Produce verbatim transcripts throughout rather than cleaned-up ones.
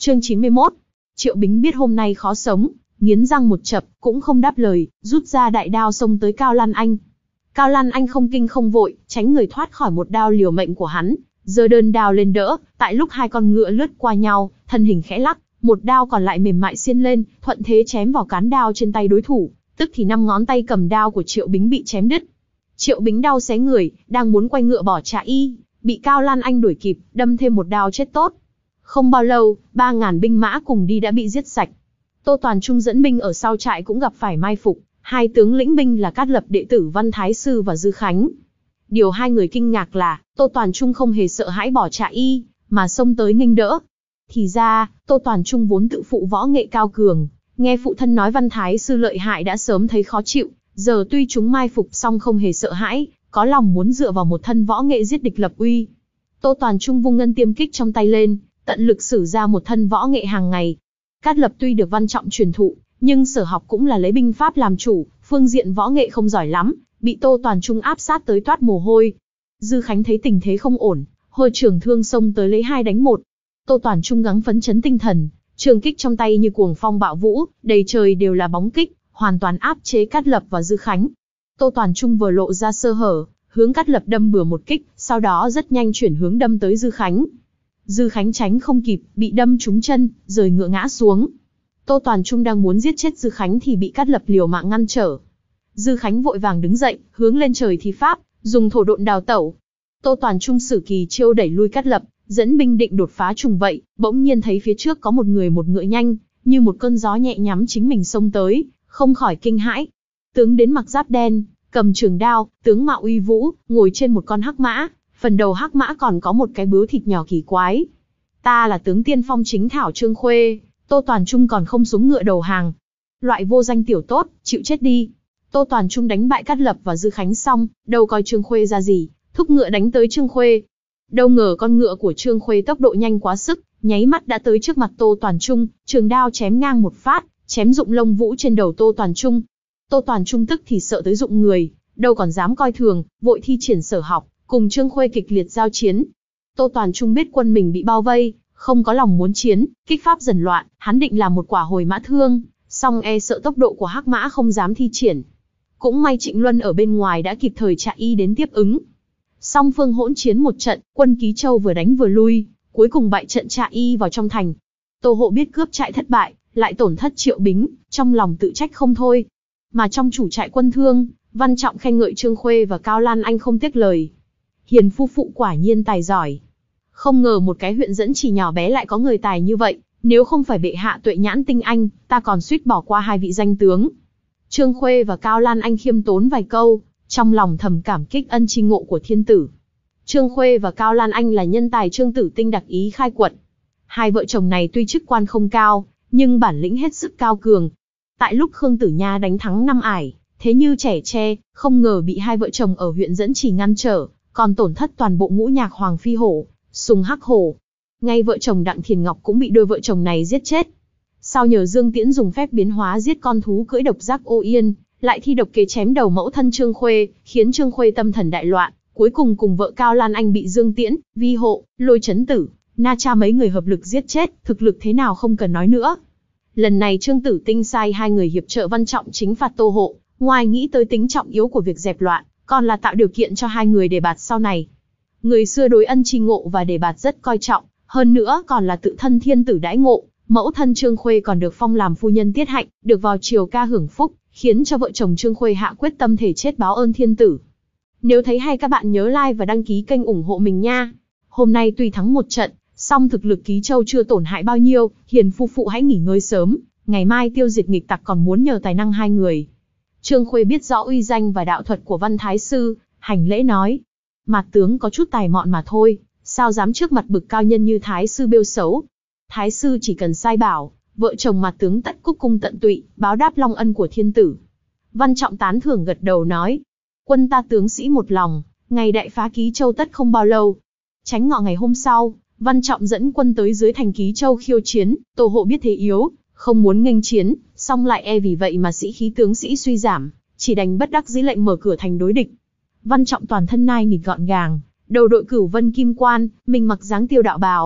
Chương chín mươi mốt. Triệu Bính biết hôm nay khó sống, nghiến răng một chập, cũng không đáp lời, rút ra đại đao xông tới Cao Lan Anh. Cao Lan Anh không kinh không vội, tránh người thoát khỏi một đao liều mệnh của hắn, giơ đơn đao lên đỡ, tại lúc hai con ngựa lướt qua nhau, thân hình khẽ lắc, một đao còn lại mềm mại xiên lên, thuận thế chém vào cán đao trên tay đối thủ, tức thì năm ngón tay cầm đao của Triệu Bính bị chém đứt. Triệu Bính đau xé người, đang muốn quay ngựa bỏ chạy y, bị Cao Lan Anh đuổi kịp, đâm thêm một đao chết tốt. Không bao lâu, ba ngàn binh mã cùng đi đã bị giết sạch. Tô Toàn Trung dẫn binh ở sau trại cũng gặp phải mai phục, hai tướng lĩnh binh là Cát Lập đệ tử Văn Thái Sư và Dư Khánh. Điều hai người kinh ngạc là, Tô Toàn Trung không hề sợ hãi bỏ chạy y, mà xông tới nghênh đỡ. Thì ra, Tô Toàn Trung vốn tự phụ võ nghệ cao cường, nghe phụ thân nói Văn Thái Sư lợi hại đã sớm thấy khó chịu, giờ tuy chúng mai phục song không hề sợ hãi, có lòng muốn dựa vào một thân võ nghệ giết địch lập uy. Tô Toàn Trung vung ngân tiêm kích trong tay lên, tận lực sử ra một thân võ nghệ hàng ngày. Cát Lập tuy được Văn Trọng truyền thụ, nhưng sở học cũng là lấy binh pháp làm chủ, phương diện võ nghệ không giỏi lắm, bị Tô Toàn Trung áp sát tới toát mồ hôi. Dư Khánh thấy tình thế không ổn, hồi trường thương xông tới lấy hai đánh một. Tô Toàn Trung gắng phấn chấn tinh thần, trường kích trong tay như cuồng phong bạo vũ, đầy trời đều là bóng kích, hoàn toàn áp chế Cát Lập và Dư Khánh. Tô Toàn Trung vừa lộ ra sơ hở, hướng Cát Lập đâm bừa một kích, sau đó rất nhanh chuyển hướng đâm tới Dư Khánh. Dư Khánh tránh không kịp, bị đâm trúng chân, rời ngựa ngã xuống. Tô Toàn Trung đang muốn giết chết Dư Khánh thì bị Cát Lập liều mạng ngăn trở. Dư Khánh vội vàng đứng dậy, hướng lên trời thi pháp, dùng thổ độn đào tẩu. Tô Toàn Trung sử kỳ chiêu đẩy lui Cát Lập, dẫn binh định đột phá trùng vậy, bỗng nhiên thấy phía trước có một người một ngựa nhanh, như một cơn gió nhẹ nhắm chính mình xông tới, không khỏi kinh hãi. Tướng đến mặc giáp đen, cầm trường đao, tướng mạo uy vũ, ngồi trên một con hắc mã, phần đầu hắc mã còn có một cái bướu thịt nhỏ kỳ quái. Ta là tướng tiên phong chính thảo Trương Khuê. Tô Toàn Trung còn không xuống ngựa đầu hàng. Loại vô danh tiểu tốt, chịu chết đi. Tô Toàn Trung đánh bại Cát Lập và Dư Khánh xong, đâu coi Trương Khuê ra gì, thúc ngựa đánh tới Trương Khuê. Đâu ngờ con ngựa của Trương Khuê tốc độ nhanh quá sức, nháy mắt đã tới trước mặt Tô Toàn Trung, trường đao chém ngang một phát, chém rụng lông vũ trên đầu Tô Toàn Trung. Tô Toàn Trung tức thì sợ tới rụng người, đâu còn dám coi thường, vội thi triển sở học, cùng Trương Khuê kịch liệt giao chiến. Tô Toàn Trung biết quân mình bị bao vây, không có lòng muốn chiến, kích pháp dần loạn, hắn định làm một quả hồi mã thương, song e sợ tốc độ của hắc mã không dám thi triển. Cũng may Trịnh Luân ở bên ngoài đã kịp thời chạy y đến tiếp ứng. Song phương hỗn chiến một trận, quân Ký Châu vừa đánh vừa lui, cuối cùng bại trận chạy y vào trong thành. Tô Hộ biết cướp trại thất bại, lại tổn thất Triệu Bính, trong lòng tự trách không thôi. Mà trong chủ trại quân thương, Văn Trọng khen ngợi Trương Khuê và Cao Lan Anh không tiếc lời. Hiền phu phụ quả nhiên tài giỏi. Không ngờ một cái huyện dẫn chỉ nhỏ bé lại có người tài như vậy, nếu không phải bệ hạ tuệ nhãn tinh anh, ta còn suýt bỏ qua hai vị danh tướng. Trương Khuê và Cao Lan Anh khiêm tốn vài câu, trong lòng thầm cảm kích ân tri ngộ của thiên tử. Trương Khuê và Cao Lan Anh là nhân tài Trương Tử Tinh đặc ý khai quật. Hai vợ chồng này tuy chức quan không cao, nhưng bản lĩnh hết sức cao cường. Tại lúc Khương Tử Nha đánh thắng Năm Ải, thế như trẻ tre, không ngờ bị hai vợ chồng ở huyện dẫn chỉ ngăn trở, còn tổn thất toàn bộ ngũ nhạc Hoàng Phi Hổ, Sùng Hắc Hổ. Ngay vợ chồng Đặng Thiền Ngọc cũng bị đôi vợ chồng này giết chết. Sau nhờ Dương Tiễn dùng phép biến hóa giết con thú cưỡi độc giác Ô Yên, lại thi độc kế chém đầu mẫu thân Trương Khuê, khiến Trương Khuê tâm thần đại loạn, cuối cùng cùng vợ Cao Lan Anh bị Dương Tiễn, Vi Hộ, Lôi Chấn Tử, Na Cha mấy người hợp lực giết chết, thực lực thế nào không cần nói nữa. Lần này Trương Tử Tinh sai hai người hiệp trợ Văn Trọng chính phạt Tô Hộ, ngoài nghĩ tới tính trọng yếu của việc dẹp loạn, còn là tạo điều kiện cho hai người đề bạt sau này. Người xưa đối ân tri ngộ và đề bạt rất coi trọng, hơn nữa còn là tự thân thiên tử đãi ngộ, mẫu thân Trương Khuê còn được phong làm phu nhân Tiết Hạnh, được vào triều ca hưởng phúc, khiến cho vợ chồng Trương Khuê hạ quyết tâm thể chết báo ơn thiên tử. Nếu thấy hay các bạn nhớ like và đăng ký kênh ủng hộ mình nha. Hôm nay tuy thắng một trận, song thực lực Ký Châu chưa tổn hại bao nhiêu, hiền phu phụ hãy nghỉ ngơi sớm, ngày mai tiêu diệt nghịch tặc còn muốn nhờ tài năng hai người. Trương Khuê biết rõ uy danh và đạo thuật của Văn Thái Sư, hành lễ nói: Mạt tướng có chút tài mọn mà thôi, sao dám trước mặt bực cao nhân như Thái Sư bêu xấu. Thái Sư chỉ cần sai bảo, vợ chồng Mạt tướng tất cúc cung tận tụy, báo đáp long ân của thiên tử. Văn Trọng tán thưởng gật đầu nói: Quân ta tướng sĩ một lòng, ngày đại phá Ký Châu tất không bao lâu. Tránh ngọ ngày hôm sau, Văn Trọng dẫn quân tới dưới thành Ký Châu khiêu chiến. Tô Hộ biết thế yếu, không muốn nghênh chiến, song lại e vì vậy mà sĩ khí tướng sĩ suy giảm, chỉ đành bất đắc dĩ lệnh mở cửa thành đối địch. Văn Trọng toàn thân nai nịt gọn gàng, đầu đội cửu vân kim quan, mình mặc dáng tiêu đạo bào,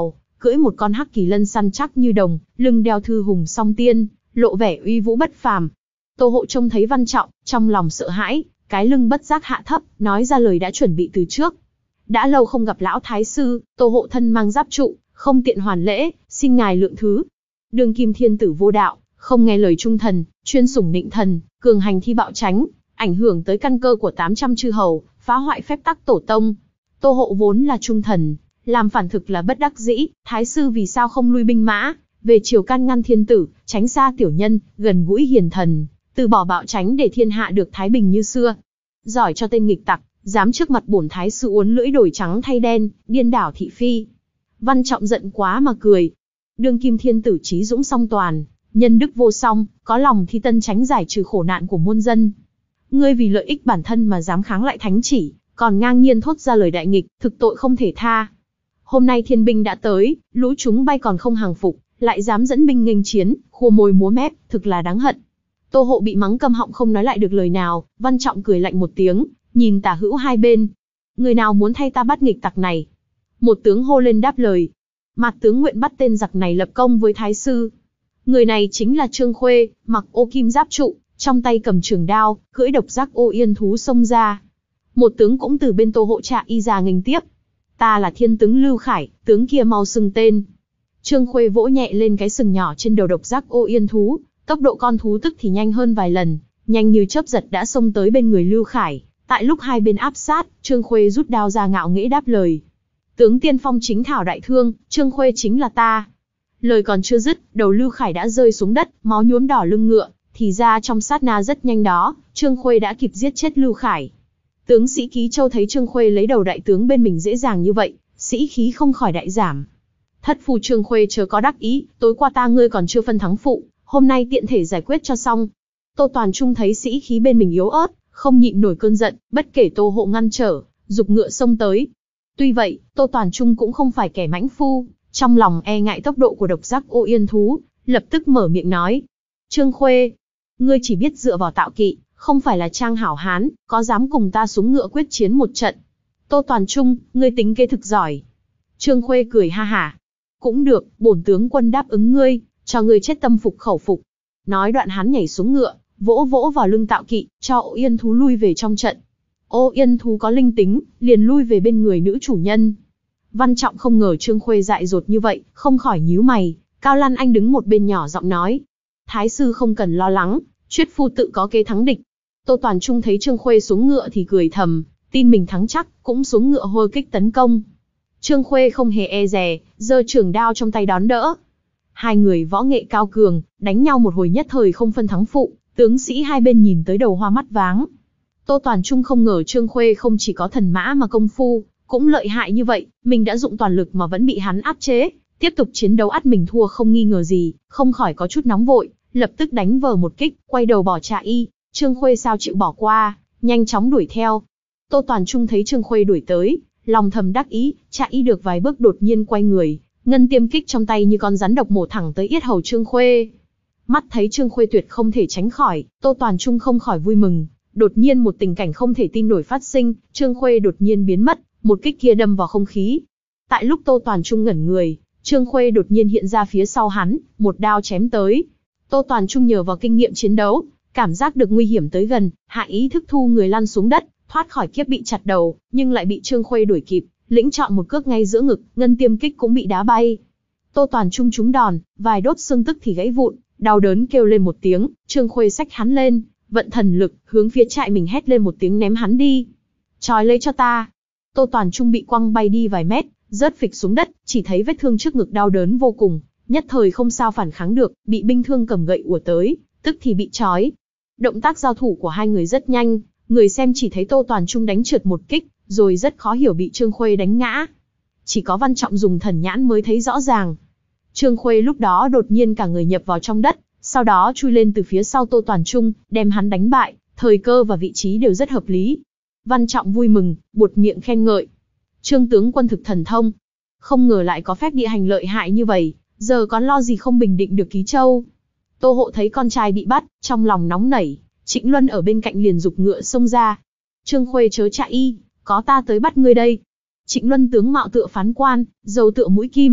cưỡi một con hắc kỳ lân săn chắc như đồng, lưng đeo thư hùng song tiên, lộ vẻ uy vũ bất phàm. Tô Hộ trông thấy Văn Trọng, trong lòng sợ hãi, cái lưng bất giác hạ thấp, nói ra lời đã chuẩn bị từ trước. Đã lâu không gặp lão thái sư, Tô Hộ thân mang giáp trụ, không tiện hoàn lễ, xin ngài lượng thứ. Đương kim thiên tử vô đạo, không nghe lời trung thần, chuyên sủng nịnh thần, cường hành thi bạo chánh, ảnh hưởng tới căn cơ của tám trăm chư hầu, phá hoại phép tắc tổ tông. Tô Hộ vốn là trung thần, làm phản thực là bất đắc dĩ, thái sư vì sao không lui binh mã, về triều can ngăn thiên tử, tránh xa tiểu nhân, gần gũi hiền thần, từ bỏ bạo chánh để thiên hạ được thái bình như xưa. Giỏi cho tên nghịch tặc, dám trước mặt bổn thái sư uốn lưỡi đổi trắng thay đen, điên đảo thị phi. Văn Trọng giận quá mà cười. Đương kim thiên tử trí dũng song toàn, nhân đức vô song, có lòng thi tân tránh giải trừ khổ nạn của muôn dân. Ngươi vì lợi ích bản thân mà dám kháng lại thánh chỉ, còn ngang nhiên thốt ra lời đại nghịch, thực tội không thể tha. Hôm nay thiên binh đã tới, lũ chúng bay còn không hàng phục, lại dám dẫn binh nghênh chiến, khua môi múa mép, thực là đáng hận. Tô Hộ bị mắng câm họng không nói lại được lời nào. Văn Trọng cười lạnh một tiếng, nhìn tả hữu hai bên. Người nào muốn thay ta bắt nghịch tặc này? Một tướng hô lên đáp lời. Mạt tướng nguyện bắt tên giặc này lập công với thái sư. Người này chính là Trương Khuê, mặc ô kim giáp trụ, trong tay cầm trường đao, cưỡi độc giác ô yên thú xông ra. Một tướng cũng từ bên Tô Hộ Trạ y ra nghênh tiếp. Ta là thiên tướng Lưu Khải, tướng kia mau xưng tên. Trương Khuê vỗ nhẹ lên cái sừng nhỏ trên đầu độc giác ô yên thú, tốc độ con thú tức thì nhanh hơn vài lần, nhanh như chớp giật đã xông tới bên người Lưu Khải. Tại lúc hai bên áp sát, Trương Khuê rút đao ra ngạo nghễ đáp lời. Tướng tiên phong chính thảo đại thương, Trương Khuê chính là ta. Lời còn chưa dứt, đầu Lưu Khải đã rơi xuống đất, máu nhuốm đỏ lưng ngựa. Thì ra trong sát na rất nhanh đó, Trương Khuê đã kịp giết chết Lưu Khải. Tướng sĩ Ký Châu thấy Trương Khuê lấy đầu đại tướng bên mình dễ dàng như vậy, sĩ khí không khỏi đại giảm. Thất phu Trương Khuê chớ có đắc ý, tối qua ta ngươi còn chưa phân thắng phụ, hôm nay tiện thể giải quyết cho xong. Tô Toàn Trung thấy sĩ khí bên mình yếu ớt, không nhịn nổi cơn giận, bất kể Tô Hộ ngăn trở, giục ngựa xông tới. Tuy vậy, Tô Toàn Trung cũng không phải kẻ mãnh phu, trong lòng e ngại tốc độ của độc giác ô yên thú, lập tức mở miệng nói. Trương Khuê, ngươi chỉ biết dựa vào tạo kỵ, không phải là trang hảo hán, có dám cùng ta xuống ngựa quyết chiến một trận. Tô Toàn Trung, ngươi tính kế thực giỏi. Trương Khuê cười ha hả. Cũng được, bổn tướng quân đáp ứng ngươi, cho ngươi chết tâm phục khẩu phục. Nói đoạn hắn nhảy xuống ngựa, vỗ vỗ vào lưng tạo kỵ, cho ô yên thú lui về trong trận. Ô yên thú có linh tính, liền lui về bên người nữ chủ nhân. Văn Trọng không ngờ Trương Khuê dại dột như vậy, không khỏi nhíu mày. Cao Lan Anh đứng một bên nhỏ giọng nói. Thái sư không cần lo lắng, Chuyết phu tự có kế thắng địch. Tô Toàn Trung thấy Trương Khuê xuống ngựa thì cười thầm, tin mình thắng chắc, cũng xuống ngựa hô kích tấn công. Trương Khuê không hề e dè, giơ trường đao trong tay đón đỡ. Hai người võ nghệ cao cường, đánh nhau một hồi nhất thời không phân thắng phụ, tướng sĩ hai bên nhìn tới đầu hoa mắt váng. Tô Toàn Trung không ngờ Trương Khuê không chỉ có thần mã mà công phu, cũng lợi hại như vậy, mình đã dụng toàn lực mà vẫn bị hắn áp chế, tiếp tục chiến đấu ắt mình thua không nghi ngờ gì, không khỏi có chút nóng vội, lập tức đánh vờ một kích, quay đầu bỏ chạy. Trương Khuê sao chịu bỏ qua, nhanh chóng đuổi theo. Tô Toàn Trung thấy Trương Khuê đuổi tới, lòng thầm đắc ý, chạy được vài bước đột nhiên quay người, ngân tiêm kích trong tay như con rắn độc mổ thẳng tới yết hầu Trương Khuê. Mắt thấy Trương Khuê tuyệt không thể tránh khỏi, Tô Toàn Trung không khỏi vui mừng. Đột nhiên một tình cảnh không thể tin nổi phát sinh, Trương Khuê đột nhiên biến mất, một kích kia đâm vào không khí. Tại lúc Tô Toàn Trung ngẩn người, Trương Khuê đột nhiên hiện ra phía sau hắn, một đao chém tới. Tô Toàn Trung nhờ vào kinh nghiệm chiến đấu, cảm giác được nguy hiểm tới gần, hạ ý thức thu người lăn xuống đất, thoát khỏi kiếp bị chặt đầu, nhưng lại bị Trương Khuê đuổi kịp, lĩnh chọn một cước ngay giữa ngực, ngân tiêm kích cũng bị đá bay. Tô Toàn Trung trúng đòn, vài đốt xương tức thì gãy vụn, đau đớn kêu lên một tiếng, Trương Khuê xách hắn lên, vận thần lực, hướng phía trại mình hét lên một tiếng ném hắn đi. Trói lấy cho ta. Tô Toàn Trung bị quăng bay đi vài mét, rớt phịch xuống đất, chỉ thấy vết thương trước ngực đau đớn vô cùng, nhất thời không sao phản kháng được, bị binh thương cầm gậy ùa tới, tức thì bị trói. Động tác giao thủ của hai người rất nhanh, người xem chỉ thấy Tô Toàn Trung đánh trượt một kích, rồi rất khó hiểu bị Trương Khuê đánh ngã. Chỉ có Văn Trọng dùng thần nhãn mới thấy rõ ràng. Trương Khuê lúc đó đột nhiên cả người nhập vào trong đất, sau đó chui lên từ phía sau Tô Toàn Trung, đem hắn đánh bại, thời cơ và vị trí đều rất hợp lý. Văn Trọng vui mừng, buột miệng khen ngợi. Trương tướng quân thực thần thông, không ngờ lại có phép địa hành lợi hại như vậy, giờ còn lo gì không bình định được Ký Châu. Tô Hộ thấy con trai bị bắt, trong lòng nóng nảy, Trịnh Luân ở bên cạnh liền giục ngựa xông ra. Trương Khuê chớ chạy y, có ta tới bắt ngươi đây. Trịnh Luân tướng mạo tựa phán quan, dầu tựa mũi kim,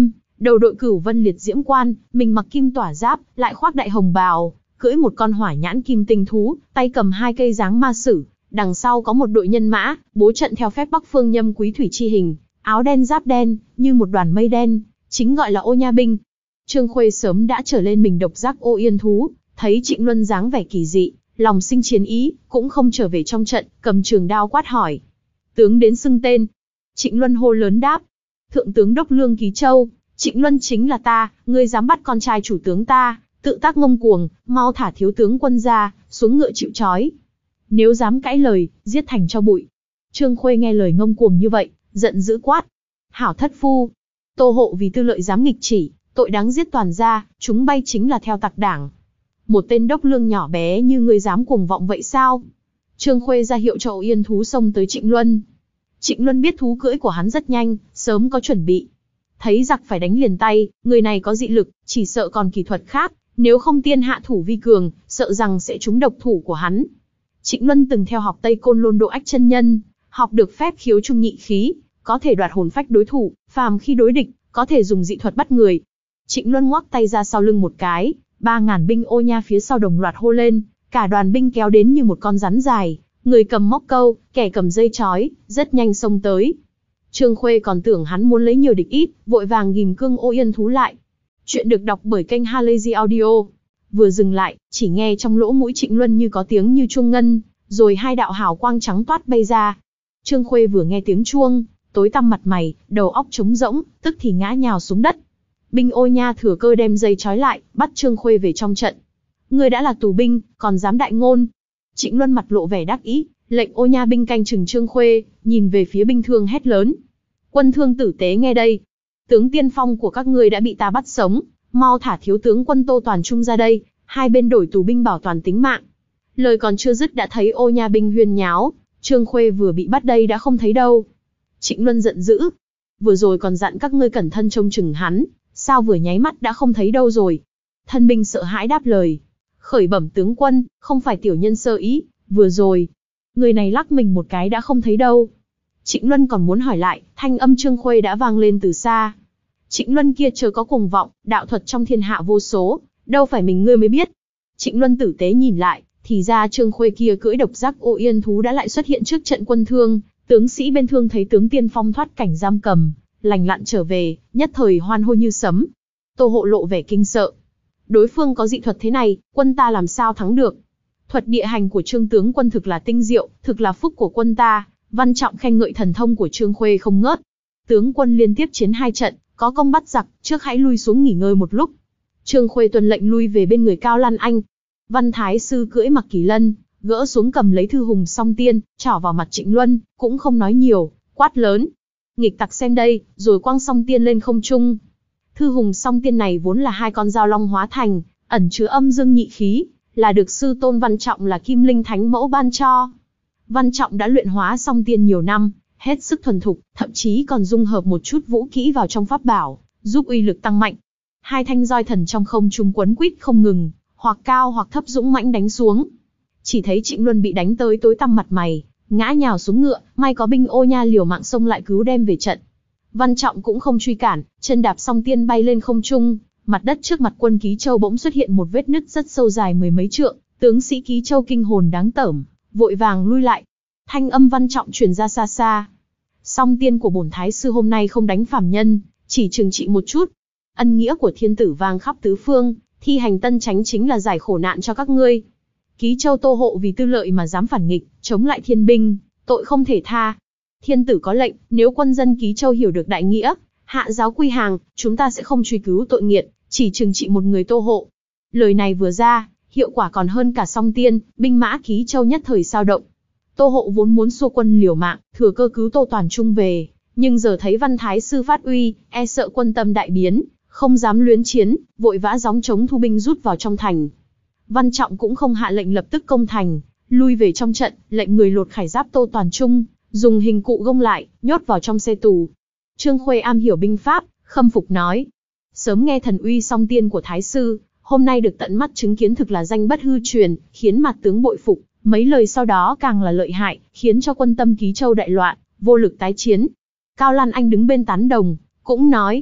Đầu đội cửu vân liệt diễm quan, mình mặc kim tỏa giáp, lại khoác đại hồng bào, cưỡi một con hỏa nhãn kim tinh thú, tay cầm hai cây giáng ma sử, đằng sau có một đội nhân mã, bố trận theo phép Bắc Phương Nhâm Quý Thủy chi hình, áo đen giáp đen, như một đoàn mây đen, chính gọi là Ô Nha binh. Trương Khuê sớm đã trở lên mình độc giác ô yên thú, thấy Trịnh Luân dáng vẻ kỳ dị, lòng sinh chiến ý, cũng không trở về trong trận, cầm trường đao quát hỏi. Tướng đến xưng tên. Trịnh Luân hô lớn đáp. Thượng tướng Đốc Lương Ký Châu, Trịnh Luân chính là ta, ngươi dám bắt con trai chủ tướng ta, tự tác ngông cuồng, mau thả thiếu tướng quân ra, xuống ngựa chịu trói. Nếu dám cãi lời, giết thành cho bụi. Trương Khuê nghe lời ngông cuồng như vậy, giận dữ quát. Hảo thất phu. Tô Hộ vì tư lợi dám nghịch chỉ, tội đáng giết toàn gia, chúng bay chính là theo tặc đảng. Một tên đốc lương nhỏ bé như ngươi dám cuồng vọng vậy sao? Trương Khuê ra hiệu cho Ô Yên thú xông tới Trịnh Luân. Trịnh Luân biết thú cưỡi của hắn rất nhanh, sớm có chuẩn bị. Thấy giặc phải đánh liền tay, người này có dị lực, chỉ sợ còn kỳ thuật khác, nếu không tiên hạ thủ vi cường, sợ rằng sẽ trúng độc thủ của hắn. Trịnh Luân từng theo học Tây Côn Lôn Độ Ách chân nhân, học được phép khiếu trung nhị khí, có thể đoạt hồn phách đối thủ, phàm khi đối địch, có thể dùng dị thuật bắt người. Trịnh Luân ngoắc tay ra sau lưng một cái, ba ngàn binh Ô Nha phía sau đồng loạt hô lên, cả đoàn binh kéo đến như một con rắn dài, người cầm móc câu, kẻ cầm dây chói, rất nhanh xông tới. Trương Khuê còn tưởng hắn muốn lấy nhiều địch ít, vội vàng ghim cương Ô Yên thú lại. Chuyện được đọc bởi kênh Halazy Audio. Vừa dừng lại, chỉ nghe trong lỗ mũi Trịnh Luân như có tiếng như chuông ngân, rồi hai đạo hào quang trắng toát bay ra. Trương Khuê vừa nghe tiếng chuông, tối tăm mặt mày, đầu óc trống rỗng, tức thì ngã nhào xuống đất. Binh Ô Nha thừa cơ đem dây trói lại, bắt Trương Khuê về trong trận. Ngươi đã là tù binh, còn dám đại ngôn? Trịnh Luân mặt lộ vẻ đắc ý, lệnh Ô Nha binh canh chừng Trương Khuê, nhìn về phía binh thương hét lớn. Quân thương tử tế nghe đây. Tướng tiên phong của các ngươi đã bị ta bắt sống, mau thả thiếu tướng quân Tô Toàn Trung ra đây, hai bên đổi tù binh bảo toàn tính mạng. Lời còn chưa dứt đã thấy Ô Nha binh huyên nháo, Trương Khuê vừa bị bắt đây đã không thấy đâu. Trịnh Luân giận dữ. Vừa rồi còn dặn các ngươi cẩn thận trông chừng hắn, sao vừa nháy mắt đã không thấy đâu rồi? Thân binh sợ hãi đáp lời. Khởi bẩm tướng quân, không phải tiểu nhân sơ ý, vừa rồi. Người này lắc mình một cái đã không thấy đâu. Trịnh Luân còn muốn hỏi lại, thanh âm Trương Khuê đã vang lên từ xa. Trịnh Luân kia chớ có cuồng vọng, đạo thuật trong thiên hạ vô số, đâu phải mình ngươi mới biết. Trịnh Luân tử tế nhìn lại, thì ra Trương Khuê kia cưỡi độc giác Ô Yên thú đã lại xuất hiện trước trận quân Thương. Tướng sĩ bên Thương thấy tướng tiên phong thoát cảnh giam cầm, lành lặn trở về, nhất thời hoan hô như sấm. Tô Hộ lộ vẻ kinh sợ. Đối phương có dị thuật thế này, quân ta làm sao thắng được? Thuật địa hành của Trương tướng quân thực là tinh diệu, thực là phúc của quân ta. Văn Trọng khen ngợi thần thông của Trương Khuê không ngớt. Tướng quân liên tiếp chiến hai trận, có công bắt giặc, trước hãy lui xuống nghỉ ngơi một lúc. Trương Khuê tuân lệnh lui về bên người Cao Lan Anh. Văn Thái sư cưỡi Mặc Kỳ Lân, gỡ xuống cầm lấy thư hùng song tiên, trỏ vào mặt Trịnh Luân, cũng không nói nhiều, quát lớn. Nghịch tặc xem đây, rồi quăng song tiên lên không trung. Thư hùng song tiên này vốn là hai con dao long hóa thành, ẩn chứa âm dương nhị khí, là được sư tôn Văn Trọng là Kim Linh Thánh Mẫu ban cho. Văn Trọng đã luyện hóa song tiên nhiều năm, hết sức thuần thục, thậm chí còn dung hợp một chút vũ kỹ vào trong pháp bảo, giúp uy lực tăng mạnh. Hai thanh roi thần trong không trung quấn quýt không ngừng, hoặc cao hoặc thấp dũng mãnh đánh xuống. Chỉ thấy Trịnh Luân bị đánh tới tối tăm mặt mày, ngã nhào xuống ngựa, may có binh Ô Nha liều mạng xông lại cứu đem về trận. Văn Trọng cũng không truy cản, chân đạp song tiên bay lên không trung, mặt đất trước mặt quân Ký Châu bỗng xuất hiện một vết nứt rất sâu dài mười mấy trượng, tướng sĩ Ký Châu kinh hồn đáng tởm, vội vàng lui lại. Thanh âm Văn Trọng truyền ra xa xa. Song tiên của bổn thái sư hôm nay không đánh phàm nhân, chỉ trừng trị một chút. Ân nghĩa của thiên tử vang khắp tứ phương, thi hành tân tránh chính là giải khổ nạn cho các ngươi. Ký Châu Tô Hộ vì tư lợi mà dám phản nghịch, chống lại thiên binh, tội không thể tha. Thiên tử có lệnh, nếu quân dân Ký Châu hiểu được đại nghĩa, hạ giáo quy hàng, chúng ta sẽ không truy cứu tội nghiệt, chỉ trừng trị một người Tô Hộ. Lời này vừa ra, hiệu quả còn hơn cả song tiên, binh mã Ký Châu nhất thời sao động. Tô Hộ vốn muốn xua quân liều mạng, thừa cơ cứu Tô Toàn Trung về, nhưng giờ thấy Văn Thái sư phát uy, e sợ quân tâm đại biến, không dám luyến chiến, vội vã gióng chống thu binh rút vào trong thành. Văn Trọng cũng không hạ lệnh lập tức công thành, lui về trong trận, lệnh người lột khải giáp Tô Toàn Trung, dùng hình cụ gông lại, nhốt vào trong xe tù. Trương Khuê am hiểu binh pháp, khâm phục nói: sớm nghe thần uy song tiên của Thái sư, hôm nay được tận mắt chứng kiến thực là danh bất hư truyền, khiến mặt tướng bội phục. Mấy lời sau đó càng là lợi hại, khiến cho quân tâm Ký Châu đại loạn, vô lực tái chiến. Cao Lan Anh đứng bên tán đồng, cũng nói: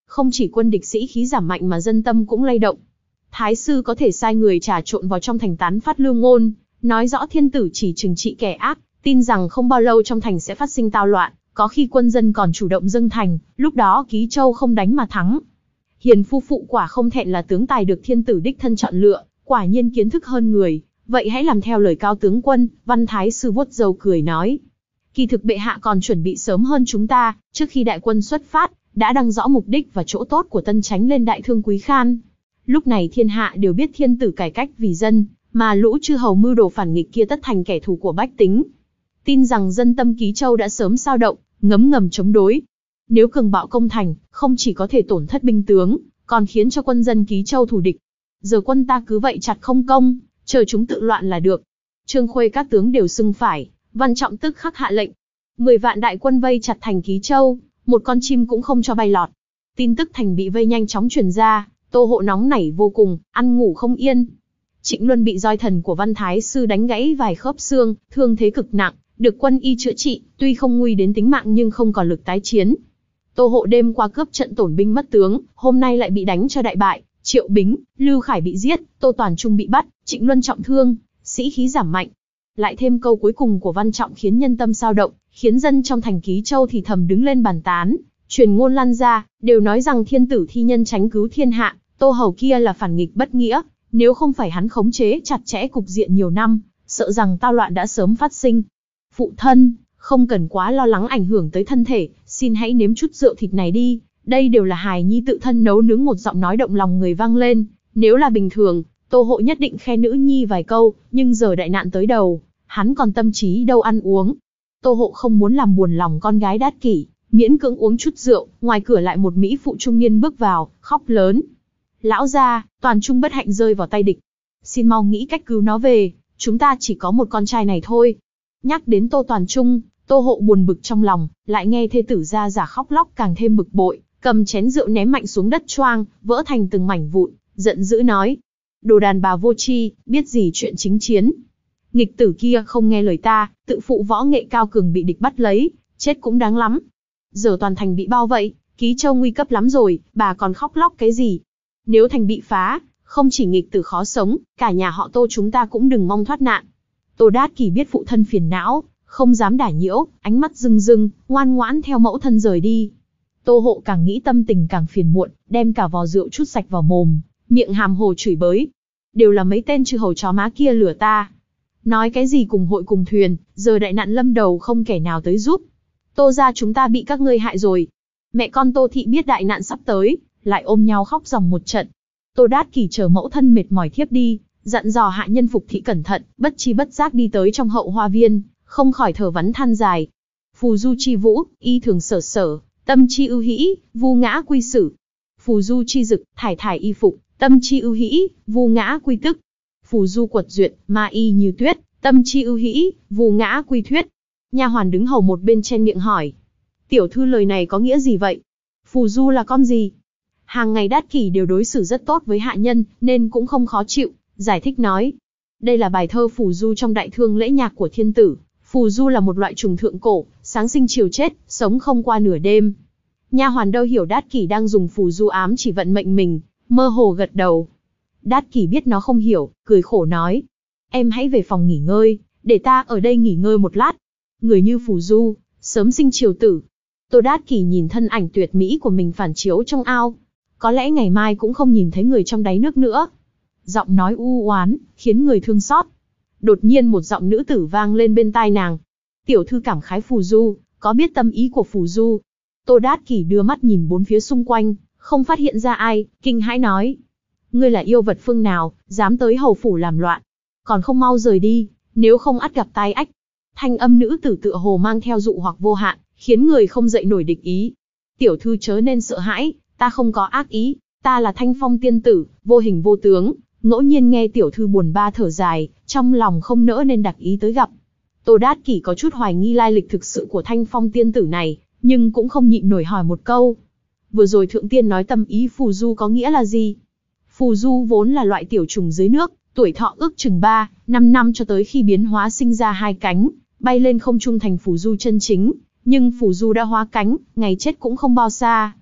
Không chỉ quân địch sĩ khí giảm mạnh mà dân tâm cũng lay động. Thái sư có thể sai người trà trộn vào trong thành tán phát lưu ngôn, nói rõ thiên tử chỉ trừng trị kẻ ác, tin rằng không bao lâu trong thành sẽ phát sinh tao loạn, có khi quân dân còn chủ động dâng thành, lúc đó Ký Châu không đánh mà thắng. Hiền phu phụ quả không thẹn là tướng tài được thiên tử đích thân chọn lựa, quả nhiên kiến thức hơn người, vậy hãy làm theo lời Cao tướng quân. Văn Thái sư vuốt râu cười nói. Kỳ thực bệ hạ còn chuẩn bị sớm hơn chúng ta, trước khi đại quân xuất phát, đã đăng rõ mục đích và chỗ tốt của Tân Chánh lên đại thương Quý Khan. Lúc này thiên hạ đều biết thiên tử cải cách vì dân, mà lũ chư hầu mưu đồ phản nghịch kia tất thành kẻ thù của bách tính. Tin rằng dân tâm Ký Châu đã sớm sao động, ngấm ngầm chống đối. Nếu cường bạo công thành, không chỉ có thể tổn thất binh tướng, còn khiến cho quân dân Ký Châu thù địch. Giờ quân ta cứ vậy chặt không công, chờ chúng tự loạn là được. Trương Khuê các tướng đều xưng phải, Văn Trọng tức khắc hạ lệnh. Mười vạn đại quân vây chặt thành Ký Châu, một con chim cũng không cho bay lọt. Tin tức thành bị vây nhanh chóng truyền ra, Tô Hộ nóng nảy vô cùng, ăn ngủ không yên. Trịnh Luân bị roi thần của Văn Thái sư đánh gãy vài khớp xương, thương thế cực nặng, được quân y chữa trị, tuy không nguy đến tính mạng nhưng không còn lực tái chiến. Tô Hộ đêm qua cướp trận tổn binh mất tướng, hôm nay lại bị đánh cho đại bại, Triệu Bính, Lưu Khải bị giết, Tô Toàn Trung bị bắt, Trịnh Luân trọng thương, sĩ khí giảm mạnh. Lại thêm câu cuối cùng của Văn Trọng khiến nhân tâm sao động, khiến dân trong thành Ký Châu thì thầm đứng lên bàn tán, truyền ngôn lan ra, đều nói rằng thiên tử thi nhân tránh cứu thiên hạ, Tô Hầu kia là phản nghịch bất nghĩa, nếu không phải hắn khống chế chặt chẽ cục diện nhiều năm, sợ rằng tao loạn đã sớm phát sinh. Phụ thân, không cần quá lo lắng ảnh hưởng tới thân thể, xin hãy nếm chút rượu thịt này đi, đây đều là hài nhi tự thân nấu nướng. Một giọng nói động lòng người vang lên, nếu là bình thường, Tô Hộ nhất định khen nữ nhi vài câu, nhưng giờ đại nạn tới đầu, hắn còn tâm trí đâu ăn uống. Tô Hộ không muốn làm buồn lòng con gái Đát Kỷ, miễn cưỡng uống chút rượu, ngoài cửa lại một mỹ phụ trung niên bước vào, khóc lớn. Lão gia, Toàn Trung bất hạnh rơi vào tay địch. Xin mau nghĩ cách cứu nó về, chúng ta chỉ có một con trai này thôi. Nhắc đến Tô Toàn Trung, Tô Hộ buồn bực trong lòng, lại nghe thê tử ra giả khóc lóc càng thêm bực bội, cầm chén rượu ném mạnh xuống đất choang, vỡ thành từng mảnh vụn, giận dữ nói. Đồ đàn bà vô tri, biết gì chuyện chính chiến. Nghịch tử kia không nghe lời ta, tự phụ võ nghệ cao cường bị địch bắt lấy, chết cũng đáng lắm. Giờ toàn thành bị bao vây, Ký Châu nguy cấp lắm rồi, bà còn khóc lóc cái gì? Nếu thành bị phá, không chỉ nghịch tử khó sống, cả nhà họ Tô chúng ta cũng đừng mong thoát nạn. Tô Đát Kỷ biết phụ thân phiền não, không dám đả nhiễu, ánh mắt rưng rưng, ngoan ngoãn theo mẫu thân rời đi. Tô Hộ càng nghĩ tâm tình càng phiền muộn, đem cả vò rượu trút sạch vào mồm, miệng hàm hồ chửi bới. Đều là mấy tên chư hầu chó má kia lừa ta. Nói cái gì cùng hội cùng thuyền, giờ đại nạn lâm đầu không kẻ nào tới giúp. Tô gia chúng ta bị các ngươi hại rồi. Mẹ con Tô Thị biết đại nạn sắp tới, lại ôm nhau khóc ròng một trận. Tô Đát Kỷ chờ mẫu thân mệt mỏi thiếp đi, dặn dò hạ nhân phục thị cẩn thận, bất chi bất giác đi tới trong hậu hoa viên, không khỏi thở vắn than dài. Phù du chi vũ, y thường sở sở, tâm chi ưu hĩ, vu ngã quy sử. Phù du chi dực, thải thải y phục, tâm chi ưu hĩ, vu ngã quy tức. Phù du quật duyệt, ma y như tuyết, tâm chi ưu hĩ, vu ngã quy thuyết. Nha hoàn đứng hầu một bên chen miệng hỏi. Tiểu thư lời này có nghĩa gì vậy? Phù du là con gì? Hàng ngày Đát Kỷ đều đối xử rất tốt với hạ nhân, nên cũng không khó chịu, giải thích nói. Đây là bài thơ phù du trong đại thương lễ nhạc của thiên tử. Phù du là một loại trùng thượng cổ, sáng sinh chiều chết, sống không qua nửa đêm. Nha hoàn đâu hiểu Đát Kỷ đang dùng phù du ám chỉ vận mệnh mình, mơ hồ gật đầu. Đát Kỷ biết nó không hiểu, cười khổ nói. Em hãy về phòng nghỉ ngơi, để ta ở đây nghỉ ngơi một lát. Người như phù du, sớm sinh chiều tử. Tô Đát Kỷ nhìn thân ảnh tuyệt mỹ của mình phản chiếu trong ao. Có lẽ ngày mai cũng không nhìn thấy người trong đáy nước nữa. Giọng nói u oán, khiến người thương xót. Đột nhiên một giọng nữ tử vang lên bên tai nàng. Tiểu thư cảm khái phù du, có biết tâm ý của phù du? Tô Đát Kỷ đưa mắt nhìn bốn phía xung quanh, không phát hiện ra ai, kinh hãi nói. Ngươi là yêu vật phương nào, dám tới hầu phủ làm loạn? Còn không mau rời đi, nếu không ắt gặp tai ách. Thanh âm nữ tử tựa hồ mang theo dụ hoặc vô hạn, khiến người không dậy nổi địch ý. Tiểu thư chớ nên sợ hãi, ta không có ác ý, ta là Thanh Phong tiên tử, vô hình vô tướng. Ngẫu nhiên nghe tiểu thư buồn ba thở dài, trong lòng không nỡ nên đặc ý tới gặp. Tô Đát Kỷ có chút hoài nghi lai lịch thực sự của Thanh Phong tiên tử này, nhưng cũng không nhịn nổi hỏi một câu. Vừa rồi thượng tiên nói tâm ý phù du có nghĩa là gì? Phù du vốn là loại tiểu trùng dưới nước, tuổi thọ ước chừng ba, năm năm cho tới khi biến hóa sinh ra hai cánh, bay lên không trung thành phù du chân chính, nhưng phù du đã hóa cánh, ngày chết cũng không bao xa.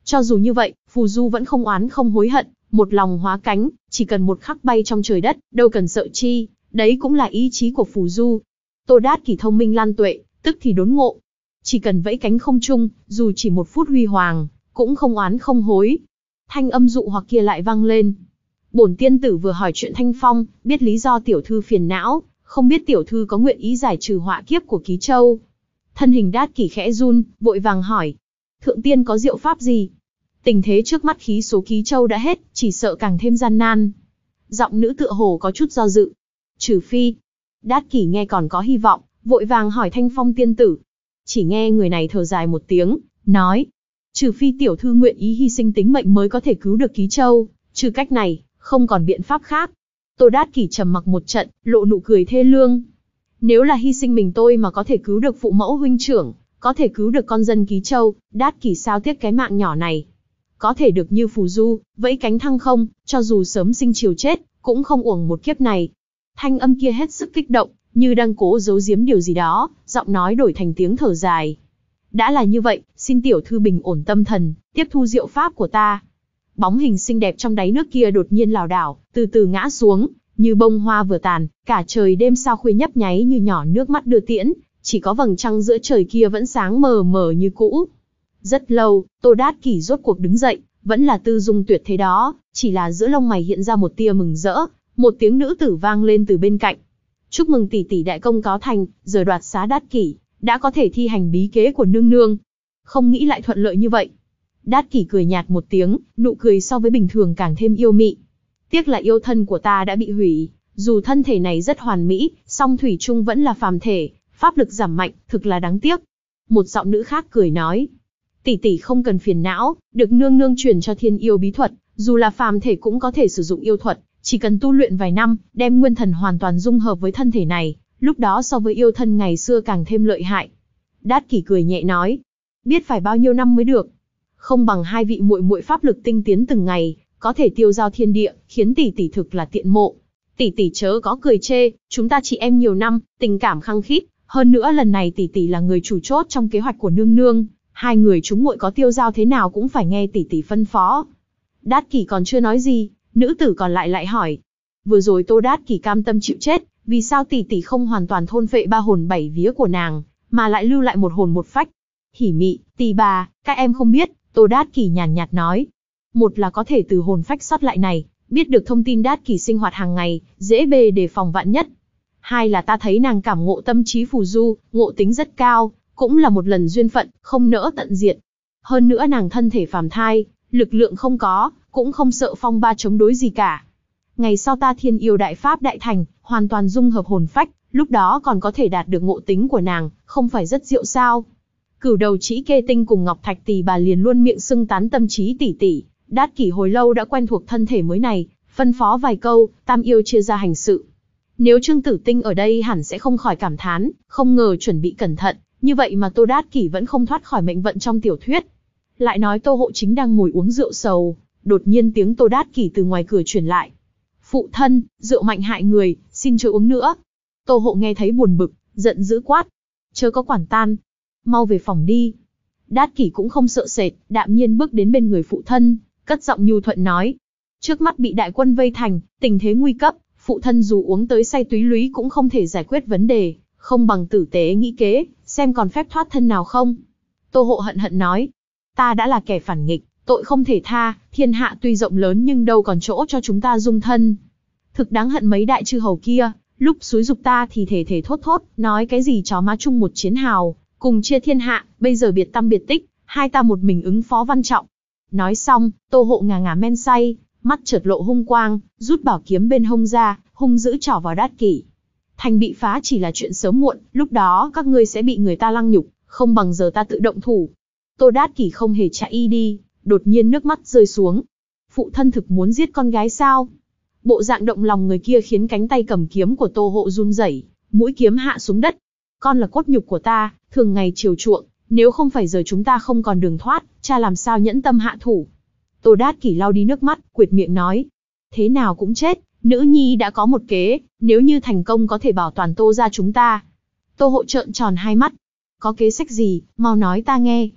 Cho dù như vậy, phù du vẫn không oán không hối hận, một lòng hóa cánh, chỉ cần một khắc bay trong trời đất, đâu cần sợ chi, đấy cũng là ý chí của phù du. Tô Đát Kỷ thông minh lan tuệ, tức thì đốn ngộ. Chỉ cần vẫy cánh không trung, dù chỉ một phút huy hoàng, cũng không oán không hối. Thanh âm dụ hoặc kia lại vang lên. Bổn tiên tử vừa hỏi chuyện Thanh Phong, biết lý do tiểu thư phiền não, không biết tiểu thư có nguyện ý giải trừ họa kiếp của Ký Châu. Thân hình Đát Kỷ khẽ run, vội vàng hỏi. Thượng tiên có diệu pháp gì? Tình thế trước mắt khí số Ký Châu đã hết, chỉ sợ càng thêm gian nan. Giọng nữ tựa hồ có chút do dự. Trừ phi. Đát Kỷ nghe còn có hy vọng, vội vàng hỏi Thanh Phong tiên tử. Chỉ nghe người này thở dài một tiếng, nói. Trừ phi tiểu thư nguyện ý hy sinh tính mệnh mới có thể cứu được Ký Châu, trừ cách này, không còn biện pháp khác. Tô Đát Kỷ trầm mặc một trận, lộ nụ cười thê lương. Nếu là hy sinh mình tôi mà có thể cứu được phụ mẫu huynh trưởng, có thể cứu được con dân Ký Châu, Đát Kỷ sao tiếc cái mạng nhỏ này. Có thể được như phù du, vẫy cánh thăng không, cho dù sớm sinh chiều chết, cũng không uổng một kiếp này. Thanh âm kia hết sức kích động, như đang cố giấu giếm điều gì đó, giọng nói đổi thành tiếng thở dài. Đã là như vậy, xin tiểu thư bình ổn tâm thần, tiếp thu diệu pháp của ta. Bóng hình xinh đẹp trong đáy nước kia đột nhiên lảo đảo, từ từ ngã xuống, như bông hoa vừa tàn, cả trời đêm sao khuya nhấp nháy như nhỏ nước mắt đưa tiễn, chỉ có vầng trăng giữa trời kia vẫn sáng mờ mờ như cũ. Rất lâu, Tô Đát Kỷ rốt cuộc đứng dậy, vẫn là tư dung tuyệt thế đó, chỉ là giữa lông mày hiện ra một tia mừng rỡ, một tiếng nữ tử vang lên từ bên cạnh. Chúc mừng tỷ tỷ đại công cáo thành, giờ đoạt xá Đát Kỷ, đã có thể thi hành bí kế của nương nương. Không nghĩ lại thuận lợi như vậy. Đát Kỷ cười nhạt một tiếng, nụ cười so với bình thường càng thêm yêu mị. Tiếc là yêu thân của ta đã bị hủy, dù thân thể này rất hoàn mỹ, song thủy chung vẫn là phàm thể, pháp lực giảm mạnh, thực là đáng tiếc. Một giọng nữ khác cười nói. Tỷ tỷ không cần phiền não, được nương nương truyền cho thiên yêu bí thuật, dù là phàm thể cũng có thể sử dụng yêu thuật, chỉ cần tu luyện vài năm, đem nguyên thần hoàn toàn dung hợp với thân thể này, lúc đó so với yêu thân ngày xưa càng thêm lợi hại. Đát Kỷ cười nhẹ nói, biết phải bao nhiêu năm mới được. Không bằng hai vị muội muội pháp lực tinh tiến từng ngày, có thể tiêu giao thiên địa, khiến tỷ tỷ thực là tiện mộ. Tỷ tỷ chớ có cười chê, chúng ta chị em nhiều năm, tình cảm khăng khít, hơn nữa lần này tỷ tỷ là người chủ chốt trong kế hoạch của nương nương, hai người chúng muội có tiêu giao thế nào cũng phải nghe tỷ tỷ phân phó. Đát Kỷ còn chưa nói gì, nữ tử còn lại lại hỏi, vừa rồi Tô Đát Kỷ cam tâm chịu chết, vì sao tỷ tỷ không hoàn toàn thôn phệ ba hồn bảy vía của nàng, mà lại lưu lại một hồn một phách? Hỉ Mị, Tì Bà, các em không biết, Tô Đát Kỷ nhàn nhạt nói. Một là có thể từ hồn phách sót lại này, biết được thông tin Đát Kỷ sinh hoạt hàng ngày, dễ bề đề phòng vạn nhất. Hai là ta thấy nàng cảm ngộ tâm trí phù du, ngộ tính rất cao, cũng là một lần duyên phận, không nỡ tận diệt. Hơn nữa nàng thân thể phàm thai, lực lượng không có, cũng không sợ phong ba chống đối gì cả. Ngày sau ta thiên yêu đại pháp đại thành, hoàn toàn dung hợp hồn phách, lúc đó còn có thể đạt được ngộ tính của nàng, không phải rất diệu sao? Cửu đầu Chỉ Kê Tinh cùng Ngọc Thạch Tỳ Bà liền luôn miệng xưng tán tâm trí tỷ tỷ. Đát Kỷ hồi lâu đã quen thuộc thân thể mới này, phân phó vài câu, tam yêu chia ra hành sự. Nếu Trương Tử Tinh ở đây hẳn sẽ không khỏi cảm thán, không ngờ chuẩn bị cẩn thận, như vậy mà Tô Đát Kỷ vẫn không thoát khỏi mệnh vận trong tiểu thuyết. Lại nói Tô Hộ Chính đang ngồi uống rượu sầu, đột nhiên tiếng Tô Đát Kỷ từ ngoài cửa truyền lại. Phụ thân, rượu mạnh hại người, xin chớ uống nữa. Tô Hộ nghe thấy buồn bực, giận dữ quát. Chớ có quản tan, mau về phòng đi. Đát Kỷ cũng không sợ sệt, đạm nhiên bước đến bên người phụ thân, cất giọng nhu thuận nói. Trước mắt bị đại quân vây thành, tình thế nguy cấp, phụ thân dù uống tới say túy lúy cũng không thể giải quyết vấn đề, không bằng tử tế nghĩ kế, xem còn phép thoát thân nào không. Tô Hộ hận hận nói. Ta đã là kẻ phản nghịch, tội không thể tha, thiên hạ tuy rộng lớn nhưng đâu còn chỗ cho chúng ta dung thân. Thực đáng hận mấy đại chư hầu kia, lúc xúi dục ta thì thể thể thốt thốt, nói cái gì chó má chung một chiến hào, cùng chia thiên hạ, bây giờ biệt tâm biệt tích, hai ta một mình ứng phó văn trọng. Nói xong, Tô Hộ ngà ngà men say, mắt chợt lộ hung quang, rút bảo kiếm bên hông ra, hung dữ trỏ vào Đát Kỷ. Thành bị phá chỉ là chuyện sớm muộn, lúc đó các ngươi sẽ bị người ta lăng nhục, không bằng giờ ta tự động thủ. Tô Đát Kỷ không hề chạy y đi, đột nhiên nước mắt rơi xuống. Phụ thân thực muốn giết con gái sao? Bộ dạng động lòng người kia khiến cánh tay cầm kiếm của Tô Hộ run rẩy, mũi kiếm hạ xuống đất. Con là cốt nhục của ta, thường ngày chiều chuộng, nếu không phải giờ chúng ta không còn đường thoát, cha làm sao nhẫn tâm hạ thủ? Tô Đát Kỷ lau đi nước mắt, quệt miệng nói. Thế nào cũng chết, nữ nhi đã có một kế, nếu như thành công có thể bảo toàn Tô gia chúng ta. Tô Hộ trợn tròn hai mắt. Có kế sách gì, mau nói ta nghe.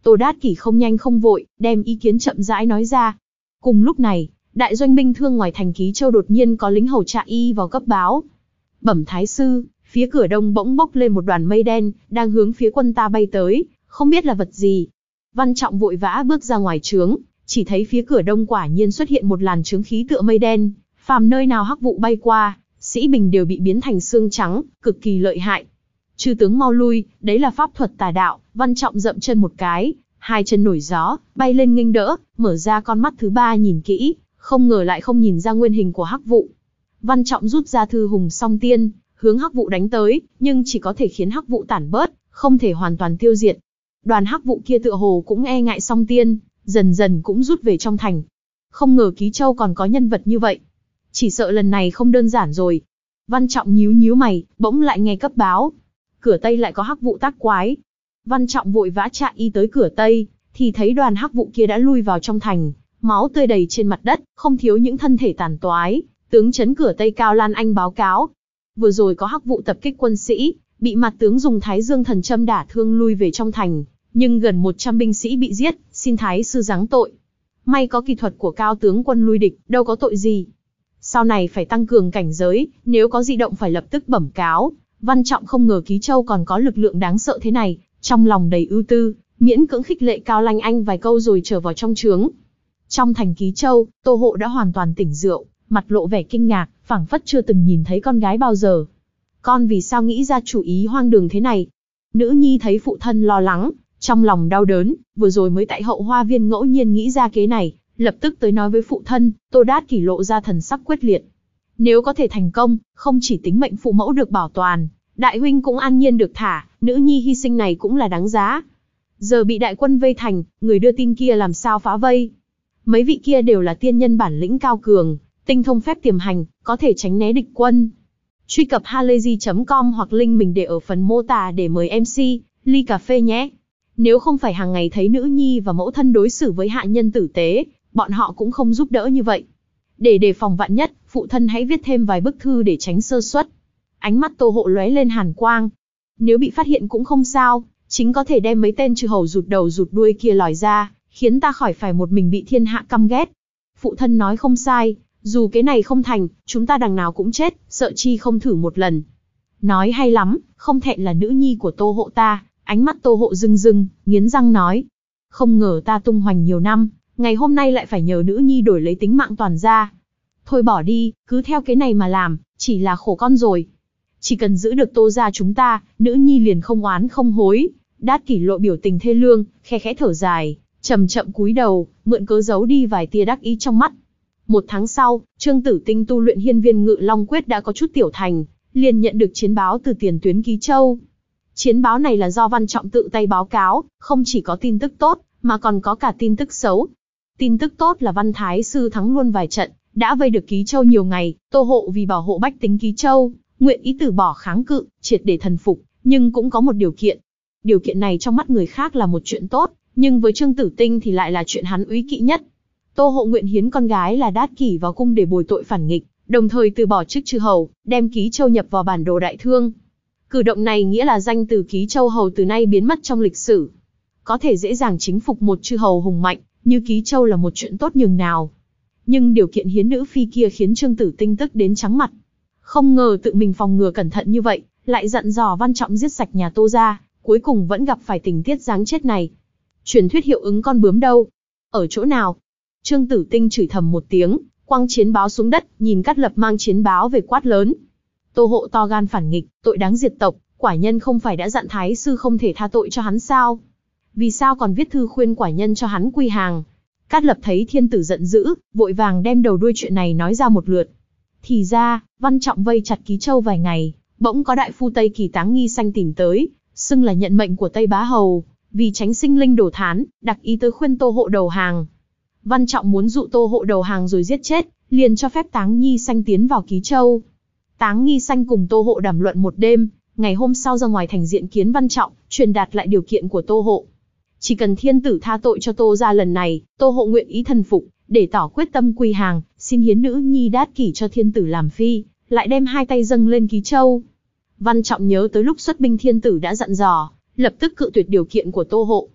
Tô Đát Kỷ không nhanh không vội, đem ý kiến chậm rãi nói ra. Cùng lúc này, đại doanh binh thương ngoài thành Ký Châu đột nhiên có lính hầu Trạ Y vào cấp báo. Bẩm thái sư, phía cửa đông bỗng bốc lên một đoàn mây đen, đang hướng phía quân ta bay tới, không biết là vật gì. Văn Trọng vội vã bước ra ngoài trướng, chỉ thấy phía cửa đông quả nhiên xuất hiện một làn chướng khí tựa mây đen, phàm nơi nào hắc vụ bay qua, sĩ bình đều bị biến thành xương trắng, cực kỳ lợi hại. Chư tướng mau lui, đấy là pháp thuật tà đạo. Văn Trọng dậm chân một cái, hai chân nổi gió, bay lên nghênh đỡ, mở ra con mắt thứ ba nhìn kỹ, không ngờ lại không nhìn ra nguyên hình của hắc vụ. Văn Trọng rút ra thư hùng song tiên, hướng hắc vụ đánh tới, nhưng chỉ có thể khiến hắc vụ tản bớt, không thể hoàn toàn tiêu diệt. Đoàn hắc vụ kia tựa hồ cũng e ngại song tiên, dần dần cũng rút về trong thành. Không ngờ Ký Châu còn có nhân vật như vậy. Chỉ sợ lần này không đơn giản rồi. Văn Trọng nhíu nhíu mày, bỗng lại nghe cấp báo. Cửa Tây lại có hắc vụ tác quái. Văn Trọng vội vã Trạ Y tới cửa Tây, thì thấy đoàn hắc vụ kia đã lui vào trong thành, máu tươi đầy trên mặt đất, không thiếu những thân thể tàn toái. Tướng trấn cửa Tây Cao Lan Anh báo cáo. Vừa rồi có hắc vụ tập kích quân sĩ, bị mặt tướng dùng Thái Dương thần châm đả thương lui về trong thành, nhưng gần một trăm binh sĩ bị giết, xin thái sư giáng tội. May có kỹ thuật của cao tướng quân lui địch, đâu có tội gì. Sau này phải tăng cường cảnh giới, nếu có dị động phải lập tức bẩm cáo. Văn Trọng không ngờ Ký Châu còn có lực lượng đáng sợ thế này, trong lòng đầy ưu tư, miễn cưỡng khích lệ Cao Lanh Anh vài câu rồi trở vào trong trướng. Trong thành Ký Châu, Tô Hộ đã hoàn toàn tỉnh rượu, mặt lộ vẻ kinh ngạc, phảng phất chưa từng nhìn thấy con gái bao giờ. Con vì sao nghĩ ra chủ ý hoang đường thế này? Nữ nhi thấy phụ thân lo lắng, trong lòng đau đớn, vừa rồi mới tại hậu hoa viên ngẫu nhiên nghĩ ra kế này, lập tức tới nói với phụ thân. Tô Đát Kỷ lộ ra thần sắc quyết liệt. Nếu có thể thành công, không chỉ tính mệnh phụ mẫu được bảo toàn, đại huynh cũng an nhiên được thả, nữ nhi hy sinh này cũng là đáng giá. Giờ bị đại quân vây thành, người đưa tin kia làm sao phá vây? Mấy vị kia đều là tiên nhân bản lĩnh cao cường, tinh thông phép tiềm hành, có thể tránh né địch quân. Truy cập halayzi chấm com hoặc link mình để ở phần mô tả để mời em xê, ly cà phê nhé. Nếu không phải hàng ngày thấy nữ nhi và mẫu thân đối xử với hạ nhân tử tế, bọn họ cũng không giúp đỡ như vậy. Để đề phòng vạn nhất, phụ thân hãy viết thêm vài bức thư để tránh sơ suất. Ánh mắt Tô Hộ lóe lên hàn quang. Nếu bị phát hiện cũng không sao, chính có thể đem mấy tên chư hầu rụt đầu rụt đuôi kia lòi ra, khiến ta khỏi phải một mình bị thiên hạ căm ghét. Phụ thân nói không sai, dù cái này không thành, chúng ta đằng nào cũng chết, sợ chi không thử một lần. Nói hay lắm, không thẹn là nữ nhi của Tô Hộ ta. Ánh mắt Tô Hộ rưng rưng, nghiến răng nói. Không ngờ ta tung hoành nhiều năm, ngày hôm nay lại phải nhờ nữ nhi đổi lấy tính mạng toàn gia. Thôi bỏ đi, cứ theo cái này mà làm, chỉ là khổ con rồi. Chỉ cần giữ được Tô gia chúng ta, nữ nhi liền không oán không hối. Đát Kỷ lộ biểu tình thê lương, khe khẽ thở dài, chậm chậm cúi đầu, mượn cớ giấu đi vài tia đắc ý trong mắt. Một tháng sau, Trương Tử Tinh tu luyện Hiên Viên Ngự Long Quyết đã có chút tiểu thành, liền nhận được chiến báo từ tiền tuyến Ký Châu. Chiến báo này là do Văn Trọng tự tay báo cáo, không chỉ có tin tức tốt, mà còn có cả tin tức xấu. Tin tức tốt là Văn Thái Sư thắng luôn vài trận, đã vây được Ký Châu nhiều ngày. Tô Hộ vì bảo hộ bách tính Ký Châu, nguyện ý từ bỏ kháng cự, triệt để thần phục, nhưng cũng có một điều kiện. Điều kiện này trong mắt người khác là một chuyện tốt, nhưng với Trương Tử Tinh thì lại là chuyện hắn úy kỵ nhất. Tô Hộ nguyện hiến con gái là Đát Kỷ vào cung để bồi tội phản nghịch, đồng thời từ bỏ chức chư hầu, đem Ký Châu nhập vào bản đồ đại thương. Cử động này nghĩa là danh từ Ký Châu hầu từ nay biến mất trong lịch sử. Có thể dễ dàng chính phục một chư hầu hùng mạnh, như Ký Châu là một chuyện tốt nhường nào. Nhưng điều kiện hiến nữ phi kia khiến Trương Tử Tinh tức đến trắng mặt. Không ngờ tự mình phòng ngừa cẩn thận như vậy, lại dặn dò Văn Trọng giết sạch nhà Tô gia, cuối cùng vẫn gặp phải tình tiết giáng chết này. Truyền thuyết hiệu ứng con bướm đâu? Ở chỗ nào? Trương Tử Tinh chửi thầm một tiếng, quăng chiến báo xuống đất, nhìn Cát Lập mang chiến báo về quát lớn. Tô Hộ to gan phản nghịch, tội đáng diệt tộc, quả nhân không phải đã dặn Thái sư không thể tha tội cho hắn sao? Vì sao còn viết thư khuyên quả nhân cho hắn quy hàng? Cát Lập thấy thiên tử giận dữ, vội vàng đem đầu đuôi chuyện này nói ra một lượt. Thì ra, Văn Trọng vây chặt Ký Châu vài ngày, bỗng có đại phu Tây Kỳ Táng Nghi Sanh tìm tới, xưng là nhận mệnh của Tây Bá Hầu, vì tránh sinh linh đổ thán, đặc ý tới khuyên Tô Hộ đầu hàng. Văn Trọng muốn dụ Tô Hộ đầu hàng rồi giết chết, liền cho phép Táng Nghi Sanh tiến vào Ký Châu. Táng Nghi Sanh cùng Tô Hộ đàm luận một đêm, ngày hôm sau ra ngoài thành diện kiến Văn Trọng, truyền đạt lại điều kiện của Tô Hộ. Chỉ cần thiên tử tha tội cho Tô gia lần này, Tô Hộ nguyện ý thần phục, để tỏ quyết tâm quy hàng, xin hiến nữ nhi Đát Kỷ cho thiên tử làm phi, lại đem hai tay dâng lên Ký Châu. Văn Trọng nhớ tới lúc xuất binh thiên tử đã dặn dò, lập tức cự tuyệt điều kiện của Tô Hộ.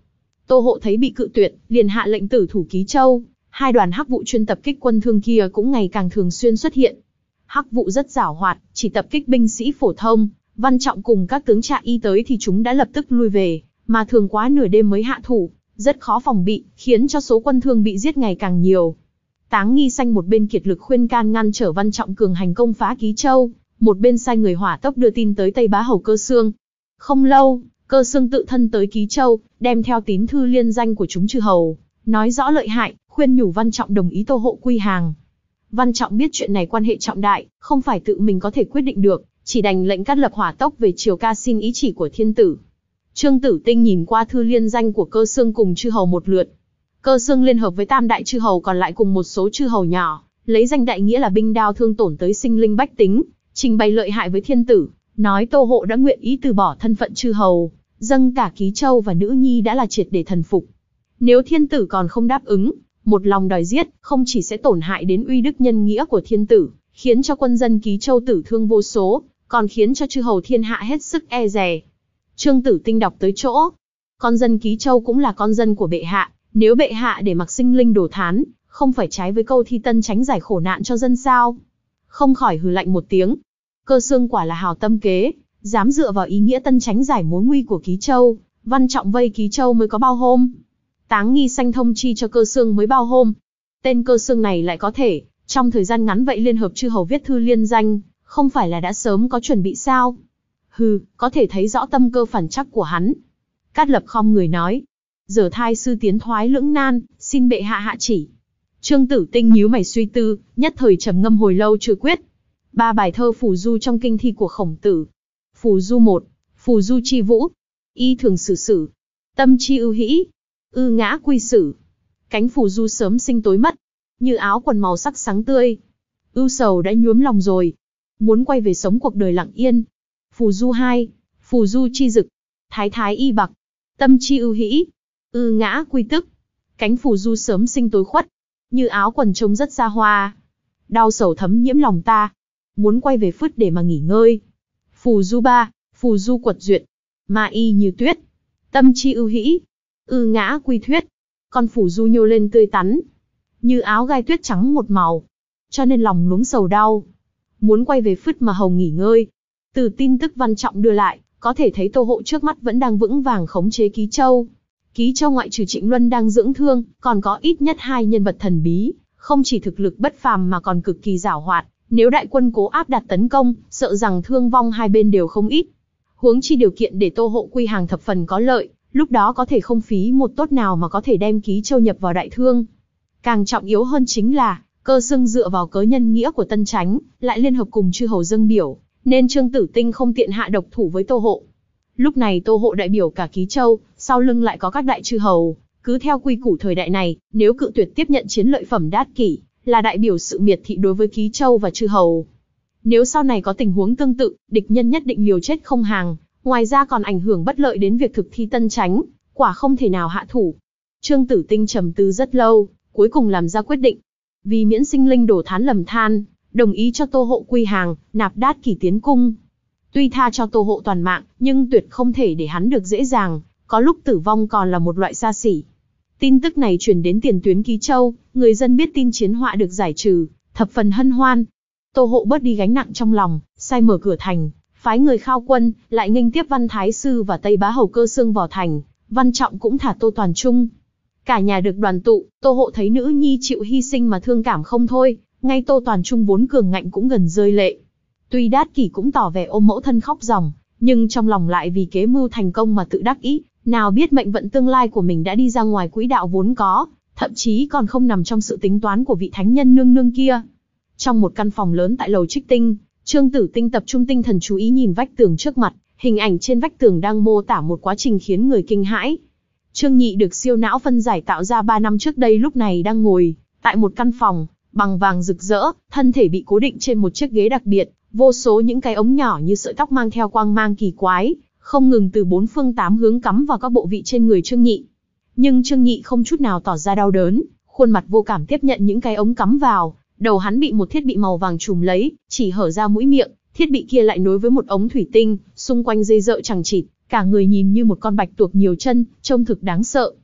Tô Hộ thấy bị cự tuyệt, liền hạ lệnh tử thủ Ký Châu. Hai đoàn hắc vụ chuyên tập kích quân thương kia cũng ngày càng thường xuyên xuất hiện. Hắc vụ rất giảo hoạt, chỉ tập kích binh sĩ phổ thông. Văn Trọng cùng các tướng Trạ Y tới thì chúng đã lập tức lui về, mà thường quá nửa đêm mới hạ thủ, rất khó phòng bị, khiến cho số quân thương bị giết ngày càng nhiều. Táng Nghi Xanh một bên kiệt lực khuyên can ngăn trở Văn Trọng cường hành công phá Ký Châu, một bên sai người hỏa tốc đưa tin tới Tây Bá Hầu Cơ Xương. Không lâu, Cơ Xương tự thân tới Ký Châu, đem theo tín thư liên danh của chúng chư hầu, nói rõ lợi hại, khuyên nhủ Văn Trọng đồng ý Tô Hộ quy hàng. Văn Trọng biết chuyện này quan hệ trọng đại, không phải tự mình có thể quyết định được, chỉ đành lệnh cắt lập hỏa tốc về triều ca xin ý chỉ của thiên tử. Trương Tử Tinh nhìn qua thư liên danh của Cơ Xương cùng chư hầu một lượt. Cơ Xương liên hợp với tam đại chư hầu còn lại cùng một số chư hầu nhỏ, lấy danh đại nghĩa là binh đao thương tổn tới sinh linh bách tính, trình bày lợi hại với thiên tử, nói Tô Hộ đã nguyện ý từ bỏ thân phận chư hầu, dâng cả Ký Châu và nữ nhi đã là triệt để thần phục. Nếu thiên tử còn không đáp ứng, một lòng đòi giết, không chỉ sẽ tổn hại đến uy đức nhân nghĩa của thiên tử, khiến cho quân dân Ký Châu tử thương vô số, còn khiến cho chư hầu thiên hạ hết sức e dè. Trương Tử Tinh đọc tới chỗ, con dân Ký Châu cũng là con dân của bệ hạ, nếu bệ hạ để mặc sinh linh đổ thán, không phải trái với câu thi tân tránh giải khổ nạn cho dân sao? Không khỏi hừ lạnh một tiếng. Cơ Xương quả là hào tâm kế, dám dựa vào ý nghĩa tân tránh giải mối nguy của Ký Châu, Văn Trọng vây Ký Châu mới có bao hôm. Táng Nghi Xanh thông chi cho Cơ Xương mới bao hôm. Tên Cơ Xương này lại có thể, trong thời gian ngắn vậy liên hợp chư hầu viết thư liên danh, không phải là đã sớm có chuẩn bị sao? Hừ, có thể thấy rõ tâm cơ phản chắc của hắn. Cát Lập khom người nói, giờ thai sư tiến thoái lưỡng nan, xin bệ hạ hạ chỉ. Trương Tử Tinh nhíu mày suy tư, nhất thời trầm ngâm hồi lâu chưa quyết. Ba bài thơ phù du trong kinh thi của Khổng Tử. Phù du một, phù du chi vũ, y thường xử xử, tâm chi ưu hĩ, ư ngã quy xử. Cánh phù du sớm sinh tối mất, như áo quần màu sắc sáng tươi. Ưu sầu đã nhuốm lòng rồi, muốn quay về sống cuộc đời lặng yên. Phù du hai, phù du chi dực, thái thái y bạc, tâm chi ưu hĩ, ư ngã quy tức. Cánh phù du sớm sinh tối khuất, như áo quần trông rất xa hoa. Đau sầu thấm nhiễm lòng ta, muốn quay về phứt để mà nghỉ ngơi. Phù du ba, phù du quật duyệt, ma y như tuyết, tâm chi ưu hĩ, ư ngã quy thuyết. Con phù du nhô lên tươi tắn, như áo gai tuyết trắng một màu, cho nên lòng luống sầu đau, muốn quay về phứt mà hồng nghỉ ngơi. Từ tin tức Văn Trọng đưa lại, có thể thấy Tô Hộ trước mắt vẫn đang vững vàng khống chế Ký Châu. Ký Châu ngoại trừ Trịnh Luân đang dưỡng thương, còn có ít nhất hai nhân vật thần bí, không chỉ thực lực bất phàm mà còn cực kỳ giảo hoạt. Nếu đại quân cố áp đặt tấn công, sợ rằng thương vong hai bên đều không ít. Huống chi điều kiện để Tô Hộ quy hàng thập phần có lợi, lúc đó có thể không phí một tốt nào mà có thể đem Ký Châu nhập vào đại thương. Càng trọng yếu hơn chính là, Cơ Xương dựa vào cớ nhân nghĩa của Tân Chánh, lại liên hợp cùng chư hầu dâng biểu, nên Trương Tử Tinh không tiện hạ độc thủ với Tô Hộ. Lúc này Tô Hộ đại biểu cả Ký Châu, sau lưng lại có các đại chư hầu, cứ theo quy củ thời đại này, nếu cự tuyệt tiếp nhận chiến lợi phẩm đát kỷ, là đại biểu sự miệt thị đối với Ký Châu và chư hầu. Nếu sau này có tình huống tương tự, địch nhân nhất định liều chết không hàng, ngoài ra còn ảnh hưởng bất lợi đến việc thực thi Tân Chánh, quả không thể nào hạ thủ. Trương Tử Tinh trầm tư rất lâu, cuối cùng làm ra quyết định. Vì miễn sinh linh đổ thán lầm than, đồng ý cho Tô Hộ quy hàng, nạp đát kỷ tiến cung. Tuy tha cho Tô Hộ toàn mạng, nhưng tuyệt không thể để hắn được dễ dàng, có lúc tử vong còn là một loại xa xỉ. Tin tức này truyền đến tiền tuyến Ký Châu, người dân biết tin chiến họa được giải trừ, thập phần hân hoan. Tô Hộ bớt đi gánh nặng trong lòng, sai mở cửa thành, phái người khao quân, lại nghênh tiếp Văn Thái Sư và Tây Bá Hầu Cơ Xương vào thành. Văn Trọng cũng thả Tô Toàn Trung. Cả nhà được đoàn tụ, Tô Hộ thấy nữ nhi chịu hy sinh mà thương cảm không thôi, ngay Tô Toàn Trung vốn cường ngạnh cũng gần rơi lệ. Tuy đát kỷ cũng tỏ vẻ ôm mẫu thân khóc ròng, nhưng trong lòng lại vì kế mưu thành công mà tự đắc ý, nào biết mệnh vận tương lai của mình đã đi ra ngoài quỹ đạo vốn có, thậm chí còn không nằm trong sự tính toán của vị thánh nhân nương nương kia. Trong một căn phòng lớn tại lầu Trích Tinh, Trương Tử Tinh tập trung tinh thần chú ý nhìn vách tường trước mặt, hình ảnh trên vách tường đang mô tả một quá trình khiến người kinh hãi. Trương Nhị được siêu não phân giải tạo ra ba năm trước đây lúc này đang ngồi tại một căn phòng bằng vàng rực rỡ, thân thể bị cố định trên một chiếc ghế đặc biệt, vô số những cái ống nhỏ như sợi tóc mang theo quang mang kỳ quái, không ngừng từ bốn phương tám hướng cắm vào các bộ vị trên người Trương Nhị. Nhưng Trương Nhị không chút nào tỏ ra đau đớn, khuôn mặt vô cảm tiếp nhận những cái ống cắm vào, đầu hắn bị một thiết bị màu vàng trùm lấy, chỉ hở ra mũi miệng, thiết bị kia lại nối với một ống thủy tinh, xung quanh dây dợ chằng chịt, cả người nhìn như một con bạch tuộc nhiều chân, trông thực đáng sợ.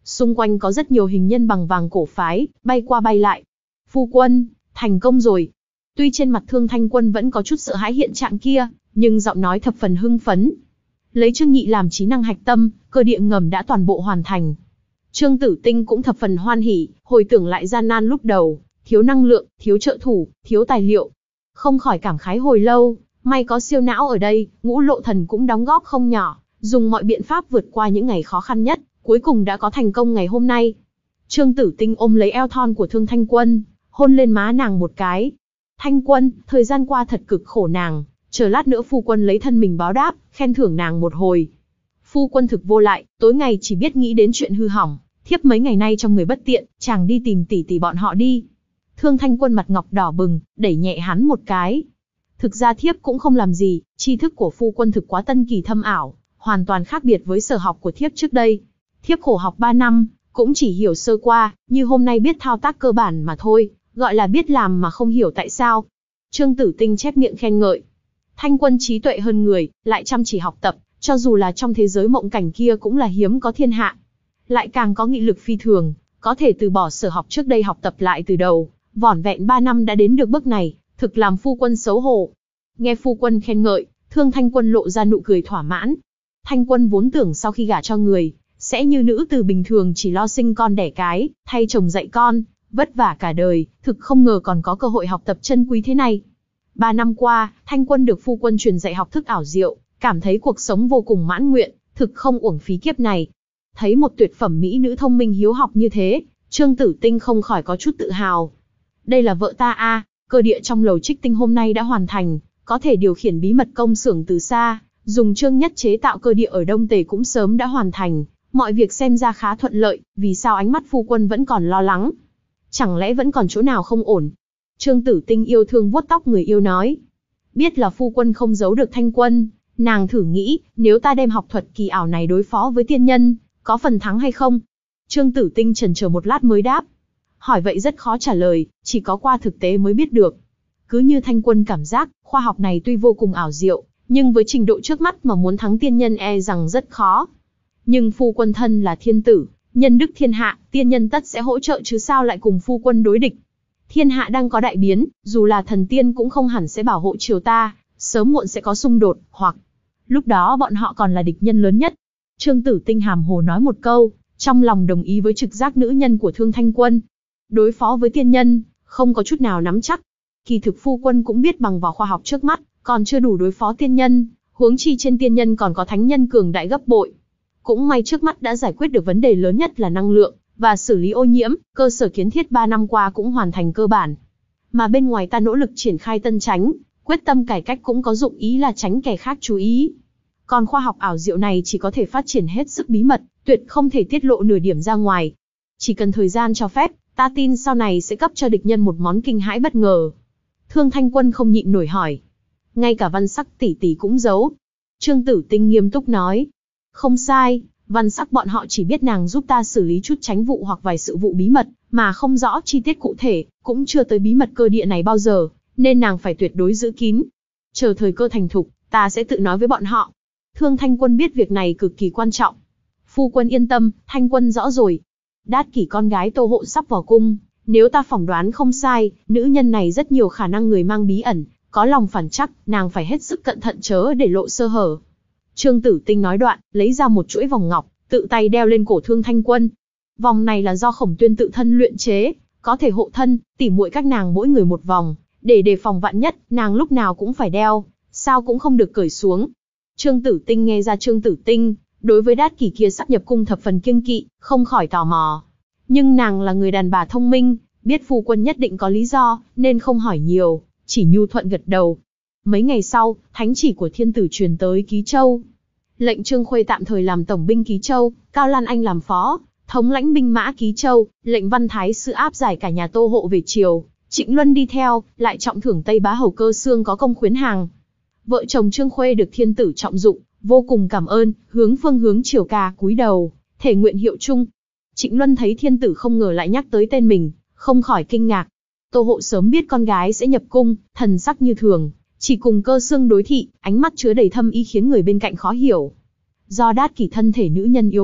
Xung quanh có rất nhiều hình nhân bằng vàng cổ phái, bay qua bay lại. Phu quân, thành công rồi. Tuy trên mặt Thương Thanh Quân vẫn có chút sợ hãi hiện trạng kia, nhưng giọng nói thập phần hưng phấn. Lấy Trương Nhị làm trí năng hạch tâm, cơ địa ngầm đã toàn bộ hoàn thành. Trương Tử Tinh cũng thập phần hoan hỉ, hồi tưởng lại gian nan lúc đầu, thiếu năng lượng, thiếu trợ thủ, thiếu tài liệu. Không khỏi cảm khái hồi lâu, may có siêu não ở đây, Ngũ Lộ Thần cũng đóng góp không nhỏ, dùng mọi biện pháp vượt qua những ngày khó khăn nhất, cuối cùng đã có thành công ngày hôm nay. Trương Tử Tinh ôm lấy eo thon của Thương Thanh Quân, hôn lên má nàng một cái. Thanh Quân, thời gian qua thật cực khổ nàng, chờ lát nữa phu quân lấy thân mình báo đáp, khen thưởng nàng một hồi. Phu quân thực vô lại, tối ngày chỉ biết nghĩ đến chuyện hư hỏng, thiếp mấy ngày nay trong người bất tiện, chàng đi tìm tỷ tỷ bọn họ đi. Thương Thanh Quân mặt ngọc đỏ bừng, đẩy nhẹ hắn một cái. Thực ra thiếp cũng không làm gì, tri thức của phu quân thực quá tân kỳ thâm ảo, hoàn toàn khác biệt với sở học của thiếp trước đây. Thiếp khổ học ba năm, cũng chỉ hiểu sơ qua, như hôm nay biết thao tác cơ bản mà thôi, gọi là biết làm mà không hiểu tại sao. Trương Tử Tinh chép miệng khen ngợi. Thanh Quân trí tuệ hơn người, lại chăm chỉ học tập, cho dù là trong thế giới mộng cảnh kia cũng là hiếm có thiên hạ. Lại càng có nghị lực phi thường, có thể từ bỏ sở học trước đây học tập lại từ đầu, vỏn vẹn ba năm đã đến được bước này, thực làm phu quân xấu hổ. Nghe phu quân khen ngợi, Thương Thanh Quân lộ ra nụ cười thỏa mãn. Thanh Quân vốn tưởng sau khi gả cho người, sẽ như nữ từ bình thường chỉ lo sinh con đẻ cái, thay chồng dạy con, vất vả cả đời, thực không ngờ còn có cơ hội học tập chân quý thế này. Ba năm qua, Thanh Quân được phu quân truyền dạy học thức ảo diệu, cảm thấy cuộc sống vô cùng mãn nguyện, thực không uổng phí kiếp này. Thấy một tuyệt phẩm mỹ nữ thông minh hiếu học như thế, Trương Tử Tinh không khỏi có chút tự hào. Đây là vợ ta a, à, cơ địa trong lầu trích tinh hôm nay đã hoàn thành, có thể điều khiển bí mật công xưởng từ xa, dùng Trương Nhất chế tạo cơ địa ở Đông Tề cũng sớm đã hoàn thành, mọi việc xem ra khá thuận lợi, vì sao ánh mắt phu quân vẫn còn lo lắng? Chẳng lẽ vẫn còn chỗ nào không ổn? Trương Tử Tinh yêu thương vuốt tóc người yêu nói. Biết là phu quân không giấu được Thanh Quân, nàng thử nghĩ, nếu ta đem học thuật kỳ ảo này đối phó với tiên nhân, có phần thắng hay không? Trương Tử Tinh chần chờ một lát mới đáp. Hỏi vậy rất khó trả lời, chỉ có qua thực tế mới biết được. Cứ như Thanh Quân cảm giác, khoa học này tuy vô cùng ảo diệu, nhưng với trình độ trước mắt mà muốn thắng tiên nhân e rằng rất khó. Nhưng phu quân thân là thiên tử, nhân đức thiên hạ, tiên nhân tất sẽ hỗ trợ chứ sao lại cùng phu quân đối địch. Thiên hạ đang có đại biến, dù là thần tiên cũng không hẳn sẽ bảo hộ triều ta, sớm muộn sẽ có xung đột, hoặc lúc đó bọn họ còn là địch nhân lớn nhất. Trương Tử Tinh hàm hồ nói một câu, trong lòng đồng ý với trực giác nữ nhân của Thương Thanh Quân. Đối phó với tiên nhân, không có chút nào nắm chắc. Kỳ thực phu quân cũng biết bằng vào khoa học trước mắt, còn chưa đủ đối phó tiên nhân, huống chi trên tiên nhân còn có thánh nhân cường đại gấp bội. Cũng may trước mắt đã giải quyết được vấn đề lớn nhất là năng lượng, và xử lý ô nhiễm, cơ sở kiến thiết ba năm qua cũng hoàn thành cơ bản. Mà bên ngoài ta nỗ lực triển khai tân tránh, quyết tâm cải cách cũng có dụng ý là tránh kẻ khác chú ý. Còn khoa học ảo diệu này chỉ có thể phát triển hết sức bí mật, tuyệt không thể tiết lộ nửa điểm ra ngoài. Chỉ cần thời gian cho phép, ta tin sau này sẽ cấp cho địch nhân một món kinh hãi bất ngờ. Thương Thanh Quân không nhịn nổi hỏi. Ngay cả Văn Sắc tỷ tỷ cũng giấu. Trương Tử Tinh nghiêm túc nói. Không sai, Văn Sắc bọn họ chỉ biết nàng giúp ta xử lý chút tránh vụ hoặc vài sự vụ bí mật, mà không rõ chi tiết cụ thể, cũng chưa tới bí mật cơ địa này bao giờ, nên nàng phải tuyệt đối giữ kín. Chờ thời cơ thành thục, ta sẽ tự nói với bọn họ. Thương Thanh Quân biết việc này cực kỳ quan trọng. Phu quân yên tâm, Thanh Quân rõ rồi. Đát Kỷ con gái Tô Hộ sắp vào cung, nếu ta phỏng đoán không sai, nữ nhân này rất nhiều khả năng người mang bí ẩn, có lòng phản chắc, nàng phải hết sức cẩn thận chớ để lộ sơ hở. Trương Tử Tinh nói đoạn, lấy ra một chuỗi vòng ngọc, tự tay đeo lên cổ Thương Thanh Quân. Vòng này là do Khổng Tuyên tự thân luyện chế, có thể hộ thân, tỉ muội các nàng mỗi người một vòng, để đề phòng vạn nhất, nàng lúc nào cũng phải đeo, sao cũng không được cởi xuống. Trương Tử Tinh nghe ra Trương Tử Tinh, đối với Đát Kỷ kia sắp nhập cung thập phần kiêng kỵ, không khỏi tò mò. Nhưng nàng là người đàn bà thông minh, biết phu quân nhất định có lý do, nên không hỏi nhiều, chỉ nhu thuận gật đầu. Mấy ngày sau, thánh chỉ của thiên tử truyền tới Ký Châu. Lệnh Trương Khuê tạm thời làm tổng binh Ký Châu, Cao Lan Anh làm phó, thống lãnh binh mã Ký Châu, lệnh Văn Thái sư áp giải cả nhà Tô Hộ về triều, Trịnh Luân đi theo, lại trọng thưởng Tây Bá Hầu Cơ Xương có công khuyến hàng. Vợ chồng Trương Khuê được thiên tử trọng dụng, vô cùng cảm ơn, hướng phương hướng triều ca cúi đầu, thể nguyện hiệu chung. Trịnh Luân thấy thiên tử không ngờ lại nhắc tới tên mình, không khỏi kinh ngạc. Tô Hộ sớm biết con gái sẽ nhập cung, thần sắc như thường, chỉ cùng Cơ Xương đối thị, ánh mắt chứa đầy thâm ý khiến người bên cạnh khó hiểu. Do Đát Kỷ thân thể nữ nhân yếu ớt,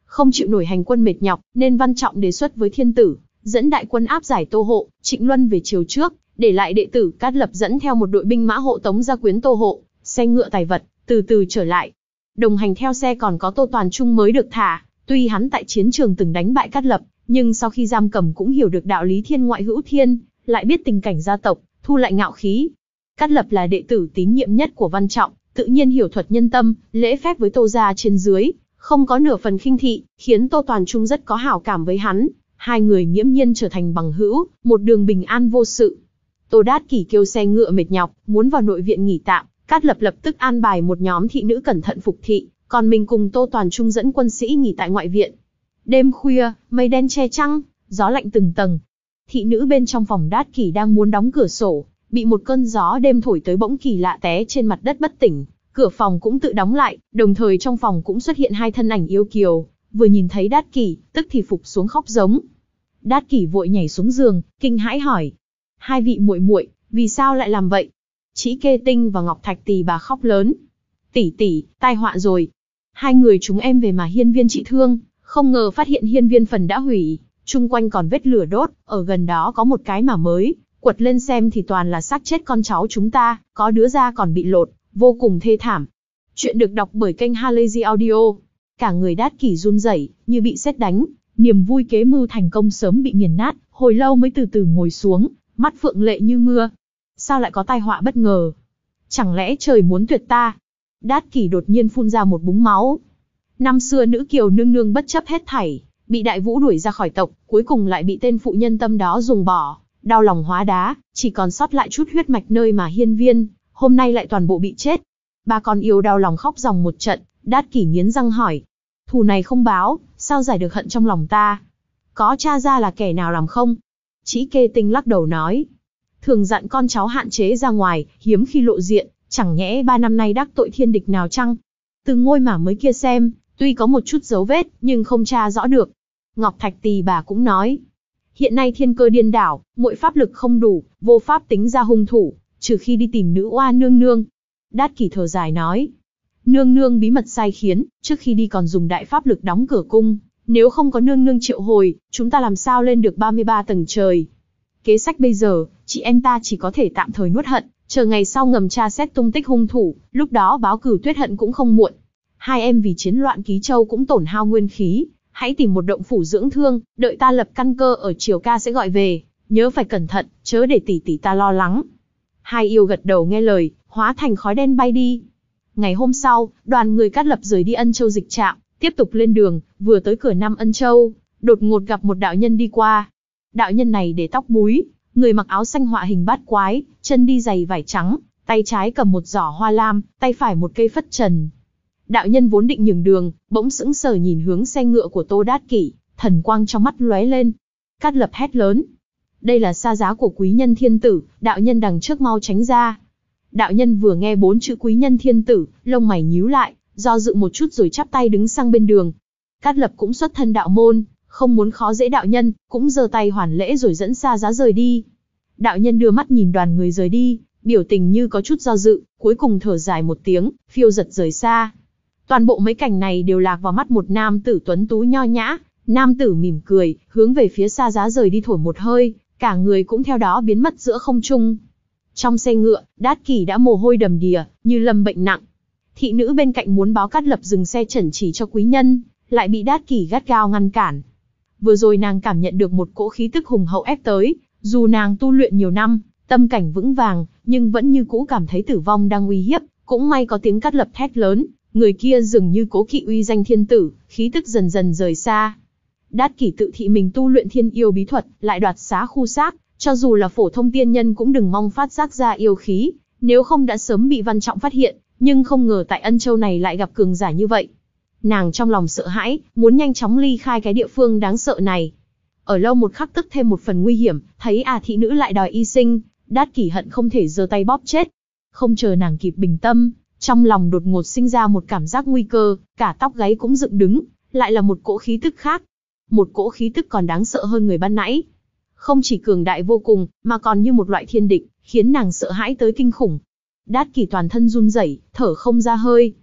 Không chịu nổi hành quân mệt nhọc, nên Văn Trọng đề xuất với thiên tử, dẫn đại quân áp giải Tô Hộ, Trịnh Luân về triều trước, để lại đệ tử Cát Lập dẫn theo một đội binh mã hộ tống gia quyến Tô Hộ, xe ngựa tài vật, từ từ trở lại. Đồng hành theo xe còn có Tô Toàn Trung mới được thả, tuy hắn tại chiến trường từng đánh bại Cát Lập, nhưng sau khi giam cầm cũng hiểu được đạo lý thiên ngoại hữu thiên, lại biết tình cảnh gia tộc, thu lại ngạo khí. Cát Lập là đệ tử tín nhiệm nhất của Văn Trọng, tự nhiên hiểu thuật nhân tâm, lễ phép với Tô gia trên dưới, không có nửa phần khinh thị, khiến Tô Toàn Trung rất có hảo cảm với hắn. Hai người nghiễm nhiên trở thành bằng hữu, một đường bình an vô sự. Tô Đát Kỷ kêu xe ngựa mệt nhọc, muốn vào nội viện nghỉ tạm, Cát Lập lập tức an bài một nhóm thị nữ cẩn thận phục thị, còn mình cùng Tô Toàn Trung dẫn quân sĩ nghỉ tại ngoại viện. Đêm khuya, mây đen che trăng, gió lạnh từng tầng. Thị nữ bên trong phòng Đát Kỷ đang muốn đóng cửa sổ, bị một cơn gió đêm thổi tới bỗng kỳ lạ té trên mặt đất bất tỉnh. Cửa phòng cũng tự đóng lại, đồng thời trong phòng cũng xuất hiện hai thân ảnh yêu kiều, vừa nhìn thấy Đát Kỷ, tức thì phục xuống khóc giống. Đát Kỷ vội nhảy xuống giường, kinh hãi hỏi: hai vị muội muội, vì sao lại làm vậy? Trĩ Kê Tinh và Ngọc Thạch Tỳ bà khóc lớn: tỷ tỷ, tai họa rồi. Hai người chúng em về mà hiên viên trị thương, không ngờ phát hiện hiên viên phần đã hủy, chung quanh còn vết lửa đốt, ở gần đó có một cái mả mới, quật lên xem thì toàn là xác chết con cháu chúng ta, có đứa da còn bị lột, vô cùng thê thảm. Chuyện được đọc bởi kênh Halazy Audio. Cả người Đát Kỷ run rẩy, như bị sét đánh, niềm vui kế mưu thành công sớm bị nghiền nát, hồi lâu mới từ từ ngồi xuống, mắt phượng lệ như mưa. Sao lại có tai họa bất ngờ? Chẳng lẽ trời muốn tuyệt ta? Đát Kỷ đột nhiên phun ra một búng máu. Năm xưa nữ kiều nương nương bất chấp hết thảy, bị Đại Vũ đuổi ra khỏi tộc, cuối cùng lại bị tên phụ nhân tâm đó dùng bỏ, đau lòng hóa đá, chỉ còn sót lại chút huyết mạch nơi mà hiên viên, hôm nay lại toàn bộ bị chết. Ba con yêu đau lòng khóc ròng một trận, Đát Kỷ nghiến răng hỏi: thù này không báo, sao giải được hận trong lòng ta? Có tra ra là kẻ nào làm không? Trĩ Kê Tinh lắc đầu nói: thường dặn con cháu hạn chế ra ngoài, hiếm khi lộ diện, chẳng nhẽ ba năm nay đắc tội thiên địch nào chăng? Từ ngôi mả mới kia xem, tuy có một chút dấu vết, nhưng không tra rõ được. Ngọc Thạch Tỳ bà cũng nói: hiện nay thiên cơ điên đảo, muội pháp lực không đủ, vô pháp tính ra hung thủ, trừ khi đi tìm nữ oa nương nương. Đát Kỷ thở dài nói: nương nương bí mật sai khiến, trước khi đi còn dùng đại pháp lực đóng cửa cung, nếu không có nương nương triệu hồi, chúng ta làm sao lên được ba mươi ba tầng trời. Kế sách bây giờ, chị em ta chỉ có thể tạm thời nuốt hận, chờ ngày sau ngầm tra xét tung tích hung thủ, lúc đó báo cửu tuyết hận cũng không muộn. Hai em vì chiến loạn Ký Châu cũng tổn hao nguyên khí, hãy tìm một động phủ dưỡng thương, đợi ta lập căn cơ ở Triều Ca sẽ gọi về, nhớ phải cẩn thận, chớ để tỷ tỷ ta lo lắng. Hai yêu gật đầu nghe lời, hóa thành khói đen bay đi. Ngày hôm sau, đoàn người Cát Lập rời đi Ân Châu dịch trạm, tiếp tục lên đường, vừa tới cửa Nam Ân Châu, đột ngột gặp một đạo nhân đi qua. Đạo nhân này để tóc búi, người mặc áo xanh họa hình bát quái, chân đi giày vải trắng, tay trái cầm một giỏ hoa lam, tay phải một cây phất trần. Đạo nhân vốn định nhường đường, bỗng sững sờ nhìn hướng xe ngựa của Tô Đát Kỷ, thần quang trong mắt lóe lên. Cát Lập hét lớn: đây là sa giá của quý nhân thiên tử, đạo nhân đằng trước mau tránh ra. Đạo nhân vừa nghe bốn chữ quý nhân thiên tử, lông mày nhíu lại, do dự một chút rồi chắp tay đứng sang bên đường. Cát Lập cũng xuất thân đạo môn, không muốn khó dễ đạo nhân, cũng giơ tay hoàn lễ rồi dẫn sa giá rời đi. Đạo nhân đưa mắt nhìn đoàn người rời đi, biểu tình như có chút do dự, cuối cùng thở dài một tiếng, phiêu giật rời xa. Toàn bộ mấy cảnh này đều lạc vào mắt một nam tử tuấn tú nho nhã. Nam tử mỉm cười, hướng về phía sa giá rời đi thổi một hơi, cả người cũng theo đó biến mất giữa không trung. Trong xe ngựa, Đát Kỷ đã mồ hôi đầm đìa, như lâm bệnh nặng. Thị nữ bên cạnh muốn báo Cát Lập dừng xe chẩn chỉ cho quý nhân, lại bị Đát Kỷ gắt gao ngăn cản. Vừa rồi nàng cảm nhận được một cỗ khí tức hùng hậu ép tới, dù nàng tu luyện nhiều năm, tâm cảnh vững vàng, nhưng vẫn như cũ cảm thấy tử vong đang uy hiếp. Cũng may có tiếng Cát Lập thét lớn, người kia dường như cố kỵ uy danh thiên tử, khí tức dần dần rời xa. Đát Kỷ tự thị mình tu luyện thiên yêu bí thuật, lại đoạt xá khu xác, cho dù là phổ thông tiên nhân cũng đừng mong phát giác ra yêu khí, nếu không đã sớm bị Văn Trọng phát hiện, nhưng không ngờ tại Ân Châu này lại gặp cường giả như vậy. Nàng trong lòng sợ hãi, muốn nhanh chóng ly khai cái địa phương đáng sợ này. Ở lâu một khắc tức thêm một phần nguy hiểm, thấy à thị nữ lại đòi y sinh, Đát Kỷ hận không thể giơ tay bóp chết. Không chờ nàng kịp bình tâm, trong lòng đột ngột sinh ra một cảm giác nguy cơ, cả tóc gáy cũng dựng đứng, lại là một cỗ khí tức khác. Một cỗ khí tức còn đáng sợ hơn người ban nãy. Không chỉ cường đại vô cùng, mà còn như một loại thiên địch, khiến nàng sợ hãi tới kinh khủng. Đát Kỷ toàn thân run rẩy, thở không ra hơi.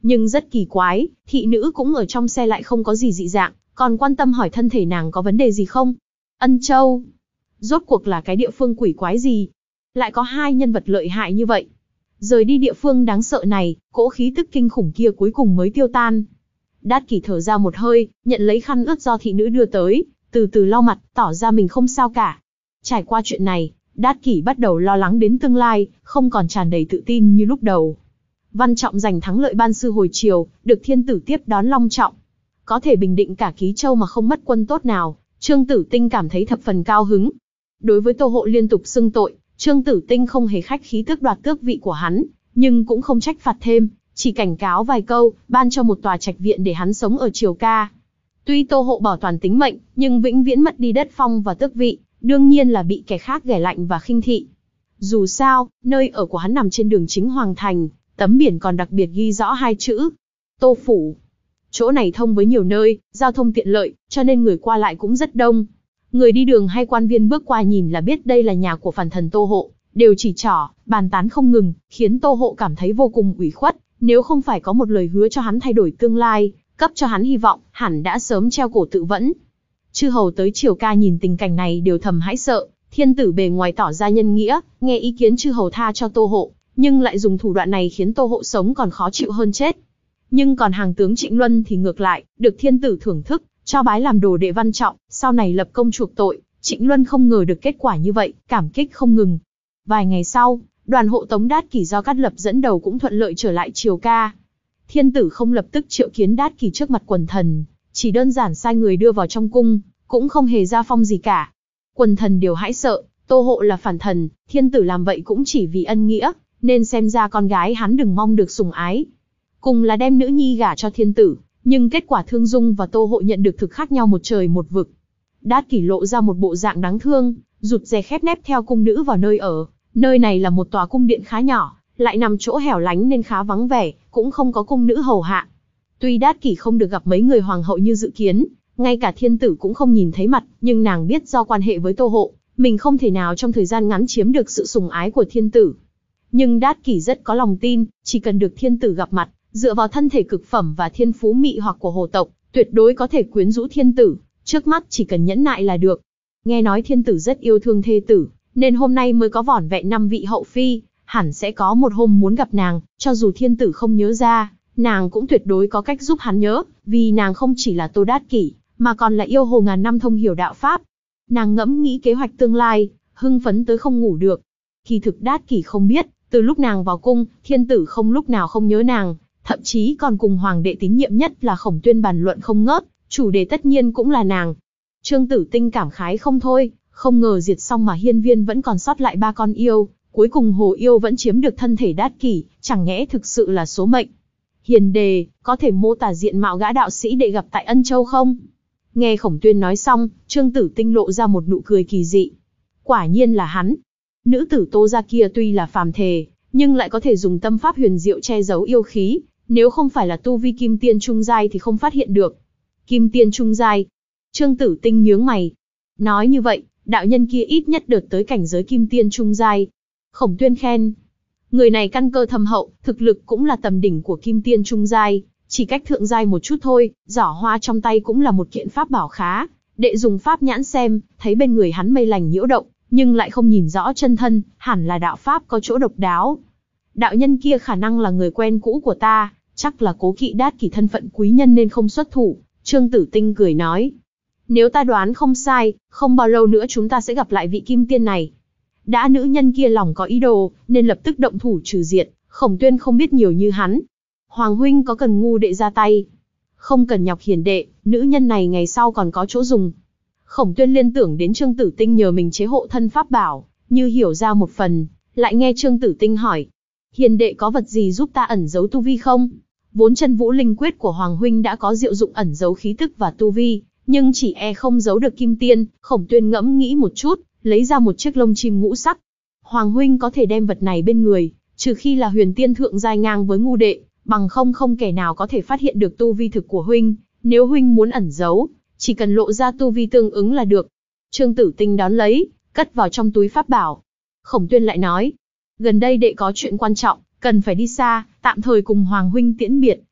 Nhưng rất kỳ quái, thị nữ cũng ở trong xe lại không có gì dị dạng, còn quan tâm hỏi thân thể nàng có vấn đề gì không. Ân Châu, rốt cuộc là cái địa phương quỷ quái gì? Lại có hai nhân vật lợi hại như vậy. Rời đi địa phương đáng sợ này, cỗ khí tức kinh khủng kia cuối cùng mới tiêu tan. Đát Kỷ thở ra một hơi, nhận lấy khăn ướt do thị nữ đưa tới, từ từ lau mặt, tỏ ra mình không sao cả. Trải qua chuyện này, Đát Kỷ bắt đầu lo lắng đến tương lai, không còn tràn đầy tự tin như lúc đầu. Văn Trọng giành thắng lợi ban sư hồi chiều, được thiên tử tiếp đón long trọng. Có thể bình định cả Ký Châu mà không mất quân tốt nào, Trương Tử Tinh cảm thấy thập phần cao hứng. Đối với Tô Hộ liên tục xưng tội, Trương Tử Tinh không hề khách khí tước đoạt tước vị của hắn, nhưng cũng không trách phạt thêm, chỉ cảnh cáo vài câu, ban cho một tòa trạch viện để hắn sống ở Triều Ca. Tuy Tô Hộ bảo toàn tính mệnh, nhưng vĩnh viễn mất đi đất phong và tước vị, đương nhiên là bị kẻ khác ghẻ lạnh và khinh thị. Dù sao, nơi ở của hắn nằm trên đường chính Hoàng Thành, tấm biển còn đặc biệt ghi rõ hai chữ Tô Phủ. Chỗ này thông với nhiều nơi, giao thông tiện lợi, cho nên người qua lại cũng rất đông. Người đi đường hay quan viên bước qua nhìn là biết đây là nhà của phản thần Tô Hộ, đều chỉ trỏ, bàn tán không ngừng, khiến Tô Hộ cảm thấy vô cùng ủy khuất. Nếu không phải có một lời hứa cho hắn thay đổi tương lai, cấp cho hắn hy vọng, hẳn đã sớm treo cổ tự vẫn. Chư hầu tới Triều Ca nhìn tình cảnh này đều thầm hãi sợ. Thiên tử bề ngoài tỏ ra nhân nghĩa, nghe ý kiến chư hầu tha cho Tô Hộ, nhưng lại dùng thủ đoạn này khiến Tô Hộ sống còn khó chịu hơn chết. Nhưng còn hàng tướng Trịnh Luân thì ngược lại, được thiên tử thưởng thức, cho bái làm đồ đệ Văn Trọng, sau này lập công chuộc tội. Trịnh Luân không ngờ được kết quả như vậy, cảm kích không ngừng. Vài ngày sau, đoàn hộ tống Đát Kỷ do Cát Lập dẫn đầu cũng thuận lợi trở lại Triều Ca. Thiên tử không lập tức triệu kiến Đát Kỷ trước mặt quần thần, chỉ đơn giản sai người đưa vào trong cung, cũng không hề ra phong gì cả. Quần thần đều hãi sợ, Tô Hộ là phản thần, thiên tử làm vậy cũng chỉ vì ân nghĩa, nên xem ra con gái hắn đừng mong được sủng ái. Cùng là đem nữ nhi gả cho thiên tử, nhưng kết quả Thương Dung và Tô Hộ nhận được thực khác nhau một trời một vực. Đát Kỷ lộ ra một bộ dạng đáng thương, rụt rè khép nép theo cung nữ vào nơi ở. Nơi này là một tòa cung điện khá nhỏ, lại nằm chỗ hẻo lánh nên khá vắng vẻ, cũng không có cung nữ hầu hạ. Tuy Đát Kỷ không được gặp mấy người hoàng hậu như dự kiến, ngay cả thiên tử cũng không nhìn thấy mặt, nhưng nàng biết do quan hệ với Tô Hộ, mình không thể nào trong thời gian ngắn chiếm được sự sủng ái của thiên tử. Nhưng Đát Kỷ rất có lòng tin, chỉ cần được thiên tử gặp mặt, dựa vào thân thể cực phẩm và thiên phú mị hoặc của hồ tộc, tuyệt đối có thể quyến rũ thiên tử, trước mắt chỉ cần nhẫn nại là được. Nghe nói thiên tử rất yêu thương thê tử, nên hôm nay mới có vỏn vẹn năm vị hậu phi, hẳn sẽ có một hôm muốn gặp nàng, cho dù thiên tử không nhớ ra, nàng cũng tuyệt đối có cách giúp hắn nhớ, vì nàng không chỉ là Tô Đát Kỷ, mà còn là yêu hồ ngàn năm thông hiểu đạo pháp. Nàng ngẫm nghĩ kế hoạch tương lai, hưng phấn tới không ngủ được. Kỳ thực Đát Kỷ không biết, từ lúc nàng vào cung, thiên tử không lúc nào không nhớ nàng, thậm chí còn cùng hoàng đệ tín nhiệm nhất là Khổng Tuyên bàn luận không ngớt, chủ đề tất nhiên cũng là nàng. Trương Tử Tinh cảm khái không thôi, không ngờ diệt xong mà hiên viên vẫn còn sót lại ba con yêu, cuối cùng hồ yêu vẫn chiếm được thân thể Đát Kỷ, chẳng nhẽ thực sự là số mệnh. Hiền đề, có thể mô tả diện mạo gã đạo sĩ đệ gặp tại Ân Châu không? Nghe Khổng Tuyên nói xong, Trương Tử Tinh lộ ra một nụ cười kỳ dị. Quả nhiên là hắn. Nữ tử Tô gia kia tuy là phàm thể, nhưng lại có thể dùng tâm pháp huyền diệu che giấu yêu khí, nếu không phải là tu vi kim tiên trung giai thì không phát hiện được. Kim tiên trung giai? Trương Tử Tinh nhướng mày. Nói như vậy, đạo nhân kia ít nhất đợt tới cảnh giới kim tiên trung giai. Khổng Tuyên khen. Người này căn cơ thâm hậu, thực lực cũng là tầm đỉnh của kim tiên trung giai, chỉ cách thượng giai một chút thôi. Giỏ hoa trong tay cũng là một kiện pháp bảo khá. Đệ dùng pháp nhãn xem, thấy bên người hắn mây lành nhiễu động, nhưng lại không nhìn rõ chân thân, hẳn là đạo pháp có chỗ độc đáo. Đạo nhân kia khả năng là người quen cũ của ta, chắc là cố kỵ Đát Kỷ thân phận quý nhân nên không xuất thủ. Trương Tử Tinh cười nói. Nếu ta đoán không sai, không bao lâu nữa chúng ta sẽ gặp lại vị kim tiên này. Đã nữ nhân kia lòng có ý đồ, nên lập tức động thủ trừ diệt. Khổng Tuyên không biết nhiều như hắn. Hoàng huynh có cần ngu đệ ra tay? Không cần nhọc hiền đệ, nữ nhân này ngày sau còn có chỗ dùng. Khổng Tuyên liên tưởng đến Trương Tử Tinh nhờ mình chế hộ thân pháp bảo, như hiểu ra một phần, lại nghe Trương Tử Tinh hỏi. Hiền đệ có vật gì giúp ta ẩn giấu tu vi không? Vốn chân vũ linh quyết của Hoàng huynh đã có diệu dụng ẩn giấu khí tức và tu vi, nhưng chỉ e không giấu được kim tiên. Khổng Tuyên ngẫm nghĩ một chút, lấy ra một chiếc lông chim ngũ sắc. Hoàng huynh có thể đem vật này bên người, trừ khi là huyền tiên thượng giai ngang với ngu đệ, bằng không không kẻ nào có thể phát hiện được tu vi thực của huynh. Nếu huynh muốn ẩn giấu, chỉ cần lộ ra tu vi tương ứng là được. Trương Tử Tinh đón lấy, cất vào trong túi pháp bảo. Khổng Tuyên lại nói, gần đây đệ có chuyện quan trọng, cần phải đi xa, tạm thời cùng Hoàng huynh tiễn biệt,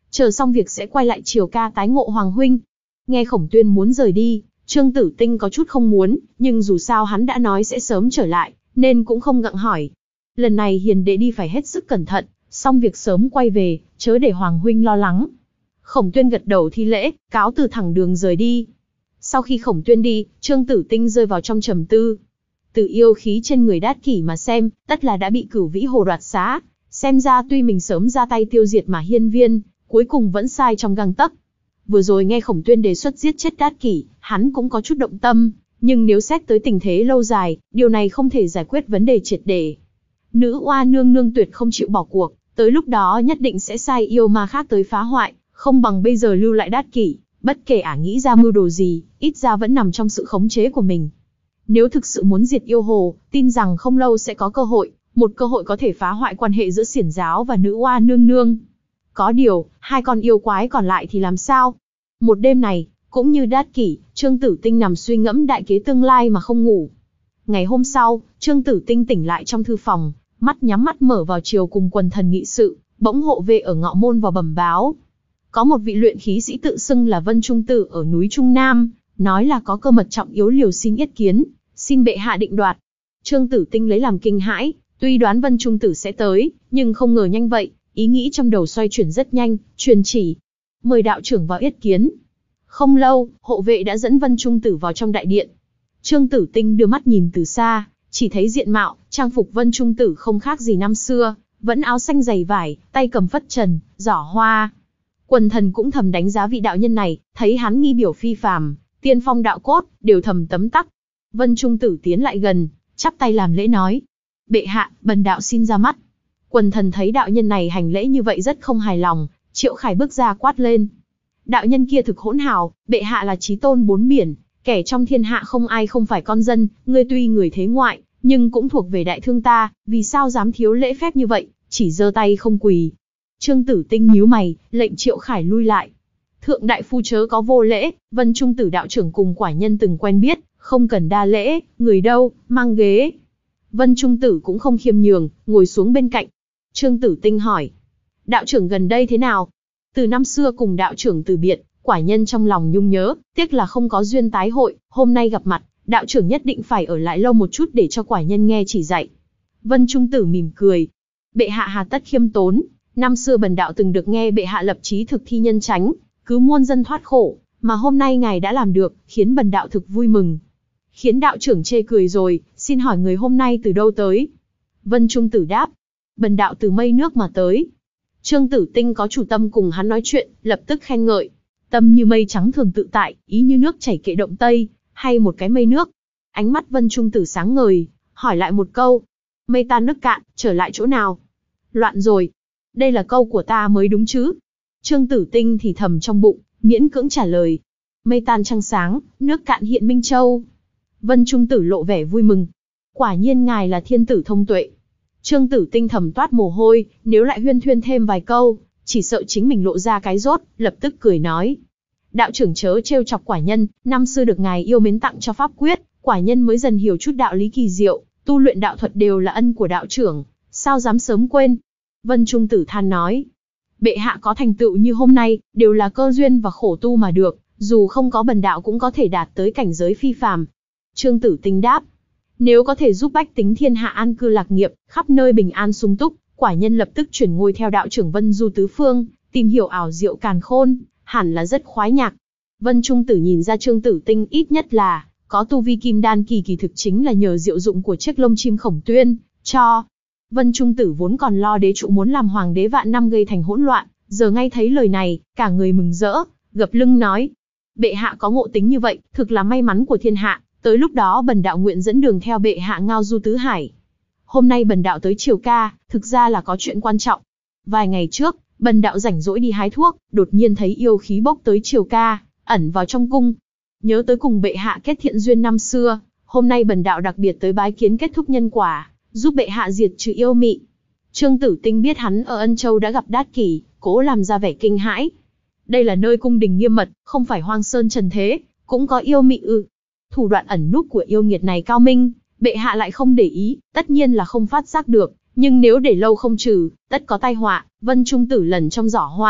chờ xong việc sẽ quay lại Triều Ca tái ngộ Hoàng huynh. Nghe Khổng Tuyên muốn rời đi, Trương Tử Tinh có chút không muốn, nhưng dù sao hắn đã nói sẽ sớm trở lại, nên cũng không gặng hỏi. Lần này hiền đệ đi phải hết sức cẩn thận, xong việc sớm quay về, chớ để Hoàng huynh lo lắng. Khổng Tuyên gật đầu thi lễ, cáo từ thẳng đường rời đi. Sau khi Khổng Tuyên đi, Trương Tử Tinh rơi vào trong trầm tư. Từ yêu khí trên người Đát Kỷ mà xem, tất là đã bị Cửu Vĩ Hồ đoạt xá. Xem ra tuy mình sớm ra tay tiêu diệt mà hiên viên, cuối cùng vẫn sai trong gang tấc. Vừa rồi nghe Khổng Tuyên đề xuất giết chết Đát Kỷ, hắn cũng có chút động tâm, nhưng nếu xét tới tình thế lâu dài, điều này không thể giải quyết vấn đề triệt để. Nữ oa nương nương tuyệt không chịu bỏ cuộc, tới lúc đó nhất định sẽ sai yêu ma khác tới phá hoại, không bằng bây giờ lưu lại Đát Kỷ, bất kể ả nghĩ ra mưu đồ gì, ít ra vẫn nằm trong sự khống chế của mình. Nếu thực sự muốn diệt yêu hồ, tin rằng không lâu sẽ có cơ hội, một cơ hội có thể phá hoại quan hệ giữa xiển giáo và nữ oa nương nương. Có điều, hai con yêu quái còn lại thì làm sao? Một đêm này, cũng như Đát Kỷ, Trương Tử Tinh nằm suy ngẫm đại kế tương lai mà không ngủ. Ngày hôm sau, Trương Tử Tinh tỉnh lại trong thư phòng, mắt nhắm mắt mở vào chiều cùng quần thần nghị sự, bỗng hộ vệ ở ngọ môn vào bẩm báo. Có một vị luyện khí sĩ tự xưng là Vân Trung Tử ở núi Trung Nam, nói là có cơ mật trọng yếu liều xin yết kiến, xin bệ hạ định đoạt. Trương Tử Tinh lấy làm kinh hãi, tuy đoán Vân Trung Tử sẽ tới, nhưng không ngờ nhanh vậy, ý nghĩ trong đầu xoay chuyển rất nhanh, truyền chỉ. Mời đạo trưởng vào yết kiến. Không lâu, hộ vệ đã dẫn Vân Trung Tử vào trong đại điện. Trương Tử Tinh đưa mắt nhìn từ xa, chỉ thấy diện mạo, trang phục Vân Trung Tử không khác gì năm xưa, vẫn áo xanh dày vải, tay cầm phất trần, giỏ hoa. Quần thần cũng thầm đánh giá vị đạo nhân này, thấy hắn nghi biểu phi phàm, tiên phong đạo cốt, đều thầm tấm tắc. Vân Trung Tử tiến lại gần, chắp tay làm lễ nói: bệ hạ, bần đạo xin ra mắt. Quần thần thấy đạo nhân này hành lễ như vậy rất không hài lòng, Triệu Khải bước ra quát lên: đạo nhân kia thực hỗn hào, bệ hạ là chí tôn bốn biển, kẻ trong thiên hạ không ai không phải con dân, ngươi tuy người thế ngoại, nhưng cũng thuộc về đại thương ta, vì sao dám thiếu lễ phép như vậy, chỉ giơ tay không quỳ. Trương Tử Tinh nhíu mày, lệnh Triệu Khải lui lại. Thượng đại phu chớ có vô lễ, Vân Trung Tử đạo trưởng cùng quả nhân từng quen biết, không cần đa lễ, người đâu, mang ghế. Vân Trung Tử cũng không khiêm nhường, ngồi xuống bên cạnh. Trương Tử Tinh hỏi: đạo trưởng gần đây thế nào? Từ năm xưa cùng đạo trưởng từ biệt, quả nhân trong lòng nhung nhớ, tiếc là không có duyên tái hội, hôm nay gặp mặt, đạo trưởng nhất định phải ở lại lâu một chút để cho quả nhân nghe chỉ dạy. Vân Trung Tử mỉm cười: bệ hạ hà tất khiêm tốn, năm xưa bần đạo từng được nghe bệ hạ lập chí thực thi nhân chánh, cứu muôn dân thoát khổ, mà hôm nay ngài đã làm được, khiến bần đạo thực vui mừng. Khiến đạo trưởng chê cười rồi, xin hỏi người hôm nay từ đâu tới? Vân Trung Tử đáp: bần đạo từ mây nước mà tới. Trương Tử Tinh có chủ tâm cùng hắn nói chuyện, lập tức khen ngợi: tâm như mây trắng thường tự tại, ý như nước chảy kệ động tây, hay một cái mây nước. Ánh mắt Vân Trung Tử sáng ngời, hỏi lại một câu: mây tan nước cạn, trở lại chỗ nào? Loạn rồi. Đây là câu của ta mới đúng chứ? Trương Tử Tinh thì thầm trong bụng, miễn cưỡng trả lời: mây tan trăng sáng, nước cạn hiện Minh Châu. Vân Trung Tử lộ vẻ vui mừng: quả nhiên ngài là thiên tử thông tuệ. Trương Tử Tinh thầm toát mồ hôi, nếu lại huyên thuyên thêm vài câu, chỉ sợ chính mình lộ ra cái rốt, lập tức cười nói: đạo trưởng chớ trêu chọc quả nhân, năm xưa được ngài yêu mến tặng cho pháp quyết, quả nhân mới dần hiểu chút đạo lý kỳ diệu, tu luyện đạo thuật đều là ân của đạo trưởng, sao dám sớm quên. Vân Trung Tử than nói: bệ hạ có thành tựu như hôm nay, đều là cơ duyên và khổ tu mà được, dù không có bần đạo cũng có thể đạt tới cảnh giới phi phàm. Trương Tử Tinh đáp: nếu có thể giúp bách tính thiên hạ an cư lạc nghiệp, khắp nơi bình an sung túc, quả nhân lập tức chuyển ngôi theo đạo trưởng Vân Du tứ phương, tìm hiểu ảo diệu càn khôn, hẳn là rất khoái nhạc. Vân Trung Tử nhìn ra Trương Tử Tinh ít nhất là có tu vi kim đan kỳ, kỳ thực chính là nhờ diệu dụng của chiếc lông chim Khổng Tuyên cho. Vân Trung Tử vốn còn lo đế trụ muốn làm hoàng đế vạn năm gây thành hỗn loạn, giờ ngay thấy lời này, cả người mừng rỡ, gập lưng nói: bệ hạ có ngộ tính như vậy, thực là may mắn của thiên hạ, tới lúc đó bần đạo nguyện dẫn đường theo bệ hạ ngao du tứ hải. Hôm nay bần đạo tới Triều Ca, thực ra là có chuyện quan trọng. Vài ngày trước, bần đạo rảnh rỗi đi hái thuốc, đột nhiên thấy yêu khí bốc tới Triều Ca, ẩn vào trong cung. Nhớ tới cùng bệ hạ kết thiện duyên năm xưa, hôm nay bần đạo đặc biệt tới bái kiến kết thúc nhân quả, giúp bệ hạ diệt trừ yêu mị. Trương Tử Tinh biết hắn ở Ân Châu đã gặp Đát Kỷ, cố làm ra vẻ kinh hãi. Đây là nơi cung đình nghiêm mật, không phải hoang sơn trần thế, cũng có yêu mị ư? Thủ đoạn ẩn núp của yêu nghiệt này cao minh, bệ hạ lại không để ý, tất nhiên là không phát giác được, nhưng nếu để lâu không trừ, tất có tai họa. Vân Trung Tử lần trong giỏ hoa,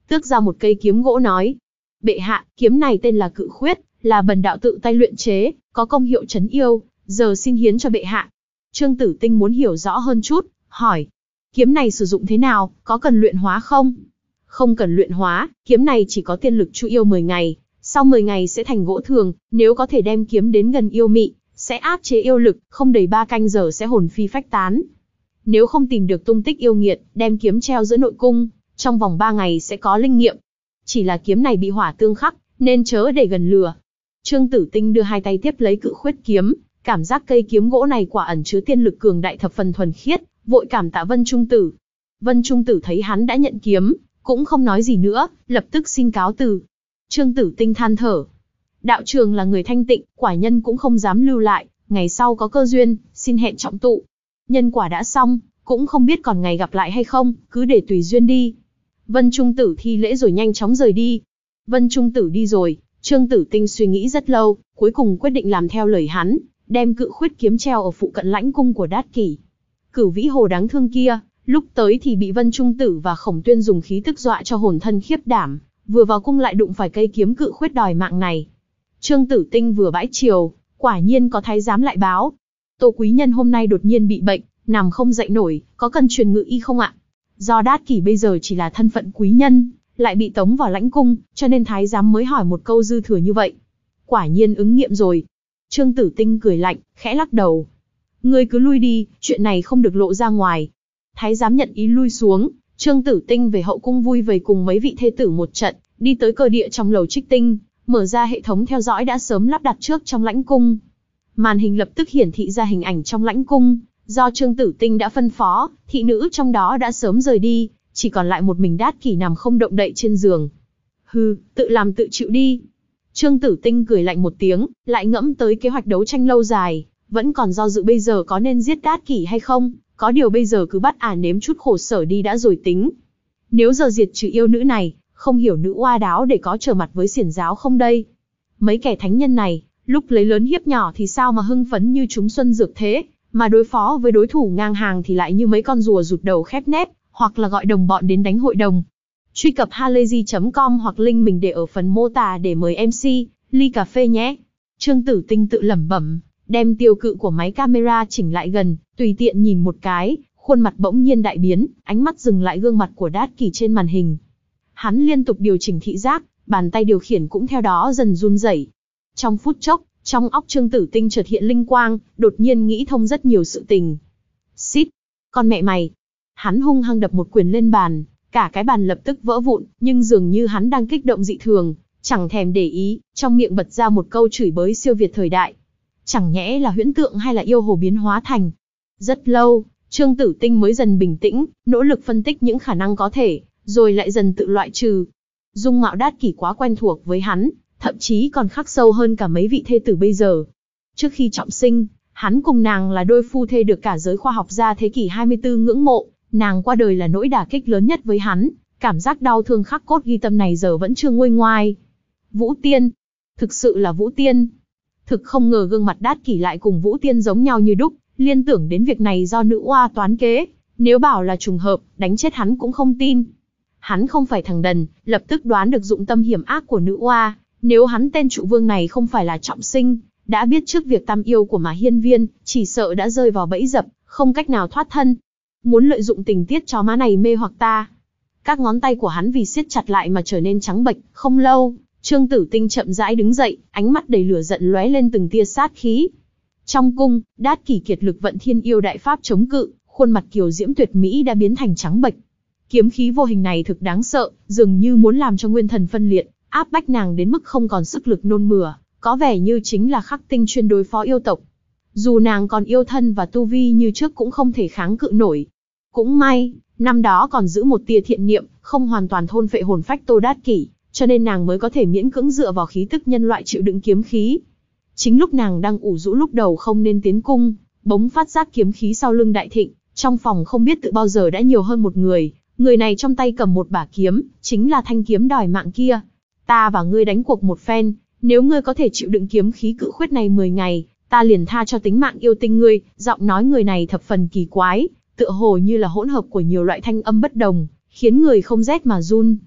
tước ra một cây kiếm gỗ nói: "Bệ hạ, kiếm này tên là Cự Khuyết, là bần đạo tự tay luyện chế, có công hiệu trấn yêu, giờ xin hiến cho bệ hạ." Trương Tử Tinh muốn hiểu rõ hơn chút, hỏi: "Kiếm này sử dụng thế nào, có cần luyện hóa không?" "Không cần luyện hóa, kiếm này chỉ có tiên lực chu yêu mười ngày, sau mười ngày sẽ thành gỗ thường, nếu có thể đem kiếm đến gần yêu mị, sẽ áp chế yêu lực, không đầy ba canh giờ sẽ hồn phi phách tán. Nếu không tìm được tung tích yêu nghiệt, đem kiếm treo giữa nội cung, trong vòng ba ngày sẽ có linh nghiệm. Chỉ là kiếm này bị hỏa tương khắc, nên chớ để gần lửa." Trương Tử Tinh đưa hai tay tiếp lấy Cự Khuyết kiếm, cảm giác cây kiếm gỗ này quả ẩn chứa tiên lực cường đại thập phần thuần khiết, vội cảm tạ Vân Trung Tử. Vân Trung Tử thấy hắn đã nhận kiếm, cũng không nói gì nữa, lập tức xin cáo từ. Trương Tử Tinh than thở: "Đạo trường là người thanh tịnh, quả nhân cũng không dám lưu lại, ngày sau có cơ duyên, xin hẹn trọng tụ. Nhân quả đã xong, cũng không biết còn ngày gặp lại hay không, cứ để tùy duyên đi." Vân Trung Tử thi lễ rồi nhanh chóng rời đi. Vân Trung Tử đi rồi, Trương Tử Tinh suy nghĩ rất lâu, cuối cùng quyết định làm theo lời hắn, đem Cự Khuyết kiếm treo ở phụ cận lãnh cung của Đát Kỷ. Cửu Vĩ Hồ đáng thương kia, lúc tới thì bị Vân Trung Tử và Khổng Tuyên dùng khí tức dọa cho hồn thân khiếp đảm, vừa vào cung lại đụng phải cây kiếm Cự Khuyết đòi mạng này. Trương Tử Tinh vừa bãi chiều, quả nhiên có thái giám lại báo: "Tô quý nhân hôm nay đột nhiên bị bệnh, nằm không dậy nổi, có cần truyền ngự y không ạ?" Do Đát Kỷ bây giờ chỉ là thân phận quý nhân, lại bị tống vào lãnh cung, cho nên thái giám mới hỏi một câu dư thừa như vậy. Quả nhiên ứng nghiệm rồi. Trương Tử Tinh cười lạnh, khẽ lắc đầu: "Ngươi cứ lui đi, chuyện này không được lộ ra ngoài." Thái giám nhận ý lui xuống, Trương Tử Tinh về hậu cung vui vầy cùng mấy vị thê tử một trận, đi tới cơ địa trong lầu Trích Tinh, mở ra hệ thống theo dõi đã sớm lắp đặt trước trong lãnh cung. Màn hình lập tức hiển thị ra hình ảnh trong lãnh cung, do Trương Tử Tinh đã phân phó, thị nữ trong đó đã sớm rời đi, chỉ còn lại một mình Đát Kỷ nằm không động đậy trên giường. "Hừ, tự làm tự chịu đi." Trương Tử Tinh cười lạnh một tiếng, lại ngẫm tới kế hoạch đấu tranh lâu dài, vẫn còn do dự bây giờ có nên giết Đát Kỷ hay không, có điều bây giờ cứ bắt ả nếm chút khổ sở đi đã rồi tính. Nếu giờ diệt trừ yêu nữ này, không hiểu nữ oa đáo để có trở mặt với xiển giáo không đây? Mấy kẻ thánh nhân này, lúc lấy lớn hiếp nhỏ thì sao mà hưng phấn như chúng xuân dược thế, mà đối phó với đối thủ ngang hàng thì lại như mấy con rùa rụt đầu khép nép, hoặc là gọi đồng bọn đến đánh hội đồng. Truy cập halayzi chấm com hoặc link mình để ở phần mô tả để mời em xê, ly cà phê nhé. Trương Tử Tinh tự lẩm bẩm, đem tiêu cự của máy camera chỉnh lại gần, tùy tiện nhìn một cái, khuôn mặt bỗng nhiên đại biến, ánh mắt dừng lại gương mặt của Đát Kỷ trên màn hình. Hắn liên tục điều chỉnh thị giác, bàn tay điều khiển cũng theo đó dần run rẩy. Trong phút chốc, trong óc Trương Tử Tinh chợt hiện linh quang, đột nhiên nghĩ thông rất nhiều sự tình. Xít, con mẹ mày! Hắn hung hăng đập một quyền lên bàn, cả cái bàn lập tức vỡ vụn, nhưng dường như hắn đang kích động dị thường, chẳng thèm để ý, trong miệng bật ra một câu chửi bới siêu việt thời đại. Chẳng nhẽ là huyễn tượng hay là yêu hồ biến hóa thành? Rất lâu, Trương Tử Tinh mới dần bình tĩnh, nỗ lực phân tích những khả năng có thể, rồi lại dần tự loại trừ. Dung mạo Đát Kỷ quá quen thuộc với hắn, thậm chí còn khắc sâu hơn cả mấy vị thê tử bây giờ. Trước khi trọng sinh, hắn cùng nàng là đôi phu thê được cả giới khoa học gia thế kỷ hai mươi tư ngưỡng mộ, nàng qua đời là nỗi đả kích lớn nhất với hắn, cảm giác đau thương khắc cốt ghi tâm này giờ vẫn chưa nguôi ngoai. Vũ Tiên, thực sự là Vũ Tiên. Thực không ngờ gương mặt Đát Kỷ lại cùng Vũ Tiên giống nhau như đúc, liên tưởng đến việc này do nữ oa toán kế, nếu bảo là trùng hợp, đánh chết hắn cũng không tin. Hắn không phải thằng đần, lập tức đoán được dụng tâm hiểm ác của nữ oa, nếu hắn tên trụ vương này không phải là trọng sinh, đã biết trước việc tam yêu của Mã Hiên Viên, chỉ sợ đã rơi vào bẫy dập, không cách nào thoát thân. Muốn lợi dụng tình tiết chó má này mê hoặc ta. Các ngón tay của hắn vì siết chặt lại mà trở nên trắng bệch, không lâu, Trương Tử Tinh chậm rãi đứng dậy, ánh mắt đầy lửa giận lóe lên từng tia sát khí. Trong cung, Đát Kỷ kiệt lực vận thiên yêu đại pháp chống cự, khuôn mặt kiều diễm tuyệt mỹ đã biến thành trắng bệch. Kiếm khí vô hình này thực đáng sợ, dường như muốn làm cho nguyên thần phân liệt, áp bách nàng đến mức không còn sức lực nôn mửa, có vẻ như chính là khắc tinh chuyên đối phó yêu tộc. Dù nàng còn yêu thân và tu vi như trước cũng không thể kháng cự nổi. Cũng may, năm đó còn giữ một tia thiện niệm, không hoàn toàn thôn phệ hồn phách Tô Đát Kỷ, cho nên nàng mới có thể miễn cưỡng dựa vào khí tức nhân loại chịu đựng kiếm khí. Chính lúc nàng đang ủ rũ lúc đầu không nên tiến cung, bỗng phát giác kiếm khí sau lưng đại thịnh, trong phòng không biết tự bao giờ đã nhiều hơn một người, người này trong tay cầm một bả kiếm, chính là thanh kiếm đòi mạng kia. Ta và ngươi đánh cuộc một phen, nếu ngươi có thể chịu đựng kiếm khí cự khuyết này mười ngày, ta liền tha cho tính mạng yêu tinh ngươi. Giọng nói người này thập phần kỳ quái, tựa hồ như là hỗn hợp của nhiều loại thanh âm bất đồng, khiến người không rét mà run.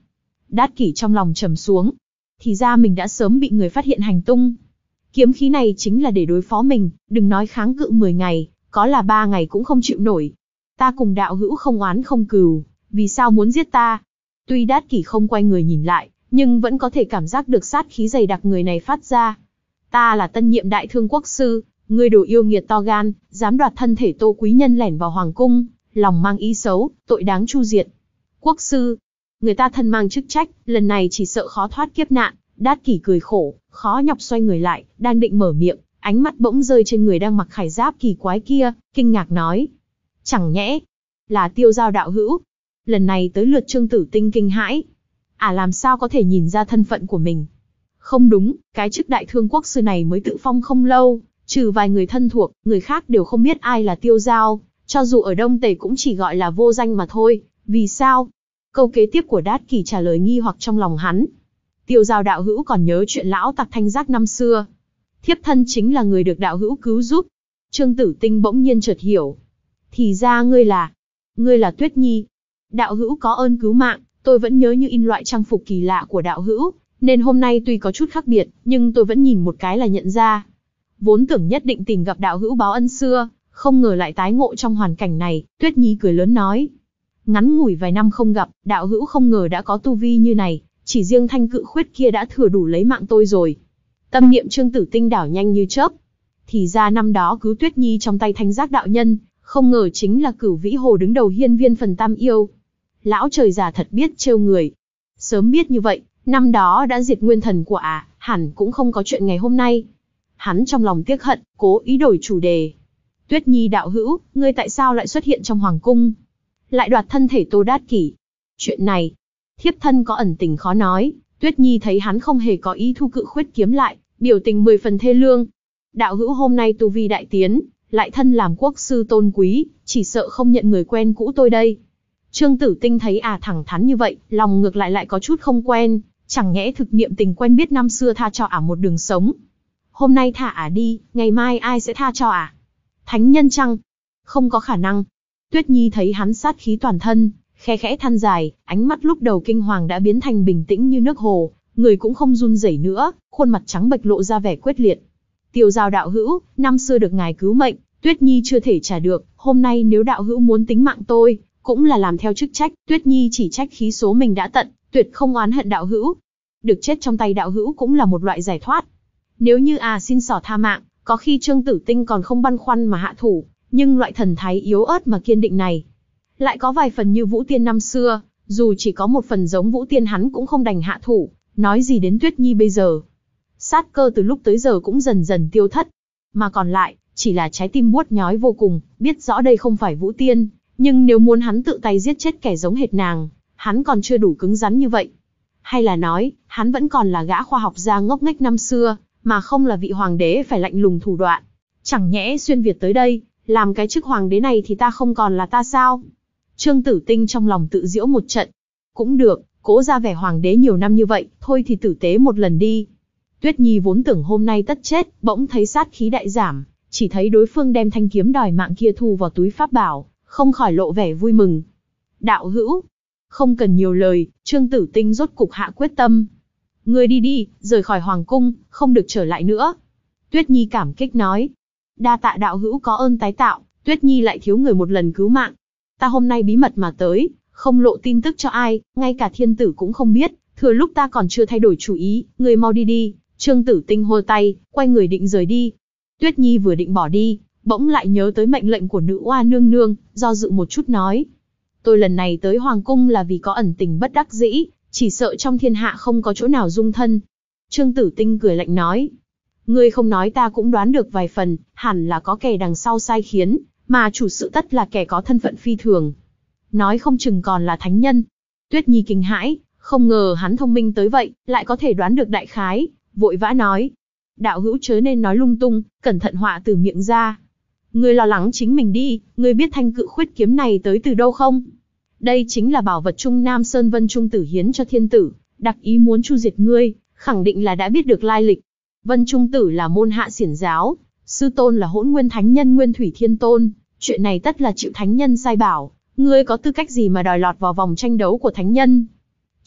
Đát Kỷ trong lòng trầm xuống. Thì ra mình đã sớm bị người phát hiện hành tung. Kiếm khí này chính là để đối phó mình, đừng nói kháng cự mười ngày, có là ba ngày cũng không chịu nổi. Ta cùng đạo hữu không oán không cừu, vì sao muốn giết ta? Tuy Đát Kỷ không quay người nhìn lại, nhưng vẫn có thể cảm giác được sát khí dày đặc người này phát ra. Ta là tân nhiệm đại thương quốc sư, ngươi đồ yêu nghiệt to gan, dám đoạt thân thể Tô quý nhân lẻn vào hoàng cung, lòng mang ý xấu, tội đáng tru diệt. Quốc sư, người ta thân mang chức trách, lần này chỉ sợ khó thoát kiếp nạn. Đát Kỷ cười khổ, khó nhọc xoay người lại, đang định mở miệng, ánh mắt bỗng rơi trên người đang mặc khải giáp kỳ quái kia, kinh ngạc nói: chẳng nhẽ là Tiêu Giao đạo hữu? Lần này tới lượt Trương Tử Tinh kinh hãi. À, làm sao có thể nhìn ra thân phận của mình? Không đúng, cái chức đại thương quốc sư này mới tự phong không lâu, trừ vài người thân thuộc, người khác đều không biết ai là Tiêu Giao, cho dù ở Đông Tề cũng chỉ gọi là vô danh mà thôi. Vì sao? Câu kế tiếp của Đát Kỷ trả lời nghi hoặc trong lòng hắn. Tiêu Giao đạo hữu còn nhớ chuyện lão tặc Thanh Giác năm xưa? Thiếp thân chính là người được đạo hữu cứu giúp. Trương Tử Tinh bỗng nhiên chợt hiểu. Thì ra ngươi là... Ngươi là Tuyết Nhi. Đạo hữu có ơn cứu mạng, tôi vẫn nhớ như in loại trang phục kỳ lạ của đạo hữu, nên hôm nay tuy có chút khác biệt, nhưng tôi vẫn nhìn một cái là nhận ra. Vốn tưởng nhất định tìm gặp đạo hữu báo ân xưa, không ngờ lại tái ngộ trong hoàn cảnh này. Tuyết Nhi cười lớn nói. Ngắn ngủi vài năm không gặp, đạo hữu không ngờ đã có tu vi như này, chỉ riêng thanh cự khuyết kia đã thừa đủ lấy mạng tôi rồi. Tâm niệm Trương Tử Tinh đảo nhanh như chớp. Thì ra năm đó cứu Tuyết Nhi trong tay Thanh Giác đạo nhân, không ngờ chính là Cửu Vĩ Hồ đứng đầu hiên viên phần tam yêu. Lão trời già thật biết trêu người. Sớm biết như vậy, năm đó đã diệt nguyên thần của ả, à, hẳn cũng không có chuyện ngày hôm nay. Hắn trong lòng tiếc hận, cố ý đổi chủ đề. Tuyết Nhi đạo hữu, ngươi tại sao lại xuất hiện trong hoàng cung? Lại đoạt thân thể Tô Đát Kỷ. Chuyện này, thiếp thân có ẩn tình khó nói. Tuyết Nhi thấy hắn không hề có ý thu cự khuyết kiếm lại, biểu tình mười phần thê lương. Đạo hữu hôm nay tu vi đại tiến, lại thân làm quốc sư tôn quý, chỉ sợ không nhận người quen cũ tôi đây. Trương Tử Tinh thấy à thẳng thắn như vậy, lòng ngược lại lại có chút không quen, chẳng nhẽ thực niệm tình quen biết năm xưa tha cho ả một đường sống. Hôm nay thả ả đi, ngày mai ai sẽ tha cho ả? Thánh nhân chăng? Không có khả năng. Tuyết Nhi thấy hắn sát khí toàn thân, khe khẽ than dài, ánh mắt lúc đầu kinh hoàng đã biến thành bình tĩnh như nước hồ, người cũng không run rẩy nữa, khuôn mặt trắng bệch lộ ra vẻ quyết liệt. Tiêu Giao đạo hữu, năm xưa được ngài cứu mệnh, Tuyết Nhi chưa thể trả được, hôm nay nếu đạo hữu muốn tính mạng tôi, cũng là làm theo chức trách. Tuyết Nhi chỉ trách khí số mình đã tận, tuyệt không oán hận đạo hữu. Được chết trong tay đạo hữu cũng là một loại giải thoát. Nếu như à xin xỏ tha mạng, có khi Trương Tử Tinh còn không băn khoăn mà hạ thủ, nhưng loại thần thái yếu ớt mà kiên định này, lại có vài phần như Vũ Tiên năm xưa, dù chỉ có một phần giống Vũ Tiên hắn cũng không đành hạ thủ, nói gì đến Tuyết Nhi bây giờ. Sát cơ từ lúc tới giờ cũng dần dần tiêu thất, mà còn lại, chỉ là trái tim buốt nhói vô cùng, biết rõ đây không phải Vũ Tiên, nhưng nếu muốn hắn tự tay giết chết kẻ giống hệt nàng, hắn còn chưa đủ cứng rắn như vậy. Hay là nói, hắn vẫn còn là gã khoa học gia ngốc nghếch năm xưa, mà không là vị hoàng đế phải lạnh lùng thủ đoạn. Chẳng nhẽ xuyên Việt tới đây, làm cái chức hoàng đế này thì ta không còn là ta sao? Trương Tử Tinh trong lòng tự giễu một trận. Cũng được, cố ra vẻ hoàng đế nhiều năm như vậy, thôi thì tử tế một lần đi. Tuyết Nhi vốn tưởng hôm nay tất chết, bỗng thấy sát khí đại giảm, chỉ thấy đối phương đem thanh kiếm đòi mạng kia thu vào túi pháp bảo, không khỏi lộ vẻ vui mừng. Đạo hữu, không cần nhiều lời, Trương Tử Tinh rốt cục hạ quyết tâm. Ngươi đi đi, rời khỏi hoàng cung, không được trở lại nữa. Tuyết Nhi cảm kích nói. Đa tạ đạo hữu có ơn tái tạo, Tuyết Nhi lại thiếu người một lần cứu mạng. Ta hôm nay bí mật mà tới, không lộ tin tức cho ai, ngay cả thiên tử cũng không biết, thừa lúc ta còn chưa thay đổi chủ ý, ngươi mau đi đi. Trương Tử Tinh hô tay, quay người định rời đi. Tuyết Nhi vừa định bỏ đi, bỗng lại nhớ tới mệnh lệnh của nữ oa nương nương, do dự một chút nói. Tôi lần này tới hoàng cung là vì có ẩn tình bất đắc dĩ, chỉ sợ trong thiên hạ không có chỗ nào dung thân. Trương Tử Tinh cười lạnh nói. Ngươi không nói ta cũng đoán được vài phần, hẳn là có kẻ đằng sau sai khiến, mà chủ sự tất là kẻ có thân phận phi thường. Nói không chừng còn là thánh nhân. Tuyết Nhi kinh hãi, không ngờ hắn thông minh tới vậy, lại có thể đoán được đại khái, vội vã nói. Đạo hữu chớ nên nói lung tung, cẩn thận họa từ miệng ra. Ngươi lo lắng chính mình đi, ngươi biết thanh cự khuyết kiếm này tới từ đâu không? Đây chính là bảo vật Trung Nam Sơn Vân Trung Tử hiến cho thiên tử, đặc ý muốn chu diệt ngươi, khẳng định là đã biết được lai lịch. Vân Trung Tử là môn hạ xiển giáo, sư tôn là Hỗn Nguyên Thánh Nhân Nguyên Thủy Thiên Tôn, chuyện này tất là chịu thánh nhân sai bảo, ngươi có tư cách gì mà đòi lọt vào vòng tranh đấu của thánh nhân?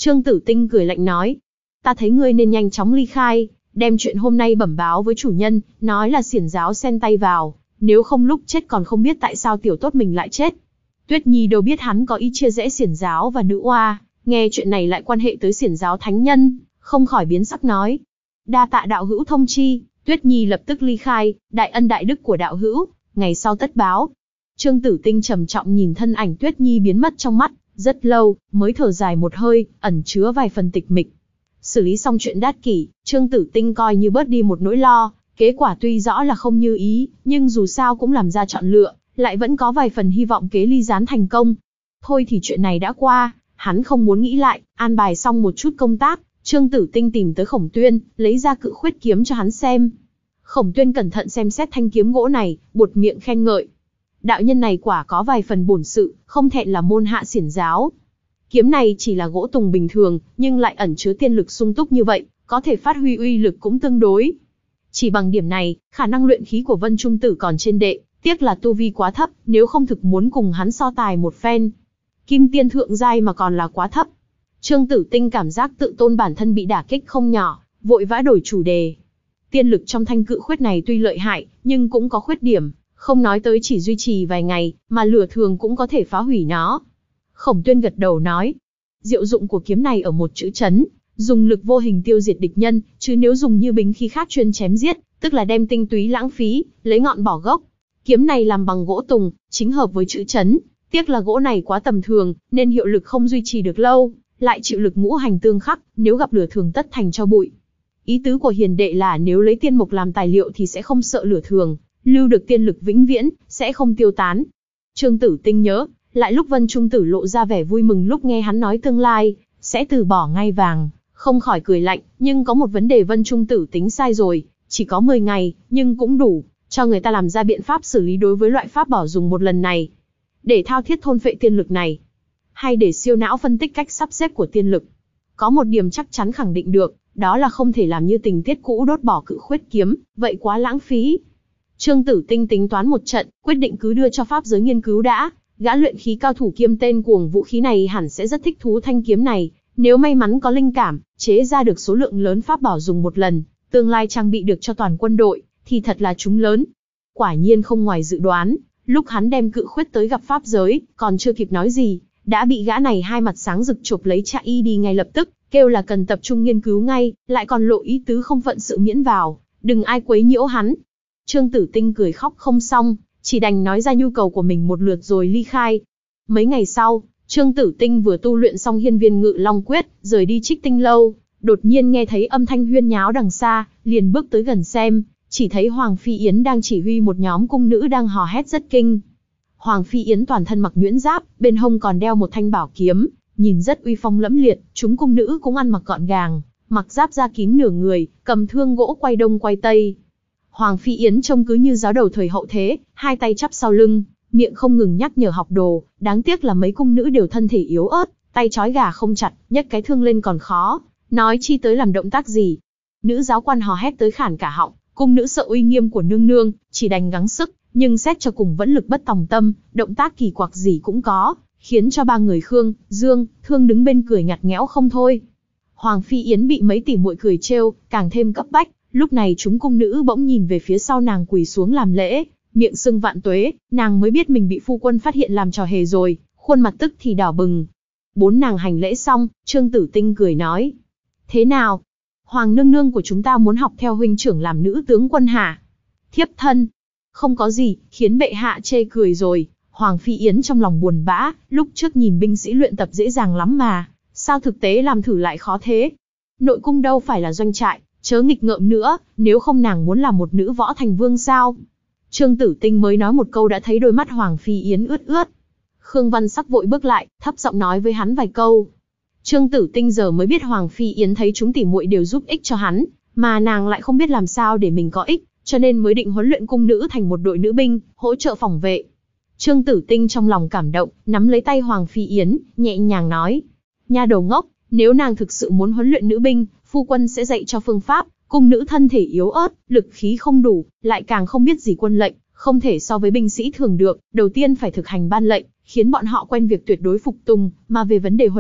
Trương Tử Tinh cười lạnh nói, ta thấy ngươi nên nhanh chóng ly khai, đem chuyện hôm nay bẩm báo với chủ nhân, nói là xiển giáo xen tay vào, nếu không lúc chết còn không biết tại sao tiểu tốt mình lại chết. Tuyết Nhi đâu biết hắn có ý chia rẽ xiển giáo và nữ oa, nghe chuyện này lại quan hệ tới xiển giáo thánh nhân, không khỏi biến sắc nói, đa tạ đạo hữu thông chi. Tuyết Nhi lập tức ly khai, đại ân đại đức của đạo hữu, ngày sau tất báo. Trương Tử Tinh trầm trọng nhìn thân ảnh Tuyết Nhi biến mất trong mắt, rất lâu, mới thở dài một hơi, ẩn chứa vài phần tịch mịch. Xử lý xong chuyện Đát Kỷ, Trương Tử Tinh coi như bớt đi một nỗi lo, kết quả tuy rõ là không như ý, nhưng dù sao cũng làm ra chọn lựa, lại vẫn có vài phần hy vọng kế ly gián thành công. Thôi thì chuyện này đã qua, hắn không muốn nghĩ lại, an bài xong một chút công tác, Trương Tử Tinh tìm tới Khổng Tuyên, lấy ra cự khuyết kiếm cho hắn xem. Khổng Tuyên cẩn thận xem xét thanh kiếm gỗ này, buột miệng khen ngợi. Đạo nhân này quả có vài phần bổn sự, không thẹn là môn hạ xiển giáo. Kiếm này chỉ là gỗ tùng bình thường, nhưng lại ẩn chứa tiên lực sung túc như vậy, có thể phát huy uy lực cũng tương đối. Chỉ bằng điểm này, khả năng luyện khí của Vân Trung Tử còn trên đệ, tiếc là tu vi quá thấp, nếu không thực muốn cùng hắn so tài một phen. Kim tiên thượng giai mà còn là quá thấp. Trương Tử Tinh cảm giác tự tôn bản thân bị đả kích không nhỏ, vội vã đổi chủ đề. Tiên lực trong thanh cự khuyết này tuy lợi hại, nhưng cũng có khuyết điểm, không nói tới chỉ duy trì vài ngày, mà lửa thường cũng có thể phá hủy nó. Khổng Tuyên gật đầu nói, diệu dụng của kiếm này ở một chữ chấn, dùng lực vô hình tiêu diệt địch nhân, chứ nếu dùng như binh khí khác chuyên chém giết, tức là đem tinh túy lãng phí, lấy ngọn bỏ gốc. Kiếm này làm bằng gỗ tùng, chính hợp với chữ chấn, tiếc là gỗ này quá tầm thường, nên hiệu lực không duy trì được lâu, lại chịu lực ngũ hành tương khắc, nếu gặp lửa thường tất thành cho bụi. Ý tứ của hiền đệ là nếu lấy tiên mục làm tài liệu thì sẽ không sợ lửa thường, lưu được tiên lực vĩnh viễn, sẽ không tiêu tán. Trương Tử Tinh nhớ, lại lúc Vân Trung Tử lộ ra vẻ vui mừng lúc nghe hắn nói tương lai, sẽ từ bỏ ngai vàng, không khỏi cười lạnh, nhưng có một vấn đề Vân Trung Tử tính sai rồi, chỉ có mười ngày, nhưng cũng đủ, cho người ta làm ra biện pháp xử lý đối với loại pháp bảo dùng một lần này. Để thao thiết thôn phệ tiên lực này, hay để siêu não phân tích cách sắp xếp của tiên lực. Có một điểm chắc chắn khẳng định được, đó là không thể làm như tình tiết cũ đốt bỏ cự khuyết kiếm, vậy quá lãng phí. Trương Tử Tinh tính toán một trận, quyết định cứ đưa cho pháp giới nghiên cứu đã. Gã luyện khí cao thủ kiêm tên cuồng vũ khí này hẳn sẽ rất thích thú thanh kiếm này, nếu may mắn có linh cảm, chế ra được số lượng lớn pháp bảo dùng một lần, tương lai trang bị được cho toàn quân đội, thì thật là chúng lớn. Quả nhiên không ngoài dự đoán, lúc hắn đem cự khuyết tới gặp pháp giới, còn chưa kịp nói gì, đã bị gã này hai mặt sáng rực chộp lấy chạy y đi ngay lập tức, kêu là cần tập trung nghiên cứu ngay, lại còn lộ ý tứ không phận sự miễn vào, đừng ai quấy nhiễu hắn. Trương Tử Tinh cười khóc không xong, chỉ đành nói ra nhu cầu của mình một lượt rồi ly khai. Mấy ngày sau, Trương Tử Tinh vừa tu luyện xong hiên viên ngự long quyết, rời đi Trích Tinh lâu, đột nhiên nghe thấy âm thanh huyên nháo đằng xa, liền bước tới gần xem, chỉ thấy Hoàng Phi Yến đang chỉ huy một nhóm cung nữ đang hò hét rất kinh. Hoàng Phi Yến toàn thân mặc nhuyễn giáp, bên hông còn đeo một thanh bảo kiếm, nhìn rất uy phong lẫm liệt, chúng cung nữ cũng ăn mặc gọn gàng, mặc giáp da kín nửa người, cầm thương gỗ quay đông quay tây. Hoàng Phi Yến trông cứ như giáo đầu thời hậu thế, hai tay chắp sau lưng, miệng không ngừng nhắc nhở học đồ, đáng tiếc là mấy cung nữ đều thân thể yếu ớt, tay trói gà không chặt, nhấc cái thương lên còn khó, nói chi tới làm động tác gì. Nữ giáo quan hò hét tới khản cả họng, cung nữ sợ uy nghiêm của nương nương, chỉ đành gắng sức, nhưng xét cho cùng vẫn lực bất tòng tâm, động tác kỳ quặc gì cũng có, khiến cho ba người Khương, Dương, Thương đứng bên cười ngặt nghẽo không thôi. Hoàng Phi Yến bị mấy tỷ muội cười trêu, càng thêm cấp bách. Lúc này chúng cung nữ bỗng nhìn về phía sau nàng quỳ xuống làm lễ, miệng sưng vạn tuế, nàng mới biết mình bị phu quân phát hiện làm trò hề rồi, khuôn mặt tức thì đỏ bừng. Bốn nàng hành lễ xong, Trương Tử Tinh cười nói, thế nào? Hoàng nương nương của chúng ta muốn học theo huynh trưởng làm nữ tướng quân hả? Thiếp thân, không có gì, khiến bệ hạ chê cười rồi. Hoàng Phi Yến trong lòng buồn bã, lúc trước nhìn binh sĩ luyện tập dễ dàng lắm mà, sao thực tế làm thử lại khó thế? Nội cung đâu phải là doanh trại, chớ nghịch ngợm nữa, nếu không nàng muốn làm một nữ võ thành vương sao? Trương Tử Tinh mới nói một câu đã thấy đôi mắt Hoàng Phi Yến ướt ướt. Khương Văn Sắc vội bước lại, thấp giọng nói với hắn vài câu. Trương Tử Tinh giờ mới biết Hoàng Phi Yến thấy chúng tỉ muội đều giúp ích cho hắn, mà nàng lại không biết làm sao để mình có ích, cho nên mới định huấn luyện cung nữ thành một đội nữ binh, hỗ trợ phòng vệ. Trương Tử Tinh trong lòng cảm động, nắm lấy tay Hoàng Phi Yến, nhẹ nhàng nói: "Nha đầu ngốc, nếu nàng thực sự muốn huấn luyện nữ binh, phu quân sẽ dạy cho phương pháp. Cung nữ thân thể yếu ớt, lực khí không đủ, lại càng không biết gì quân lệnh, không thể so với binh sĩ thường được. Đầu tiên phải thực hành ban lệnh, khiến bọn họ quen việc tuyệt đối phục tùng, mà về vấn đề huấn luyện,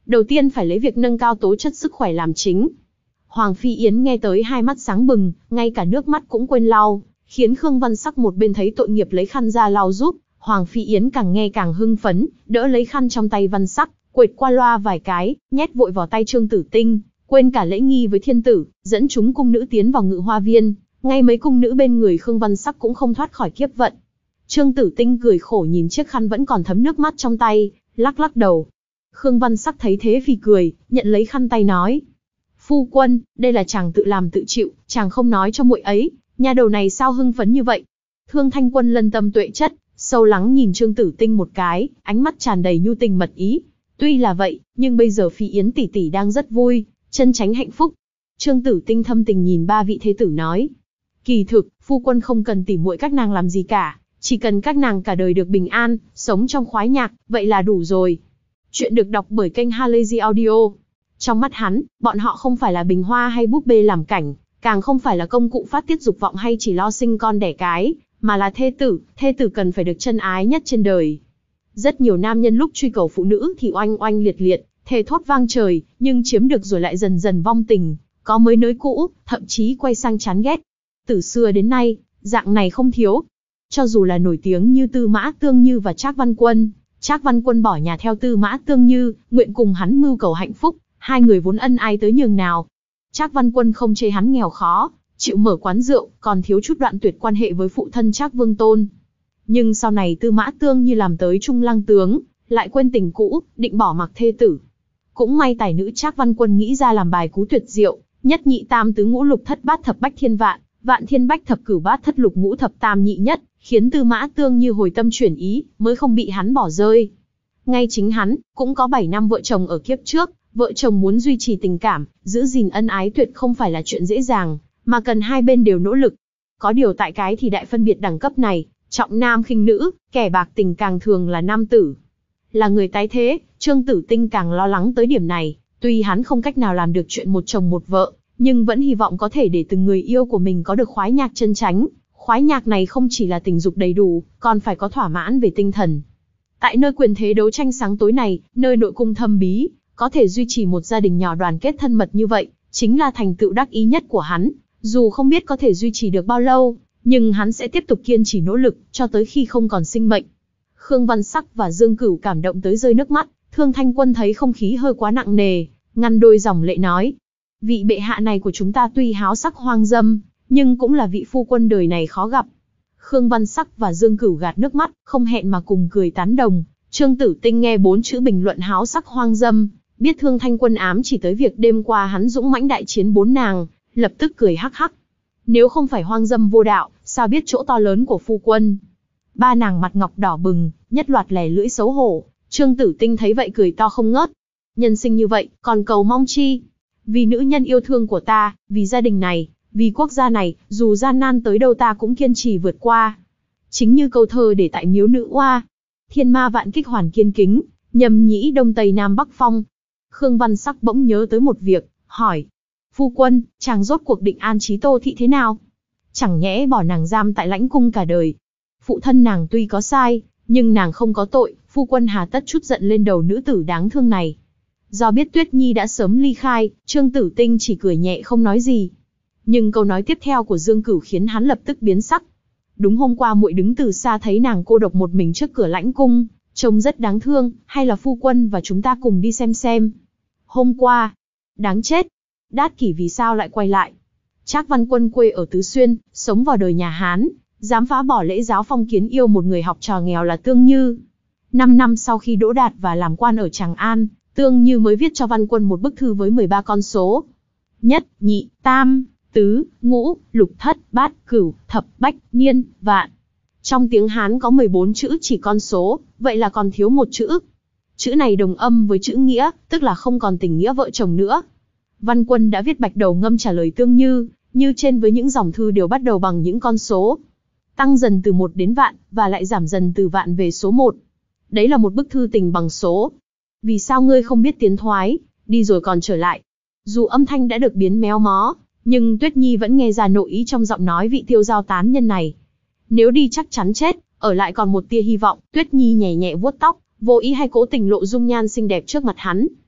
Đầu tiên phải lấy việc nâng cao tố chất sức khỏe làm chính. Hoàng Phi Yến nghe tới hai mắt sáng bừng, ngay cả nước mắt cũng quên lau, khiến Khương Văn Sắc một bên thấy tội nghiệp lấy khăn ra lau giúp, Hoàng Phi Yến càng nghe càng hưng phấn, đỡ lấy khăn trong tay Văn Sắc, quệt qua loa vài cái, nhét vội vào tay Trương Tử Tinh, quên cả lễ nghi với thiên tử, dẫn chúng cung nữ tiến vào Ngự Hoa Viên, ngay mấy cung nữ bên người Khương Văn Sắc cũng không thoát khỏi kiếp vận. Trương Tử Tinh cười khổ nhìn chiếc khăn vẫn còn thấm nước mắt trong tay, lắc lắc đầu. Khương Văn Sắc thấy thế phì cười, nhận lấy khăn tay nói: "Phu quân, đây là chàng tự làm tự chịu, chàng không nói cho muội ấy, nhà đầu này sao hưng phấn như vậy?" Thương Thanh Quân lân tâm tuệ chất, sâu lắng nhìn Trương Tử Tinh một cái, ánh mắt tràn đầy nhu tình mật ý. Tuy là vậy, nhưng bây giờ Phi Yến tỷ tỷ đang rất vui, chân chánh hạnh phúc. Trương Tử Tinh thâm tình nhìn ba vị thế tử nói: "Kỳ thực, phu quân không cần tỉ muội các nàng làm gì cả, chỉ cần các nàng cả đời được bình an, sống trong khoái nhạc, vậy là đủ rồi." Chuyện được đọc bởi kênh Halazy Audio. Trong mắt hắn, bọn họ không phải là bình hoa hay búp bê làm cảnh, càng không phải là công cụ phát tiết dục vọng hay chỉ lo sinh con đẻ cái, mà là thê tử, thê tử cần phải được chân ái nhất trên đời. Rất nhiều nam nhân lúc truy cầu phụ nữ thì oanh oanh liệt liệt, thề thốt vang trời, nhưng chiếm được rồi lại dần dần vong tình, có mới nới cũ, thậm chí quay sang chán ghét. Từ xưa đến nay, dạng này không thiếu. Cho dù là nổi tiếng như Tư Mã Tương Như và Trác Văn Quân, Trác Văn Quân bỏ nhà theo Tư Mã Tương Như, nguyện cùng hắn mưu cầu hạnh phúc, hai người vốn ân ái tới nhường nào. Trác Văn Quân không chê hắn nghèo khó, chịu mở quán rượu, còn thiếu chút đoạn tuyệt quan hệ với phụ thân Trác Vương Tôn. Nhưng sau này Tư Mã Tương Như làm tới trung lăng tướng, lại quên tình cũ, định bỏ mặc thê tử. Cũng may tài nữ Trác Văn Quân nghĩ ra làm bài cú tuyệt diệu, nhất nhị tam tứ ngũ lục thất bát thập bách thiên vạn, vạn thiên bách thập cửu bát thất lục ngũ thập tam nhị nhất, khiến Tư Mã Tương Như hồi tâm chuyển ý, mới không bị hắn bỏ rơi. Ngay chính hắn, cũng có bảy năm vợ chồng ở kiếp trước, vợ chồng muốn duy trì tình cảm, giữ gìn ân ái tuyệt không phải là chuyện dễ dàng, mà cần hai bên đều nỗ lực. Có điều tại cái thì đại phân biệt đẳng cấp này, trọng nam khinh nữ, kẻ bạc tình càng thường là nam tử. Là người tái thế, Trương Tử Tinh càng lo lắng tới điểm này, tuy hắn không cách nào làm được chuyện một chồng một vợ, nhưng vẫn hy vọng có thể để từng người yêu của mình có được khoái nhạc chân chánh. Khoái nhạc này không chỉ là tình dục đầy đủ, còn phải có thỏa mãn về tinh thần. Tại nơi quyền thế đấu tranh sáng tối này, nơi nội cung thâm bí, có thể duy trì một gia đình nhỏ đoàn kết thân mật như vậy, chính là thành tựu đắc ý nhất của hắn. Dù không biết có thể duy trì được bao lâu, nhưng hắn sẽ tiếp tục kiên trì nỗ lực, cho tới khi không còn sinh mệnh. Khương Văn Sắc và Dương Cửu cảm động tới rơi nước mắt, Thương Thanh Quân thấy không khí hơi quá nặng nề, ngăn đôi dòng lệ nói: "Vị bệ hạ này của chúng ta tuy háo sắc hoang dâm, nhưng cũng là vị phu quân đời này khó gặp." Khương Văn Sắc và Dương Cửu gạt nước mắt, không hẹn mà cùng cười tán đồng. Trương Tử Tinh nghe bốn chữ bình luận háo sắc hoang dâm, biết Thương Thanh Quân ám chỉ tới việc đêm qua hắn dũng mãnh đại chiến bốn nàng, lập tức cười hắc hắc. Nếu không phải hoang dâm vô đạo, sao biết chỗ to lớn của phu quân? Ba nàng mặt ngọc đỏ bừng, nhất loạt lè lưỡi xấu hổ. Trương Tử Tinh thấy vậy cười to không ngớt. Nhân sinh như vậy, còn cầu mong chi? Vì nữ nhân yêu thương của ta, vì gia đình này, vì quốc gia này, dù gian nan tới đâu ta cũng kiên trì vượt qua. Chính như câu thơ để tại miếu nữ oa: "Thiên ma vạn kích hoàn kiên kính, nhầm nhĩ đông tây nam bắc phong." Khương Văn Sắc bỗng nhớ tới một việc, hỏi: "Phu quân, chàng rốt cuộc định an trí Tô Thị thế nào? Chẳng nhẽ bỏ nàng giam tại lãnh cung cả đời? Phụ thân nàng tuy có sai, nhưng nàng không có tội, phu quân hà tất chút giận lên đầu nữ tử đáng thương này?" Do biết Tuyết Nhi đã sớm ly khai, Trương Tử Tinh chỉ cười nhẹ không nói gì. Nhưng câu nói tiếp theo của Dương Cửu khiến hắn lập tức biến sắc. "Đúng hôm qua muội đứng từ xa thấy nàng cô độc một mình trước cửa lãnh cung, trông rất đáng thương, hay là phu quân và chúng ta cùng đi xem xem?" "Hôm qua? Đáng chết! Đát Kỷ vì sao lại quay lại?" Trác Văn Quân quê ở Tứ Xuyên, sống vào đời nhà Hán, dám phá bỏ lễ giáo phong kiến yêu một người học trò nghèo là Tương Như. Năm năm sau khi đỗ đạt và làm quan ở Tràng An, Tương Như mới viết cho Văn Quân một bức thư với mười ba con số. Nhất, nhị, tam, tứ, ngũ, lục thất, bát, cửu, thập, bách, niên, vạn. Trong tiếng Hán có mười bốn chữ chỉ con số, vậy là còn thiếu một chữ. Chữ này đồng âm với chữ nghĩa, tức là không còn tình nghĩa vợ chồng nữa. Văn Quân đã viết bạch đầu ngâm trả lời Tương Như, như trên với những dòng thư đều bắt đầu bằng những con số. Tăng dần từ một đến vạn, và lại giảm dần từ vạn về số một. Đấy là một bức thư tình bằng số. Vì sao ngươi không biết tiến thoái, đi rồi còn trở lại? Dù âm thanh đã được biến méo mó, nhưng Tuyết Nhi vẫn nghe ra nội ý trong giọng nói vị tiêu giao tán nhân này. Nếu đi chắc chắn chết, ở lại còn một tia hy vọng. Tuyết Nhi nhẹ nhẹ vuốt tóc, vô ý hay cố tình lộ dung nhan xinh đẹp trước mặt hắn.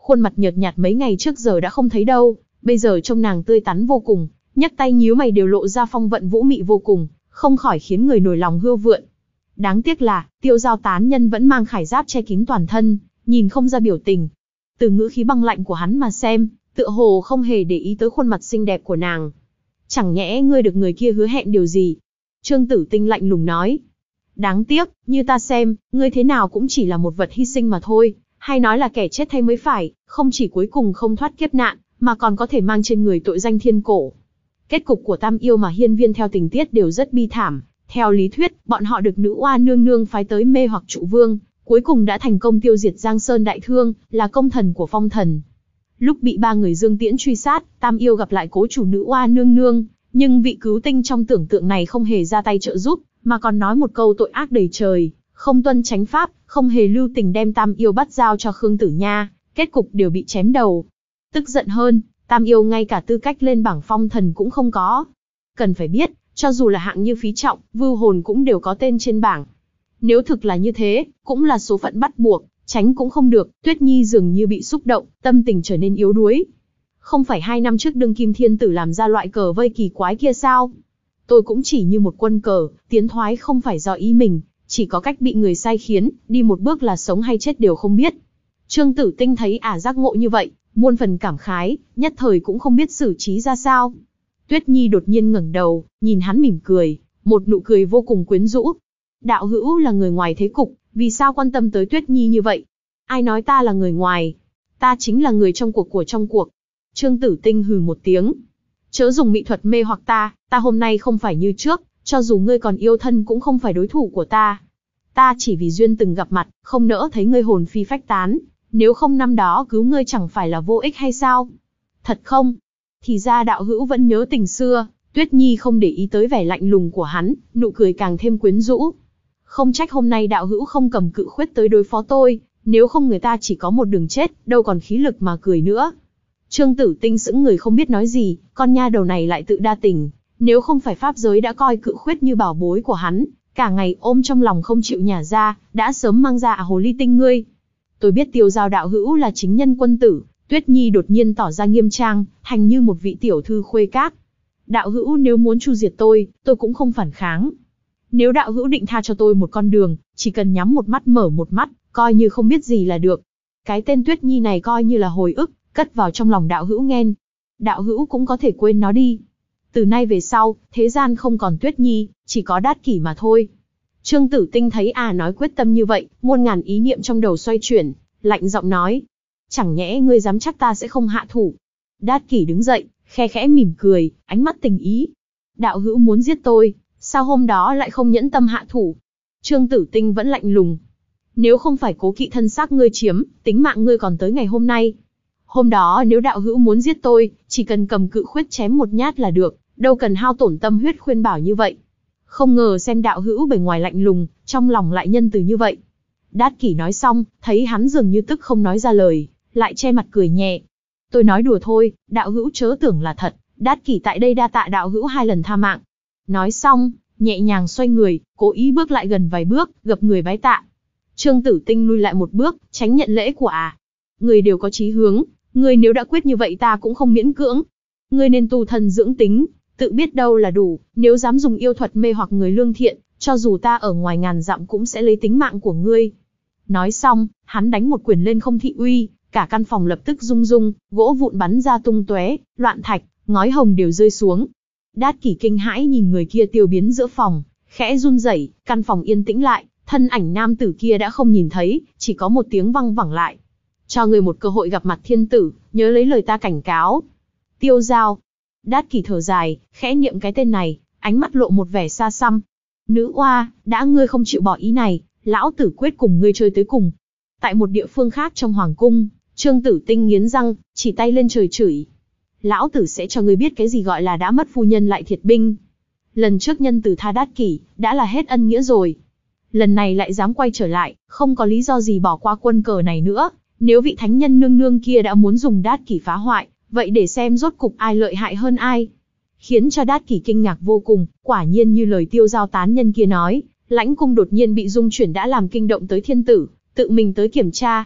khuôn mặt nhợt nhạt mấy ngày trước giờ đã không thấy đâu, bây giờ trông nàng tươi tắn vô cùng, nhắc tay nhíu mày đều lộ ra phong vận vũ mị vô cùng, không khỏi khiến người nổi lòng hươu vượn. Đáng tiếc là, Tiêu Giao tán nhân vẫn mang khải giáp che kín toàn thân, nhìn không ra biểu tình. Từ ngữ khí băng lạnh của hắn mà xem, tựa hồ không hề để ý tới khuôn mặt xinh đẹp của nàng. Chẳng nhẽ ngươi được người kia hứa hẹn điều gì? Trương Tử Tinh lạnh lùng nói. Đáng tiếc, như ta xem, ngươi thế nào cũng chỉ là một vật hy sinh mà thôi, hay nói là kẻ chết thay mới phải, không chỉ cuối cùng không thoát kiếp nạn, mà còn có thể mang trên người tội danh thiên cổ. Kết cục của Tam Yêu mà hiên viên theo tình tiết đều rất bi thảm. Theo lý thuyết, bọn họ được nữ oa nương nương phái tới mê hoặc trụ vương, cuối cùng đã thành công tiêu diệt Giang Sơn Đại Thương, là công thần của phong thần. Lúc bị ba người Dương Tiễn truy sát, Tam Yêu gặp lại cố chủ nữ oa nương nương, nhưng vị cứu tinh trong tưởng tượng này không hề ra tay trợ giúp, mà còn nói một câu tội ác đầy trời, không tuân chánh pháp, không hề lưu tình đem Tam Yêu bắt giao cho Khương Tử Nha, kết cục đều bị chém đầu. Tức giận hơn, Tam Yêu ngay cả tư cách lên bảng phong thần cũng không có. Cần phải biết, cho dù là hạng như Phí Trọng, Vưu Hồn cũng đều có tên trên bảng. Nếu thực là như thế, cũng là số phận bắt buộc, tránh cũng không được. Tuyết Nhi dường như bị xúc động, tâm tình trở nên yếu đuối. Không phải hai năm trước đương kim thiên tử làm ra loại cờ vây kỳ quái kia sao? Tôi cũng chỉ như một quân cờ, tiến thoái không phải do ý mình, chỉ có cách bị người sai khiến, đi một bước là sống hay chết đều không biết. Trương Tử Tinh thấy ả giác ngộ như vậy, muôn phần cảm khái, nhất thời cũng không biết xử trí ra sao. Tuyết Nhi đột nhiên ngẩng đầu, nhìn hắn mỉm cười, một nụ cười vô cùng quyến rũ. Đạo hữu là người ngoài thế cục, vì sao quan tâm tới Tuyết Nhi như vậy? Ai nói ta là người ngoài? Ta chính là người trong cuộc của trong cuộc. Trương Tử Tinh hừ một tiếng. Chớ dùng mỹ thuật mê hoặc ta, ta hôm nay không phải như trước, cho dù ngươi còn yêu thân cũng không phải đối thủ của ta. Ta chỉ vì duyên từng gặp mặt, không nỡ thấy ngươi hồn phi phách tán, nếu không năm đó cứu ngươi chẳng phải là vô ích hay sao? Thật không? Thì ra đạo hữu vẫn nhớ tình xưa. Tuyết Nhi không để ý tới vẻ lạnh lùng của hắn, nụ cười càng thêm quyến rũ. Không trách hôm nay đạo hữu không cầm cự khuyết tới đối phó tôi, nếu không người ta chỉ có một đường chết, đâu còn khí lực mà cười nữa. Trương Tử Tinh sững người không biết nói gì, con nha đầu này lại tự đa tình, nếu không phải pháp giới đã coi cự khuyết như bảo bối của hắn, cả ngày ôm trong lòng không chịu nhả ra, đã sớm mang ra à hồ ly tinh ngươi. Tôi biết Tiêu Giao đạo hữu là chính nhân quân tử. Tuyết Nhi đột nhiên tỏ ra nghiêm trang, thành như một vị tiểu thư khuê các. Đạo hữu nếu muốn tru diệt tôi, tôi cũng không phản kháng. Nếu đạo hữu định tha cho tôi một con đường, chỉ cần nhắm một mắt mở một mắt, coi như không biết gì là được. Cái tên Tuyết Nhi này coi như là hồi ức, cất vào trong lòng đạo hữu nghe. Đạo hữu cũng có thể quên nó đi. Từ nay về sau, thế gian không còn Tuyết Nhi, chỉ có Đát Kỷ mà thôi. Trương Tử Tinh thấy à nói quyết tâm như vậy, muôn ngàn ý niệm trong đầu xoay chuyển, lạnh giọng nói. Chẳng nhẽ ngươi dám chắc ta sẽ không hạ thủ? Đát Kỷ đứng dậy, khe khẽ mỉm cười, ánh mắt tình ý. Đạo hữu muốn giết tôi, sao hôm đó lại không nhẫn tâm hạ thủ? Trương Tử Tinh vẫn lạnh lùng. Nếu không phải cố kỵ thân xác ngươi chiếm, tính mạng ngươi còn tới ngày hôm nay. Hôm đó nếu đạo hữu muốn giết tôi, chỉ cần cầm cự khuyết chém một nhát là được, đâu cần hao tổn tâm huyết khuyên bảo như vậy. Không ngờ xem đạo hữu bề ngoài lạnh lùng, trong lòng lại nhân từ như vậy. Đát Kỷ nói xong, thấy hắn dường như tức không nói ra lời, lại che mặt cười nhẹ. Tôi nói đùa thôi, đạo hữu chớ tưởng là thật, Đát Kỷ tại đây đa tạ đạo hữu hai lần tha mạng. Nói xong, nhẹ nhàng xoay người, cố ý bước lại gần vài bước, gập người bái tạ. Trương Tử Tinh lui lại một bước, tránh nhận lễ của à. Người đều có chí hướng, người nếu đã quyết như vậy ta cũng không miễn cưỡng. Người nên tu thân dưỡng tính, tự biết đâu là đủ, nếu dám dùng yêu thuật mê hoặc người lương thiện, cho dù ta ở ngoài ngàn dặm cũng sẽ lấy tính mạng của ngươi. Nói xong, hắn đánh một quyền lên không thị uy, cả căn phòng lập tức rung rung, gỗ vụn bắn ra tung tóe, loạn thạch, ngói hồng đều rơi xuống. Đát Kỷ kinh hãi nhìn người kia tiêu biến giữa phòng, khẽ run rẩy, căn phòng yên tĩnh lại, thân ảnh nam tử kia đã không nhìn thấy, chỉ có một tiếng văng vẳng lại. Cho người một cơ hội gặp mặt thiên tử, nhớ lấy lời ta cảnh cáo. Tiêu Giao. Đát Kỷ thở dài, khẽ niệm cái tên này, ánh mắt lộ một vẻ xa xăm. Nữ oa, đã ngươi không chịu bỏ ý này, lão tử quyết cùng ngươi chơi tới cùng. Tại một địa phương khác trong hoàng cung, Trương Tử Tinh nghiến răng, chỉ tay lên trời chửi. Lão tử sẽ cho ngươi biết cái gì gọi là đã mất phu nhân lại thiệt binh. Lần trước nhân từ tha Đát Kỷ, đã là hết ân nghĩa rồi. Lần này lại dám quay trở lại, không có lý do gì bỏ qua quân cờ này nữa. Nếu vị thánh nhân nương nương kia đã muốn dùng Đát Kỷ phá hoại, vậy để xem rốt cục ai lợi hại hơn ai. Khiến cho Đát Kỷ kinh ngạc vô cùng, quả nhiên như lời Tiêu Giao tán nhân kia nói, lãnh cung đột nhiên bị rung chuyển đã làm kinh động tới thiên tử, tự mình tới kiểm tra.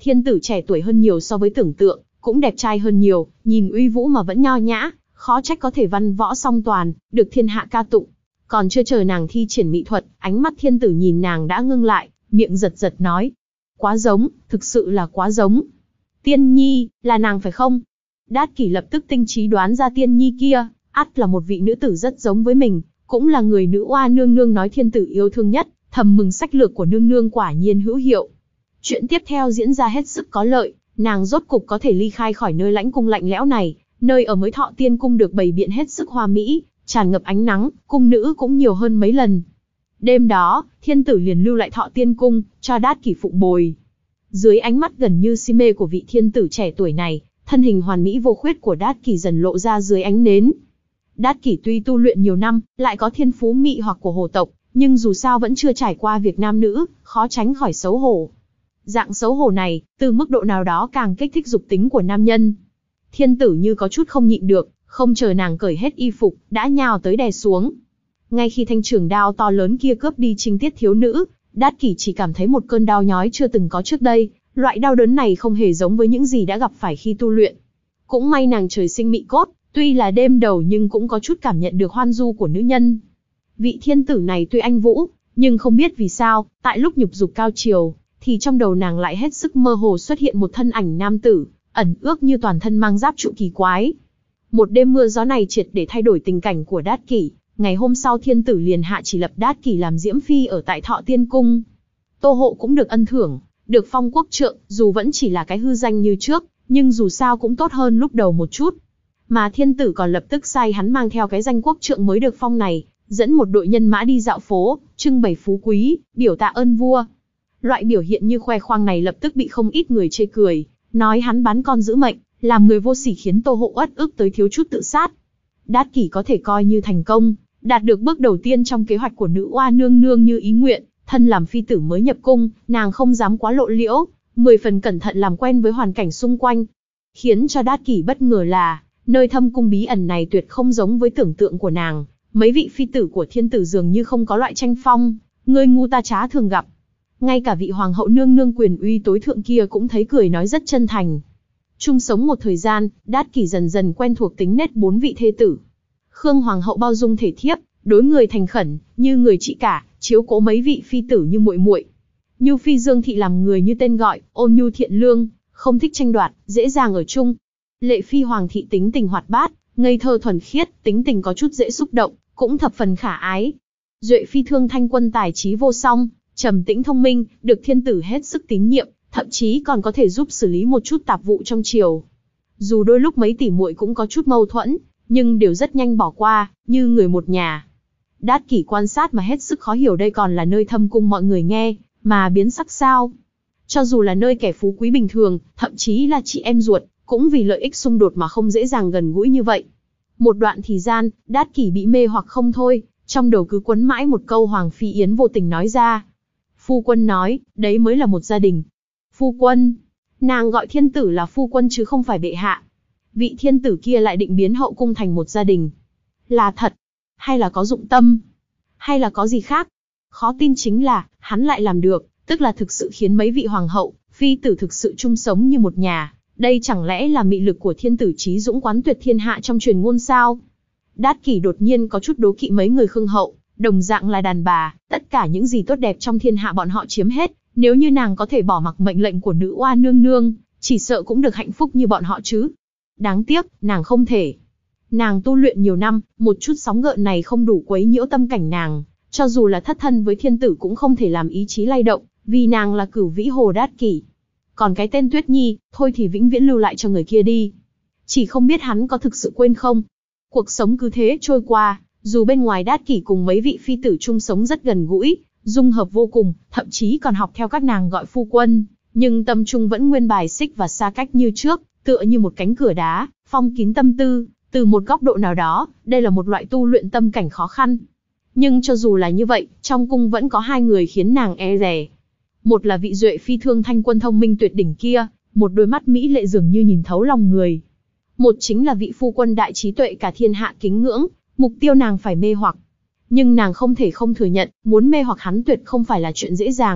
Thiên tử trẻ tuổi hơn nhiều so với tưởng tượng, cũng đẹp trai hơn nhiều, nhìn uy vũ mà vẫn nho nhã, khó trách có thể văn võ song toàn, được thiên hạ ca tụng. Còn chưa chờ nàng thi triển mỹ thuật, ánh mắt thiên tử nhìn nàng đã ngưng lại, miệng giật giật nói. Quá giống, thực sự là quá giống. Tiên nhi, là nàng phải không? Đát Kỷ lập tức tinh trí đoán ra tiên nhi kia, ắt là một vị nữ tử rất giống với mình, cũng là người nữ oa nương nương nói thiên tử yêu thương nhất, thầm mừng sách lược của nương nương quả nhiên hữu hiệu. Chuyện tiếp theo diễn ra hết sức có lợi, nàng rốt cục có thể ly khai khỏi nơi lãnh cung lạnh lẽo này, nơi ở mới Thọ Tiên cung được bày biện hết sức hoa mỹ, tràn ngập ánh nắng, cung nữ cũng nhiều hơn mấy lần. Đêm đó, thiên tử liền lưu lại Thọ Tiên cung, cho Đát Kỷ phụng bồi. Dưới ánh mắt gần như si mê của vị thiên tử trẻ tuổi này, thân hình hoàn mỹ vô khuyết của Đát Kỷ dần lộ ra dưới ánh nến. Đát Kỷ tuy tu luyện nhiều năm, lại có thiên phú mị hoặc của hồ tộc, nhưng dù sao vẫn chưa trải qua việc nam nữ, khó tránh khỏi xấu hổ. Dạng xấu hổ này, từ mức độ nào đó càng kích thích dục tính của nam nhân. Thiên tử như có chút không nhịn được, không chờ nàng cởi hết y phục, đã nhào tới đè xuống. Ngay khi thanh trường đao to lớn kia cướp đi trinh tiết thiếu nữ, Đát Kỷ chỉ cảm thấy một cơn đau nhói chưa từng có trước đây, loại đau đớn này không hề giống với những gì đã gặp phải khi tu luyện. Cũng may nàng trời sinh mị cốt, tuy là đêm đầu nhưng cũng có chút cảm nhận được hoan du của nữ nhân. Vị thiên tử này tuy anh vũ, nhưng không biết vì sao, tại lúc nhục dục cao triều, thì trong đầu nàng lại hết sức mơ hồ xuất hiện một thân ảnh nam tử, ẩn ước như toàn thân mang giáp trụ kỳ quái. Một đêm mưa gió này triệt để thay đổi tình cảnh của Đát Kỷ, ngày hôm sau thiên tử liền hạ chỉ lập Đát Kỷ làm diễm phi ở tại Thọ Tiên cung. Tô Hộ cũng được ân thưởng, được phong quốc trượng, dù vẫn chỉ là cái hư danh như trước, nhưng dù sao cũng tốt hơn lúc đầu một chút. Mà thiên tử còn lập tức sai hắn mang theo cái danh quốc trượng mới được phong này, dẫn một đội nhân mã đi dạo phố, trưng bày phú quý, biểu tạ ơn vua. Loại biểu hiện như khoe khoang này lập tức bị không ít người chê cười, nói hắn bán con giữ mệnh, làm người vô sỉ, khiến Tô Hộ uất ức tới thiếu chút tự sát. Đát Kỷ có thể coi như thành công, đạt được bước đầu tiên trong kế hoạch của nữ oa nương nương như ý nguyện. Thân làm phi tử mới nhập cung, nàng không dám quá lộ liễu, mười phần cẩn thận làm quen với hoàn cảnh xung quanh. Khiến cho Đát Kỷ bất ngờ là, nơi thâm cung bí ẩn này tuyệt không giống với tưởng tượng của nàng. Mấy vị phi tử của thiên tử dường như không có loại tranh phong, ngươi ngu ta trá thường gặp. Ngay cả vị hoàng hậu nương nương quyền uy tối thượng kia cũng thấy cười nói rất chân thành. Chung sống một thời gian, Đát Kỷ dần dần quen thuộc tính nết bốn vị thê tử. Khương hoàng hậu bao dung thể thiếp, đối người thành khẩn, như người chị cả, chiếu cố mấy vị phi tử như muội muội. Nhu phi Dương thị làm người như tên gọi, ôn nhu thiện lương, không thích tranh đoạt, dễ dàng ở chung. Lệ phi Hoàng thị tính tình hoạt bát, ngây thơ thuần khiết, tính tình có chút dễ xúc động, cũng thập phần khả ái. Duệ phi Thương Thanh Quân tài trí vô song, trầm tĩnh thông minh, được thiên tử hết sức tín nhiệm, thậm chí còn có thể giúp xử lý một chút tạp vụ trong triều. Dù đôi lúc mấy tỷ muội cũng có chút mâu thuẫn, nhưng đều rất nhanh bỏ qua, như người một nhà. Đát Kỷ quan sát mà hết sức khó hiểu, đây còn là nơi thâm cung mọi người nghe mà biến sắc sao? Cho dù là nơi kẻ phú quý bình thường, thậm chí là chị em ruột, cũng vì lợi ích xung đột mà không dễ dàng gần gũi như vậy. Một đoạn thì gian, Đát Kỷ bị mê hoặc không thôi, trong đầu cứ quấn mãi một câu Hoàng phi Yến vô tình nói ra. Phu quân nói, đấy mới là một gia đình. Phu quân, nàng gọi thiên tử là phu quân chứ không phải bệ hạ. Vị thiên tử kia lại định biến hậu cung thành một gia đình. Là thật, hay là có dụng tâm, hay là có gì khác? Khó tin chính là, hắn lại làm được, tức là thực sự khiến mấy vị hoàng hậu, phi tử thực sự chung sống như một nhà. Đây chẳng lẽ là mị lực của thiên tử trí dũng quán tuyệt thiên hạ trong truyền ngôn sao? Đát Kỷ đột nhiên có chút đố kỵ mấy người Khương hậu, đồng dạng là đàn bà, tất cả những gì tốt đẹp trong thiên hạ bọn họ chiếm hết, nếu như nàng có thể bỏ mặc mệnh lệnh của nữ oa nương nương, chỉ sợ cũng được hạnh phúc như bọn họ chứ. Đáng tiếc, nàng không thể. Nàng tu luyện nhiều năm, một chút sóng gợn này không đủ quấy nhiễu tâm cảnh nàng, cho dù là thất thân với thiên tử cũng không thể làm ý chí lay động, vì nàng là Cửu Vĩ Hồ Đát Kỷ. Còn cái tên Tuyết Nhi, thôi thì vĩnh viễn lưu lại cho người kia đi. Chỉ không biết hắn có thực sự quên không? Cuộc sống cứ thế trôi qua, dù bên ngoài Đát Kỷ cùng mấy vị phi tử chung sống rất gần gũi, dung hợp vô cùng, thậm chí còn học theo các nàng gọi phu quân, nhưng tâm trung vẫn nguyên bài xích và xa cách như trước, tựa như một cánh cửa đá, phong kín tâm tư. Từ một góc độ nào đó, đây là một loại tu luyện tâm cảnh khó khăn. Nhưng cho dù là như vậy, trong cung vẫn có hai người khiến nàng e dè. Một là vị Duệ phi Thương Thanh Quân thông minh tuyệt đỉnh kia, một đôi mắt mỹ lệ dường như nhìn thấu lòng người. Một chính là vị phu quân đại trí tuệ cả thiên hạ kính ngưỡng, mục tiêu nàng phải mê hoặc. Nhưng nàng không thể không thừa nhận, muốn mê hoặc hắn tuyệt không phải là chuyện dễ dàng,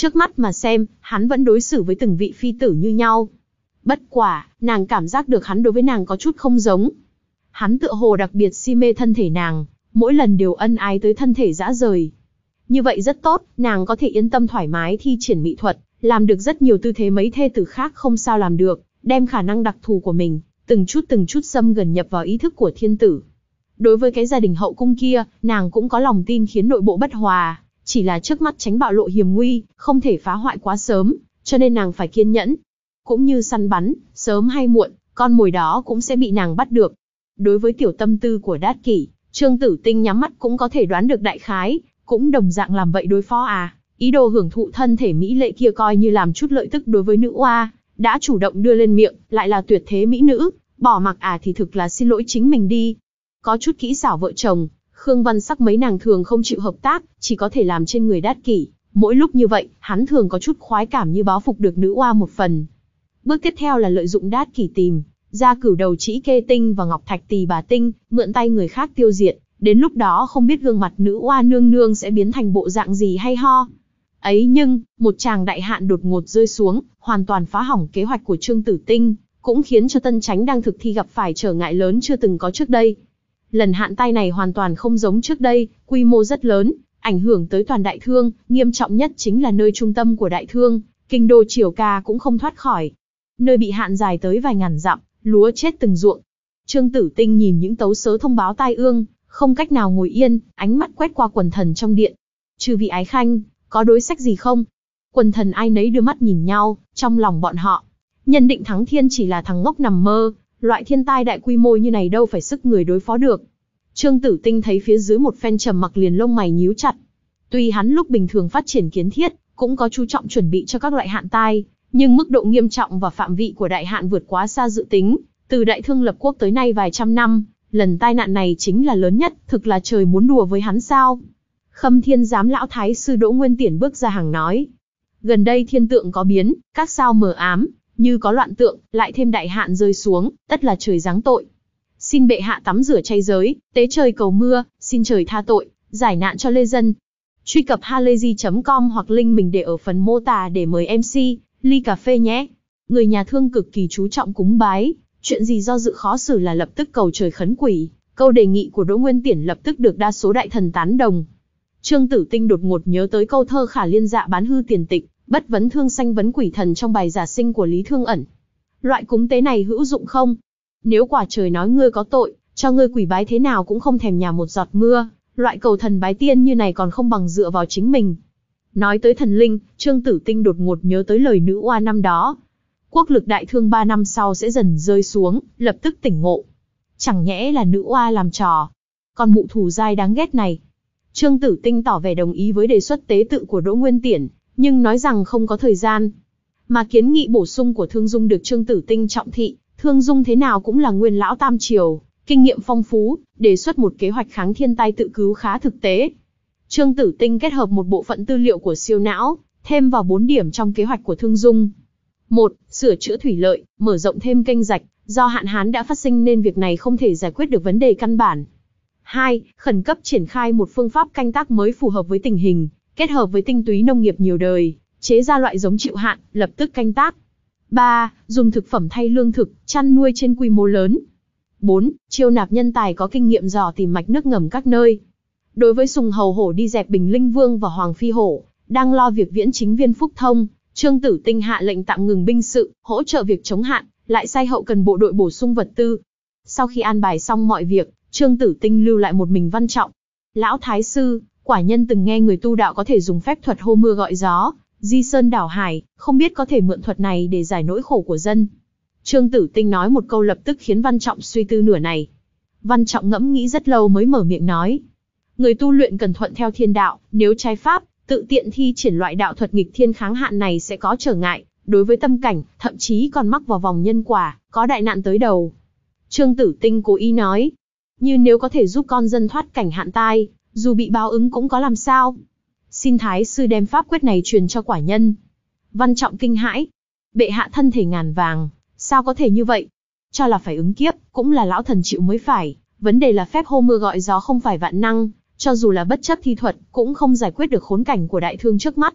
Trước mắt mà xem, hắn vẫn đối xử với từng vị phi tử như nhau. Bất quả, nàng cảm giác được hắn đối với nàng có chút không giống. Hắn tựa hồ đặc biệt si mê thân thể nàng, mỗi lần đều ân ái tới thân thể dã rời. Như vậy rất tốt, nàng có thể yên tâm thoải mái thi triển mỹ thuật, làm được rất nhiều tư thế mấy thê tử khác không sao làm được, đem khả năng đặc thù của mình, từng chút từng chút xâm gần nhập vào ý thức của thiên tử. Đối với cái gia đình hậu cung kia, nàng cũng có lòng tin khiến nội bộ bất hòa, chỉ là trước mắt tránh bạo lộ hiểm nguy, không thể phá hoại quá sớm, cho nên nàng phải kiên nhẫn. Cũng như săn bắn, sớm hay muộn, con mồi đó cũng sẽ bị nàng bắt được. Đối với tiểu tâm tư của Đát Kỷ, Trương Tử Tinh nhắm mắt cũng có thể đoán được đại khái, cũng đồng dạng làm vậy đối phó à. Ý đồ hưởng thụ thân thể mỹ lệ kia coi như làm chút lợi tức đối với nữ oa, đã chủ động đưa lên miệng, lại là tuyệt thế mỹ nữ, bỏ mặc à thì thực là xin lỗi chính mình đi. Có chút kỹ xảo vợ chồng, Khương Văn Sắc mấy nàng thường không chịu hợp tác, chỉ có thể làm trên người Đát Kỷ. Mỗi lúc như vậy, hắn thường có chút khoái cảm như báo phục được nữ oa một phần. Bước tiếp theo là lợi dụng Đát Kỷ tìm ra cửu đầu trĩ kê tinh và ngọc thạch tỳ bà tinh, mượn tay người khác tiêu diệt. Đến lúc đó không biết gương mặt nữ oa nương nương sẽ biến thành bộ dạng gì hay ho. Ấy nhưng, một tràng đại hạn đột ngột rơi xuống, hoàn toàn phá hỏng kế hoạch của Trương Tử Tinh, cũng khiến cho Tân Chánh đang thực thi gặp phải trở ngại lớn chưa từng có trước đây. Lần hạn tai này hoàn toàn không giống trước đây, quy mô rất lớn, ảnh hưởng tới toàn Đại Thương, nghiêm trọng nhất chính là nơi trung tâm của Đại Thương, kinh đô Triều Ca cũng không thoát khỏi. Nơi bị hạn dài tới vài ngàn dặm, lúa chết từng ruộng. Trương Tử Tinh nhìn những tấu sớ thông báo tai ương, không cách nào ngồi yên, ánh mắt quét qua quần thần trong điện. Chư vị ái khanh, có đối sách gì không? Quần thần ai nấy đưa mắt nhìn nhau, trong lòng bọn họ, nhận định Thắng Thiên chỉ là thằng ngốc nằm mơ, loại thiên tai đại quy mô như này đâu phải sức người đối phó được. Trương Tử Tinh thấy phía dưới một phen trầm mặc liền lông mày nhíu chặt. Tuy hắn lúc bình thường phát triển kiến thiết, cũng có chú trọng chuẩn bị cho các loại hạn tai, nhưng mức độ nghiêm trọng và phạm vị của đại hạn vượt quá xa dự tính. Từ Đại Thương lập quốc tới nay vài trăm năm, lần tai nạn này chính là lớn nhất, thực là trời muốn đùa với hắn sao? Khâm Thiên Giám lão thái sư Đỗ Nguyên Tiển bước ra hàng nói. Gần đây thiên tượng có biến, các sao mờ ám, như có loạn tượng, lại thêm đại hạn rơi xuống, tất là trời giáng tội. Xin bệ hạ tắm rửa chay giới, tế trời cầu mưa, xin trời tha tội, giải nạn cho lê dân. Truy cập halayzi chấm com hoặc link mình để ở phần mô tả để mời em xê, ly cà phê nhé. Người nhà Thương cực kỳ chú trọng cúng bái, chuyện gì do dự khó xử là lập tức cầu trời khấn quỷ. Câu đề nghị của Đỗ Nguyên Tiển lập tức được đa số đại thần tán đồng. Trương Tử Tinh đột ngột nhớ tới câu thơ khả liên dạ bán hư tiền tịch, bất vấn thương sanh vấn quỷ thần trong bài giả sinh của Lý Thương Ẩn. Loại cúng tế này hữu dụng không? Nếu quả trời nói ngươi có tội, cho ngươi quỷ bái thế nào cũng không thèm nhà một giọt mưa, loại cầu thần bái tiên như này còn không bằng dựa vào chính mình. Nói tới thần linh, Trương Tử Tinh đột ngột nhớ tới lời nữ oa năm đó. Quốc lực Đại Thương ba năm sau sẽ dần rơi xuống, lập tức tỉnh ngộ. Chẳng nhẽ là nữ oa làm trò. Còn mụ thù dai đáng ghét này. Trương Tử Tinh tỏ vẻ đồng ý với đề xuất tế tự của Đỗ Nguyên Tiển, nhưng nói rằng không có thời gian. Mà kiến nghị bổ sung của Thương Dung được Trương Tử Tinh trọng thị, Thương Dung thế nào cũng là nguyên lão tam triều, kinh nghiệm phong phú, đề xuất một kế hoạch kháng thiên tai tự cứu khá thực tế. Trương Tử Tinh kết hợp một bộ phận tư liệu của siêu não, thêm vào bốn điểm trong kế hoạch của Thương Dung. một. Sửa chữa thủy lợi, mở rộng thêm kênh rạch, do hạn hán đã phát sinh nên việc này không thể giải quyết được vấn đề căn bản. hai. Khẩn cấp triển khai một phương pháp canh tác mới phù hợp với tình hình, kết hợp với tinh túy nông nghiệp nhiều đời, chế ra loại giống chịu hạn, lập tức canh tác. ba. Dùng thực phẩm thay lương thực, chăn nuôi trên quy mô lớn. bốn. Chiêu nạp nhân tài có kinh nghiệm dò tìm mạch nước ngầm các nơi. Đối với Sùng Hầu Hổ đi dẹp Bình Linh Vương và Hoàng Phi Hổ, đang lo việc viễn chính viên Phúc Thông, Trương Tử Tinh hạ lệnh tạm ngừng binh sự, hỗ trợ việc chống hạn, lại sai hậu cần bộ đội bổ sung vật tư. Sau khi an bài xong mọi việc, Trương Tử Tinh lưu lại một mình Văn Trọng. Lão Thái Sư, quả nhân từng nghe người tu đạo có thể dùng phép thuật hô mưa gọi gió, di sơn đảo hải, không biết có thể mượn thuật này để giải nỗi khổ của dân. Trương Tử Tinh nói một câu lập tức khiến Văn Trọng suy tư nửa này. Văn Trọng ngẫm nghĩ rất lâu mới mở miệng nói. Người tu luyện cần thuận theo thiên đạo, nếu trái pháp, tự tiện thi triển loại đạo thuật nghịch thiên kháng hạn này sẽ có trở ngại, đối với tâm cảnh, thậm chí còn mắc vào vòng nhân quả, có đại nạn tới đầu. Trương Tử Tinh cố ý nói, như nếu có thể giúp con dân thoát cảnh hạn tai, dù bị báo ứng cũng có làm sao. Xin Thái Sư đem pháp quyết này truyền cho quả nhân. Văn Trọng kinh hãi. Bệ hạ thân thể ngàn vàng, sao có thể như vậy? Cho là phải ứng kiếp, cũng là lão thần chịu mới phải. Vấn đề là phép hô mưa gọi gió không phải vạn năng, cho dù là bất chấp thi thuật, cũng không giải quyết được khốn cảnh của Đại Thương trước mắt.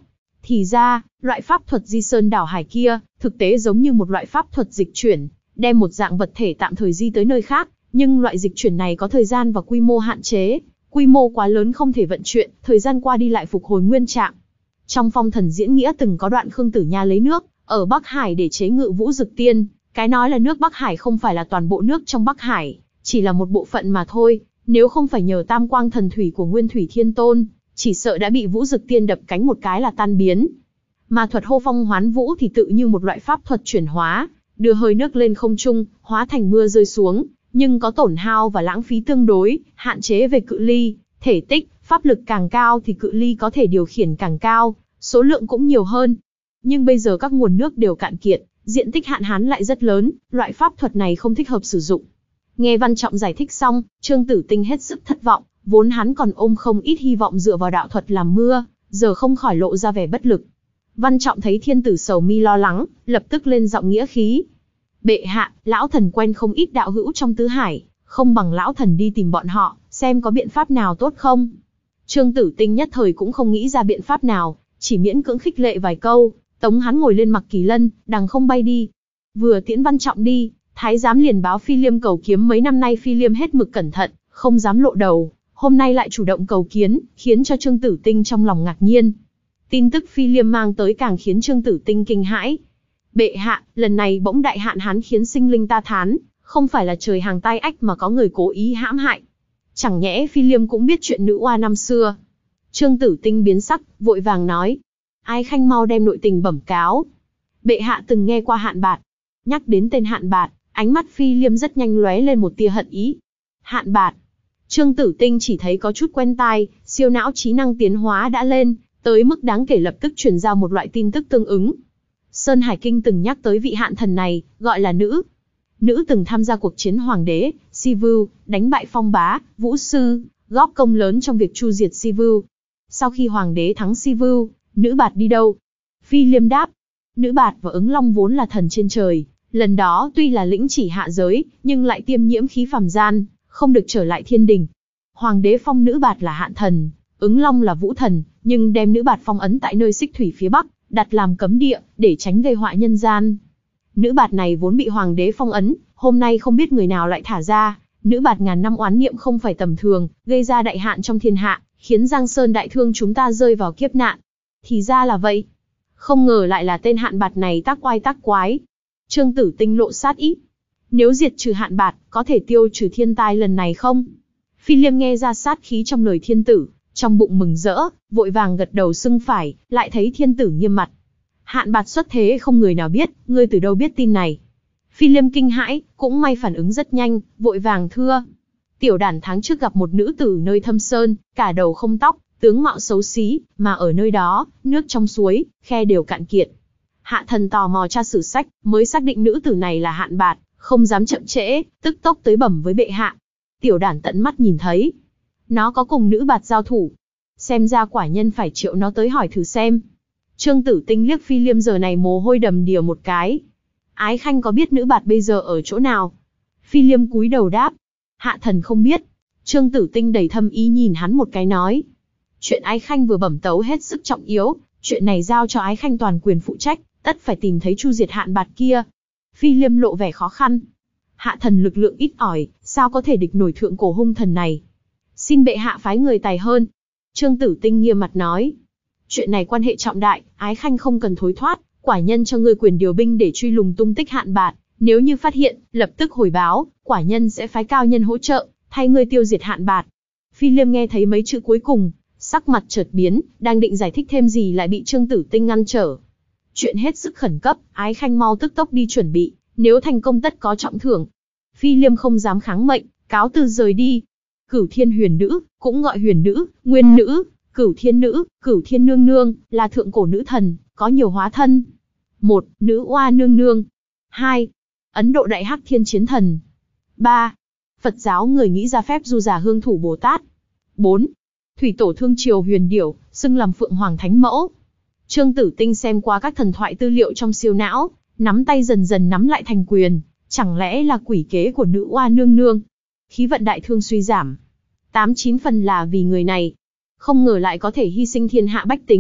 Thì ra, loại pháp thuật di sơn đảo hải kia, thực tế giống như một loại pháp thuật dịch chuyển, đem một dạng vật thể tạm thời di tới nơi khác, nhưng loại dịch chuyển này có thời gian và quy mô hạn chế, quy mô quá lớn không thể vận chuyển, thời gian qua đi lại phục hồi nguyên trạng. Trong Phong Thần diễn nghĩa từng có đoạn Khương Tử Nha lấy nước ở Bắc Hải để chế ngự Vũ Dực Tiên, cái nói là nước Bắc Hải không phải là toàn bộ nước trong Bắc Hải, chỉ là một bộ phận mà thôi, nếu không phải nhờ Tam Quang Thần Thủy của Nguyên Thủy Thiên Tôn, chỉ sợ đã bị Vũ Dực Tiên đập cánh một cái là tan biến. Mà thuật hô phong hoán vũ thì tự như một loại pháp thuật chuyển hóa, đưa hơi nước lên không trung, hóa thành mưa rơi xuống, nhưng có tổn hao và lãng phí tương đối, hạn chế về cự ly, thể tích, pháp lực càng cao thì cự ly có thể điều khiển càng cao, số lượng cũng nhiều hơn. Nhưng bây giờ các nguồn nước đều cạn kiệt, diện tích hạn hán lại rất lớn, loại pháp thuật này không thích hợp sử dụng. Nghe Văn Trọng giải thích xong, Trương Tử Tinh hết sức thất vọng, vốn hắn còn ôm không ít hy vọng dựa vào đạo thuật làm mưa, giờ không khỏi lộ ra vẻ bất lực. Văn Trọng thấy thiên tử sầu mi lo lắng, lập tức lên giọng nghĩa khí. Bệ hạ, lão thần quen không ít đạo hữu trong tứ hải, không bằng lão thần đi tìm bọn họ, xem có biện pháp nào tốt không. Trương Tử Tinh nhất thời cũng không nghĩ ra biện pháp nào, chỉ miễn cưỡng khích lệ vài câu, tống hắn ngồi lên Mặc Kỳ Lân, đằng không bay đi. Vừa tiễn Văn Trọng đi, thái giám liền báo Phi Liêm cầu kiếm mấy năm nay Phi Liêm hết mực cẩn thận, không dám lộ đầu, hôm nay lại chủ động cầu kiến, khiến cho Trương Tử Tinh trong lòng ngạc nhiên. Tin tức Phi Liêm mang tới càng khiến Trương Tử Tinh kinh hãi. Bệ hạ, lần này bỗng đại hạn hán khiến sinh linh ta thán, không phải là trời hàng tai ách mà có người cố ý hãm hại. Chẳng nhẽ Phi Liêm cũng biết chuyện nữ oa năm xưa. Trương Tử Tinh biến sắc, vội vàng nói. Ái Khanh mau đem nội tình bẩm cáo. Bệ hạ từng nghe qua Hạn Bạt. Nhắc đến tên Hạn Bạt, ánh mắt Phi Liêm rất nhanh lóe lên một tia hận ý. Hạn Bạt. Trương Tử Tinh chỉ thấy có chút quen tai, siêu não trí năng tiến hóa đã lên, tới mức đáng kể lập tức truyền ra một loại tin tức tương ứng. Sơn Hải Kinh từng nhắc tới vị hạn thần này, gọi là nữ. Nữ từng tham gia cuộc chiến hoàng đế, Sivu, đánh bại Phong Bá, Vũ Sư, góp công lớn trong việc tru diệt Sivu. Sau khi hoàng đế thắng Sivu, nữ bạt đi đâu? Phi Liêm đáp, nữ bạt và ứng long vốn là thần trên trời, lần đó tuy là lĩnh chỉ hạ giới, nhưng lại tiêm nhiễm khí phàm gian, không được trở lại thiên đình. Hoàng đế phong nữ bạt là hạn thần, ứng long là vũ thần, nhưng đem nữ bạt phong ấn tại nơi xích thủy phía bắc, đặt làm cấm địa, để tránh gây họa nhân gian. Nữ bạt này vốn bị hoàng đế phong ấn, hôm nay không biết người nào lại thả ra. Nữ bạt ngàn năm oán niệm không phải tầm thường, gây ra đại hạn trong thiên hạ, khiến Giang Sơn đại thương chúng ta rơi vào kiếp nạn. Thì ra là vậy. Không ngờ lại là tên Hạn Bạt này tác oai tác quái. Trương Tử Tinh lộ sát ý. Nếu diệt trừ Hạn Bạt, có thể tiêu trừ thiên tai lần này không? Phi Liêm nghe ra sát khí trong lời thiên tử, trong bụng mừng rỡ, vội vàng gật đầu xưng phải, lại thấy thiên tử nghiêm mặt. Hạn Bạt xuất thế không người nào biết, ngươi từ đâu biết tin này? Phi Liêm kinh hãi, cũng may phản ứng rất nhanh, vội vàng thưa. Tiểu đản tháng trước gặp một nữ tử nơi Thâm Sơn, cả đầu không tóc, tướng mạo xấu xí, mà ở nơi đó, nước trong suối, khe đều cạn kiệt. Hạ thần tò mò tra sử sách, mới xác định nữ tử này là Hạn Bạt, không dám chậm trễ, tức tốc tới bẩm với bệ hạ. Tiểu đản tận mắt nhìn thấy, nó có cùng nữ bạt giao thủ. Xem ra quả nhân phải triệu nó tới hỏi thử xem. Trương Tử Tinh liếc Phi Liêm giờ này mồ hôi đầm đìa một cái. Ái Khanh có biết nữ bạt bây giờ ở chỗ nào? Phi Liêm cúi đầu đáp. Hạ thần không biết. Trương Tử Tinh đầy thâm ý nhìn hắn một cái nói. Chuyện Ái Khanh vừa bẩm tấu hết sức trọng yếu, chuyện này giao cho Ái Khanh toàn quyền phụ trách, tất phải tìm thấy chu diệt Hạn Bạt kia. Phi Liêm lộ vẻ khó khăn. Hạ thần lực lượng ít ỏi, sao có thể địch nổi thượng cổ hung thần này? Xin bệ hạ phái người tài hơn. Trương Tử Tinh nghiêm mặt nói. Chuyện này quan hệ trọng đại, Ái Khanh không cần thối thoát, quả nhân cho ngươi quyền điều binh để truy lùng tung tích Hạn Bạt, nếu như phát hiện, lập tức hồi báo, quả nhân sẽ phái cao nhân hỗ trợ, thay ngươi tiêu diệt Hạn Bạt. Phi Liêm nghe thấy mấy chữ cuối cùng, sắc mặt chợt biến, đang định giải thích thêm gì lại bị Trương Tử Tinh ngăn trở. Chuyện hết sức khẩn cấp, Ái Khanh mau tức tốc đi chuẩn bị, nếu thành công tất có trọng thưởng. Phi Liêm không dám kháng mệnh, cáo từ rời đi. Cửu Thiên Huyền Nữ, cũng gọi Huyền Nữ, Nguyên Nữ, Cửu Thiên Nữ, Cửu Thiên Nương Nương, là thượng cổ nữ thần, có nhiều hóa thân. một. Nữ Oa Nương Nương. hai. Ấn Độ Đại Hắc Thiên Chiến Thần. ba. Phật giáo người nghĩ ra phép du già hương thủ Bồ Tát. bốn. Thủy Tổ Thương Triều Huyền Điểu, xưng làm Phượng Hoàng Thánh Mẫu. Trương Tử Tinh xem qua các thần thoại tư liệu trong siêu não, nắm tay dần dần nắm lại thành quyền, chẳng lẽ là quỷ kế của nữ oa nương nương? Khí vận đại thương suy giảm, tám chín phần là vì người này. Không ngờ lại có thể hy sinh thiên hạ bách tính,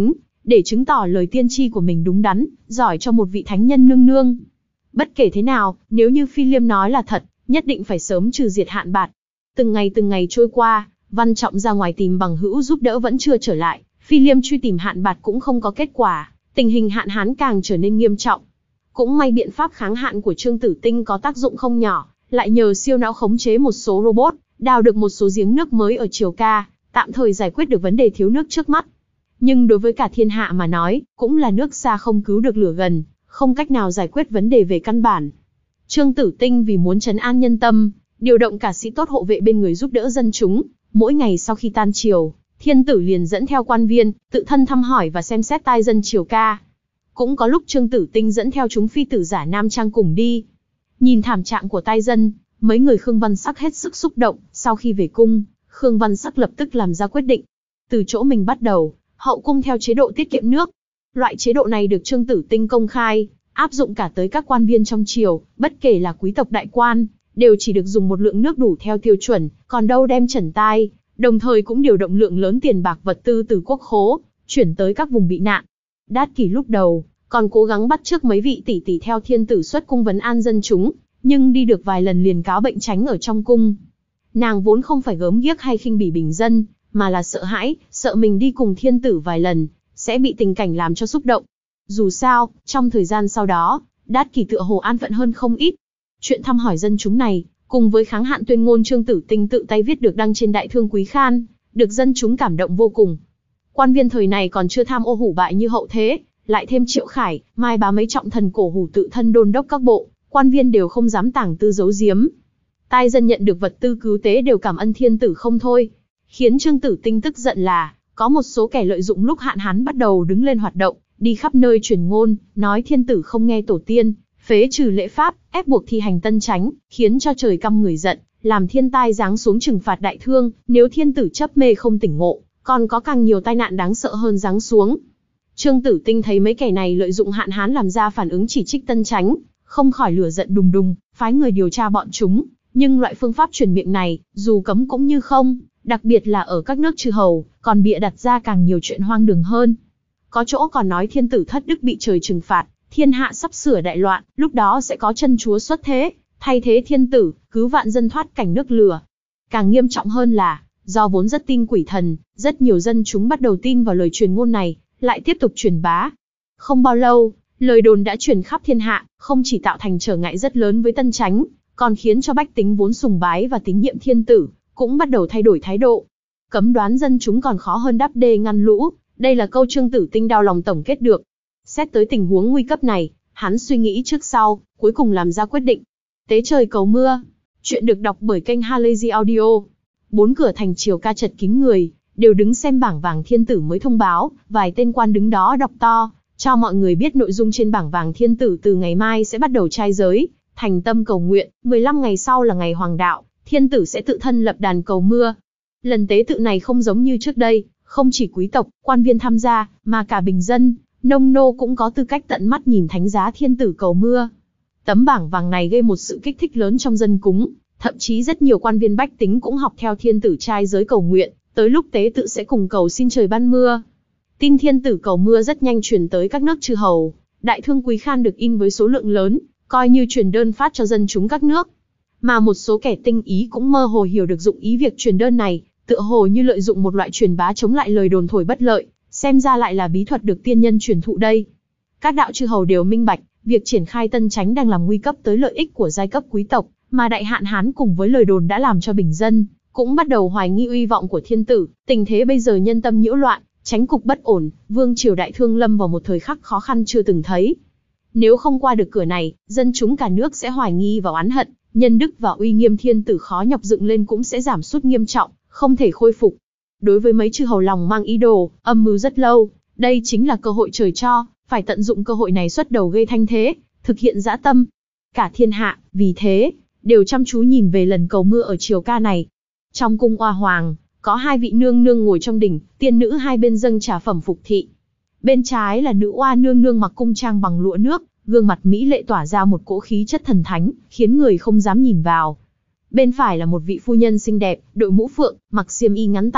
để chứng tỏ lời tiên tri của mình đúng đắn, giỏi cho một vị thánh nhân nương nương. Bất kể thế nào, nếu như Phi Liêm nói là thật, nhất định phải sớm trừ diệt Hạn Bạt. Từng ngày từng ngày trôi qua, Văn Trọng ra ngoài tìm bằng hữu giúp đỡ vẫn chưa trở lại, Phi Liêm truy tìm Hạn Bạt cũng không có kết quả, tình hình hạn hán càng trở nên nghiêm trọng. Cũng may biện pháp kháng hạn của Trương Tử Tinh có tác dụng không nhỏ, lại nhờ siêu não khống chế một số robot, đào được một số giếng nước mới ở Triều Ca, tạm thời giải quyết được vấn đề thiếu nước trước mắt. Nhưng đối với cả thiên hạ mà nói, cũng là nước xa không cứu được lửa gần, không cách nào giải quyết vấn đề về căn bản. Trương Tử Tinh vì muốn trấn an nhân tâm, điều động cả sĩ tốt hộ vệ bên người giúp đỡ dân chúng. Mỗi ngày sau khi tan triều, thiên tử liền dẫn theo quan viên, tự thân thăm hỏi và xem xét tai dân Triều Ca. Cũng có lúc Trương Tử Tinh dẫn theo chúng phi tử giả nam trang cùng đi. Nhìn thảm trạng của tai dân, mấy người Khương Văn Sắc hết sức xúc động. Sau khi về cung, Khương Văn Sắc lập tức làm ra quyết định. Từ chỗ mình bắt đầu, hậu cung theo chế độ tiết kiệm nước. Loại chế độ này được Trương Tử Tinh công khai, áp dụng cả tới các quan viên trong triều, bất kể là quý tộc đại quan, đều chỉ được dùng một lượng nước đủ theo tiêu chuẩn, còn đâu đem trần tai, đồng thời cũng điều động lượng lớn tiền bạc vật tư từ quốc khố, chuyển tới các vùng bị nạn. Đát Kỷ lúc đầu, còn cố gắng bắt chước mấy vị tỷ tỷ theo thiên tử xuất cung vấn an dân chúng, nhưng đi được vài lần liền cáo bệnh tránh ở trong cung. Nàng vốn không phải gớm ghiếc hay khinh bỉ bình dân, mà là sợ hãi, sợ mình đi cùng thiên tử vài lần, sẽ bị tình cảnh làm cho xúc động. Dù sao, trong thời gian sau đó, Đát Kỷ tựa hồ an phận hơn không ít. Chuyện thăm hỏi dân chúng này, cùng với kháng hạn tuyên ngôn Trương Tử Tinh tự tay viết được đăng trên Đại Thương Quý Khan, được dân chúng cảm động vô cùng. Quan viên thời này còn chưa tham ô hủ bại như hậu thế, lại thêm Triệu Khải, Mai Bá mấy trọng thần cổ hủ tự thân đôn đốc các bộ, quan viên đều không dám tàng tư giấu giếm. Tai dân nhận được vật tư cứu tế đều cảm ơn thiên tử không thôi. Khiến Trương Tử Tinh tức giận là, có một số kẻ lợi dụng lúc hạn hán bắt đầu đứng lên hoạt động, đi khắp nơi truyền ngôn, nói thiên tử không nghe tổ tiên, phế trừ lễ pháp, ép buộc thi hành tân chánh, khiến cho trời căm người giận, làm thiên tai giáng xuống trừng phạt Đại Thương, nếu thiên tử chấp mê không tỉnh ngộ, còn có càng nhiều tai nạn đáng sợ hơn giáng xuống. Trương Tử Tinh thấy mấy kẻ này lợi dụng hạn hán làm ra phản ứng chỉ trích tân chánh, không khỏi lửa giận đùng đùng, phái người điều tra bọn chúng, nhưng loại phương pháp truyền miệng này, dù cấm cũng như không, đặc biệt là ở các nước chư hầu, còn bịa đặt ra càng nhiều chuyện hoang đường hơn. Có chỗ còn nói thiên tử thất đức bị trời trừng phạt, thiên hạ sắp sửa đại loạn, lúc đó sẽ có chân chúa xuất thế, thay thế thiên tử, cứu vạn dân thoát cảnh nước lửa. Càng nghiêm trọng hơn là, do vốn rất tin quỷ thần, rất nhiều dân chúng bắt đầu tin vào lời truyền ngôn này, lại tiếp tục truyền bá. Không bao lâu, lời đồn đã truyền khắp thiên hạ, không chỉ tạo thành trở ngại rất lớn với tân chánh, còn khiến cho bách tính vốn sùng bái và tín nhiệm thiên tử, cũng bắt đầu thay đổi thái độ. Cấm đoán dân chúng còn khó hơn đắp đê ngăn lũ, đây là câu Trương Tử Tinh đau lòng tổng kết được. Xét tới tình huống nguy cấp này, hắn suy nghĩ trước sau, cuối cùng làm ra quyết định. Tế trời cầu mưa. Chuyện được đọc bởi kênh Halazy Audio. Bốn cửa thành Triều Ca chật kín người, đều đứng xem bảng vàng thiên tử mới thông báo, vài tên quan đứng đó đọc to, cho mọi người biết nội dung trên bảng vàng thiên tử từ ngày mai sẽ bắt đầu trai giới, thành tâm cầu nguyện, mười lăm ngày sau là ngày hoàng đạo, thiên tử sẽ tự thân lập đàn cầu mưa. Lần tế tự này không giống như trước đây, không chỉ quý tộc, quan viên tham gia, mà cả bình dân, nông nô cũng có tư cách tận mắt nhìn thánh giá thiên tử cầu mưa. Tấm bảng vàng này gây một sự kích thích lớn trong dân cúng, thậm chí rất nhiều quan viên bách tính cũng học theo thiên tử trai giới cầu nguyện, tới lúc tế tự sẽ cùng cầu xin trời ban mưa. Tin thiên tử cầu mưa rất nhanh truyền tới các nước chư hầu, Đại Thương Quý Khan được in với số lượng lớn, coi như truyền đơn phát cho dân chúng các nước. Mà một số kẻ tinh ý cũng mơ hồ hiểu được dụng ý việc truyền đơn này, tựa hồ như lợi dụng một loại truyền bá chống lại lời đồn thổi bất lợi, xem ra lại là bí thuật được tiên nhân truyền thụ đây. Các đạo chư hầu đều minh bạch, việc triển khai tân chánh đang làm nguy cấp tới lợi ích của giai cấp quý tộc, mà đại hạn hán cùng với lời đồn đã làm cho bình dân cũng bắt đầu hoài nghi uy vọng của thiên tử. Tình thế bây giờ nhân tâm nhiễu loạn, chánh cục bất ổn, vương triều Đại Thương lâm vào một thời khắc khó khăn chưa từng thấy. Nếu không qua được cửa này, dân chúng cả nước sẽ hoài nghi và oán hận, nhân đức và uy nghiêm thiên tử khó nhọc dựng lên cũng sẽ giảm sút nghiêm trọng, không thể khôi phục. Đối với mấy chư hầu lòng mang ý đồ, âm mưu rất lâu, đây chính là cơ hội trời cho, phải tận dụng cơ hội này xuất đầu gây thanh thế, thực hiện dã tâm. Cả thiên hạ, vì thế, đều chăm chú nhìn về lần cầu mưa ở Triều Ca này. Trong cung Oa Hoàng, có hai vị nương nương ngồi trong đỉnh, tiên nữ hai bên dâng trà phẩm phục thị. Bên trái là nữ oa nương nương mặc cung trang bằng lụa nước, gương mặt mỹ lệ tỏa ra một cỗ khí chất thần thánh, khiến người không dám nhìn vào. Bên phải là một vị phu nhân xinh đẹp, đội mũ phượng, mặc xiêm y ngắn tay,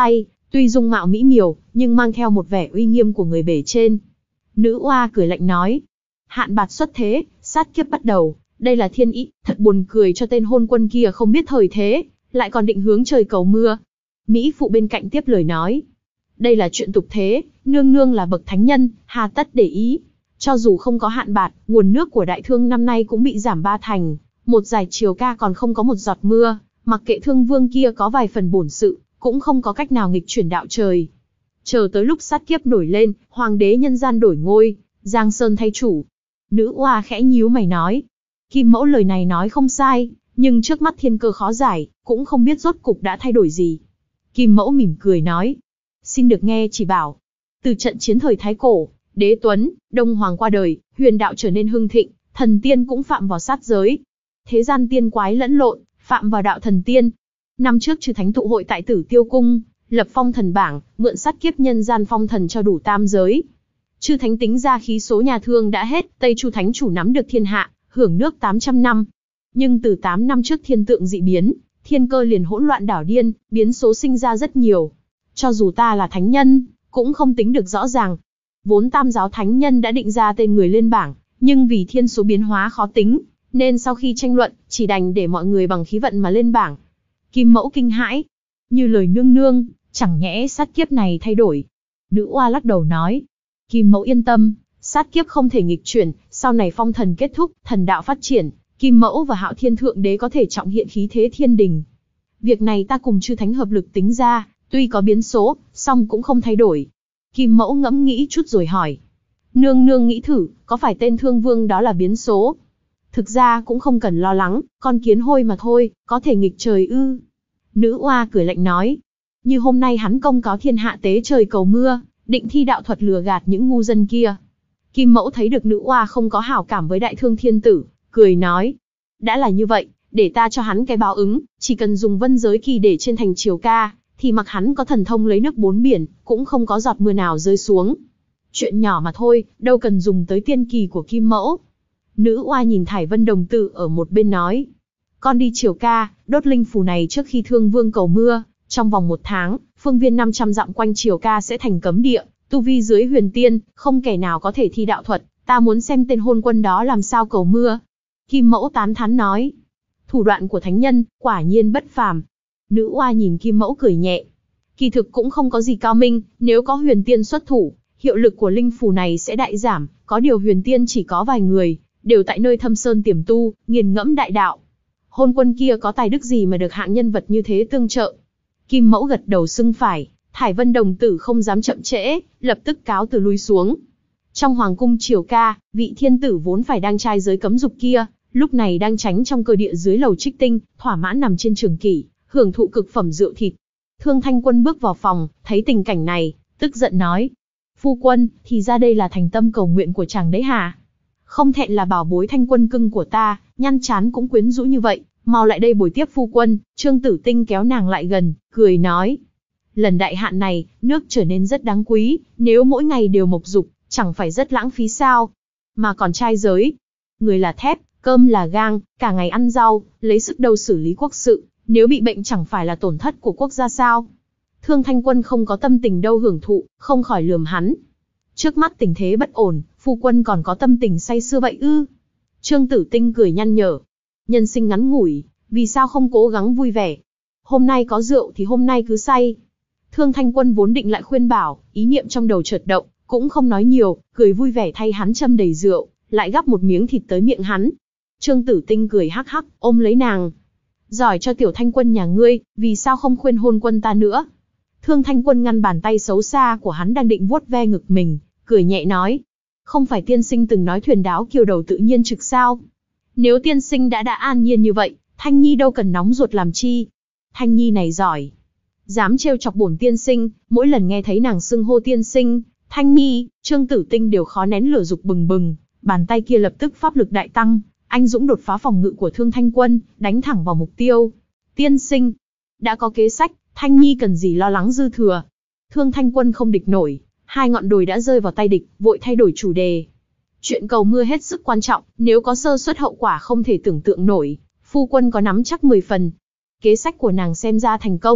Tuy dung mạo mỹ miều, nhưng mang theo một vẻ uy nghiêm của người bề trên. Nữ oa cười lạnh nói. Hạn bạt xuất thế, sát kiếp bắt đầu, đây là thiên ý, thật buồn cười cho tên hôn quân kia không biết thời thế, lại còn định hướng trời cầu mưa. Mỹ phụ bên cạnh tiếp lời nói. Đây là chuyện tục thế, nương nương là bậc thánh nhân, hà tất để ý. Cho dù không có hạn bạt, nguồn nước của đại thương năm nay cũng bị giảm ba thành, một giải chiều ca còn không có một giọt mưa, mặc kệ thương vương kia có vài phần bổn sự, cũng không có cách nào nghịch chuyển đạo trời. Chờ tới lúc sát kiếp nổi lên, hoàng đế nhân gian đổi ngôi, Giang Sơn thay chủ. Nữ oa khẽ nhíu mày nói. Kim mẫu lời này nói không sai, nhưng trước mắt thiên cơ khó giải, cũng không biết rốt cục đã thay đổi gì. Kim mẫu mỉm cười nói. Xin được nghe chỉ bảo. Từ trận chiến thời Thái Cổ, Đế Tuấn, Đông Hoàng qua đời, huyền đạo trở nên hưng thịnh, thần tiên cũng phạm vào sát giới. Thế gian tiên quái lẫn lộn, phạm vào đạo thần tiên. Năm trước chư thánh tụ hội tại Tử Tiêu Cung, lập phong thần bảng, mượn sát kiếp nhân gian phong thần cho đủ tam giới. Chư thánh tính ra khí số nhà Thương đã hết, Tây Chu thánh chủ nắm được thiên hạ, hưởng nước tám trăm năm. Nhưng từ tám năm trước thiên tượng dị biến, thiên cơ liền hỗn loạn đảo điên, biến số sinh ra rất nhiều. Cho dù ta là thánh nhân, cũng không tính được rõ ràng. Vốn tam giáo thánh nhân đã định ra tên người lên bảng, nhưng vì thiên số biến hóa khó tính, nên sau khi tranh luận, chỉ đành để mọi người bằng khí vận mà lên bảng. Kim mẫu kinh hãi. Như lời nương nương, chẳng nhẽ sát kiếp này thay đổi. Nữ oa lắc đầu nói. Kim mẫu yên tâm, sát kiếp không thể nghịch chuyển, sau này phong thần kết thúc, thần đạo phát triển, Kim mẫu và Hạo Thiên Thượng Đế có thể trọng hiện khí thế thiên đình. Việc này ta cùng chư thánh hợp lực tính ra, tuy có biến số, song cũng không thay đổi. Kim mẫu ngẫm nghĩ chút rồi hỏi. Nương nương nghĩ thử, có phải tên thương vương đó là biến số? Thực ra cũng không cần lo lắng, con kiến hôi mà thôi, có thể nghịch trời ư. Nữ oa cười lạnh nói. Như hôm nay hắn công cáo thiên hạ tế trời cầu mưa, định thi đạo thuật lừa gạt những ngu dân kia. Kim mẫu thấy được nữ oa không có hảo cảm với đại thương thiên tử, cười nói. Đã là như vậy, để ta cho hắn cái báo ứng, chỉ cần dùng vân giới kỳ để trên thành triều ca, thì mặc hắn có thần thông lấy nước bốn biển, cũng không có giọt mưa nào rơi xuống. Chuyện nhỏ mà thôi, đâu cần dùng tới tiên kỳ của Kim mẫu. Nữ oa nhìn Thải Vân đồng tử ở một bên nói. Con đi triều ca, đốt linh phù này trước khi thương vương cầu mưa, trong vòng một tháng, phương viên năm trăm dặm quanh triều ca sẽ thành cấm địa, tu vi dưới huyền tiên, không kẻ nào có thể thi đạo thuật, ta muốn xem tên hôn quân đó làm sao cầu mưa. Kim mẫu tán thán nói. Thủ đoạn của thánh nhân, quả nhiên bất phàm. Nữ oa nhìn Kim mẫu cười nhẹ. Kỳ thực cũng không có gì cao minh, nếu có huyền tiên xuất thủ, hiệu lực của linh phù này sẽ đại giảm, có điều huyền tiên chỉ có vài người, đều tại nơi thâm sơn tiềm tu, nghiền ngẫm đại đạo. Hôn quân kia có tài đức gì mà được hạng nhân vật như thế tương trợ? Kim mẫu gật đầu xưng phải, Thải Vân đồng tử không dám chậm trễ, lập tức cáo từ lui xuống. Trong hoàng cung triều ca, vị thiên tử vốn phải đang trai giới cấm dục kia, lúc này đang tránh trong cơ địa dưới lầu trích tinh, thỏa mãn nằm trên trường kỷ, hưởng thụ cực phẩm rượu thịt. Thương Thanh Quân bước vào phòng, thấy tình cảnh này, tức giận nói. Phu quân, thì ra đây là thành tâm cầu nguyện của chàng đấy hả? Không thẹn là bảo bối Thanh Quân cưng của ta, nhăn chán cũng quyến rũ như vậy, mau lại đây bồi tiếp phu quân. Trương Tử Tinh kéo nàng lại gần, cười nói. Lần đại hạn này, nước trở nên rất đáng quý, nếu mỗi ngày đều mộc dục, chẳng phải rất lãng phí sao? Mà còn trai giới, người là thép, cơm là gang, cả ngày ăn rau, lấy sức đâu xử lý quốc sự, nếu bị bệnh chẳng phải là tổn thất của quốc gia sao? Thương Thanh Quân không có tâm tình đâu hưởng thụ, không khỏi lườm hắn. Trước mắt tình thế bất ổn, phu quân còn có tâm tình say sưa vậy ư? Trương Tử Tinh cười nhăn nhở. Nhân sinh ngắn ngủi, vì sao không cố gắng vui vẻ? Hôm nay có rượu thì hôm nay cứ say. Thương Thanh Quân vốn định lại khuyên bảo, ý niệm trong đầu chợt động, cũng không nói nhiều, cười vui vẻ thay hắn châm đầy rượu, lại gắp một miếng thịt tới miệng hắn. Trương Tử Tinh cười hắc hắc, ôm lấy nàng. Giỏi cho tiểu Thanh Quân nhà ngươi, vì sao không khuyên hôn quân ta nữa? Thương Thanh Quân ngăn bàn tay xấu xa của hắn đang định vuốt ve ngực mình, cười nhẹ nói. Không phải tiên sinh từng nói thuyền đáo kiều đầu tự nhiên trực sao? Nếu tiên sinh đã đã an nhiên như vậy, Thanh Nhi đâu cần nóng ruột làm chi? Thanh Nhi này giỏi, dám trêu chọc bổn tiên sinh, mỗi lần nghe thấy nàng xưng hô tiên sinh, Thanh Nhi, Trương Tử Tinh đều khó nén lửa dục bừng bừng, bàn tay kia lập tức pháp lực đại tăng, anh dũng đột phá phòng ngự của Thương Thanh Quân, đánh thẳng vào mục tiêu. Tiên sinh, đã có kế sách, Thanh Nhi cần gì lo lắng dư thừa. Thương Thanh Quân không địch nổi, hai ngọn đồi đã rơi vào tay địch, vội thay đổi chủ đề. Chuyện cầu mưa hết sức quan trọng, nếu có sơ suất hậu quả không thể tưởng tượng nổi, phu quân có nắm chắc mười phần. Kế sách của nàng xem ra thành công,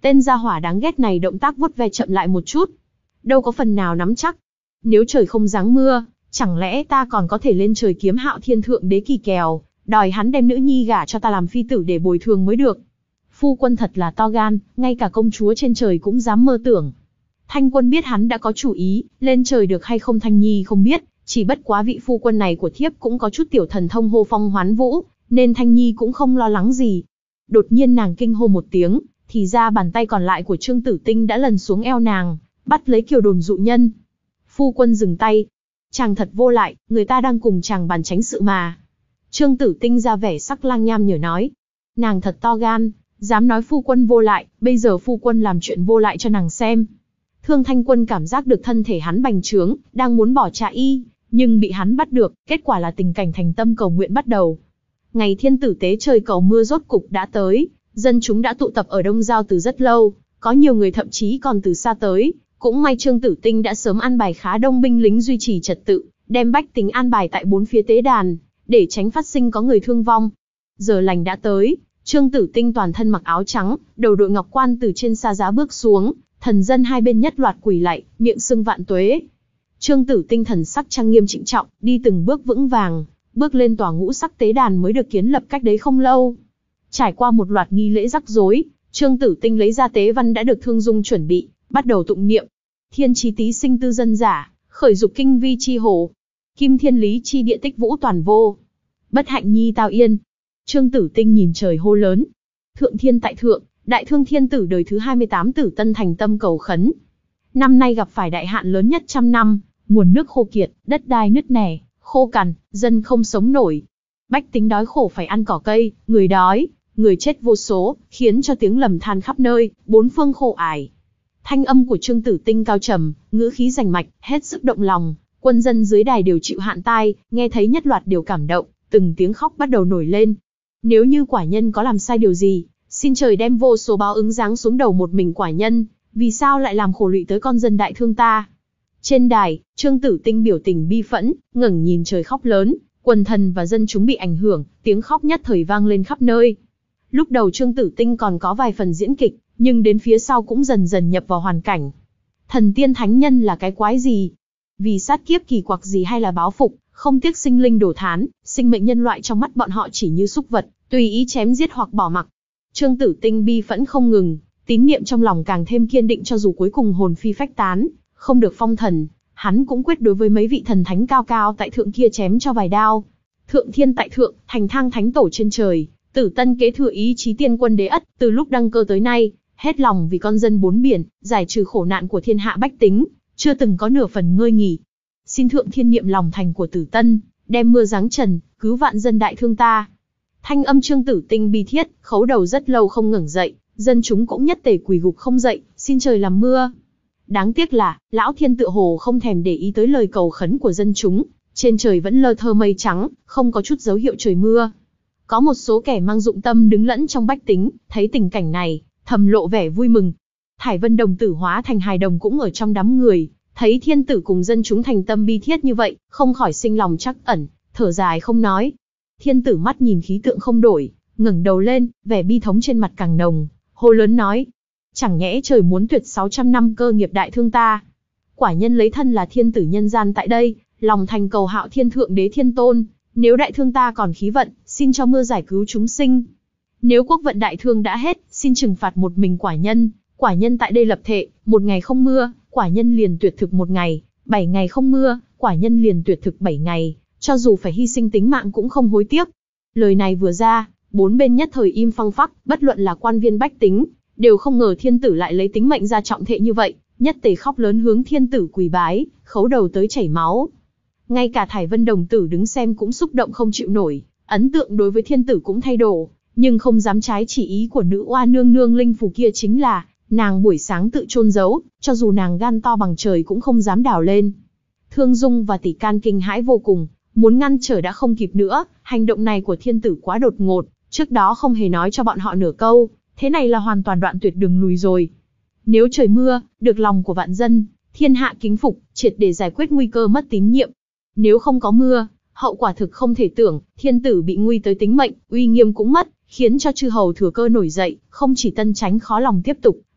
Tên gia hỏa đáng ghét này động tác vuốt ve chậm lại một chút. Đâu có phần nào nắm chắc. Nếu trời không giáng mưa, chẳng lẽ ta còn có thể lên trời kiếm Hạo Thiên Thượng Đế kỳ kèo, đòi hắn đem nữ nhi gả cho ta làm phi tử để bồi thường mới được. Phu quân thật là to gan, ngay cả công chúa trên trời cũng dám mơ tưởng. Thanh Quân biết hắn đã có chủ ý, lên trời được hay không Thanh Nhi không biết, chỉ bất quá vị phu quân này của thiếp cũng có chút tiểu thần thông hô phong hoán vũ, nên Thanh Nhi cũng không lo lắng gì. Đột nhiên nàng kinh hô một tiếng, thì ra bàn tay còn lại của Trương Tử Tinh đã lần xuống eo nàng, bắt lấy kiều đồn dụ nhân. Phu quân dừng tay. Chàng thật vô lại, người ta đang cùng chàng bàn tránh sự mà. Trương Tử Tinh ra vẻ sắc lang nham nhở nói. Nàng thật to gan, dám nói phu quân vô lại, bây giờ phu quân làm chuyện vô lại cho nàng xem. Thương Thanh Quân cảm giác được thân thể hắn bành trướng, đang muốn bỏ chạy y, nhưng bị hắn bắt được, kết quả là tình cảnh thành tâm cầu nguyện bắt đầu. Ngày thiên tử tế trời cầu mưa rốt cục đã tới, dân chúng đã tụ tập ở Đông Giao từ rất lâu, có nhiều người thậm chí còn từ xa tới. Cũng may Trương Tử Tinh đã sớm an bài khá đông binh lính duy trì trật tự, đem bách tính an bài tại bốn phía tế đàn, để tránh phát sinh có người thương vong. Giờ lành đã tới, Trương Tử Tinh toàn thân mặc áo trắng, đầu đội ngọc quan từ trên xa giá bước xuống, thần dân hai bên nhất loạt quỳ lạy, miệng xưng vạn tuế. Trương Tử Tinh thần sắc trang nghiêm trịnh trọng, đi từng bước vững vàng, bước lên tòa ngũ sắc tế đàn mới được kiến lập cách đấy không lâu. Trải qua một loạt nghi lễ rắc rối, Trương Tử Tinh lấy ra tế văn đã được Thương Dung chuẩn bị, bắt đầu tụng niệm. Thiên chí tý sinh tư dân giả, khởi dục kinh vi chi hồ. Kim thiên lý chi địa tích vũ toàn vô. Bất hạnh nhi tao yên. Trương Tử Tinh nhìn trời hô lớn. Thượng thiên tại thượng, đại thương thiên tử đời thứ hai mươi tám tử tân thành tâm cầu khấn. Năm nay gặp phải đại hạn lớn nhất trăm năm, nguồn nước khô kiệt, đất đai nứt nẻ, khô cằn, dân không sống nổi. Bách tính đói khổ phải ăn cỏ cây, người đói, người chết vô số, khiến cho tiếng lầm than khắp nơi, bốn phương khổ ải. Thanh âm của Trương Tử Tinh cao trầm, ngữ khí rành mạch, hết sức động lòng, quân dân dưới đài đều chịu hạn tai, nghe thấy nhất loạt đều cảm động, từng tiếng khóc bắt đầu nổi lên. Nếu như quả nhân có làm sai điều gì, xin trời đem vô số báo ứng giáng xuống đầu một mình quả nhân, vì sao lại làm khổ lụy tới con dân đại thương ta? Trên đài, Trương Tử Tinh biểu tình bi phẫn, ngẩng nhìn trời khóc lớn, quần thần và dân chúng bị ảnh hưởng, tiếng khóc nhất thời vang lên khắp nơi. Lúc đầu Trương Tử Tinh còn có vài phần diễn kịch, nhưng đến phía sau cũng dần dần nhập vào hoàn cảnh. Thần tiên thánh nhân là cái quái gì? Vì sát kiếp kỳ quặc gì hay là báo phục, không tiếc sinh linh đổ thán, sinh mệnh nhân loại trong mắt bọn họ chỉ như súc vật, tùy ý chém giết hoặc bỏ mặc. Trương Tử Tinh bi phẫn không ngừng, tín niệm trong lòng càng thêm kiên định, cho dù cuối cùng hồn phi phách tán, không được phong thần, hắn cũng quyết đối với mấy vị thần thánh cao cao tại thượng kia chém cho vài đao. Thượng thiên tại thượng, thành thang thánh tổ trên trời, Tử Tân kế thừa ý chí tiên quân đế ất, từ lúc đăng cơ tới nay, hết lòng vì con dân bốn biển, giải trừ khổ nạn của thiên hạ bách tính, chưa từng có nửa phần ngơi nghỉ. Xin thượng thiên niệm lòng thành của Tử Tân, đem mưa giáng trần, cứu vạn dân đại thương ta. Thanh âm Trương Tử Tinh bi thiết, khấu đầu rất lâu không ngẩng dậy, dân chúng cũng nhất tề quỳ gục không dậy, xin trời làm mưa. Đáng tiếc là, lão thiên tựa hồ không thèm để ý tới lời cầu khấn của dân chúng, trên trời vẫn lơ thơ mây trắng, không có chút dấu hiệu trời mưa. Có một số kẻ mang dụng tâm đứng lẫn trong bách tính, thấy tình cảnh này, thầm lộ vẻ vui mừng. Thải Vân đồng tử hóa thành hài đồng cũng ở trong đám người, thấy thiên tử cùng dân chúng thành tâm bi thiết như vậy, không khỏi sinh lòng trắc ẩn, thở dài không nói. Thiên tử mắt nhìn khí tượng không đổi, ngẩng đầu lên, vẻ bi thống trên mặt càng nồng, hô lớn nói: chẳng nhẽ trời muốn tuyệt sáu trăm năm cơ nghiệp đại thương ta? Quả nhân lấy thân là thiên tử nhân gian tại đây, lòng thành cầu Hạo Thiên Thượng Đế thiên tôn, nếu đại thương ta còn khí vận, xin cho mưa giải cứu chúng sinh. Nếu quốc vận đại thương đã hết, xin trừng phạt một mình quả nhân. Quả nhân tại đây lập thệ, một ngày không mưa, quả nhân liền tuyệt thực một ngày, bảy ngày không mưa, quả nhân liền tuyệt thực bảy ngày, cho dù phải hy sinh tính mạng cũng không hối tiếc. Lời này vừa ra, bốn bên nhất thời im phăng phắc, bất luận là quan viên bách tính, đều không ngờ thiên tử lại lấy tính mệnh ra trọng thệ như vậy, nhất tề khóc lớn hướng thiên tử quỳ bái, khấu đầu tới chảy máu. Ngay cả Thải Vân đồng tử đứng xem cũng xúc động không chịu nổi, ấn tượng đối với thiên tử cũng thay đổi, nhưng không dám trái chỉ ý của nữ oa nương nương linh phù kia, chính là nàng buổi sáng tự chôn giấu, cho dù nàng gan to bằng trời cũng không dám đào lên. Thương Dung và Tỷ Can kinh hãi vô cùng, muốn ngăn trở đã không kịp nữa, hành động này của thiên tử quá đột ngột, trước đó không hề nói cho bọn họ nửa câu, thế này là hoàn toàn đoạn tuyệt đường lùi rồi. Nếu trời mưa, được lòng của vạn dân, thiên hạ kính phục, triệt để giải quyết nguy cơ mất tín nhiệm. Nếu không có mưa, hậu quả thực không thể tưởng, thiên tử bị nguy tới tính mệnh, uy nghiêm cũng mất, khiến cho chư hầu thừa cơ nổi dậy, không chỉ tân chánh khó lòng tiếp tục,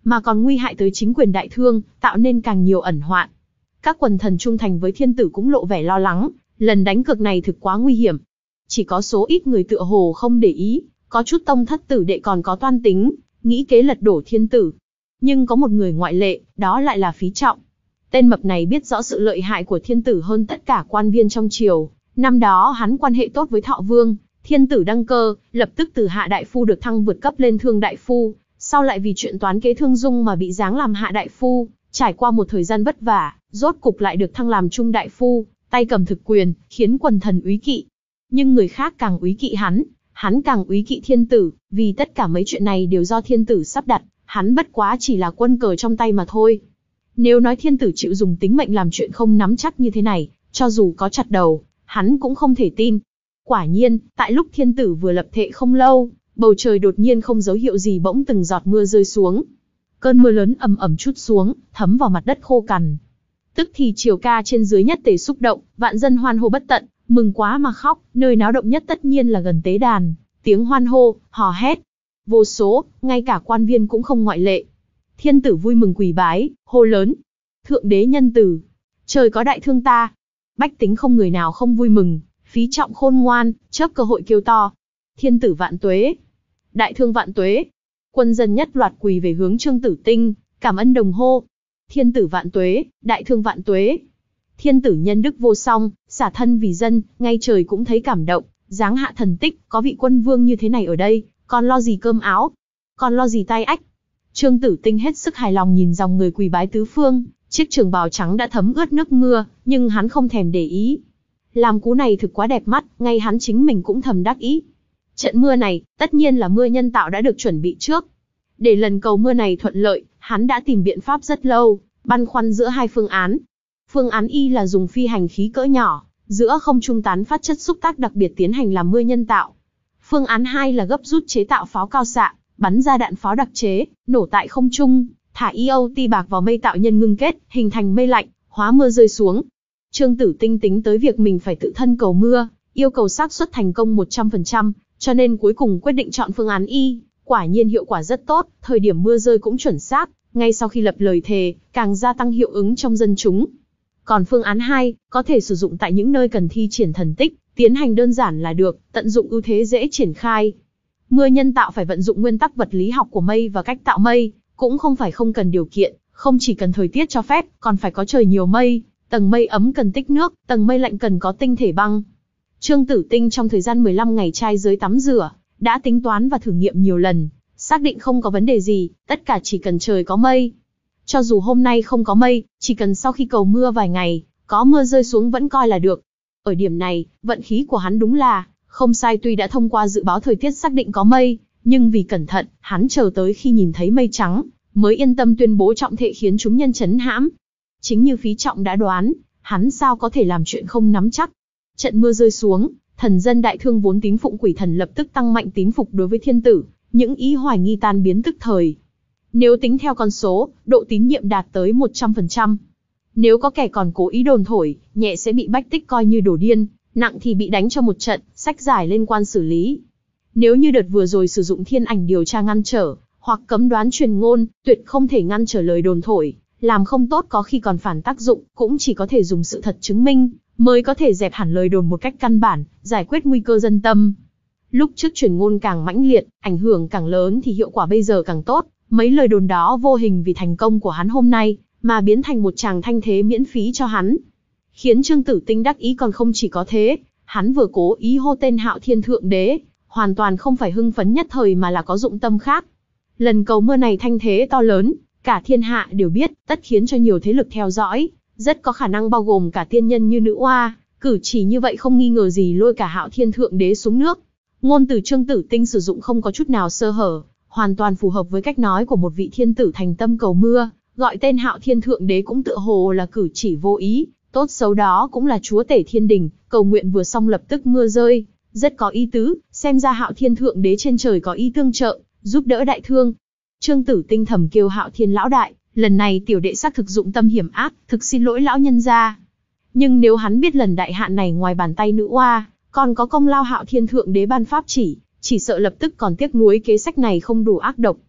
mà còn nguy hại tới chính quyền đại thương, tạo nên càng nhiều ẩn hoạn. Các quần thần trung thành với thiên tử cũng lộ vẻ lo lắng, lần đánh cược này thực quá nguy hiểm. Chỉ có số ít người tựa hồ không để ý, có chút tông thất tử đệ còn có toan tính, nghĩ kế lật đổ thiên tử. Nhưng có một người ngoại lệ, đó lại là Phí Trọng. Tên mập này biết rõ sự lợi hại của thiên tử hơn tất cả quan viên trong triều. Năm đó hắn quan hệ tốt với Thọ Vương, thiên tử đăng cơ, lập tức từ hạ đại phu được thăng vượt cấp lên thương đại phu, sau lại vì chuyện toán kế thương dung mà bị giáng làm hạ đại phu, trải qua một thời gian vất vả, rốt cục lại được thăng làm trung đại phu, tay cầm thực quyền, khiến quần thần úy kỵ. Nhưng người khác càng úy kỵ hắn, hắn càng úy kỵ thiên tử, vì tất cả mấy chuyện này đều do thiên tử sắp đặt, hắn bất quá chỉ là quân cờ trong tay mà thôi. Nếu nói thiên tử chịu dùng tính mệnh làm chuyện không nắm chắc như thế này, cho dù có chặt đầu, hắn cũng không thể tin. Quả nhiên, tại lúc thiên tử vừa lập thệ không lâu, bầu trời đột nhiên không dấu hiệu gì bỗng từng giọt mưa rơi xuống. Cơn mưa lớn ầm ầm trút xuống, thấm vào mặt đất khô cằn. Tức thì triều ca trên dưới nhất tề xúc động, vạn dân hoan hô bất tận, mừng quá mà khóc, nơi náo động nhất tất nhiên là gần tế đàn, tiếng hoan hô, hò hét. Vô số, ngay cả quan viên cũng không ngoại lệ. Thiên tử vui mừng quỳ bái, hô lớn. Thượng đế nhân từ, trời có đại thương ta. Bách tính không người nào không vui mừng, Phí Trọng khôn ngoan, chớp cơ hội kêu to. Thiên tử vạn tuế, đại thương vạn tuế. Quân dân nhất loạt quỳ về hướng Trương Tử Tinh, cảm ơn đồng hô. Thiên tử vạn tuế, đại thương vạn tuế. Thiên tử nhân đức vô song, xả thân vì dân, ngay trời cũng thấy cảm động, giáng hạ thần tích, có vị quân vương như thế này ở đây, còn lo gì cơm áo, còn lo gì tai ách. Trương Tử Tinh hết sức hài lòng nhìn dòng người quỳ bái tứ phương, chiếc trường bào trắng đã thấm ướt nước mưa, nhưng hắn không thèm để ý. Làm cú này thực quá đẹp mắt, ngay hắn chính mình cũng thầm đắc ý. Trận mưa này, tất nhiên là mưa nhân tạo đã được chuẩn bị trước. Để lần cầu mưa này thuận lợi, hắn đã tìm biện pháp rất lâu, băn khoăn giữa hai phương án. Phương án Y là dùng phi hành khí cỡ nhỏ, giữa không trung tán phát chất xúc tác đặc biệt tiến hành làm mưa nhân tạo. Phương án hai là gấp rút chế tạo pháo cao xạ, bắn ra đạn pháo đặc chế, nổ tại không trung, thả iốt bạc vào mây tạo nhân ngưng kết, hình thành mây lạnh, hóa mưa rơi xuống. Trương Tử Tinh tính tới việc mình phải tự thân cầu mưa, yêu cầu xác suất thành công một trăm phần trăm, cho nên cuối cùng quyết định chọn phương án Y. Quả nhiên hiệu quả rất tốt, thời điểm mưa rơi cũng chuẩn xác, ngay sau khi lập lời thề, càng gia tăng hiệu ứng trong dân chúng. Còn phương án hai, có thể sử dụng tại những nơi cần thi triển thần tích, tiến hành đơn giản là được, tận dụng ưu thế dễ triển khai. Mưa nhân tạo phải vận dụng nguyên tắc vật lý học của mây và cách tạo mây, cũng không phải không cần điều kiện, không chỉ cần thời tiết cho phép, còn phải có trời nhiều mây, tầng mây ấm cần tích nước, tầng mây lạnh cần có tinh thể băng. Trương Tử Tinh trong thời gian mười lăm ngày trai giới tắm rửa, đã tính toán và thử nghiệm nhiều lần, xác định không có vấn đề gì, tất cả chỉ cần trời có mây. Cho dù hôm nay không có mây, chỉ cần sau khi cầu mưa vài ngày, có mưa rơi xuống vẫn coi là được. Ở điểm này, vận khí của hắn đúng là không sai, tuy đã thông qua dự báo thời tiết xác định có mây, nhưng vì cẩn thận, hắn chờ tới khi nhìn thấy mây trắng, mới yên tâm tuyên bố trọng thệ khiến chúng nhân chấn hãm. Chính như Phí Trọng đã đoán, hắn sao có thể làm chuyện không nắm chắc. Trận mưa rơi xuống, thần dân đại thương vốn tín phụng quỷ thần lập tức tăng mạnh tín phục đối với thiên tử, những ý hoài nghi tan biến tức thời. Nếu tính theo con số, độ tín nhiệm đạt tới một trăm phần trăm. Nếu có kẻ còn cố ý đồn thổi, nhẹ sẽ bị bách tích coi như đổ điên, nặng thì bị đánh cho một trận, sách giải lên quan xử lý. Nếu như đợt vừa rồi sử dụng thiên ảnh điều tra ngăn trở, hoặc cấm đoán truyền ngôn, tuyệt không thể ngăn trở lời đồn thổi, làm không tốt có khi còn phản tác dụng, cũng chỉ có thể dùng sự thật chứng minh, mới có thể dẹp hẳn lời đồn một cách căn bản, giải quyết nguy cơ dân tâm. Lúc trước truyền ngôn càng mãnh liệt, ảnh hưởng càng lớn thì hiệu quả bây giờ càng tốt, mấy lời đồn đó vô hình vì thành công của hắn hôm nay, mà biến thành một tràng thanh thế miễn phí cho hắn. Khiến Trương Tử Tinh đắc ý còn không chỉ có thế, hắn vừa cố ý hô tên Hạo Thiên Thượng Đế, hoàn toàn không phải hưng phấn nhất thời mà là có dụng tâm khác. Lần cầu mưa này thanh thế to lớn, cả thiên hạ đều biết, tất khiến cho nhiều thế lực theo dõi, rất có khả năng bao gồm cả tiên nhân như nữ oa, cử chỉ như vậy không nghi ngờ gì lôi cả Hạo Thiên Thượng Đế xuống nước. Ngôn từ Trương Tử Tinh sử dụng không có chút nào sơ hở, hoàn toàn phù hợp với cách nói của một vị thiên tử thành tâm cầu mưa, gọi tên Hạo Thiên Thượng Đế cũng tựa hồ là cử chỉ vô ý, tốt xấu đó cũng là chúa tể thiên đình, cầu nguyện vừa xong lập tức mưa rơi, rất có ý tứ, xem ra Hạo Thiên Thượng Đế trên trời có ý tương trợ, giúp đỡ đại thương. Trương Tử Tinh thầm kêu Hạo Thiên lão đại, lần này tiểu đệ xác thực dụng tâm hiểm ác, thực xin lỗi lão nhân gia. Nhưng nếu hắn biết lần đại hạn này ngoài bàn tay nữ oa, còn có công lao Hạo Thiên Thượng Đế ban pháp chỉ, chỉ sợ lập tức còn tiếc nuối kế sách này không đủ ác độc.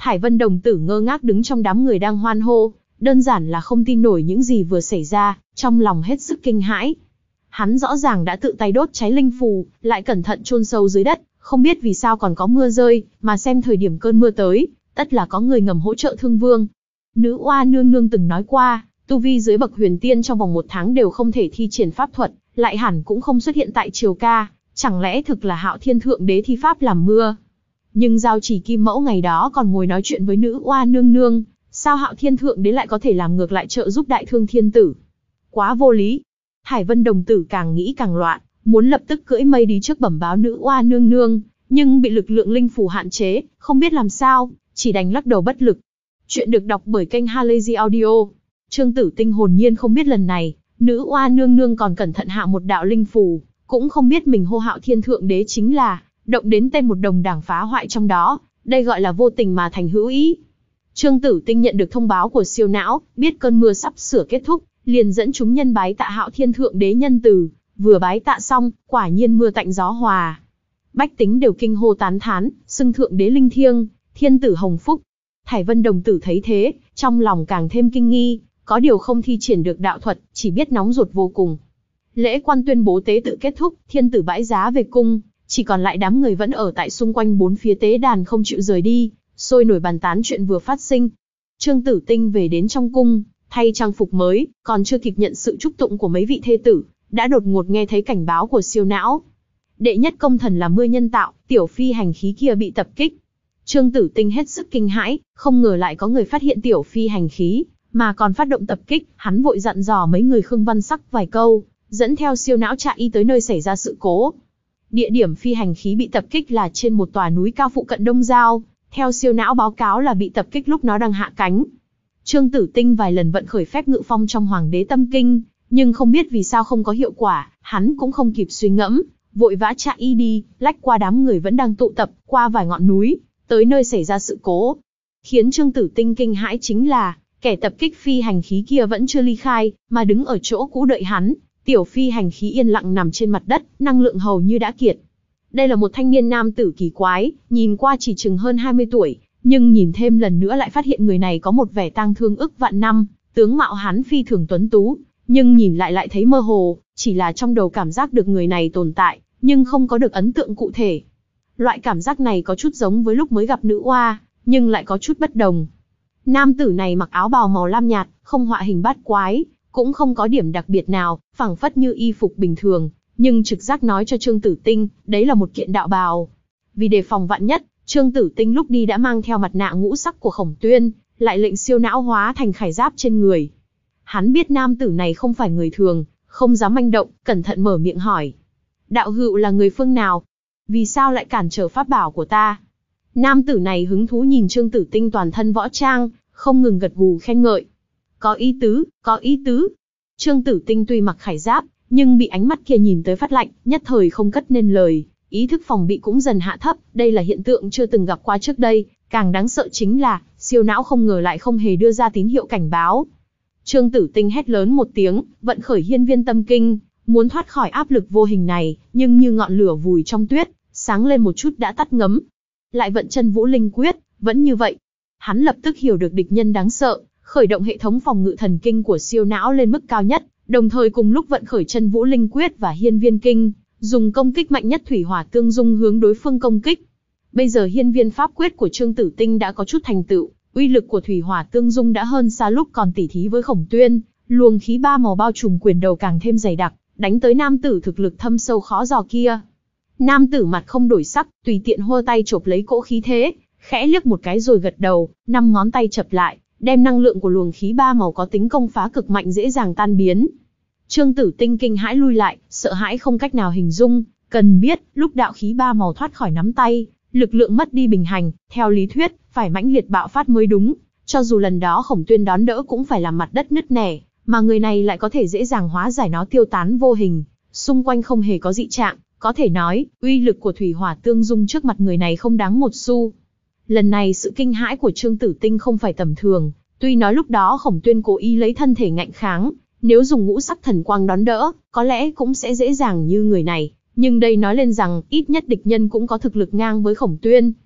Thải Vân đồng tử ngơ ngác đứng trong đám người đang hoan hô, đơn giản là không tin nổi những gì vừa xảy ra, trong lòng hết sức kinh hãi. Hắn rõ ràng đã tự tay đốt cháy linh phù, lại cẩn thận chôn sâu dưới đất, không biết vì sao còn có mưa rơi, mà xem thời điểm cơn mưa tới, tất là có người ngầm hỗ trợ Thương Vương. Nữ oa nương nương từng nói qua, tu vi dưới bậc huyền tiên trong vòng một tháng đều không thể thi triển pháp thuật, lại hẳn cũng không xuất hiện tại triều ca, chẳng lẽ thực là Hạo Thiên Thượng Đế thi pháp làm mưa? Nhưng Giao Chỉ Kim Mẫu ngày đó còn ngồi nói chuyện với nữ oa nương nương, sao Hạo Thiên Thượng Đế lại có thể làm ngược lại trợ giúp Đại Thương Thiên Tử? Quá vô lý. Thải Vân đồng tử càng nghĩ càng loạn, muốn lập tức cưỡi mây đi trước bẩm báo nữ oa nương nương, nhưng bị lực lượng linh phù hạn chế, không biết làm sao, chỉ đành lắc đầu bất lực. Chuyện được đọc bởi kênh Halazy Audio. Trương Tử Tinh hồn nhiên không biết lần này, nữ oa nương nương còn cẩn thận hạ một đạo linh phù, cũng không biết mình hô Hạo Thiên Thượng Đế chính là động đến tên một đồng đảng phá hoại trong đó, đây gọi là vô tình mà thành hữu ý. Trương Tử Tinh nhận được thông báo của siêu não, biết cơn mưa sắp sửa kết thúc, liền dẫn chúng nhân bái tạ Hạo Thiên Thượng Đế nhân từ, vừa bái tạ xong, quả nhiên mưa tạnh gió hòa. Bách tính đều kinh hô tán thán, xưng Thượng Đế linh thiêng, thiên tử hồng phúc. Thải Vân đồng tử thấy thế, trong lòng càng thêm kinh nghi, có điều không thi triển được đạo thuật, chỉ biết nóng ruột vô cùng. Lễ quan tuyên bố tế tự kết thúc, thiên tử bãi giá về cung, chỉ còn lại đám người vẫn ở tại xung quanh bốn phía tế đàn không chịu rời đi, sôi nổi bàn tán chuyện vừa phát sinh. Trương Tử Tinh về đến trong cung, thay trang phục mới, còn chưa kịp nhận sự chúc tụng của mấy vị thê tử, đã đột ngột nghe thấy cảnh báo của siêu não. Đệ nhất công thần là mưa nhân tạo, tiểu phi hành khí kia bị tập kích. Trương Tử Tinh hết sức kinh hãi, không ngờ lại có người phát hiện tiểu phi hành khí, mà còn phát động tập kích, hắn vội dặn dò mấy người Khương Văn Sắc vài câu, dẫn theo siêu não chạy y tới nơi xảy ra sự cố. Địa điểm phi hành khí bị tập kích là trên một tòa núi cao phụ cận Đông Giao, theo siêu não báo cáo là bị tập kích lúc nó đang hạ cánh. Trương Tử Tinh vài lần vận khởi phép ngự phong trong Hoàng đế tâm kinh, nhưng không biết vì sao không có hiệu quả, hắn cũng không kịp suy ngẫm, vội vã chạy y đi, lách qua đám người vẫn đang tụ tập, qua vài ngọn núi, tới nơi xảy ra sự cố. Khiến Trương Tử Tinh kinh hãi chính là, kẻ tập kích phi hành khí kia vẫn chưa ly khai, mà đứng ở chỗ cũ đợi hắn. Tiểu phi hành khí yên lặng nằm trên mặt đất, năng lượng hầu như đã kiệt. Đây là một thanh niên nam tử kỳ quái, nhìn qua chỉ chừng hơn hai mươi tuổi, nhưng nhìn thêm lần nữa lại phát hiện người này có một vẻ tang thương ức vạn năm, tướng mạo hắn phi thường tuấn tú, nhưng nhìn lại lại thấy mơ hồ, chỉ là trong đầu cảm giác được người này tồn tại, nhưng không có được ấn tượng cụ thể. Loại cảm giác này có chút giống với lúc mới gặp nữ oa, nhưng lại có chút bất đồng. Nam tử này mặc áo bào màu lam nhạt, không họa hình bát quái, cũng không có điểm đặc biệt nào, phẳng phất như y phục bình thường, nhưng trực giác nói cho Trương Tử Tinh, đấy là một kiện đạo bào. Vì đề phòng vạn nhất, Trương Tử Tinh lúc đi đã mang theo mặt nạ ngũ sắc của Khổng Tuyên, lại lệnh siêu não hóa thành khải giáp trên người. Hắn biết nam tử này không phải người thường, không dám manh động, cẩn thận mở miệng hỏi. Đạo hữu là người phương nào? Vì sao lại cản trở pháp bảo của ta? Nam tử này hứng thú nhìn Trương Tử Tinh toàn thân võ trang, không ngừng gật gù khen ngợi. Có ý tứ, có ý tứ. Trương Tử Tinh tuy mặc khải giáp, nhưng bị ánh mắt kia nhìn tới phát lạnh, nhất thời không cất nên lời, ý thức phòng bị cũng dần hạ thấp, đây là hiện tượng chưa từng gặp qua trước đây, càng đáng sợ chính là, siêu não không ngờ lại không hề đưa ra tín hiệu cảnh báo. Trương Tử Tinh hét lớn một tiếng, vận khởi hiên viên tâm kinh, muốn thoát khỏi áp lực vô hình này, nhưng như ngọn lửa vùi trong tuyết, sáng lên một chút đã tắt ngấm. Lại vận chân vũ linh quyết, vẫn như vậy. Hắn lập tức hiểu được địch nhân đáng sợ, khởi động hệ thống phòng ngự thần kinh của siêu não lên mức cao nhất, đồng thời cùng lúc vận khởi chân vũ linh quyết và hiên viên kinh, dùng công kích mạnh nhất thủy hỏa tương dung hướng đối phương công kích. Bây giờ hiên viên pháp quyết của Trương Tử Tinh đã có chút thành tựu, uy lực của thủy hỏa tương dung đã hơn xa lúc còn tỉ thí với Khổng Tuyên, luồng khí ba màu bao trùm quyền đầu càng thêm dày đặc, đánh tới nam tử thực lực thâm sâu khó dò kia. Nam tử mặt không đổi sắc, tùy tiện hô tay chộp lấy cỗ khí thế, khẽ liếc một cái rồi gật đầu, năm ngón tay chập lại, đem năng lượng của luồng khí ba màu có tính công phá cực mạnh dễ dàng tan biến. Trương Tử Tinh kinh hãi lui lại, sợ hãi không cách nào hình dung, cần biết, lúc đạo khí ba màu thoát khỏi nắm tay, lực lượng mất đi bình hành, theo lý thuyết, phải mãnh liệt bạo phát mới đúng, cho dù lần đó Khổng Tuyên đón đỡ cũng phải làm mặt đất nứt nẻ, mà người này lại có thể dễ dàng hóa giải nó tiêu tán vô hình, xung quanh không hề có dị trạng, có thể nói, uy lực của thủy hỏa tương dung trước mặt người này không đáng một xu. Lần này sự kinh hãi của Trương Tử Tinh không phải tầm thường, tuy nói lúc đó Khổng Tuyên cố ý lấy thân thể ngạnh kháng, nếu dùng ngũ sắc thần quang đón đỡ, có lẽ cũng sẽ dễ dàng như người này, nhưng đây nói lên rằng, ít nhất địch nhân cũng có thực lực ngang với Khổng Tuyên.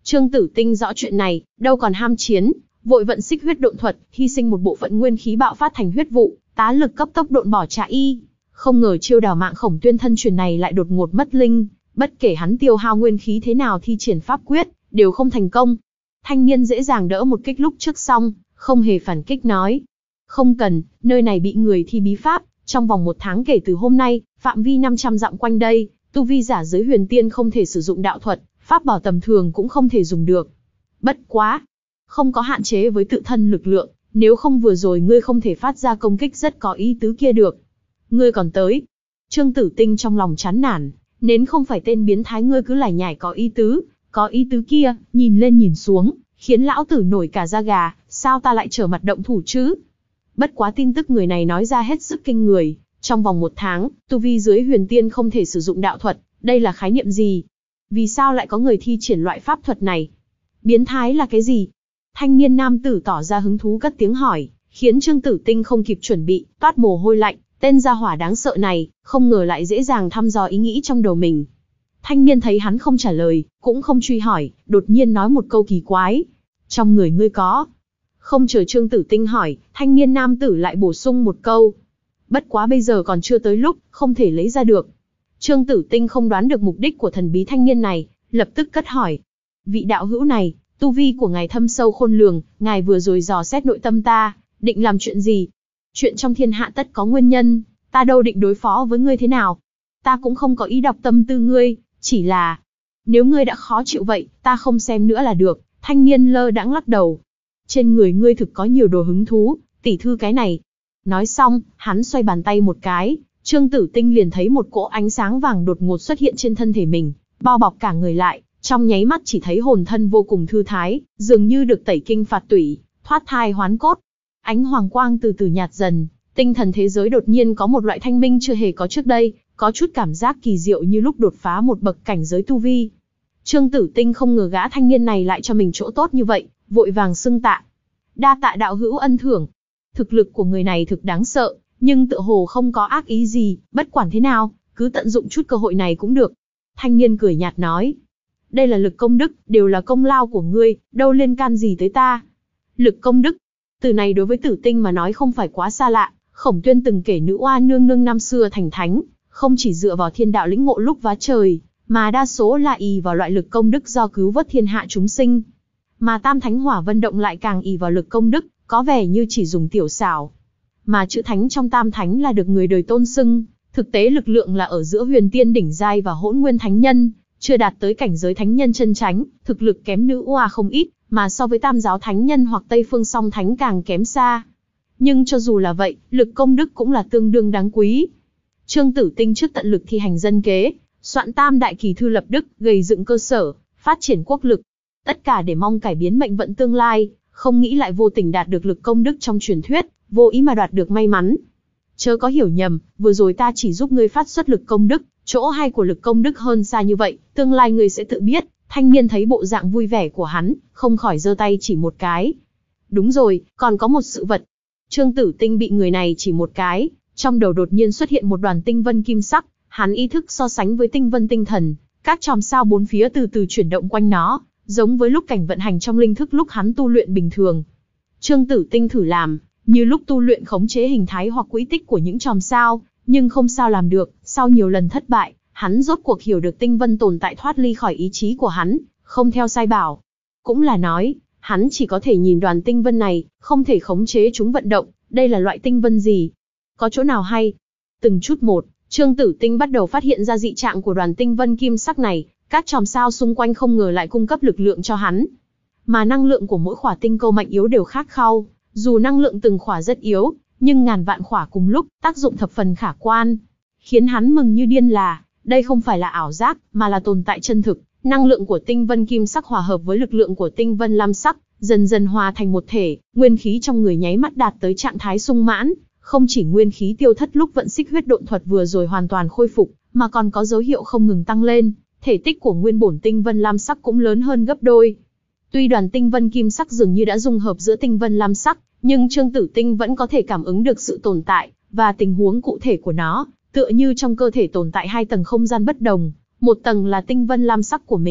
Trương Tử Tinh rõ chuyện này, đâu còn ham chiến, vội vận xích huyết độn thuật, hy sinh một bộ phận nguyên khí bạo phát thành huyết vụ, tá lực cấp tốc độn bỏ trả y. Không ngờ chiêu đào mạng Khổng Tuyên thân truyền này lại đột ngột mất linh, bất kể hắn tiêu hao nguyên khí thế nào thi triển pháp quyết, đều không thành công. Thanh niên dễ dàng đỡ một kích lúc trước xong, không hề phản kích nói. Không cần, nơi này bị người thi bí pháp, trong vòng một tháng kể từ hôm nay, phạm vi năm trăm dặm quanh đây, tu vi giả giới huyền tiên không thể sử dụng đạo thuật, pháp bảo tầm thường cũng không thể dùng được. Bất quá, không có hạn chế với tự thân lực lượng, nếu không vừa rồi ngươi không thể phát ra công kích rất có ý tứ kia được. Ngươi còn tới. Trương Tử Tinh trong lòng chán nản, nến không phải tên biến thái ngươi cứ lải nhải có ý tứ, có ý tứ kia, nhìn lên nhìn xuống, khiến lão tử nổi cả da gà, sao ta lại trở mặt động thủ chứ? Bất quá tin tức người này nói ra hết sức kinh người, trong vòng một tháng, tu vi dưới huyền tiên không thể sử dụng đạo thuật, đây là khái niệm gì? Vì sao lại có người thi triển loại pháp thuật này? Biến thái là cái gì? Thanh niên nam tử tỏ ra hứng thú cất tiếng hỏi, khiến Trương Tử Tinh không kịp chuẩn bị, toát mồ hôi lạnh, tên gia hỏa đáng sợ này, không ngờ lại dễ dàng thăm dò ý nghĩ trong đầu mình. Thanh niên thấy hắn không trả lời, cũng không truy hỏi, đột nhiên nói một câu kỳ quái. Trong người ngươi có. Không chờ Trương Tử Tinh hỏi, thanh niên nam tử lại bổ sung một câu. Bất quá bây giờ còn chưa tới lúc, không thể lấy ra được. Trương Tử Tinh không đoán được mục đích của thần bí thanh niên này, lập tức cất hỏi. Vị đạo hữu này, tu vi của ngài thâm sâu khôn lường, ngài vừa rồi dò xét nội tâm ta, định làm chuyện gì? Chuyện trong thiên hạ tất có nguyên nhân, ta đâu định đối phó với ngươi thế nào? Ta cũng không có ý đọc tâm tư ngươi, chỉ là... Nếu ngươi đã khó chịu vậy, ta không xem nữa là được. Thanh niên lơ đãng lắc đầu. Trên người ngươi thực có nhiều đồ hứng thú, tỉ thư cái này. Nói xong, hắn xoay bàn tay một cái, Trương Tử Tinh liền thấy một cỗ ánh sáng vàng đột ngột xuất hiện trên thân thể mình, bao bọc cả người lại, trong nháy mắt chỉ thấy hồn thân vô cùng thư thái, dường như được tẩy kinh phạt tủy, thoát thai hoán cốt. Ánh hoàng quang từ từ nhạt dần, tinh thần thế giới đột nhiên có một loại thanh minh chưa hề có trước đây, có chút cảm giác kỳ diệu như lúc đột phá một bậc cảnh giới tu vi. Trương Tử Tinh không ngờ gã thanh niên này lại cho mình chỗ tốt như vậy, vội vàng xưng tạ. Đa tạ đạo hữu ân thưởng. Thực lực của người này thực đáng sợ, nhưng tựa hồ không có ác ý gì, bất quản thế nào, cứ tận dụng chút cơ hội này cũng được. Thanh niên cười nhạt nói. Đây là lực công đức, đều là công lao của ngươi, đâu liên can gì tới ta. Lực công đức. Từ này đối với Tử Tinh mà nói không phải quá xa lạ, Khổng Tuyên từng kể nữ oa nương nương năm xưa thành thánh, không chỉ dựa vào thiên đạo lĩnh ngộ lúc vá trời, mà đa số là ỷ vào loại lực công đức do cứu vớt thiên hạ chúng sinh. Mà Tam Thánh Hỏa Vân Động lại càng ỷ vào lực công đức, có vẻ như chỉ dùng tiểu xảo. Mà chữ thánh trong Tam Thánh là được người đời tôn xưng, thực tế lực lượng là ở giữa huyền tiên đỉnh giai và hỗn nguyên thánh nhân, chưa đạt tới cảnh giới thánh nhân chân chánh, thực lực kém nữ oa không ít, mà so với Tam giáo thánh nhân hoặc Tây phương song thánh càng kém xa. Nhưng cho dù là vậy, lực công đức cũng là tương đương đáng quý. Trương Tử Tinh trước tận lực thi hành dân kế, soạn tam đại kỳ thư lập đức, gầy dựng cơ sở, phát triển quốc lực. Tất cả để mong cải biến mệnh vận tương lai, không nghĩ lại vô tình đạt được lực công đức trong truyền thuyết, vô ý mà đoạt được may mắn. Chớ có hiểu nhầm, vừa rồi ta chỉ giúp ngươi phát xuất lực công đức, chỗ hay của lực công đức hơn xa như vậy, tương lai ngươi sẽ tự biết. Thanh niên thấy bộ dạng vui vẻ của hắn, không khỏi giơ tay chỉ một cái. Đúng rồi, còn có một sự vật. Trương Tử Tinh bị người này chỉ một cái, trong đầu đột nhiên xuất hiện một đoàn tinh vân kim sắc, hắn ý thức so sánh với tinh vân tinh thần, các chòm sao bốn phía từ từ chuyển động quanh nó, giống với lúc cảnh vận hành trong linh thức lúc hắn tu luyện bình thường. Trương Tử Tinh thử làm, như lúc tu luyện khống chế hình thái hoặc quỹ tích của những chòm sao, nhưng không sao làm được, sau nhiều lần thất bại, hắn rốt cuộc hiểu được tinh vân tồn tại thoát ly khỏi ý chí của hắn, không theo sai bảo. Cũng là nói, hắn chỉ có thể nhìn đoàn tinh vân này, không thể khống chế chúng vận động, đây là loại tinh vân gì? Có chỗ nào hay? Từng chút một, Trương Tử Tinh bắt đầu phát hiện ra dị trạng của đoàn tinh vân kim sắc này, các chòm sao xung quanh không ngờ lại cung cấp lực lượng cho hắn. Mà năng lượng của mỗi khỏa tinh cầu mạnh yếu đều khác khao, dù năng lượng từng khỏa rất yếu, nhưng ngàn vạn khỏa cùng lúc, tác dụng thập phần khả quan. Khiến hắn mừng như điên là, đây không phải là ảo giác, mà là tồn tại chân thực. Năng lượng của tinh vân kim sắc hòa hợp với lực lượng của tinh vân lam sắc, dần dần hòa thành một thể, nguyên khí trong người nháy mắt đạt tới trạng thái sung mãn. Không chỉ nguyên khí tiêu thất lúc vận xích huyết độn thuật vừa rồi hoàn toàn khôi phục, mà còn có dấu hiệu không ngừng tăng lên. Thể tích của nguyên bổn tinh vân lam sắc cũng lớn hơn gấp đôi. Tuy đoàn tinh vân kim sắc dường như đã dung hợp giữa tinh vân lam sắc, nhưng Trương Tử Tinh vẫn có thể cảm ứng được sự tồn tại và tình huống cụ thể của nó, tựa như trong cơ thể tồn tại hai tầng không gian bất đồng, một tầng là tinh vân lam sắc của mình,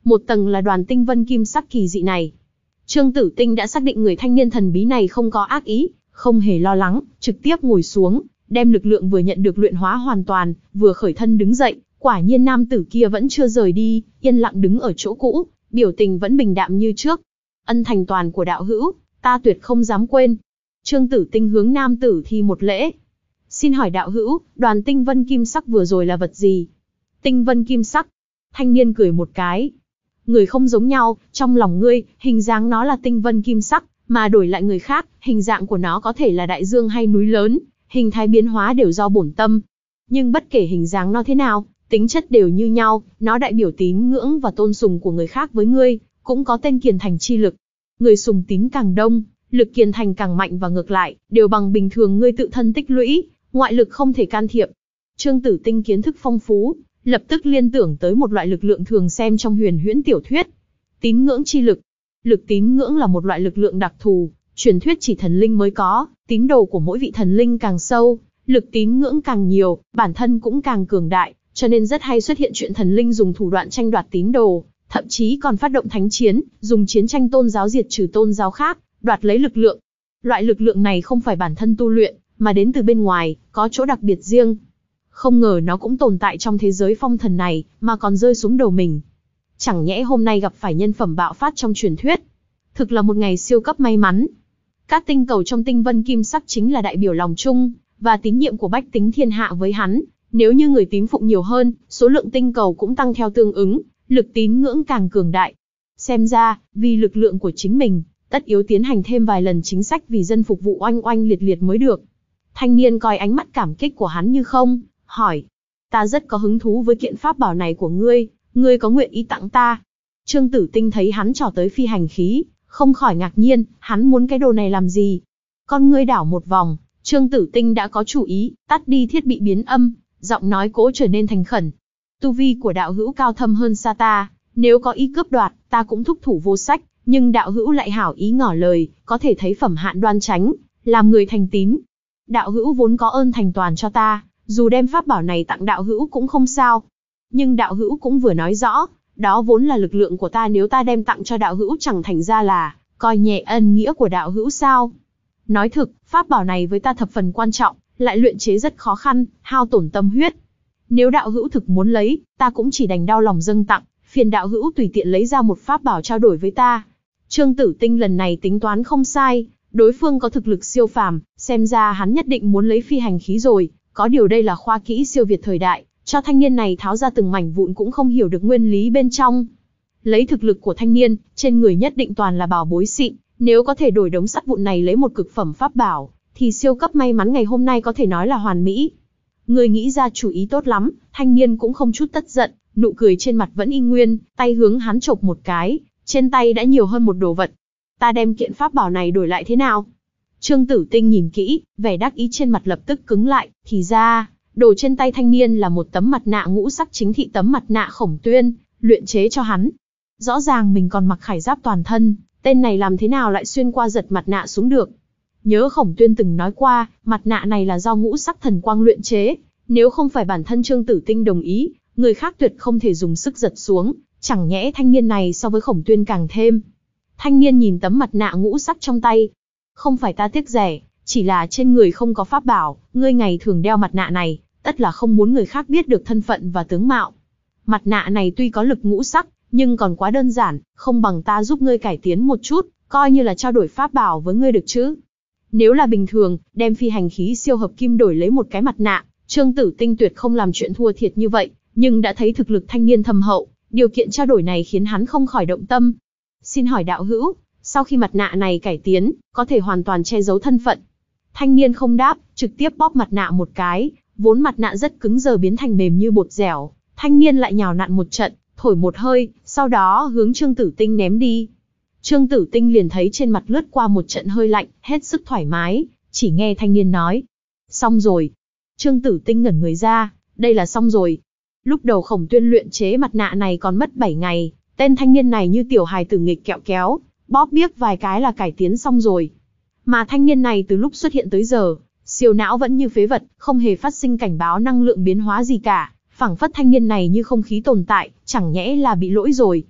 một tầng là đoàn tinh vân kim sắc kỳ dị này. Trương Tử Tinh đã xác định người thanh niên thần bí này không có ác ý, không hề lo lắng, trực tiếp ngồi xuống, đem lực lượng vừa nhận được luyện hóa hoàn toàn, vừa khởi thân đứng dậy. Quả nhiên nam tử kia vẫn chưa rời đi, yên lặng đứng ở chỗ cũ, biểu tình vẫn bình đạm như trước. Ân thành toàn của đạo hữu, ta tuyệt không dám quên. Trương Tử Tinh hướng nam tử thi một lễ. Xin hỏi đạo hữu, đoàn tinh vân kim sắc vừa rồi là vật gì? Tinh vân kim sắc. Thanh niên cười một cái. Người không giống nhau, trong lòng ngươi, hình dáng nó là tinh vân kim sắc, mà đổi lại người khác, hình dạng của nó có thể là đại dương hay núi lớn, hình thái biến hóa đều do bổn tâm. Nhưng bất kể hình dáng nó thế nào, tính chất đều như nhau, nó đại biểu tín ngưỡng và tôn sùng của người khác với ngươi, cũng có tên kiền thành chi lực. Người sùng tín càng đông, lực kiền thành càng mạnh và ngược lại, đều bằng bình thường ngươi tự thân tích lũy, ngoại lực không thể can thiệp. Trương Tử Tinh kiến thức phong phú, lập tức liên tưởng tới một loại lực lượng thường xem trong huyền huyễn tiểu thuyết. Tín ngưỡng chi lực. Lực tín ngưỡng là một loại lực lượng đặc thù, truyền thuyết chỉ thần linh mới có, tín đồ của mỗi vị thần linh càng sâu, lực tín ngưỡng càng nhiều, bản thân cũng càng cường đại, cho nên rất hay xuất hiện chuyện thần linh dùng thủ đoạn tranh đoạt tín đồ, thậm chí còn phát động thánh chiến, dùng chiến tranh tôn giáo diệt trừ tôn giáo khác, đoạt lấy lực lượng. Loại lực lượng này không phải bản thân tu luyện, mà đến từ bên ngoài, có chỗ đặc biệt riêng. Không ngờ nó cũng tồn tại trong thế giới phong thần này, mà còn rơi xuống đầu mình. Chẳng nhẽ hôm nay gặp phải nhân phẩm bạo phát trong truyền thuyết. Thực là một ngày siêu cấp may mắn. Các tinh cầu trong tinh vân kim sắc chính là đại biểu lòng chung, và tín nhiệm của bách tính thiên hạ với hắn. Nếu như người tín phụng nhiều hơn, số lượng tinh cầu cũng tăng theo tương ứng, lực tín ngưỡng càng cường đại. Xem ra, vì lực lượng của chính mình, tất yếu tiến hành thêm vài lần chính sách vì dân phục vụ oanh oanh liệt liệt mới được. Thanh niên coi ánh mắt cảm kích của hắn như không, hỏi. Ta rất có hứng thú với kiện pháp bảo này của ngươi, ngươi có nguyện ý tặng ta? Trương Tử Tinh thấy hắn trỏ tới phi hành khí, không khỏi ngạc nhiên, hắn muốn cái đồ này làm gì? Con ngươi đảo một vòng, Trương Tử Tinh đã có chủ ý, tắt đi thiết bị biến âm, giọng nói cố trở nên thành khẩn. Tu vi của đạo hữu cao thâm hơn xa ta, nếu có ý cướp đoạt, ta cũng thúc thủ vô sách, nhưng đạo hữu lại hảo ý ngỏ lời, có thể thấy phẩm hạn đoan chánh, làm người thành tín. Đạo hữu vốn có ơn thành toàn cho ta, dù đem pháp bảo này tặng đạo hữu cũng không sao. Nhưng đạo hữu cũng vừa nói rõ, đó vốn là lực lượng của ta, nếu ta đem tặng cho đạo hữu chẳng thành ra là coi nhẹ ân nghĩa của đạo hữu sao? Nói thực, pháp bảo này với ta thập phần quan trọng, lại luyện chế rất khó khăn, hao tổn tâm huyết. Nếu đạo hữu thực muốn lấy, ta cũng chỉ đành đau lòng dâng tặng, phiền đạo hữu tùy tiện lấy ra một pháp bảo trao đổi với ta. Trương Tử Tinh lần này tính toán không sai, đối phương có thực lực siêu phàm, xem ra hắn nhất định muốn lấy phi hành khí rồi, có điều đây là khoa kỹ siêu việt thời đại, cho thanh niên này tháo ra từng mảnh vụn cũng không hiểu được nguyên lý bên trong. Lấy thực lực của thanh niên, trên người nhất định toàn là bảo bối xịn, nếu có thể đổi đống sắt vụn này lấy một cực phẩm pháp bảo, thì siêu cấp may mắn ngày hôm nay có thể nói là hoàn mỹ. Người nghĩ ra chủ ý tốt lắm, thanh niên cũng không chút tất giận, nụ cười trên mặt vẫn y nguyên, tay hướng hắn chộp một cái, trên tay đã nhiều hơn một đồ vật. Ta đem kiện pháp bảo này đổi lại thế nào? Trương Tử Tinh nhìn kỹ, vẻ đắc ý trên mặt lập tức cứng lại, thì ra, đồ trên tay thanh niên là một tấm mặt nạ ngũ sắc chính thị, tấm mặt nạ Khổng Tuyên, luyện chế cho hắn. Rõ ràng mình còn mặc khải giáp toàn thân, tên này làm thế nào lại xuyên qua giật mặt nạ xuống được? Nhớ Khổng Tuyên từng nói qua, mặt nạ này là do ngũ sắc thần quang luyện chế, nếu không phải bản thân Trương Tử Tinh đồng ý, người khác tuyệt không thể dùng sức giật xuống, chẳng nhẽ thanh niên này so với Khổng Tuyên càng thêm. Thanh niên nhìn tấm mặt nạ ngũ sắc trong tay. Không phải ta tiếc rẻ, chỉ là trên người không có pháp bảo, ngươi ngày thường đeo mặt nạ này, tất là không muốn người khác biết được thân phận và tướng mạo. Mặt nạ này tuy có lực ngũ sắc, nhưng còn quá đơn giản, không bằng ta giúp ngươi cải tiến một chút, coi như là trao đổi pháp bảo với ngươi được chứ. Nếu là bình thường, đem phi hành khí siêu hợp kim đổi lấy một cái mặt nạ, Trương Tử Tinh tuyệt không làm chuyện thua thiệt như vậy, nhưng đã thấy thực lực thanh niên thâm hậu, điều kiện trao đổi này khiến hắn không khỏi động tâm. Xin hỏi đạo hữu, sau khi mặt nạ này cải tiến, có thể hoàn toàn che giấu thân phận? Thanh niên không đáp, trực tiếp bóp mặt nạ một cái, vốn mặt nạ rất cứng giờ biến thành mềm như bột dẻo. Thanh niên lại nhào nặn một trận, thổi một hơi, sau đó hướng Trương Tử Tinh ném đi. Trương Tử Tinh liền thấy trên mặt lướt qua một trận hơi lạnh, hết sức thoải mái, chỉ nghe thanh niên nói. Xong rồi. Trương Tử Tinh ngẩn người ra, đây là xong rồi. Lúc đầu Khổng Tuyên luyện chế mặt nạ này còn mất bảy ngày, tên thanh niên này như tiểu hài tử nghịch kẹo kéo, bóp biếc vài cái là cải tiến xong rồi. Mà thanh niên này từ lúc xuất hiện tới giờ, siêu não vẫn như phế vật, không hề phát sinh cảnh báo năng lượng biến hóa gì cả, phảng phất thanh niên này như không khí tồn tại, chẳng nhẽ là bị lỗi rồi.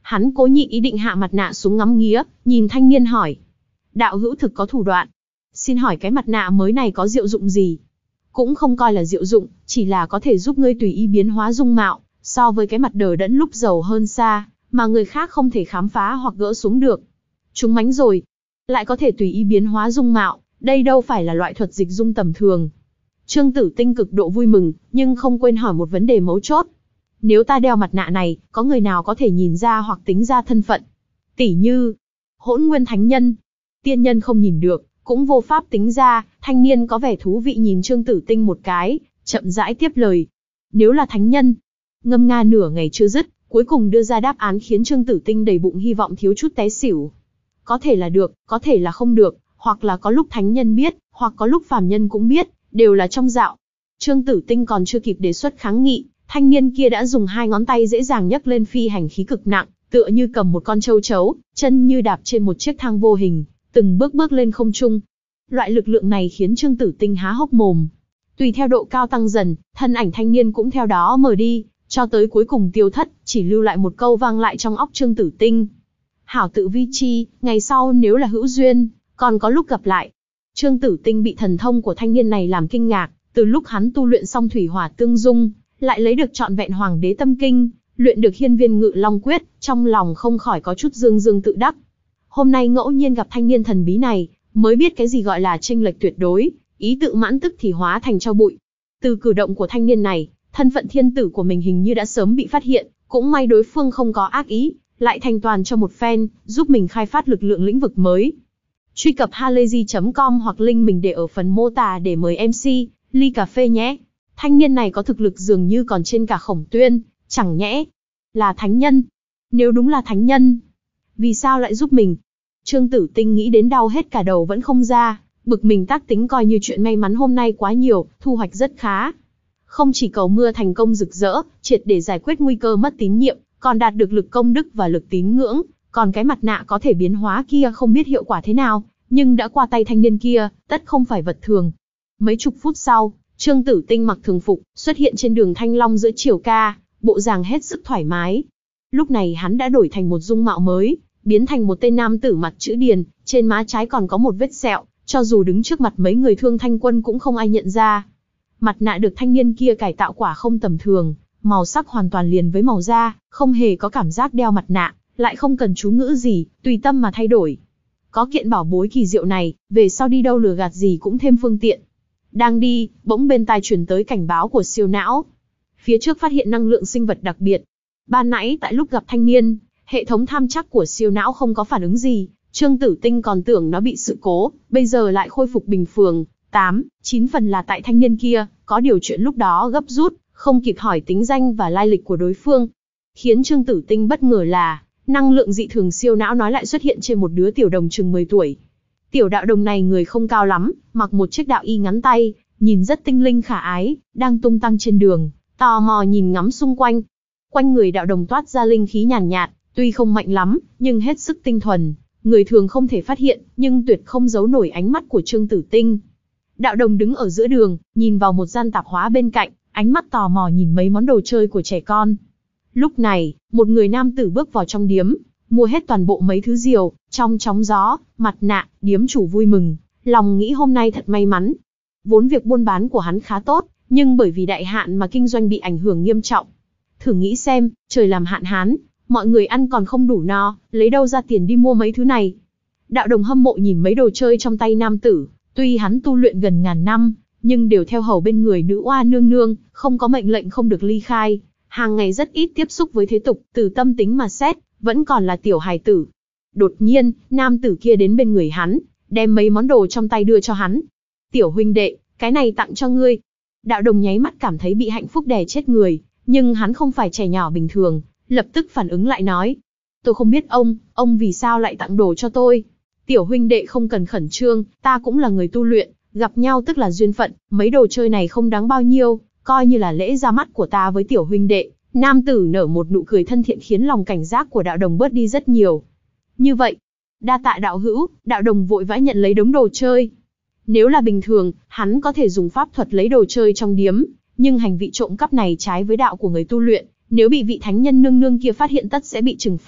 Hắn cố nhịn ý định hạ mặt nạ xuống ngắm nghía, nhìn thanh niên hỏi. Đạo hữu thực có thủ đoạn. Xin hỏi cái mặt nạ mới này có diệu dụng gì? Cũng không coi là diệu dụng, chỉ là có thể giúp ngươi tùy ý biến hóa dung mạo, so với cái mặt đờ đẫn lúc giàu hơn xa, mà người khác không thể khám phá hoặc gỡ xuống được. Chúng mánh rồi. Lại có thể tùy ý biến hóa dung mạo, đây đâu phải là loại thuật dịch dung tầm thường. Trương Tử Tinh cực độ vui mừng, nhưng không quên hỏi một vấn đề mấu chốt. Nếu ta đeo mặt nạ này, có người nào có thể nhìn ra hoặc tính ra thân phận? Tỷ như, Hỗn Nguyên Thánh Nhân. Tiên nhân không nhìn được, cũng vô pháp tính ra. Thanh niên có vẻ thú vị nhìn Trương Tử Tinh một cái, chậm rãi tiếp lời. Nếu là thánh nhân. Ngâm nga nửa ngày chưa dứt, cuối cùng đưa ra đáp án khiến Trương Tử Tinh đầy bụng hy vọng thiếu chút té xỉu. Có thể là được, có thể là không được, hoặc là có lúc thánh nhân biết, hoặc có lúc phàm nhân cũng biết, đều là trong dạo. Trương Tử Tinh còn chưa kịp đề xuất kháng nghị, thanh niên kia đã dùng hai ngón tay dễ dàng nhấc lên phi hành khí cực nặng, tựa như cầm một con châu chấu, chân như đạp trên một chiếc thang vô hình, từng bước bước lên không trung. Loại lực lượng này khiến Trương Tử Tinh há hốc mồm. Tùy theo độ cao tăng dần, thân ảnh thanh niên cũng theo đó mờ đi, cho tới cuối cùng tiêu thất, chỉ lưu lại một câu vang lại trong óc Trương Tử Tinh. Hảo tự vi chi, ngày sau nếu là hữu duyên, còn có lúc gặp lại. Trương Tử Tinh bị thần thông của thanh niên này làm kinh ngạc, từ lúc hắn tu luyện xong thủy hỏa tương dung, lại lấy được trọn vẹn Hoàng Đế Tâm Kinh, luyện được Hiên Viên Ngự Long Quyết, trong lòng không khỏi có chút dương dương tự đắc. Hôm nay ngẫu nhiên gặp thanh niên thần bí này, mới biết cái gì gọi là chênh lệch tuyệt đối, ý tự mãn tức thì hóa thành tro bụi. Từ cử động của thanh niên này, thân phận thiên tử của mình hình như đã sớm bị phát hiện, cũng may đối phương không có ác ý, lại thành toàn cho một phen, giúp mình khai phát lực lượng lĩnh vực mới. Truy cập halayzi chấm com hoặc link mình để ở phần mô tả để mời em xê, ly cà phê nhé. Thanh niên này có thực lực dường như còn trên cả Khổng Tuyên, chẳng nhẽ là thánh nhân? Nếu đúng là thánh nhân, vì sao lại giúp mình? Trương Tử Tinh nghĩ đến đau hết cả đầu vẫn không ra, bực mình tác tính coi như chuyện may mắn hôm nay quá nhiều, thu hoạch rất khá. Không chỉ cầu mưa thành công rực rỡ, triệt để giải quyết nguy cơ mất tín nhiệm, còn đạt được lực công đức và lực tín ngưỡng, còn cái mặt nạ có thể biến hóa kia không biết hiệu quả thế nào, nhưng đã qua tay thanh niên kia, tất không phải vật thường. Mấy chục phút sau, Trương Tử Tinh mặc thường phục, xuất hiện trên đường Thanh Long giữa chiều ca, bộ dạng hết sức thoải mái. Lúc này hắn đã đổi thành một dung mạo mới, biến thành một tên nam tử mặt chữ điền, trên má trái còn có một vết sẹo, cho dù đứng trước mặt mấy người Thương Thanh Quân cũng không ai nhận ra. Mặt nạ được thanh niên kia cải tạo quả không tầm thường, màu sắc hoàn toàn liền với màu da, không hề có cảm giác đeo mặt nạ, lại không cần chú ngữ gì, tùy tâm mà thay đổi. Có kiện bảo bối kỳ diệu này, về sau đi đâu lừa gạt gì cũng thêm phương tiện. Đang đi, bỗng bên tai truyền tới cảnh báo của siêu não. Phía trước phát hiện năng lượng sinh vật đặc biệt. Ban nãy tại lúc gặp thanh niên, hệ thống tham trắc của siêu não không có phản ứng gì, Trương Tử Tinh còn tưởng nó bị sự cố, bây giờ lại khôi phục bình thường. Tám, chín phần là tại thanh niên kia, có điều chuyện lúc đó gấp rút, không kịp hỏi tính danh và lai lịch của đối phương. Khiến Trương Tử Tinh bất ngờ là, năng lượng dị thường siêu não nói lại xuất hiện trên một đứa tiểu đồng chừng mười tuổi. Tiểu đạo đồng này người không cao lắm, mặc một chiếc đạo y ngắn tay, nhìn rất tinh linh khả ái, đang tung tăng trên đường, tò mò nhìn ngắm xung quanh. Quanh người đạo đồng toát ra linh khí nhàn nhạt, nhạt, tuy không mạnh lắm, nhưng hết sức tinh thuần, người thường không thể phát hiện, nhưng tuyệt không giấu nổi ánh mắt của Trương Tử Tinh. Đạo đồng đứng ở giữa đường, nhìn vào một gian tạp hóa bên cạnh, ánh mắt tò mò nhìn mấy món đồ chơi của trẻ con. Lúc này, một người nam tử bước vào trong điếm, mua hết toàn bộ mấy thứ diều, trong chóng gió, mặt nạ, điếm chủ vui mừng, lòng nghĩ hôm nay thật may mắn. Vốn việc buôn bán của hắn khá tốt, nhưng bởi vì đại hạn mà kinh doanh bị ảnh hưởng nghiêm trọng. Thử nghĩ xem, trời làm hạn hán, mọi người ăn còn không đủ no, lấy đâu ra tiền đi mua mấy thứ này. Đạo đồng hâm mộ nhìn mấy đồ chơi trong tay nam tử, tuy hắn tu luyện gần ngàn năm, nhưng đều theo hầu bên người nữ oa nương nương, không có mệnh lệnh không được ly khai, hàng ngày rất ít tiếp xúc với thế tục, từ tâm tính mà xét, vẫn còn là tiểu hài tử. Đột nhiên, nam tử kia đến bên người hắn, đem mấy món đồ trong tay đưa cho hắn. Tiểu huynh đệ, cái này tặng cho ngươi. Đạo đồng nháy mắt cảm thấy bị hạnh phúc đè chết người, nhưng hắn không phải trẻ nhỏ bình thường, lập tức phản ứng lại nói. Tôi không biết ông, ông vì sao lại tặng đồ cho tôi. Tiểu huynh đệ không cần khẩn trương, ta cũng là người tu luyện, gặp nhau tức là duyên phận, mấy đồ chơi này không đáng bao nhiêu, coi như là lễ ra mắt của ta với tiểu huynh đệ. Nam tử nở một nụ cười thân thiện khiến lòng cảnh giác của đạo đồng bớt đi rất nhiều. Như vậy, đa tạ đạo hữu, đạo đồng vội vã nhận lấy đống đồ chơi. Nếu là bình thường, hắn có thể dùng pháp thuật lấy đồ chơi trong điếm, nhưng hành vi trộm cắp này trái với đạo của người tu luyện, nếu bị vị thánh nhân nương nương kia phát hiện tất sẽ bị trừng phạt,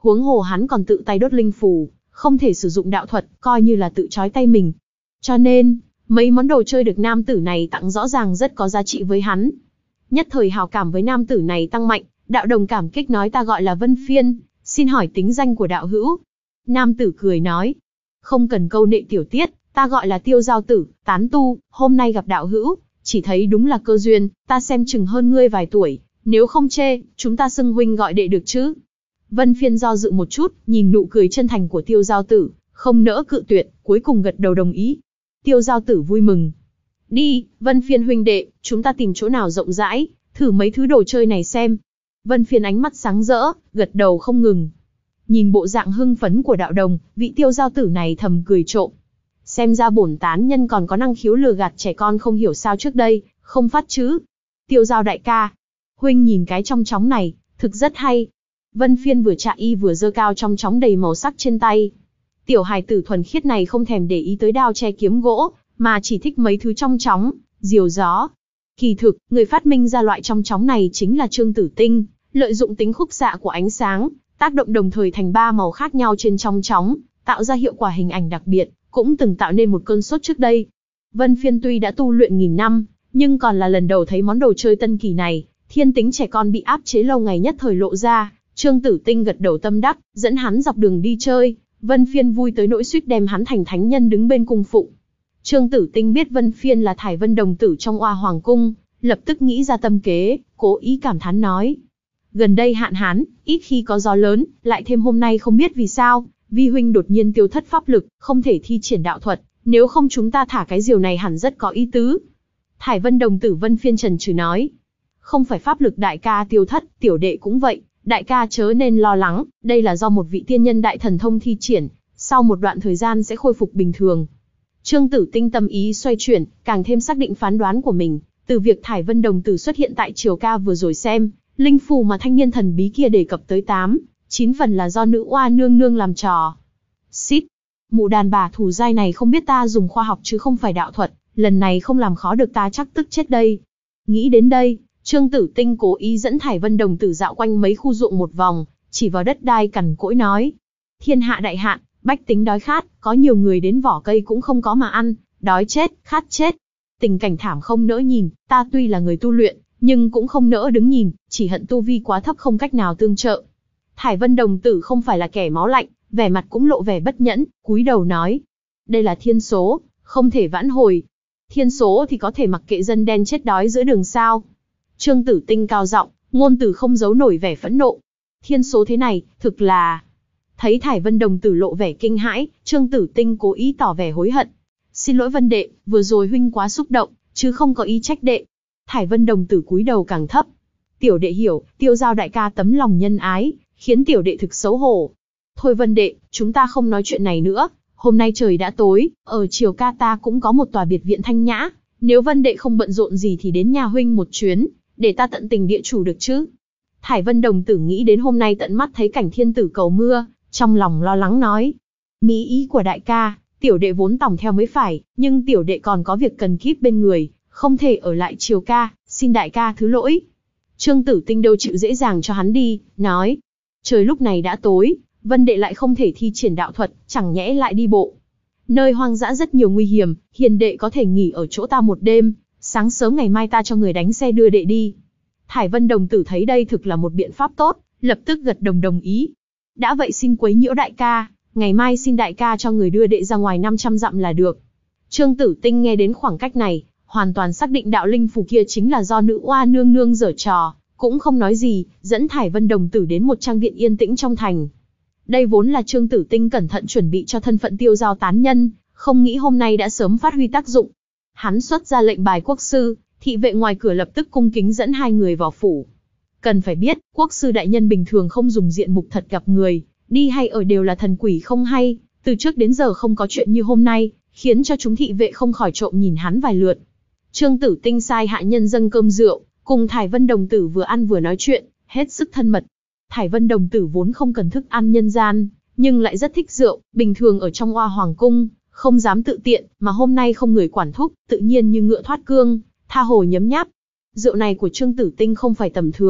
huống hồ hắn còn tự tay đốt linh phù, không thể sử dụng đạo thuật, coi như là tự trói tay mình. Cho nên, mấy món đồ chơi được nam tử này tặng rõ ràng rất có giá trị với hắn. Nhất thời hào cảm với nam tử này tăng mạnh, đạo đồng cảm kích nói ta gọi là Vân Phiên, xin hỏi tính danh của đạo hữu. Nam tử cười nói, không cần câu nệ tiểu tiết, ta gọi là Tiêu Giao Tử, tán tu, hôm nay gặp đạo hữu, chỉ thấy đúng là cơ duyên, ta xem chừng hơn ngươi vài tuổi, nếu không chê, chúng ta xưng huynh gọi đệ được chứ. Vân Phiên do dự một chút, nhìn nụ cười chân thành của Tiêu Giao Tử, không nỡ cự tuyệt, cuối cùng gật đầu đồng ý. Tiêu Giao Tử vui mừng. Đi, Vân Phiên huynh đệ, chúng ta tìm chỗ nào rộng rãi, thử mấy thứ đồ chơi này xem. Vân Phiên ánh mắt sáng rỡ, gật đầu không ngừng. Nhìn bộ dạng hưng phấn của đạo đồng, vị Tiêu Giao Tử này thầm cười trộm. Xem ra bổn tán nhân còn có năng khiếu lừa gạt trẻ con không hiểu sao trước đây, không phát chứ. Tiêu Giao đại ca, huynh nhìn cái trong chóng này, thực rất hay. Vân Phiên vừa chạ y vừa giơ cao trong chóng đầy màu sắc trên tay. Tiểu hài tử thuần khiết này không thèm để ý tới đao che kiếm gỗ, mà chỉ thích mấy thứ trong chóng, diều gió. Kỳ thực, người phát minh ra loại trong chóng này chính là Trương Tử Tinh, lợi dụng tính khúc xạ của ánh sáng, tác động đồng thời thành ba màu khác nhau trên trong chóng, tạo ra hiệu quả hình ảnh đặc biệt, cũng từng tạo nên một cơn sốt trước đây. Vân Phiên tuy đã tu luyện nghìn năm, nhưng còn là lần đầu thấy món đồ chơi tân kỳ này, thiên tính trẻ con bị áp chế lâu ngày nhất thời lộ ra. Trương Tử Tinh gật đầu tâm đắc, dẫn hắn dọc đường đi chơi. Vân Phiên vui tới nỗi suýt đem hắn thành thánh nhân đứng bên cung phụng. Trương Tử Tinh biết Vân Phiên là Thải Vân đồng tử trong Oa Hoàng cung, lập tức nghĩ ra tâm kế, cố ý cảm thán nói: gần đây hạn hán, ít khi có gió lớn, lại thêm hôm nay không biết vì sao, vi huynh đột nhiên tiêu thất pháp lực, không thể thi triển đạo thuật, nếu không chúng ta thả cái diều này hẳn rất có ý tứ. Thải Vân đồng tử Vân Phiên trần trừ nói: không phải pháp lực đại ca tiêu thất, tiểu đệ cũng vậy. Đại ca chớ nên lo lắng, đây là do một vị tiên nhân đại thần thông thi triển, sau một đoạn thời gian sẽ khôi phục bình thường. Trương Tử Tinh tâm ý xoay chuyển, càng thêm xác định phán đoán của mình, từ việc Thải Vân đồng tử xuất hiện tại triều ca vừa rồi xem, linh phù mà thanh niên thần bí kia đề cập tới tám, chín phần là do nữ oa nương nương làm trò. Xít, mụ đàn bà thủ giai này không biết ta dùng khoa học chứ không phải đạo thuật, lần này không làm khó được ta chắc tức chết đây. Nghĩ đến đây, Trương Tử Tinh cố ý dẫn Thải Vân đồng tử dạo quanh mấy khu ruộng một vòng, chỉ vào đất đai cằn cỗi nói: thiên hạ đại hạn, bách tính đói khát, có nhiều người đến vỏ cây cũng không có mà ăn, đói chết, khát chết. Tình cảnh thảm không nỡ nhìn, ta tuy là người tu luyện, nhưng cũng không nỡ đứng nhìn, chỉ hận tu vi quá thấp không cách nào tương trợ. Thải Vân đồng tử không phải là kẻ máu lạnh, vẻ mặt cũng lộ vẻ bất nhẫn, cúi đầu nói: đây là thiên số, không thể vãn hồi. Thiên số thì có thể mặc kệ dân đen chết đói giữa đường sao? Trương Tử Tinh cao giọng, ngôn từ không giấu nổi vẻ phẫn nộ. Thiên số thế này, thực là... Thấy Thải Vân đồng tử lộ vẻ kinh hãi, Trương Tử Tinh cố ý tỏ vẻ hối hận. Xin lỗi Vân đệ, vừa rồi huynh quá xúc động, chứ không có ý trách đệ. Thải Vân đồng tử cúi đầu càng thấp. Tiểu đệ hiểu, Tiêu Giao đại ca tấm lòng nhân ái, khiến tiểu đệ thực xấu hổ. Thôi Vân đệ, chúng ta không nói chuyện này nữa. Hôm nay trời đã tối, ở triều ca ta cũng có một tòa biệt viện thanh nhã. Nếu Vân đệ không bận rộn gì thì đến nhà huynh một chuyến, để ta tận tình địa chủ được chứ. Thải Vân đồng tử nghĩ đến hôm nay tận mắt thấy cảnh thiên tử cầu mưa, trong lòng lo lắng nói: mỹ ý của đại ca, tiểu đệ vốn tòng theo mới phải, nhưng tiểu đệ còn có việc cần kíp bên người, không thể ở lại triều ca, xin đại ca thứ lỗi. Trương Tử Tinh đâu chịu dễ dàng cho hắn đi, nói: trời lúc này đã tối, Vân đệ lại không thể thi triển đạo thuật, chẳng nhẽ lại đi bộ. Nơi hoang dã rất nhiều nguy hiểm, hiền đệ có thể nghỉ ở chỗ ta một đêm, sáng sớm ngày mai ta cho người đánh xe đưa đệ đi. Thải Vân đồng tử thấy đây thực là một biện pháp tốt, lập tức gật đồng đồng ý. Đã vậy xin quấy nhiễu đại ca, ngày mai xin đại ca cho người đưa đệ ra ngoài năm trăm dặm là được. Trương Tử Tinh nghe đến khoảng cách này, hoàn toàn xác định đạo linh phù kia chính là do nữ oa nương nương giở trò, cũng không nói gì, dẫn Thải Vân đồng tử đến một trang viện yên tĩnh trong thành. Đây vốn là Trương Tử Tinh cẩn thận chuẩn bị cho thân phận tiêu giao tán nhân, không nghĩ hôm nay đã sớm phát huy tác dụng. Hắn xuất ra lệnh bài quốc sư, thị vệ ngoài cửa lập tức cung kính dẫn hai người vào phủ. Cần phải biết, quốc sư đại nhân bình thường không dùng diện mục thật gặp người, đi hay ở đều là thần quỷ không hay, từ trước đến giờ không có chuyện như hôm nay, khiến cho chúng thị vệ không khỏi trộm nhìn hắn vài lượt. Trương Tử Tinh sai hạ nhân dâng cơm rượu, cùng Thải Vân đồng tử vừa ăn vừa nói chuyện, hết sức thân mật. Thải Vân đồng tử vốn không cần thức ăn nhân gian, nhưng lại rất thích rượu, bình thường ở trong Oa Hoàng cung, không dám tự tiện, mà hôm nay không người quản thúc, tự nhiên như ngựa thoát cương, tha hồ nhấm nháp. Rượu này của Trương Tử Tinh không phải tầm thường,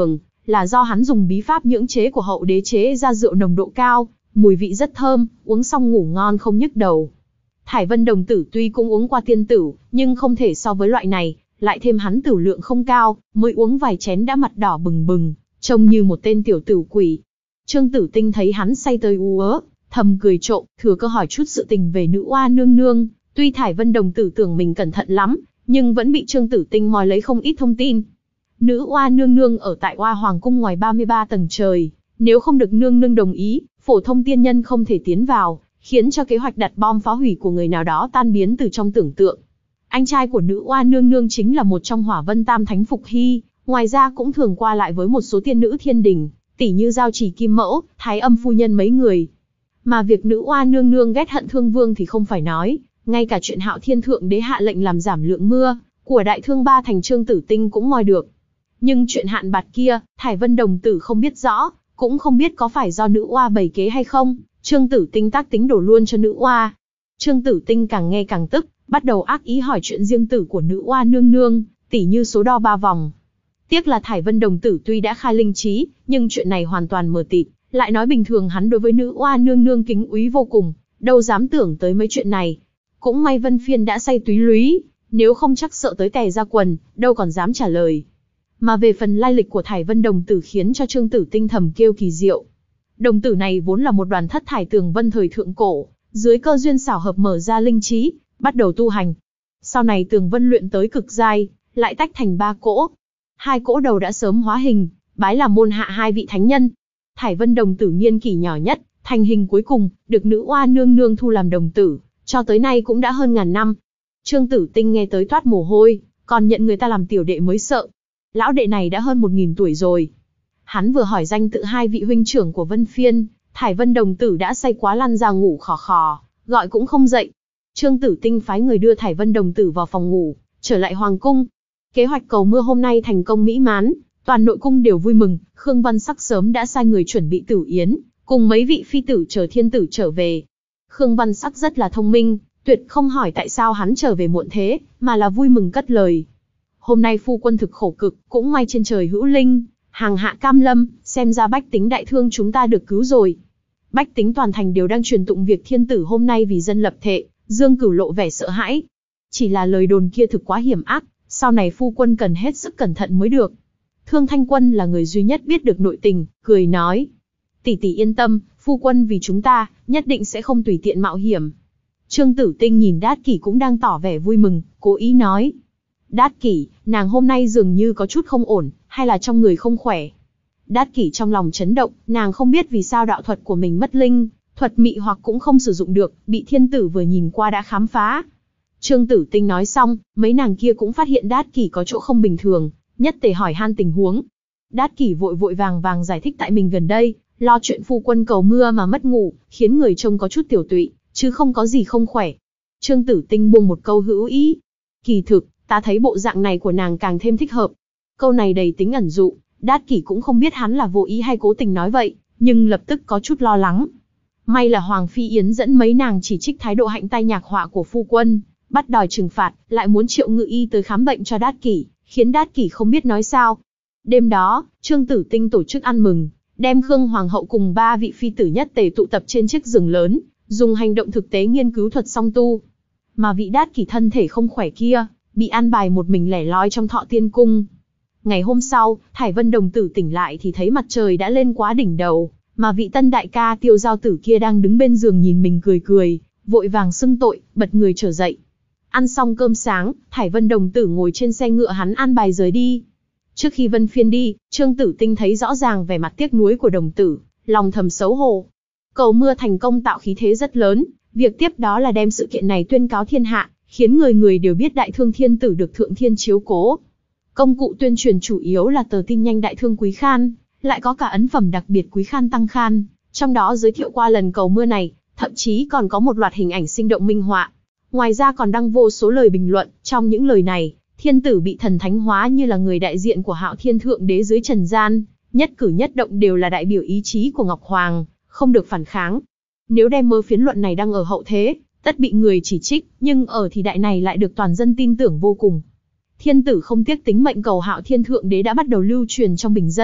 là do hắn dùng bí pháp nhưỡng chế của hậu đế chế ra rượu nồng độ cao, mùi vị rất thơm, uống xong ngủ ngon không nhức đầu. Thải Vân đồng tử tuy cũng uống qua tiên tửu, nhưng không thể so với loại này, lại thêm hắn tửu lượng không cao, mới uống vài chén đã mặt đỏ bừng bừng, trông như một tên tiểu tửu quỷ. Trương Tử Tinh thấy hắn say tới u ớ, thầm cười trộm, thừa cơ hỏi chút sự tình về nữ oa nương nương. Tuy Thải Vân đồng tử tưởng mình cẩn thận lắm, nhưng vẫn bị Trương Tử Tinh moi lấy không ít thông tin. Nữ oa nương nương ở tại Oa Hoàng cung ngoài ba mươi ba tầng trời, nếu không được nương nương đồng ý, phổ thông tiên nhân không thể tiến vào, khiến cho kế hoạch đặt bom phá hủy của người nào đó tan biến từ trong tưởng tượng. Anh trai của nữ oa nương nương chính là một trong Hỏa Vân Tam Thánh Phục Hy, ngoài ra cũng thường qua lại với một số tiên nữ thiên đình, tỷ như Giao Chỉ Kim Mẫu, Thái Âm phu nhân mấy người. Mà việc nữ oa nương nương ghét hận Thương Vương thì không phải nói, ngay cả chuyện Hạo Thiên Thượng Đế hạ lệnh làm giảm lượng mưa của Đại Thương Ba Thành Trương Tử Tinh cũng moi được. Nhưng chuyện hạn bạt kia, Thải Vân đồng tử không biết rõ, cũng không biết có phải do nữ oa bày kế hay không. Trương Tử Tinh tác tính đổ luôn cho nữ oa. Trương Tử Tinh càng nghe càng tức, bắt đầu ác ý hỏi chuyện riêng tử của nữ oa nương nương, tỉ như số đo ba vòng. Tiếc là Thải Vân đồng tử tuy đã khai linh trí, nhưng chuyện này hoàn toàn mờ tịt, lại nói bình thường hắn đối với nữ oa nương nương kính úy vô cùng, đâu dám tưởng tới mấy chuyện này. Cũng may Vân Phiên đã say túy lúy, nếu không chắc sợ tới tè ra quần, đâu còn dám trả lời. Mà về phần lai lịch của Thải Vân đồng tử khiến cho Trương Tử Tinh thầm kêu kỳ diệu. Đồng tử này vốn là một đoàn thất thải tường vân thời thượng cổ, dưới cơ duyên xảo hợp mở ra linh trí, bắt đầu tu hành. Sau này tường vân luyện tới cực giai, lại tách thành ba cỗ. Hai cỗ đầu đã sớm hóa hình, bái làm môn hạ hai vị thánh nhân. Thải Vân đồng tử niên kỷ nhỏ nhất, thành hình cuối cùng, được nữ oa nương nương thu làm đồng tử, cho tới nay cũng đã hơn ngàn năm. Trương Tử Tinh nghe tới toát mồ hôi, còn nhận người ta làm tiểu đệ mới sợ. Lão đệ này đã hơn một nghìn tuổi rồi. Hắn vừa hỏi danh tự hai vị huynh trưởng của Vân Phiên, Thải Vân đồng tử đã say quá lăn ra ngủ khò khò, gọi cũng không dậy. Trương Tử Tinh phái người đưa Thải Vân đồng tử vào phòng ngủ, trở lại hoàng cung. Kế hoạch cầu mưa hôm nay thành công mỹ mãn, toàn nội cung đều vui mừng. Khương Văn Sắc sớm đã sai người chuẩn bị tửu yến, cùng mấy vị phi tử chờ thiên tử trở về. Khương Văn Sắc rất là thông minh, tuyệt không hỏi tại sao hắn trở về muộn thế, mà là vui mừng cất lời. Hôm nay phu quân thực khổ cực, cũng may trên trời hữu linh, hàng hạ cam lâm, xem ra bách tính đại thương chúng ta được cứu rồi. Bách tính toàn thành đều đang truyền tụng việc thiên tử hôm nay vì dân lập thệ. Dương Cửu lộ vẻ sợ hãi. Chỉ là lời đồn kia thực quá hiểm ác, sau này phu quân cần hết sức cẩn thận mới được. Thương Thanh Quân là người duy nhất biết được nội tình, cười nói. Tỷ tỷ yên tâm, phu quân vì chúng ta, nhất định sẽ không tùy tiện mạo hiểm. Trương Tử Tinh nhìn Đát Kỷ cũng đang tỏ vẻ vui mừng, cố ý nói. Đát Kỷ, nàng hôm nay dường như có chút không ổn, hay là trong người không khỏe. Đát Kỷ trong lòng chấn động, nàng không biết vì sao đạo thuật của mình mất linh, thuật mị hoặc cũng không sử dụng được, bị thiên tử vừa nhìn qua đã khám phá. Trương Tử Tinh nói xong, mấy nàng kia cũng phát hiện Đát Kỷ có chỗ không bình thường, nhất tề hỏi han tình huống. Đát Kỷ vội vội vàng vàng giải thích tại mình gần đây, lo chuyện phu quân cầu mưa mà mất ngủ, khiến người trông có chút tiểu tụy, chứ không có gì không khỏe. Trương Tử Tinh buông một câu hữu ý. Kỳ thực, ta thấy bộ dạng này của nàng càng thêm thích hợp. Câu này đầy tính ẩn dụ, Đát Kỷ cũng không biết hắn là vô ý hay cố tình nói vậy, nhưng lập tức có chút lo lắng. May là Hoàng Phi Yến dẫn mấy nàng chỉ trích thái độ hạnh tai nhạc họa của phu quân, bắt đòi trừng phạt, lại muốn triệu ngự y tới khám bệnh cho Đát Kỷ, khiến Đát Kỷ không biết nói sao. Đêm đó, Trương Tử Tinh tổ chức ăn mừng, đem Khương Hoàng hậu cùng ba vị phi tử nhất tề tụ tập trên chiếc giường lớn, dùng hành động thực tế nghiên cứu thuật song tu. Mà vị Đát Kỷ thân thể không khỏe kia, bị an bài một mình lẻ loi trong Thọ Tiên cung. Ngày hôm sau, Thải Vân đồng tử tỉnh lại thì thấy mặt trời đã lên quá đỉnh đầu, mà vị tân đại ca Tiêu Giao Tử kia đang đứng bên giường nhìn mình cười cười, vội vàng xưng tội, bật người trở dậy. Ăn xong cơm sáng, Thải Vân đồng tử ngồi trên xe ngựa hắn an bài rời đi. Trước khi Vân Phiên đi, Trương Tử Tinh thấy rõ ràng vẻ mặt tiếc nuối của đồng tử, lòng thầm xấu hổ. Cầu mưa thành công tạo khí thế rất lớn, việc tiếp đó là đem sự kiện này tuyên cáo thiên hạ, khiến người người đều biết Đại Thương Thiên Tử được Thượng Thiên chiếu cố. Công cụ tuyên truyền chủ yếu là tờ tin nhanh Đại Thương Quý Khan, lại có cả ấn phẩm đặc biệt Quý Khan Tăng Khan, trong đó giới thiệu qua lần cầu mưa này, thậm chí còn có một loạt hình ảnh sinh động minh họa. Ngoài ra còn đăng vô số lời bình luận, trong những lời này, thiên tử bị thần thánh hóa như là người đại diện của Hạo Thiên Thượng Đế dưới trần gian, nhất cử nhất động đều là đại biểu ý chí của Ngọc Hoàng, không được phản kháng. Nếu đem mơ phiến luận này đăng ở hậu thế, tất bị người chỉ trích, nhưng ở thì đại này lại được toàn dân tin tưởng vô cùng. Thiên tử không tiếc tính mệnh cầu Hạo Thiên Thượng Đế đã bắt đầu lưu truyền trong bình dân,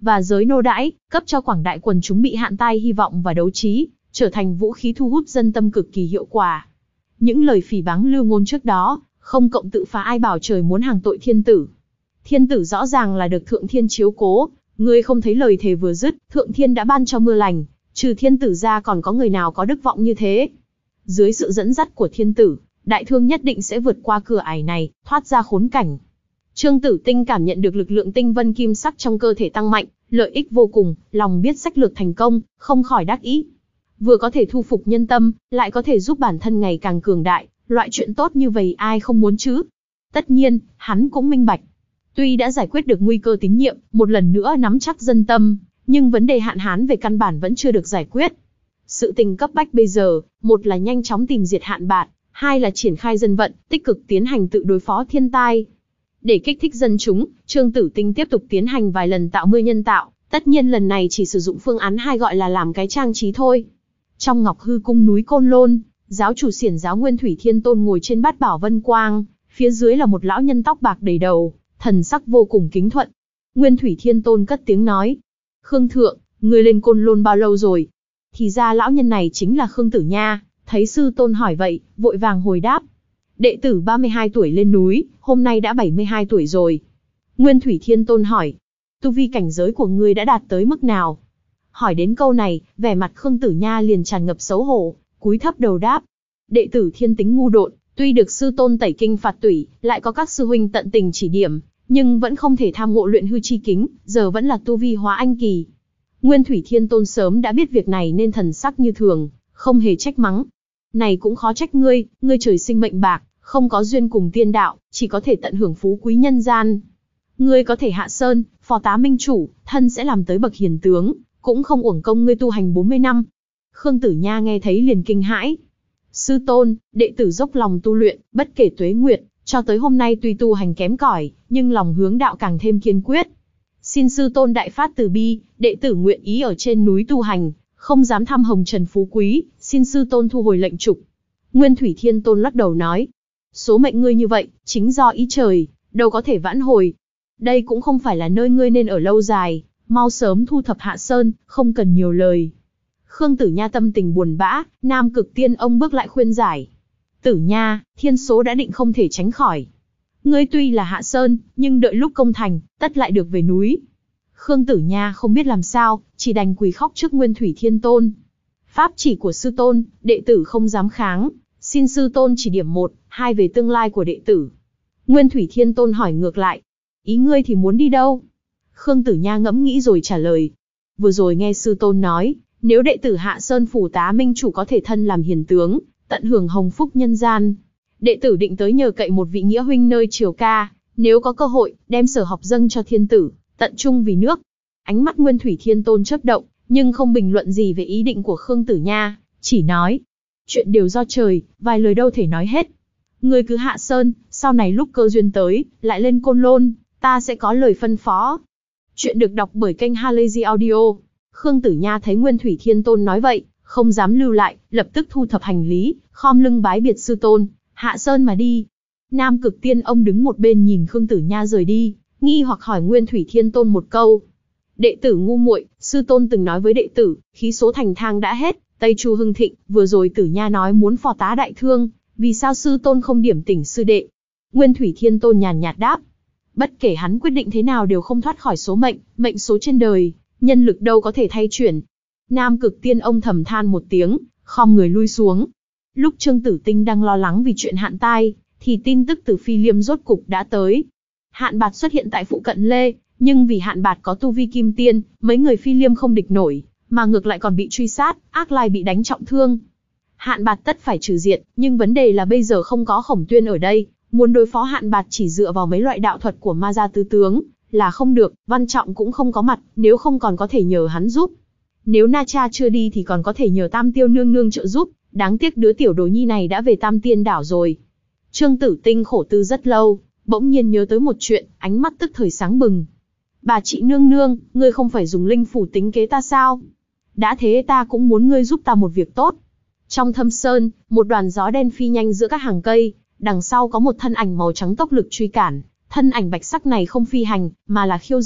và giới nô đãi, cấp cho quảng đại quần chúng bị hạn tai hy vọng và đấu trí, trở thành vũ khí thu hút dân tâm cực kỳ hiệu quả. Những lời phỉ báng lưu ngôn trước đó, không cộng tự phá ai bảo trời muốn hàng tội thiên tử. Thiên tử rõ ràng là được thượng thiên chiếu cố, ngươi không thấy lời thề vừa dứt, thượng thiên đã ban cho mưa lành, trừ thiên tử ra còn có người nào có đức vọng như thế. Dưới sự dẫn dắt của thiên tử, đại thương nhất định sẽ vượt qua cửa ải này, thoát ra khốn cảnh. Trương Tử Tinh cảm nhận được lực lượng tinh vân kim sắc trong cơ thể tăng mạnh, lợi ích vô cùng, lòng biết sách lược thành công, không khỏi đắc ý. Vừa có thể thu phục nhân tâm, lại có thể giúp bản thân ngày càng cường đại, loại chuyện tốt như vậy ai không muốn chứ? Tất nhiên, hắn cũng minh bạch. Tuy đã giải quyết được nguy cơ tín nhiệm, một lần nữa nắm chắc dân tâm, nhưng vấn đề hạn hán về căn bản vẫn chưa được giải quyết. Sự tình cấp bách bây giờ, một là nhanh chóng tìm diệt Hạn Bạt, hai là triển khai dân vận, tích cực tiến hành tự đối phó thiên tai. Để kích thích dân chúng, Trương Tử Tinh tiếp tục tiến hành vài lần tạo mưa nhân tạo, tất nhiên lần này chỉ sử dụng phương án hai gọi là làm cái trang trí thôi. Trong Ngọc Hư cung núi Côn Lôn, giáo chủ xiển giáo Nguyên Thủy Thiên Tôn ngồi trên bát bảo vân quang, phía dưới là một lão nhân tóc bạc đầy đầu, thần sắc vô cùng kính thuận. Nguyên Thủy Thiên Tôn cất tiếng nói: "Khương thượng, ngươi lên Côn Lôn bao lâu rồi?" Thì ra lão nhân này chính là Khương Tử Nha, thấy sư tôn hỏi vậy, vội vàng hồi đáp: "Đệ tử ba mươi hai tuổi lên núi, hôm nay đã bảy mươi hai tuổi rồi." Nguyên Thủy Thiên Tôn hỏi: "Tu vi cảnh giới của ngươi đã đạt tới mức nào?" Hỏi đến câu này, vẻ mặt Khương Tử Nha liền tràn ngập xấu hổ, cúi thấp đầu đáp: "Đệ tử thiên tính ngu độn, tuy được sư tôn tẩy kinh phạt tủy, lại có các sư huynh tận tình chỉ điểm, nhưng vẫn không thể tham ngộ luyện hư chi kính, giờ vẫn là tu vi hóa anh kỳ." Nguyên Thủy Thiên Tôn sớm đã biết việc này nên thần sắc như thường, không hề trách mắng. "Này cũng khó trách ngươi, ngươi trời sinh mệnh bạc, không có duyên cùng tiên đạo, chỉ có thể tận hưởng phú quý nhân gian. Ngươi có thể hạ sơn, phò tá minh chủ, thân sẽ làm tới bậc hiền tướng, cũng không uổng công ngươi tu hành bốn mươi năm. Khương Tử Nha nghe thấy liền kinh hãi. "Sư tôn, đệ tử dốc lòng tu luyện, bất kể tuế nguyệt, cho tới hôm nay tuy tu hành kém cỏi, nhưng lòng hướng đạo càng thêm kiên quyết. Xin sư tôn đại phát từ bi, đệ tử nguyện ý ở trên núi tu hành, không dám thăm hồng trần phú quý, xin sư tôn thu hồi lệnh trục." Nguyên Thủy Thiên Tôn lắc đầu nói: "Số mệnh ngươi như vậy, chính do ý trời, đâu có thể vãn hồi. Đây cũng không phải là nơi ngươi nên ở lâu dài, mau sớm thu thập hạ sơn, không cần nhiều lời." Khương Tử Nha tâm tình buồn bã, Nam Cực Tiên ông bước lại khuyên giải: "Tử Nha, thiên số đã định không thể tránh khỏi. Ngươi tuy là hạ sơn, nhưng đợi lúc công thành, tất lại được về núi." Khương Tử Nha không biết làm sao, chỉ đành quỳ khóc trước Nguyên Thủy Thiên Tôn. "Pháp chỉ của sư tôn, đệ tử không dám kháng, xin sư tôn chỉ điểm một, hai về tương lai của đệ tử." Nguyên Thủy Thiên Tôn hỏi ngược lại: "Ý ngươi thì muốn đi đâu?" Khương Tử Nha ngẫm nghĩ rồi trả lời: "Vừa rồi nghe sư tôn nói, nếu đệ tử hạ sơn phủ tá minh chủ có thể thân làm hiền tướng, tận hưởng hồng phúc nhân gian. Đệ tử định tới nhờ cậy một vị nghĩa huynh nơi triều ca, nếu có cơ hội, đem sở học dâng cho thiên tử, tận trung vì nước." Ánh mắt Nguyên Thủy Thiên Tôn chớp động, nhưng không bình luận gì về ý định của Khương Tử Nha, chỉ nói: "Chuyện đều do trời, vài lời đâu thể nói hết. Ngươi cứ hạ sơn, sau này lúc cơ duyên tới, lại lên Côn Lôn, ta sẽ có lời phân phó." Chuyện được đọc bởi kênh Halazy Audio. Khương Tử Nha thấy Nguyên Thủy Thiên Tôn nói vậy, không dám lưu lại, lập tức thu thập hành lý, khom lưng bái biệt sư tôn, hạ sơn mà đi. Nam Cực Tiên ông đứng một bên nhìn Khương Tử Nha rời đi, nghi hoặc hỏi Nguyên Thủy Thiên Tôn một câu: "Đệ tử ngu muội, sư tôn từng nói với đệ tử, khí số thành thang đã hết, Tây Chu hưng thịnh, vừa rồi Tử Nha nói muốn phò tá đại thương, vì sao sư tôn không điểm tỉnh sư đệ?" Nguyên Thủy Thiên Tôn nhàn nhạt đáp: "Bất kể hắn quyết định thế nào đều không thoát khỏi số mệnh, mệnh số trên đời, nhân lực đâu có thể thay chuyển." Nam Cực Tiên ông thầm than một tiếng, khom người lui xuống. Lúc Trương Tử Tinh đang lo lắng vì chuyện hạn tai, thì tin tức từ Phi Liêm rốt cục đã tới. Hạn Bạt xuất hiện tại phụ cận Lê, nhưng vì Hạn Bạt có tu vi kim tiên, mấy người Phi Liêm không địch nổi, mà ngược lại còn bị truy sát, Ác Lai bị đánh trọng thương. Hạn Bạt tất phải trừ diệt, nhưng vấn đề là bây giờ không có Khổng Tuyên ở đây, muốn đối phó Hạn Bạt chỉ dựa vào mấy loại đạo thuật của ma gia tứ tướng là không được. Văn Trọng cũng không có mặt, nếu không còn có thể nhờ hắn giúp. Nếu Na Cha chưa đi thì còn có thể nhờ Tam Tiêu nương nương trợ giúp, đáng tiếc đứa tiểu đồ nhi này đã về Tam Tiên đảo rồi. Trương Tử Tinh khổ tư rất lâu, bỗng nhiên nhớ tới một chuyện, ánh mắt tức thời sáng bừng. "Bà chị nương nương, ngươi không phải dùng linh phủ tính kế ta sao? Đã thế ta cũng muốn ngươi giúp ta một việc tốt." Trong thâm sơn, một đoàn gió đen phi nhanh giữa các hàng cây, đằng sau có một thân ảnh màu trắng tốc lực truy cản. Thân ảnh bạch sắc này không phi hành, mà là khiêu dược,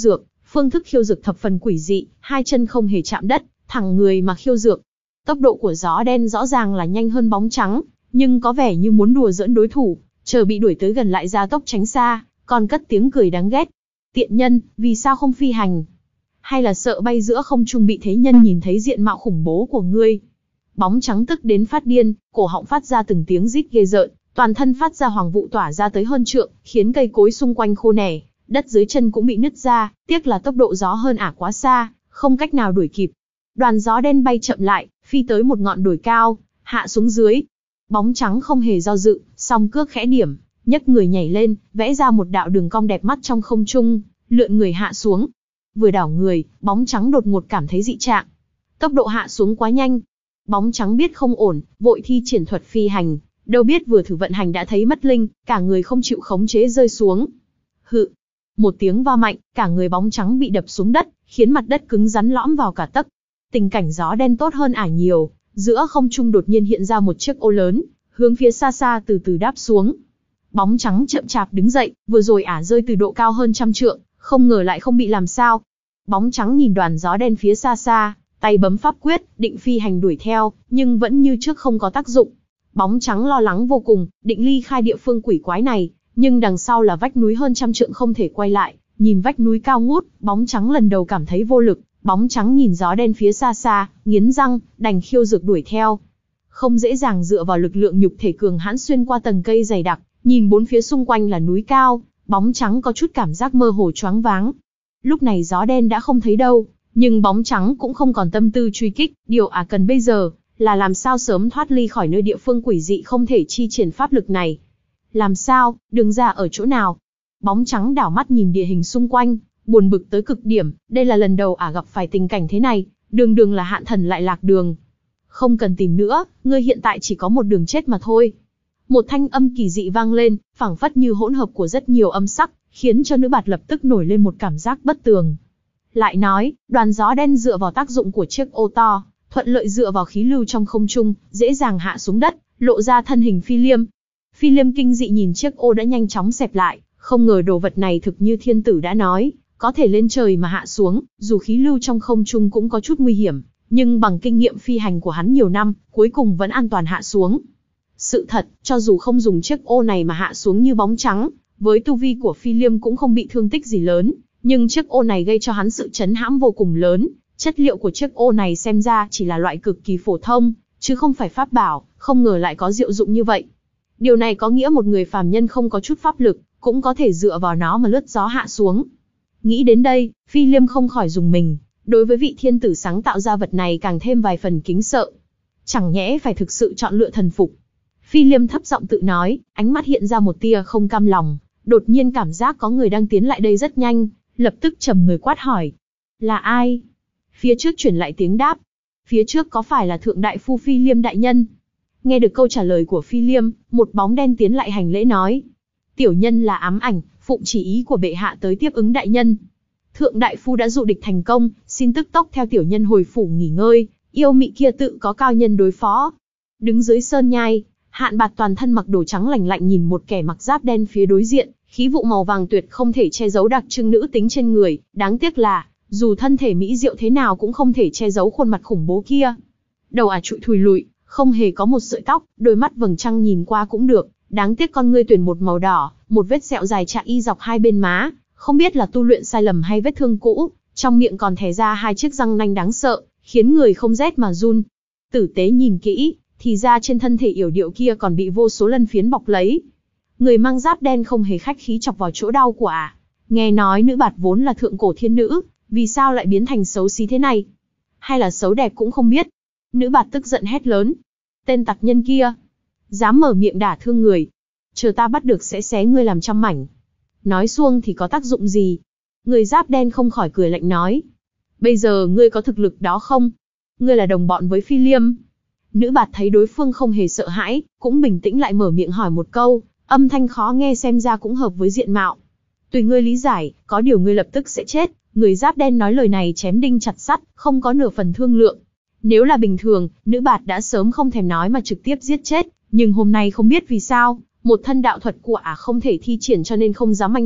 Phương thức khiêu dược thập phần quỷ dị, hai chân không hề chạm đất, thẳng người mà khiêu dược. Tốc độ của gió đen rõ ràng là nhanh hơn bóng trắng, nhưng có vẻ như muốn đùa giỡn đối thủ, chờ bị đuổi tới gần lại gia tốc tránh xa, còn cất tiếng cười đáng ghét. Tiện nhân, vì sao không phi hành? Hay là sợ bay giữa không trung bị thế nhân nhìn thấy diện mạo khủng bố của ngươi? Bóng trắng tức đến phát điên, cổ họng phát ra từng tiếng rít ghê rợn, toàn thân phát ra hoàng vụ tỏa ra tới hơn trượng, khiến cây cối xung quanh khô nẻ, đất dưới chân cũng bị nứt ra, tiếc là tốc độ gió hơn ả quá xa, không cách nào đuổi kịp. Đoàn gió đen bay chậm lại, phi tới một ngọn đồi cao, hạ xuống dưới. Bóng trắng không hề do dự, song cước khẽ điểm, nhấc người nhảy lên, vẽ ra một đạo đường cong đẹp mắt trong không trung, lượn người hạ xuống. Vừa đảo người, bóng trắng đột ngột cảm thấy dị trạng. Tốc độ hạ xuống quá nhanh. Bóng trắng biết không ổn, vội thi triển thuật phi hành, đâu biết vừa thử vận hành đã thấy mất linh, cả người không chịu khống chế rơi xuống. Hự! Một tiếng va mạnh, cả người bóng trắng bị đập xuống đất, khiến mặt đất cứng rắn lõm vào cả tấc. Tình cảnh gió đen tốt hơn ả nhiều, giữa không trung đột nhiên hiện ra một chiếc ô lớn, hướng phía xa xa từ từ đáp xuống. Bóng trắng chậm chạp đứng dậy, vừa rồi ả rơi từ độ cao hơn trăm trượng, không ngờ lại không bị làm sao. Bóng trắng nhìn đoàn gió đen phía xa xa, tay bấm pháp quyết, định phi hành đuổi theo, nhưng vẫn như trước không có tác dụng. Bóng trắng lo lắng vô cùng, định ly khai địa phương quỷ quái này, nhưng đằng sau là vách núi hơn trăm trượng không thể quay lại. Nhìn vách núi cao ngút, bóng trắng lần đầu cảm thấy vô lực. Bóng trắng nhìn gió đen phía xa xa, nghiến răng, đành khiêu dược đuổi theo. Không dễ dàng dựa vào lực lượng nhục thể cường hãn xuyên qua tầng cây dày đặc, nhìn bốn phía xung quanh là núi cao, bóng trắng có chút cảm giác mơ hồ choáng váng. Lúc này gió đen đã không thấy đâu, nhưng bóng trắng cũng không còn tâm tư truy kích, điều ả cần bây giờ là làm sao sớm thoát ly khỏi nơi địa phương quỷ dị không thể chi triển pháp lực này. Làm sao, đường ra ở chỗ nào? Bóng trắng đảo mắt nhìn địa hình xung quanh, buồn bực tới cực điểm, đây là lần đầu ả gặp phải tình cảnh thế này, đường đường là hạn thần lại lạc đường. Không cần tìm nữa, ngươi hiện tại chỉ có một đường chết mà thôi. Một thanh âm kỳ dị vang lên, phảng phất như hỗn hợp của rất nhiều âm sắc, khiến cho nữ bạt lập tức nổi lên một cảm giác bất tường. Lại nói, đoàn gió đen dựa vào tác dụng của chiếc ô to, thuận lợi dựa vào khí lưu trong không trung, dễ dàng hạ xuống đất, lộ ra thân hình Phi Liêm. Phi Liêm kinh dị nhìn chiếc ô đã nhanh chóng xẹp lại, không ngờ đồ vật này thực như thiên tử đã nói, có thể lên trời mà hạ xuống, dù khí lưu trong không trung cũng có chút nguy hiểm, nhưng bằng kinh nghiệm phi hành của hắn nhiều năm, cuối cùng vẫn an toàn hạ xuống. Sự thật, cho dù không dùng chiếc ô này mà hạ xuống như bóng trắng, với tu vi của Phi Liêm cũng không bị thương tích gì lớn, nhưng chiếc ô này gây cho hắn sự chấn hãm vô cùng lớn. Chất liệu của chiếc ô này xem ra chỉ là loại cực kỳ phổ thông, chứ không phải pháp bảo, không ngờ lại có diệu dụng như vậy. Điều này có nghĩa một người phàm nhân không có chút pháp lực, cũng có thể dựa vào nó mà lướt gió hạ xuống. Nghĩ đến đây, Phi Liêm không khỏi rùng mình, đối với vị thiên tử sáng tạo ra vật này càng thêm vài phần kính sợ. Chẳng nhẽ phải thực sự chọn lựa thần phục. Phi Liêm thấp giọng tự nói, ánh mắt hiện ra một tia không cam lòng, đột nhiên cảm giác có người đang tiến lại đây rất nhanh, lập tức trầm người quát hỏi. Là ai? Phía trước chuyển lại tiếng đáp. Phía trước có phải là thượng đại phu Phi Liêm đại nhân? Nghe được câu trả lời của Phi Liêm, một bóng đen tiến lại hành lễ nói. Tiểu nhân là ám ảnh, phụng chỉ ý của bệ hạ tới tiếp ứng đại nhân. Thượng đại phu đã dụ địch thành công, xin tức tốc theo tiểu nhân hồi phủ nghỉ ngơi, yêu mị kia tự có cao nhân đối phó. Đứng dưới sơn nhai, Hạn Bạt toàn thân mặc đồ trắng lạnh lạnh nhìn một kẻ mặc giáp đen phía đối diện, khí vụ màu vàng tuyệt không thể che giấu đặc trưng nữ tính trên người, đáng tiếc là, dù thân thể mỹ diệu thế nào cũng không thể che giấu khuôn mặt khủng bố kia. Đầu ả trụi thùi lụi, không hề có một sợi tóc, đôi mắt vầng trăng nhìn qua cũng được, đáng tiếc con ngươi tuyển một màu đỏ, một vết sẹo dài chạ y dọc hai bên má, không biết là tu luyện sai lầm hay vết thương cũ, trong miệng còn thè ra hai chiếc răng nanh đáng sợ, khiến người không rét mà run. Tử tế nhìn kỹ, thì ra trên thân thể yểu điệu kia còn bị vô số lân phiến bọc lấy. Người mang giáp đen không hề khách khí chọc vào chỗ đau của ả. Nghe nói nữ bạt vốn là thượng cổ thiên nữ, vì sao lại biến thành xấu xí thế này? Hay là xấu đẹp cũng không biết. Nữ bạt tức giận hét lớn. Tên tặc nhân kia, dám mở miệng đả thương người. Chờ ta bắt được sẽ xé ngươi làm trăm mảnh. Nói xuông thì có tác dụng gì? Người giáp đen không khỏi cười lạnh nói. Bây giờ ngươi có thực lực đó không? Ngươi là đồng bọn với Phi Liêm. Nữ bạt thấy đối phương không hề sợ hãi, cũng bình tĩnh lại mở miệng hỏi một câu, âm thanh khó nghe xem ra cũng hợp với diện mạo. Tùy ngươi lý giải, có điều ngươi lập tức sẽ chết. Người giáp đen nói lời này chém đinh chặt sắt, không có nửa phần thương lượng. Nếu là bình thường, nữ bạt đã sớm không thèm nói mà trực tiếp giết chết, nhưng hôm nay không biết vì sao, một thân đạo thuật của ả không thể thi triển cho nên không dám manh động,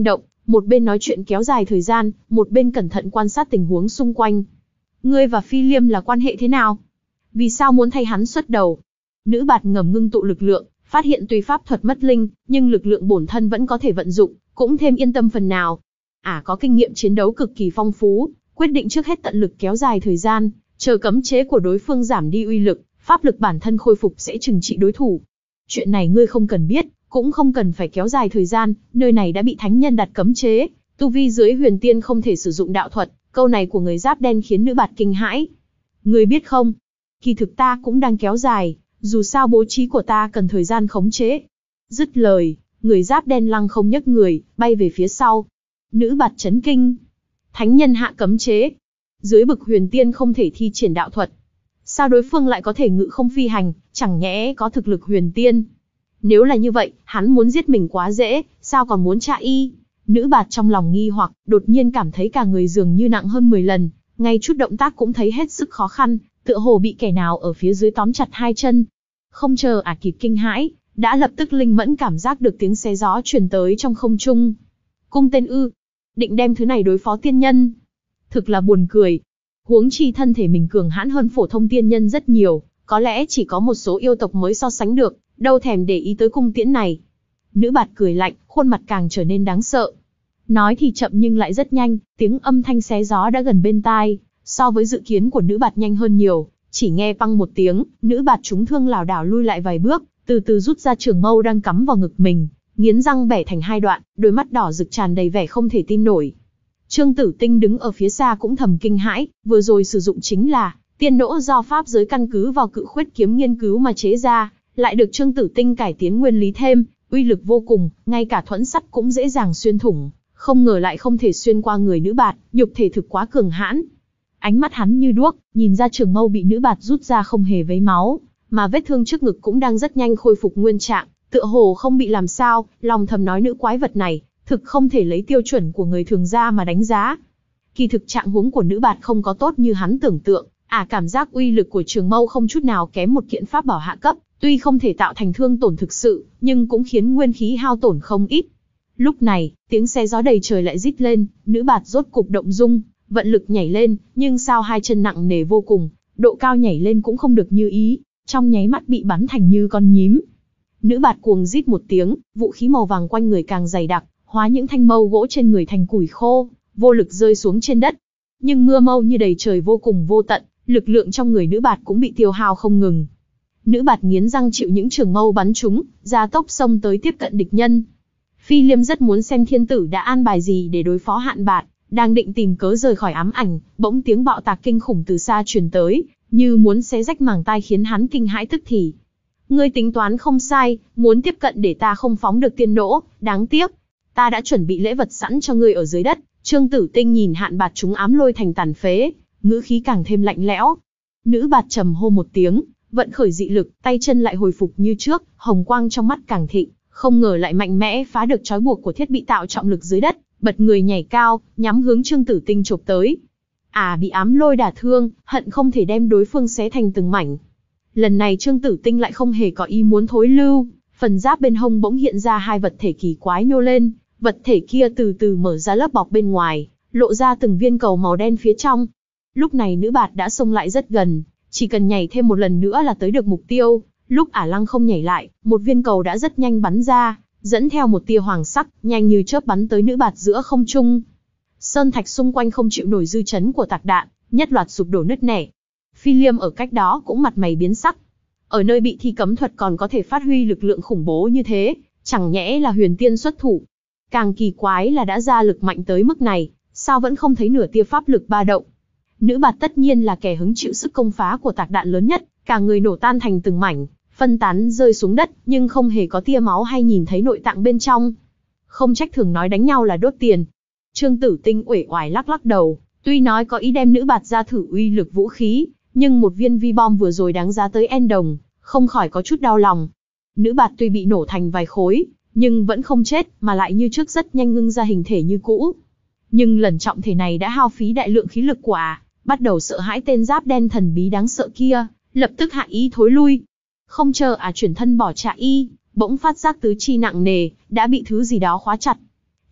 Một bên nói chuyện kéo dài thời gian, một bên cẩn thận quan sát tình huống xung quanh. Ngươi và Phi Liêm là quan hệ thế nào? Vì sao muốn thay hắn xuất đầu? Nữ bạt ngầm ngưng tụ lực lượng, phát hiện tuy pháp thuật mất linh, nhưng lực lượng bổn thân vẫn có thể vận dụng, cũng thêm yên tâm phần nào. À có kinh nghiệm chiến đấu cực kỳ phong phú, quyết định trước hết tận lực kéo dài thời gian, chờ cấm chế của đối phương giảm đi uy lực, pháp lực bản thân khôi phục sẽ trừng trị đối thủ. Chuyện này ngươi không cần biết, cũng không cần phải kéo dài thời gian, nơi này đã bị thánh nhân đặt cấm chế, tu vi dưới huyền tiên không thể sử dụng đạo thuật. Câu này của người giáp đen khiến nữ bạt kinh hãi. Ngươi biết không, kỳ thực ta cũng đang kéo dài, dù sao bố trí của ta cần thời gian khống chế. Dứt lời, người giáp đen lăng không nhấc người, bay về phía sau. Nữ bạt chấn kinh. Thánh nhân hạ cấm chế. Dưới bực huyền tiên không thể thi triển đạo thuật. Sao đối phương lại có thể ngự không phi hành, chẳng nhẽ có thực lực huyền tiên? Nếu là như vậy, hắn muốn giết mình quá dễ, sao còn muốn tra y? Nữ bạt trong lòng nghi hoặc, đột nhiên cảm thấy cả người dường như nặng hơn mười lần, ngay chút động tác cũng thấy hết sức khó khăn, tựa hồ bị kẻ nào ở phía dưới tóm chặt hai chân. Không chờ ả kịp kinh hãi, đã lập tức linh mẫn cảm giác được tiếng xé gió truyền tới trong không trung. Cung tên ư? Định đem thứ này đối phó tiên nhân? Thực là buồn cười. Huống chi thân thể mình cường hãn hơn phổ thông tiên nhân rất nhiều, có lẽ chỉ có một số yêu tộc mới so sánh được, đâu thèm để ý tới cung tiễn này. Nữ bạt cười lạnh, khuôn mặt càng trở nên đáng sợ. Nói thì chậm nhưng lại rất nhanh, tiếng âm thanh xé gió đã gần bên tai, so với dự kiến của nữ bạt nhanh hơn nhiều, chỉ nghe vang một tiếng, nữ bạt trúng thương lảo đảo lui lại vài bước, từ từ rút ra trường mâu đang cắm vào ngực mình, nghiến răng bẻ thành hai đoạn, đôi mắt đỏ rực tràn đầy vẻ không thể tin nổi. Trương Tử Tinh đứng ở phía xa cũng thầm kinh hãi, vừa rồi sử dụng chính là tiên nỗ do pháp giới căn cứ vào cự khuyết kiếm nghiên cứu mà chế ra, lại được Trương Tử Tinh cải tiến nguyên lý thêm, uy lực vô cùng, ngay cả thuẫn sắt cũng dễ dàng xuyên thủng, không ngờ lại không thể xuyên qua người nữ bạt, nhục thể thực quá cường hãn. Ánh mắt hắn như đuốc, nhìn ra trường mâu bị nữ bạt rút ra không hề vấy máu, mà vết thương trước ngực cũng đang rất nhanh khôi phục nguyên trạng, tựa hồ không bị làm sao, lòng thầm nói nữ quái vật này, thực không thể lấy tiêu chuẩn của người thường ra mà đánh giá. Kỳ thực trạng huống của nữ bạt không có tốt như hắn tưởng tượng, à cảm giác uy lực của trường mâu không chút nào kém một kiện pháp bảo hạ cấp, tuy không thể tạo thành thương tổn thực sự, nhưng cũng khiến nguyên khí hao tổn không ít. Lúc này, tiếng xé gió đầy trời lại rít lên, nữ bạt rốt cục động dung, vận lực nhảy lên, nhưng sao hai chân nặng nề vô cùng, độ cao nhảy lên cũng không được như ý, trong nháy mắt bị bắn thành như con nhím. Nữ bạt cuồng rít một tiếng, vũ khí màu vàng quanh người càng dày đặc, hóa những thanh mâu gỗ trên người thành củi khô, vô lực rơi xuống trên đất. Nhưng mưa mâu như đầy trời vô cùng vô tận, lực lượng trong người nữ bạt cũng bị tiêu hao không ngừng. Nữ bạt nghiến răng chịu những trường mâu bắn trúng, ra tốc xông tới tiếp cận địch nhân. Phi Liêm rất muốn xem thiên tử đã an bài gì để đối phó Hạn Bạt, đang định tìm cớ rời khỏi ám ảnh, bỗng tiếng bạo tạc kinh khủng từ xa truyền tới, như muốn xé rách màng tai khiến hắn kinh hãi tức thì. Ngươi tính toán không sai, muốn tiếp cận để ta không phóng được tiên nỗ, đáng tiếc. Ta đã chuẩn bị lễ vật sẵn cho ngươi ở dưới đất. Trương Tử Tinh nhìn Hạn Bạt chúng ám lôi thành tàn phế, ngữ khí càng thêm lạnh lẽo. Nữ bạt trầm hô một tiếng, vận khởi dị lực, tay chân lại hồi phục như trước, hồng quang trong mắt càng thịnh, không ngờ lại mạnh mẽ phá được trói buộc của thiết bị tạo trọng lực dưới đất, bật người nhảy cao, nhắm hướng Trương Tử Tinh chộp tới. À bị ám lôi đả thương, hận không thể đem đối phương xé thành từng mảnh. Lần này Trương Tử Tinh lại không hề có ý muốn thối lưu, phần giáp bên hông bỗng hiện ra hai vật thể kỳ quái nhô lên, vật thể kia từ từ mở ra lớp bọc bên ngoài, lộ ra từng viên cầu màu đen phía trong. Lúc này nữ bạt đã xông lại rất gần, chỉ cần nhảy thêm một lần nữa là tới được mục tiêu. Lúc ả lăng không nhảy lại, một viên cầu đã rất nhanh bắn ra, dẫn theo một tia hoàng sắc, nhanh như chớp bắn tới nữ bạt giữa không trung. Sơn thạch xung quanh không chịu nổi dư chấn của tạc đạn, nhất loạt sụp đổ nứt nẻ. Phi Liêm ở cách đó cũng mặt mày biến sắc. Ở nơi bị thi cấm thuật còn có thể phát huy lực lượng khủng bố như thế, chẳng nhẽ là huyền tiên xuất thủ. Càng kỳ quái là đã ra lực mạnh tới mức này, sao vẫn không thấy nửa tia pháp lực ba động. Nữ bạt tất nhiên là kẻ hứng chịu sức công phá của tạc đạn lớn nhất, cả người nổ tan thành từng mảnh, phân tán rơi xuống đất, nhưng không hề có tia máu hay nhìn thấy nội tạng bên trong. Không trách thường nói đánh nhau là đốt tiền. Trương Tử Tinh uể oải lắc lắc đầu, tuy nói có ý đem nữ bạt ra thử uy lực vũ khí, nhưng một viên vi bom vừa rồi đáng giá tới N đồng, không khỏi có chút đau lòng. Nữ bạt tuy bị nổ thành vài khối, nhưng vẫn không chết, mà lại như trước rất nhanh ngưng ra hình thể như cũ. Nhưng lần trọng thể này đã hao phí đại lượng khí lực của ả, bắt đầu sợ hãi tên giáp đen thần bí đáng sợ kia, lập tức hạ ý thối lui. Không chờ ả chuyển thân bỏ chạy y, bỗng phát giác tứ chi nặng nề, đã bị thứ gì đó khóa chặt.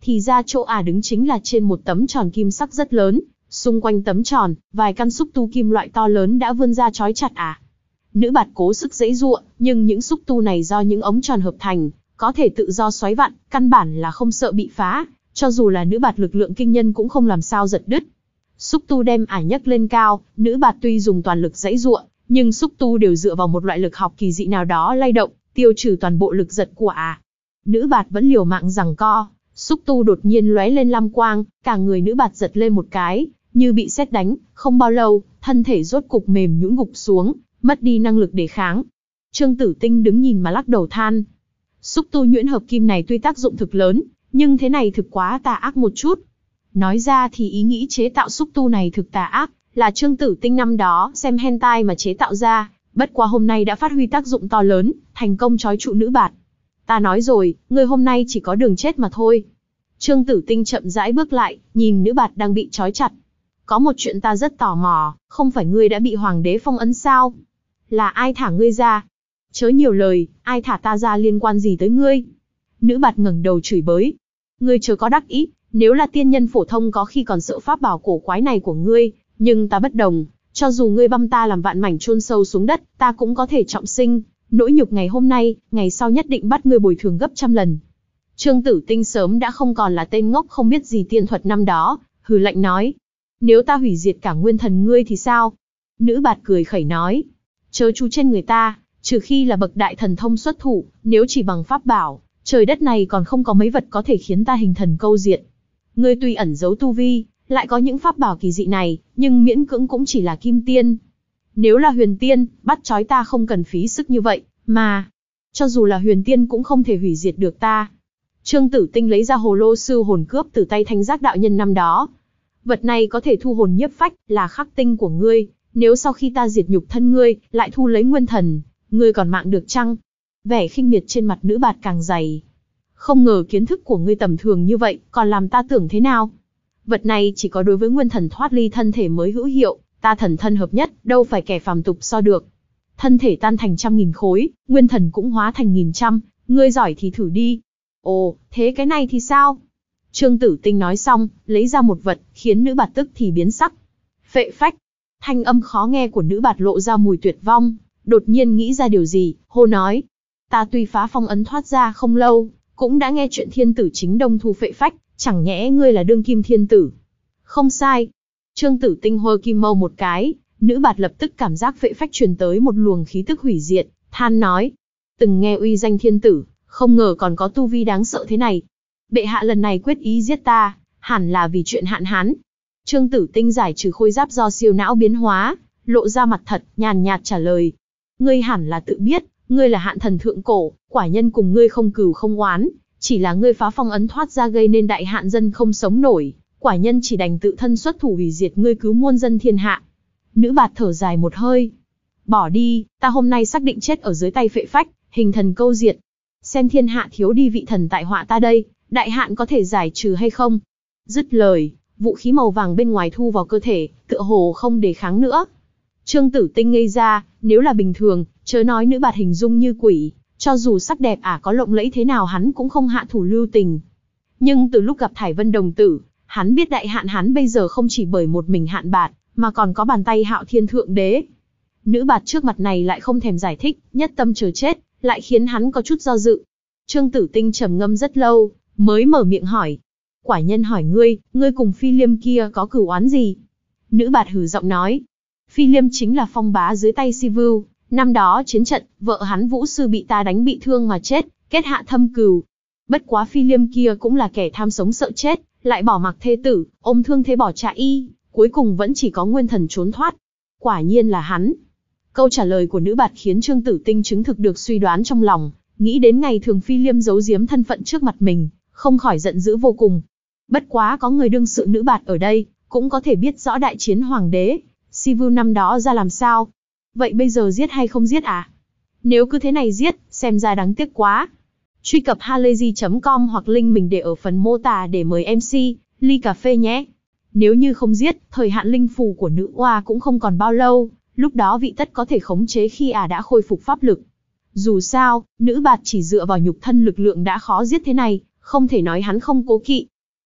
thì ra chỗ ả đứng chính là trên một tấm tròn kim sắc rất lớn, xung quanh tấm tròn, vài căn xúc tu kim loại to lớn đã vươn ra trói chặt ả. Nữ bạt cố sức giãy giụa, nhưng những xúc tu này do những ống tròn hợp thành, có thể tự do xoáy vặn, căn bản là không sợ bị phá, cho dù là nữ bạt lực lượng kinh nhân cũng không làm sao giật đứt. Xúc tu đem ả nhấc lên cao, nữ bạt tuy dùng toàn lực giãy giụa, nhưng xúc tu đều dựa vào một loại lực học kỳ dị nào đó lay động, tiêu trừ toàn bộ lực giật của ả. Nữ bạt vẫn liều mạng giằng co, xúc tu đột nhiên lóe lên lam quang, cả người nữ bạt giật lên một cái, như bị sét đánh, không bao lâu, thân thể rốt cục mềm nhũn gục xuống, mất đi năng lực đề kháng. Trương Tử Tinh đứng nhìn mà lắc đầu than. Xúc tu nhuyễn hợp kim này tuy tác dụng thực lớn, nhưng thế này thực quá tà ác một chút. Nói ra thì ý nghĩ chế tạo xúc tu này thực tà ác, là Trương Tử Tinh năm đó xem hentai mà chế tạo ra, bất quá hôm nay đã phát huy tác dụng to lớn, thành công trói trụ nữ bạt. Ta nói rồi, ngươi hôm nay chỉ có đường chết mà thôi. Trương Tử Tinh chậm rãi bước lại, nhìn nữ bạt đang bị trói chặt. Có một chuyện ta rất tò mò, không phải ngươi đã bị hoàng đế phong ấn sao? Là ai thả ngươi ra? Chớ nhiều lời, ai thả ta ra liên quan gì tới ngươi? Nữ bạt ngẩng đầu chửi bới. Ngươi chớ có đắc ý, nếu là tiên nhân phổ thông có khi còn sợ pháp bảo cổ quái này của ngươi, nhưng ta bất đồng, cho dù ngươi băm ta làm vạn mảnh chôn sâu xuống đất, ta cũng có thể trọng sinh, nỗi nhục ngày hôm nay, ngày sau nhất định bắt ngươi bồi thường gấp trăm lần. Trương Tử Tinh sớm đã không còn là tên ngốc không biết gì tiên thuật năm đó, hừ lạnh nói. Nếu ta hủy diệt cả nguyên thần ngươi thì sao? Nữ bạt cười khẩy nói. Chớ chú trên người ta, trừ khi là bậc đại thần thông xuất thủ, nếu chỉ bằng pháp bảo, trời đất này còn không có mấy vật có thể khiến ta hình thần câu diệt. Ngươi tuy ẩn giấu tu vi, lại có những pháp bảo kỳ dị này, nhưng miễn cưỡng cũng chỉ là kim tiên. Nếu là huyền tiên, bắt trói ta không cần phí sức như vậy, mà, cho dù là huyền tiên cũng không thể hủy diệt được ta. Trương Tử Tinh lấy ra hồ lô sư hồn cướp từ tay Thanh Giác đạo nhân năm đó. Vật này có thể thu hồn nhiếp phách, là khắc tinh của ngươi, nếu sau khi ta diệt nhục thân ngươi, lại thu lấy nguyên thần, ngươi còn mạng được chăng? Vẻ khinh miệt trên mặt nữ bạt càng dày. Không ngờ kiến thức của ngươi tầm thường như vậy, còn làm ta tưởng thế nào? Vật này chỉ có đối với nguyên thần thoát ly thân thể mới hữu hiệu, ta thần thân hợp nhất, đâu phải kẻ phàm tục so được. Thân thể tan thành trăm nghìn khối, nguyên thần cũng hóa thành nghìn trăm, ngươi giỏi thì thử đi. Ồ, thế cái này thì sao? Trương Tử Tinh nói xong, lấy ra một vật, khiến nữ bạt tức thì biến sắc. Phệ phách. Thanh âm khó nghe của nữ bạt lộ ra mùi tuyệt vong, đột nhiên nghĩ ra điều gì, hô nói. Ta tuy phá phong ấn thoát ra không lâu, cũng đã nghe chuyện thiên tử chính đông thu phệ phách, chẳng nhẽ ngươi là đương kim thiên tử? Không sai. Trương Tử Tinh hơ kim mâu một cái, nữ bạt lập tức cảm giác phệ phách truyền tới một luồng khí tức hủy diệt, than nói. Từng nghe uy danh thiên tử, không ngờ còn có tu vi đáng sợ thế này. Bệ hạ lần này quyết ý giết ta, hẳn là vì chuyện hạn hán. Trương Tử Tinh giải trừ khôi giáp do siêu não biến hóa, lộ ra mặt thật, nhàn nhạt trả lời. Ngươi hẳn là tự biết, ngươi là hạn thần thượng cổ, quả nhân cùng ngươi không cừu không oán, chỉ là ngươi phá phong ấn thoát ra gây nên đại hạn dân không sống nổi, quả nhân chỉ đành tự thân xuất thủ hủy diệt ngươi cứu muôn dân thiên hạ. Nữ bạt thở dài một hơi. Bỏ đi, ta hôm nay xác định chết ở dưới tay phệ phách, hình thần câu diệt. Xem thiên hạ thiếu đi vị thần tại họa ta đây, đại hạn có thể giải trừ hay không? Dứt lời, vũ khí màu vàng bên ngoài thu vào cơ thể, tựa hồ không đề kháng nữa. Trương Tử Tinh ngây ra, nếu là bình thường, chớ nói nữ bạt hình dung như quỷ, cho dù sắc đẹp ả có lộng lẫy thế nào hắn cũng không hạ thủ lưu tình. Nhưng từ lúc gặp Thải Vân đồng tử, hắn biết đại hạn hắn bây giờ không chỉ bởi một mình hạn bạt, mà còn có bàn tay Hạo Thiên Thượng Đế. Nữ bạt trước mặt này lại không thèm giải thích, nhất tâm chờ chết, lại khiến hắn có chút do dự. Trương Tử Tinh trầm ngâm rất lâu, mới mở miệng hỏi. Quả nhân hỏi ngươi, ngươi cùng Phi Liêm kia có cửu oán gì? Nữ bạt hừ giọng nói. Phi Liêm chính là phong bá dưới tay Si Vưu, năm đó chiến trận, vợ hắn Vũ Sư bị ta đánh bị thương mà chết, kết hạ thâm cừu. Bất quá Phi Liêm kia cũng là kẻ tham sống sợ chết, lại bỏ mặc thê tử, ôm thương thế bỏ chạy y, cuối cùng vẫn chỉ có nguyên thần trốn thoát. Quả nhiên là hắn. Câu trả lời của nữ bạt khiến Trương Tử Tinh chứng thực được suy đoán trong lòng, nghĩ đến ngày thường Phi Liêm giấu giếm thân phận trước mặt mình, không khỏi giận dữ vô cùng. Bất quá có người đương sự nữ bạt ở đây, cũng có thể biết rõ đại chiến hoàng đế, Si Vưu năm đó ra làm sao. Vậy bây giờ giết hay không giết à? Nếu cứ thế này giết, xem ra đáng tiếc quá. Truy cập halayzi chấm com hoặc link mình để ở phần mô tả để mời em xê, ly cà phê nhé. Nếu như không giết, thời hạn linh phù của nữ oa cũng không còn bao lâu, lúc đó vị tất có thể khống chế khi ả à đã khôi phục pháp lực. Dù sao, nữ bạt chỉ dựa vào nhục thân lực lượng đã khó giết thế này, không thể nói hắn không cố kỵ.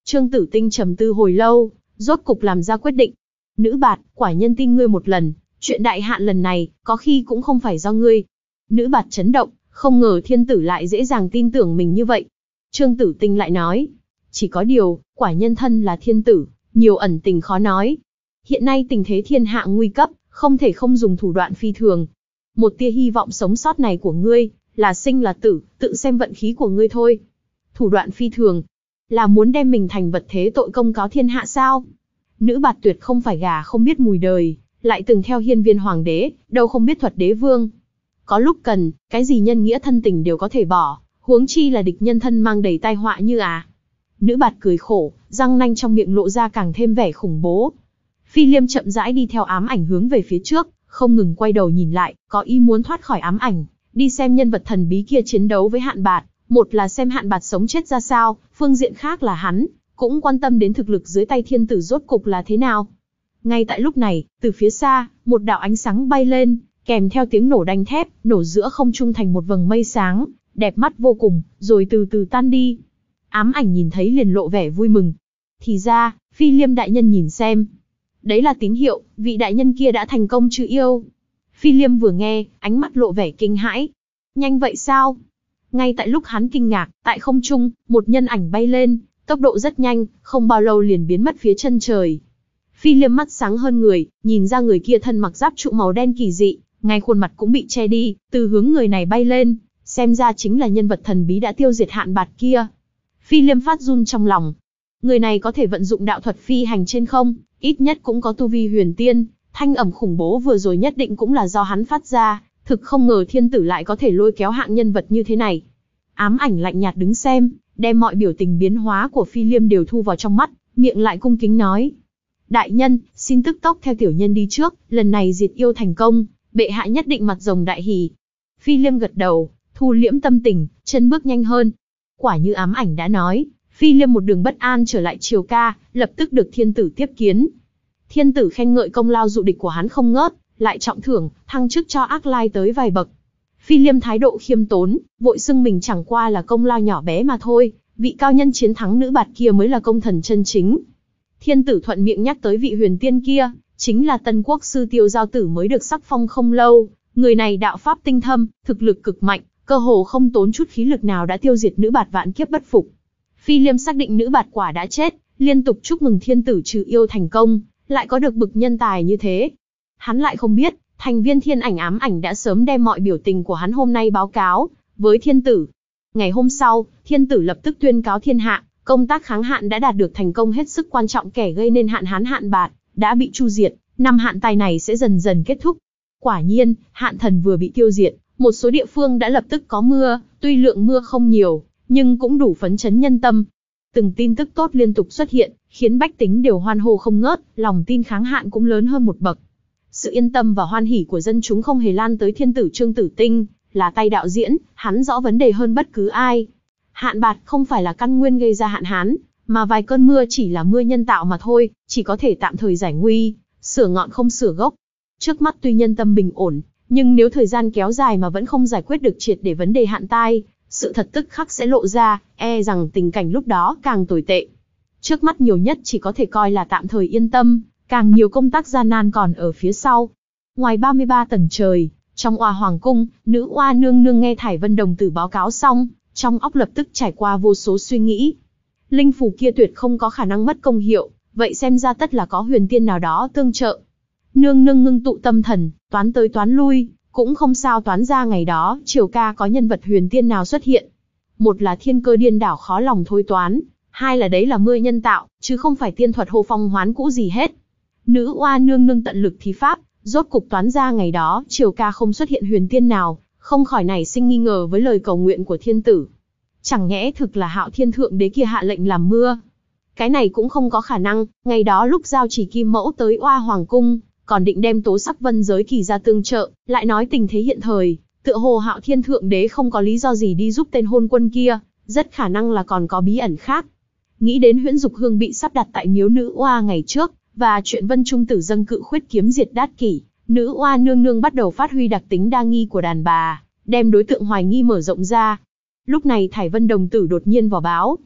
Trương Tử Tinh trầm tư hồi lâu, rốt cục làm ra quyết định. Nữ bạt, quả nhân tin ngươi một lần, chuyện đại hạn lần này, có khi cũng không phải do ngươi. Nữ bạt chấn động, không ngờ thiên tử lại dễ dàng tin tưởng mình như vậy. Trương Tử Tinh lại nói, chỉ có điều, quả nhân thân là thiên tử, nhiều ẩn tình khó nói. Hiện nay tình thế thiên hạ nguy cấp, không thể không dùng thủ đoạn phi thường. Một tia hy vọng sống sót này của ngươi, là sinh là tử, tự xem vận khí của ngươi thôi. Thủ đoạn phi thường, là muốn đem mình thành vật thế tội công cáo thiên hạ sao? Nữ bạt tuyệt không phải gà không biết mùi đời, lại từng theo hiên viên hoàng đế, đâu không biết thuật đế vương. Có lúc cần, cái gì nhân nghĩa thân tình đều có thể bỏ, huống chi là địch nhân thân mang đầy tai họa như à. Nữ bạt cười khổ, răng nanh trong miệng lộ ra càng thêm vẻ khủng bố. Phi Liêm chậm rãi đi theo ám ảnh hướng về phía trước, không ngừng quay đầu nhìn lại, có ý muốn thoát khỏi ám ảnh, đi xem nhân vật thần bí kia chiến đấu với Hạn Bạt. Một là xem Hạn Bạt sống chết ra sao, phương diện khác là hắn cũng quan tâm đến thực lực dưới tay thiên tử rốt cục là thế nào. Ngay tại lúc này, từ phía xa, một đạo ánh sáng bay lên, kèm theo tiếng nổ đanh thép, nổ giữa không trung thành một vầng mây sáng, đẹp mắt vô cùng, rồi từ từ tan đi. Ám ảnh nhìn thấy liền lộ vẻ vui mừng. Thì ra, Phi Liêm đại nhân nhìn xem. Đấy là tín hiệu, vị đại nhân kia đã thành công trừ yêu. Phi Liêm vừa nghe, ánh mắt lộ vẻ kinh hãi. Nhanh vậy sao? Ngay tại lúc hắn kinh ngạc, tại không trung, một nhân ảnh bay lên, tốc độ rất nhanh, không bao lâu liền biến mất phía chân trời. Phi Liêm mắt sáng hơn người, nhìn ra người kia thân mặc giáp trụ màu đen kỳ dị, ngay khuôn mặt cũng bị che đi, từ hướng người này bay lên, xem ra chính là nhân vật thần bí đã tiêu diệt Hạn Bạt kia. Phi Liêm phát run trong lòng. Người này có thể vận dụng đạo thuật phi hành trên không, ít nhất cũng có tu vi huyền tiên, thanh ẩm khủng bố vừa rồi nhất định cũng là do hắn phát ra, thực không ngờ thiên tử lại có thể lôi kéo hạng nhân vật như thế này. Ám ảnh lạnh nhạt đứng xem, đem mọi biểu tình biến hóa của Phi Liêm đều thu vào trong mắt, miệng lại cung kính nói. Đại nhân, xin tức tốc theo tiểu nhân đi trước, lần này diệt yêu thành công, bệ hạ nhất định mặt rồng đại hỉ. Phi Liêm gật đầu, thu liễm tâm tình, chân bước nhanh hơn. Quả như ám ảnh đã nói, Phi Liêm một đường bất an trở lại Triều Ca, lập tức được thiên tử tiếp kiến. Thiên tử khen ngợi công lao dụ địch của hắn không ngớt, lại trọng thưởng, thăng chức cho Ác Lai tới vài bậc. Phi Liêm thái độ khiêm tốn, vội xưng mình chẳng qua là công lao nhỏ bé mà thôi, vị cao nhân chiến thắng nữ bạt kia mới là công thần chân chính. Thiên tử thuận miệng nhắc tới vị huyền tiên kia, chính là Tân Quốc sư Tiêu Giao Tử mới được sắc phong không lâu, người này đạo pháp tinh thâm, thực lực cực mạnh, cơ hồ không tốn chút khí lực nào đã tiêu diệt nữ bạt vạn kiếp bất phục. Phi Liêm xác định nữ bạt quả đã chết, liên tục chúc mừng thiên tử trừ yêu thành công, lại có được bực nhân tài như thế. Hắn lại không biết, thành viên thiên ảnh ám ảnh đã sớm đem mọi biểu tình của hắn hôm nay báo cáo với thiên tử. Ngày hôm sau, thiên tử lập tức tuyên cáo thiên hạ, công tác kháng hạn đã đạt được thành công hết sức quan trọng, kẻ gây nên hạn hán Hạn Bạt đã bị chu diệt, năm hạn tài này sẽ dần dần kết thúc. Quả nhiên, hạn thần vừa bị tiêu diệt, một số địa phương đã lập tức có mưa, tuy lượng mưa không nhiều, nhưng cũng đủ phấn chấn nhân tâm. Từng tin tức tốt liên tục xuất hiện, khiến bách tính đều hoan hô không ngớt, lòng tin kháng hạn cũng lớn hơn một bậc. Sự yên tâm và hoan hỉ của dân chúng không hề lan tới thiên tử Trương Tử Tinh, là tay đạo diễn, hắn rõ vấn đề hơn bất cứ ai. Hạn Bạt không phải là căn nguyên gây ra hạn hán, mà vài cơn mưa chỉ là mưa nhân tạo mà thôi, chỉ có thể tạm thời giải nguy, sửa ngọn không sửa gốc. Trước mắt tuy nhân tâm bình ổn, nhưng nếu thời gian kéo dài mà vẫn không giải quyết được triệt để vấn đề hạn tai, sự thật tức khắc sẽ lộ ra, e rằng tình cảnh lúc đó càng tồi tệ. Trước mắt nhiều nhất chỉ có thể coi là tạm thời yên tâm, càng nhiều công tác gian nan còn ở phía sau. Ngoài ba mươi ba tầng trời, trong Oa Hoàng cung, nữ oa nương nương nghe Thải Vân đồng tử báo cáo xong, trong óc lập tức trải qua vô số suy nghĩ. Linh phù kia tuyệt không có khả năng mất công hiệu, vậy xem ra tất là có huyền tiên nào đó tương trợ. Nương nương ngưng tụ tâm thần, toán tới toán lui, cũng không sao toán ra ngày đó Triều Ca có nhân vật huyền tiên nào xuất hiện. Một là thiên cơ điên đảo khó lòng thôi toán, hai là đấy là mưa nhân tạo, chứ không phải tiên thuật hô phong hoán cũ gì hết. Nữ oa nương nương tận lực thí pháp, rốt cục toán ra ngày đó Triều Ca không xuất hiện huyền tiên nào, không khỏi nảy sinh nghi ngờ với lời cầu nguyện của thiên tử. Chẳng nhẽ thực là Hạo Thiên thượng đế kia hạ lệnh làm mưa? Cái này cũng không có khả năng, ngày đó lúc giao chỉ kim mẫu tới Oa Hoàng cung, còn định đem Tố Sắc Vân giới kỳ ra tương trợ, lại nói tình thế hiện thời, tựa hồ Hạo Thiên thượng đế không có lý do gì đi giúp tên hôn quân kia, rất khả năng là còn có bí ẩn khác. Nghĩ đến Huyễn Dục Hương bị sắp đặt tại miếu nữ oa ngày trước, và chuyện Vân Trung tử dâng cự khuyết kiếm diệt Đát Kỷ, nữ oa nương nương bắt đầu phát huy đặc tính đa nghi của đàn bà, đem đối tượng hoài nghi mở rộng ra. Lúc này Thải Vân đồng tử đột nhiên vào báo.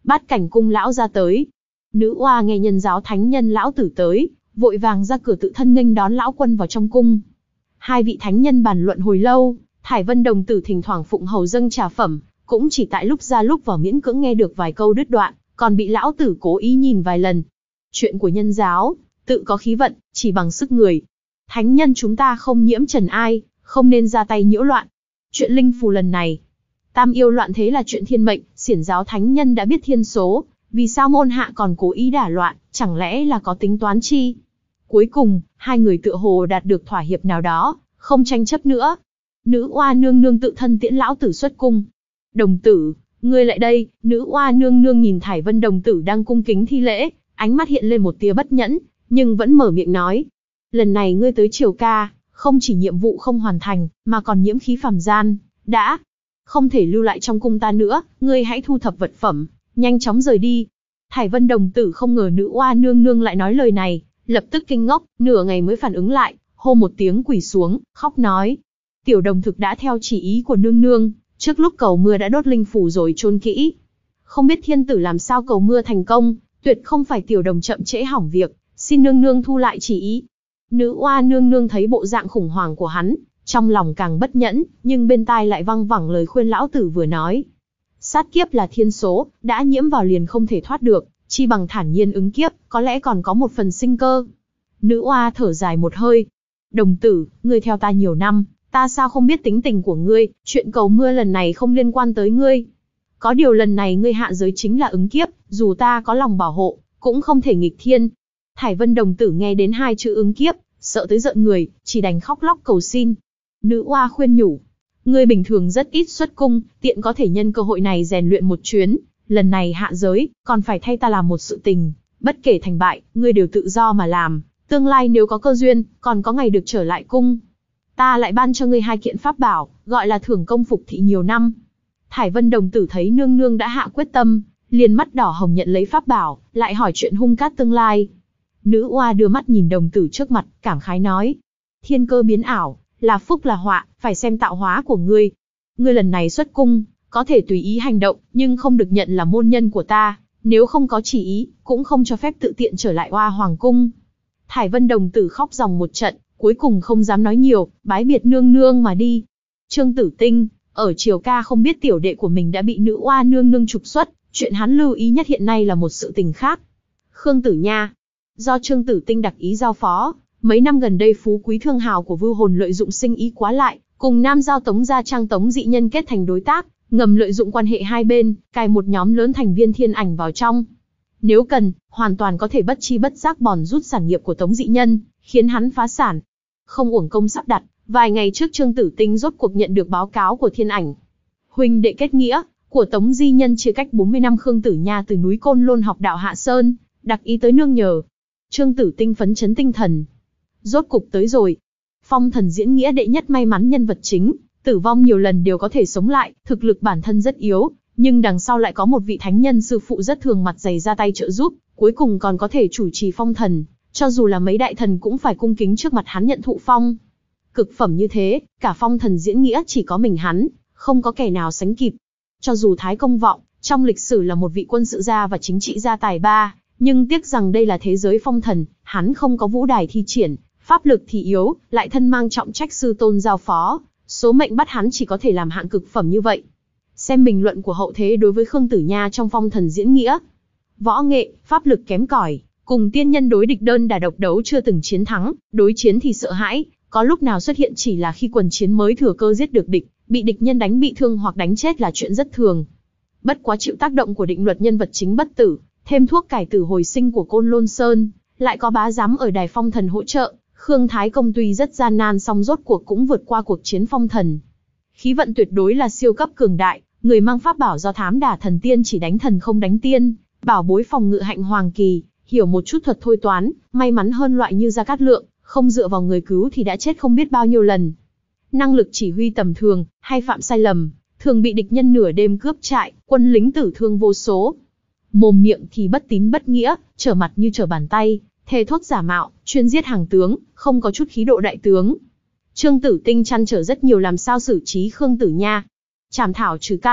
Bát cảnh cung lão ra tới. Nữ oa nghe nhân giáo thánh nhân lão tử tới, vội vàng ra cửa tự thân nghênh đón lão quân vào trong cung. Hai vị thánh nhân bàn luận hồi lâu, Thải Vân đồng tử thỉnh thoảng phụng hầu dâng trà phẩm, cũng chỉ tại lúc ra lúc vào miễn cưỡng nghe được vài câu đứt đoạn, còn bị lão tử cố ý nhìn vài lần. Chuyện của nhân giáo, tự có khí vận, chỉ bằng sức người. Thánh nhân chúng ta không nhiễm trần ai, không nên ra tay nhiễu loạn. Chuyện linh phù lần này, tam yêu loạn thế là chuyện thiên mệnh, xiển giáo thánh nhân đã biết thiên số, vì sao môn hạ còn cố ý đả loạn, chẳng lẽ là có tính toán chi? Cuối cùng, hai người tựa hồ đạt được thỏa hiệp nào đó, không tranh chấp nữa. Nữ oa nương nương tự thân tiễn lão tử xuất cung. Đồng tử, ngươi lại đây. Nữ oa nương nương nhìn Thải Vân đồng tử đang cung kính thi lễ, ánh mắt hiện lên một tia bất nhẫn, nhưng vẫn mở miệng nói. Lần này ngươi tới triều ca, không chỉ nhiệm vụ không hoàn thành, mà còn nhiễm khí phàm gian, đã không thể lưu lại trong cung ta nữa, ngươi hãy thu thập vật phẩm, nhanh chóng rời đi. Thải Vân đồng tử không ngờ nữ oa nương nương lại nói lời này, lập tức kinh ngốc, nửa ngày mới phản ứng lại, hô một tiếng quỳ xuống, khóc nói. Tiểu đồng thực đã theo chỉ ý của nương nương, trước lúc cầu mưa đã đốt linh phủ rồi chôn kỹ. Không biết thiên tử làm sao cầu mưa thành công, tuyệt không phải tiểu đồng chậm trễ hỏng việc, xin nương nương thu lại chỉ ý. Nữ oa nương nương thấy bộ dạng khủng hoảng của hắn, trong lòng càng bất nhẫn, nhưng bên tai lại văng vẳng lời khuyên lão tử vừa nói. Sát kiếp là thiên số, đã nhiễm vào liền không thể thoát được, chi bằng thản nhiên ứng kiếp, có lẽ còn có một phần sinh cơ. Nữ oa thở dài một hơi. Đồng tử, ngươi theo ta nhiều năm, ta sao không biết tính tình của ngươi, chuyện cầu mưa lần này không liên quan tới ngươi. Có điều lần này ngươi hạ giới chính là ứng kiếp, dù ta có lòng bảo hộ, cũng không thể nghịch thiên. Thải Vân đồng tử nghe đến hai chữ ứng kiếp, sợ tới giận người, chỉ đành khóc lóc cầu xin. Nữ oa khuyên nhủ. Ngươi bình thường rất ít xuất cung, tiện có thể nhân cơ hội này rèn luyện một chuyến, lần này hạ giới, còn phải thay ta làm một sự tình, bất kể thành bại, ngươi đều tự do mà làm, tương lai nếu có cơ duyên, còn có ngày được trở lại cung. Ta lại ban cho ngươi hai kiện pháp bảo, gọi là thưởng công phục thị nhiều năm. Thải Vân đồng tử thấy nương nương đã hạ quyết tâm, liền mắt đỏ hồng nhận lấy pháp bảo, lại hỏi chuyện hung cát tương lai. Nữ oa đưa mắt nhìn đồng tử trước mặt, cảm khái nói. Thiên cơ biến ảo, là phúc là họa, phải xem tạo hóa của ngươi. Ngươi lần này xuất cung, có thể tùy ý hành động, nhưng không được nhận là môn nhân của ta, nếu không có chỉ ý, cũng không cho phép tự tiện trở lại Oa Hoàng cung. Thải Vân đồng tử khóc ròng một trận, cuối cùng không dám nói nhiều, bái biệt nương nương mà đi. Trương Tử Tinh, ở triều ca không biết tiểu đệ của mình đã bị nữ oa nương nương trục xuất, chuyện hắn lưu ý nhất hiện nay là một sự tình khác. Khương Tử Nha, do Trương Tử Tinh đặc ý giao phó, mấy năm gần đây phú quý thương hào của Vưu Hồn lợi dụng sinh ý quá lại, cùng Nam Giao Tống gia Trang Tống dị nhân kết thành đối tác, ngầm lợi dụng quan hệ hai bên, cài một nhóm lớn thành viên thiên ảnh vào trong. Nếu cần, hoàn toàn có thể bất chi bất giác bòn rút sản nghiệp của Tống dị nhân, khiến hắn phá sản. Không uổng công sắp đặt, vài ngày trước Trương Tử Tinh rốt cuộc nhận được báo cáo của thiên ảnh. Huynh đệ kết nghĩa, của Tống di nhân chia cách bốn mươi năm. Khương Tử Nha từ núi Côn Lôn học đạo Hạ Sơn, đặc ý tới nương nhờ. Trương Tử Tinh phấn chấn tinh thần. Rốt cục tới rồi. Phong thần diễn nghĩa đệ nhất may mắn nhân vật chính, tử vong nhiều lần đều có thể sống lại, thực lực bản thân rất yếu, nhưng đằng sau lại có một vị thánh nhân sư phụ rất thường mặt dày ra tay trợ giúp, cuối cùng còn có thể chủ trì phong thần, cho dù là mấy đại thần cũng phải cung kính trước mặt hắn nhận thụ phong. Cực phẩm như thế, cả phong thần diễn nghĩa chỉ có mình hắn, không có kẻ nào sánh kịp. Cho dù Thái Công Vọng, trong lịch sử là một vị quân sự gia và chính trị gia tài ba, nhưng tiếc rằng đây là thế giới phong thần, hắn không có vũ đài thi triển, pháp lực thì yếu, lại thân mang trọng trách sư tôn giao phó, số mệnh bắt hắn chỉ có thể làm hạng cực phẩm như vậy. Xem bình luận của hậu thế đối với Khương Tử Nha trong phong thần diễn nghĩa. Võ nghệ, pháp lực kém cỏi, cùng tiên nhân đối địch đơn đả độc đấu chưa từng chiến thắng, đối chiến thì sợ hãi, có lúc nào xuất hiện chỉ là khi quần chiến mới thừa cơ giết được địch, bị địch nhân đánh bị thương hoặc đánh chết là chuyện rất thường. Bất quá chịu tác động của định luật nhân vật chính bất tử, thêm thuốc cải tử hồi sinh của Côn Lôn Sơn, lại có bá giám ở đài phong thần hỗ trợ, Khương Thái Công tuy rất gian nan song rốt cuộc cũng vượt qua cuộc chiến phong thần. Khí vận tuyệt đối là siêu cấp cường đại, người mang pháp bảo do thám đả thần tiên chỉ đánh thần không đánh tiên, bảo bối phòng ngự hạnh hoàng kỳ, hiểu một chút thuật thôi toán, may mắn hơn loại như Gia Cát Lượng, không dựa vào người cứu thì đã chết không biết bao nhiêu lần. Năng lực chỉ huy tầm thường, hay phạm sai lầm, thường bị địch nhân nửa đêm cướp trại, quân lính tử thương vô số. Mồm miệng thì bất tín bất nghĩa, trở mặt như trở bàn tay, thề thốt giả mạo, chuyên giết hàng tướng, không có chút khí độ đại tướng. Trương Tử Tinh trăn trở rất nhiều làm sao xử trí Khương Tử Nha. Trảm thảo trừ căn,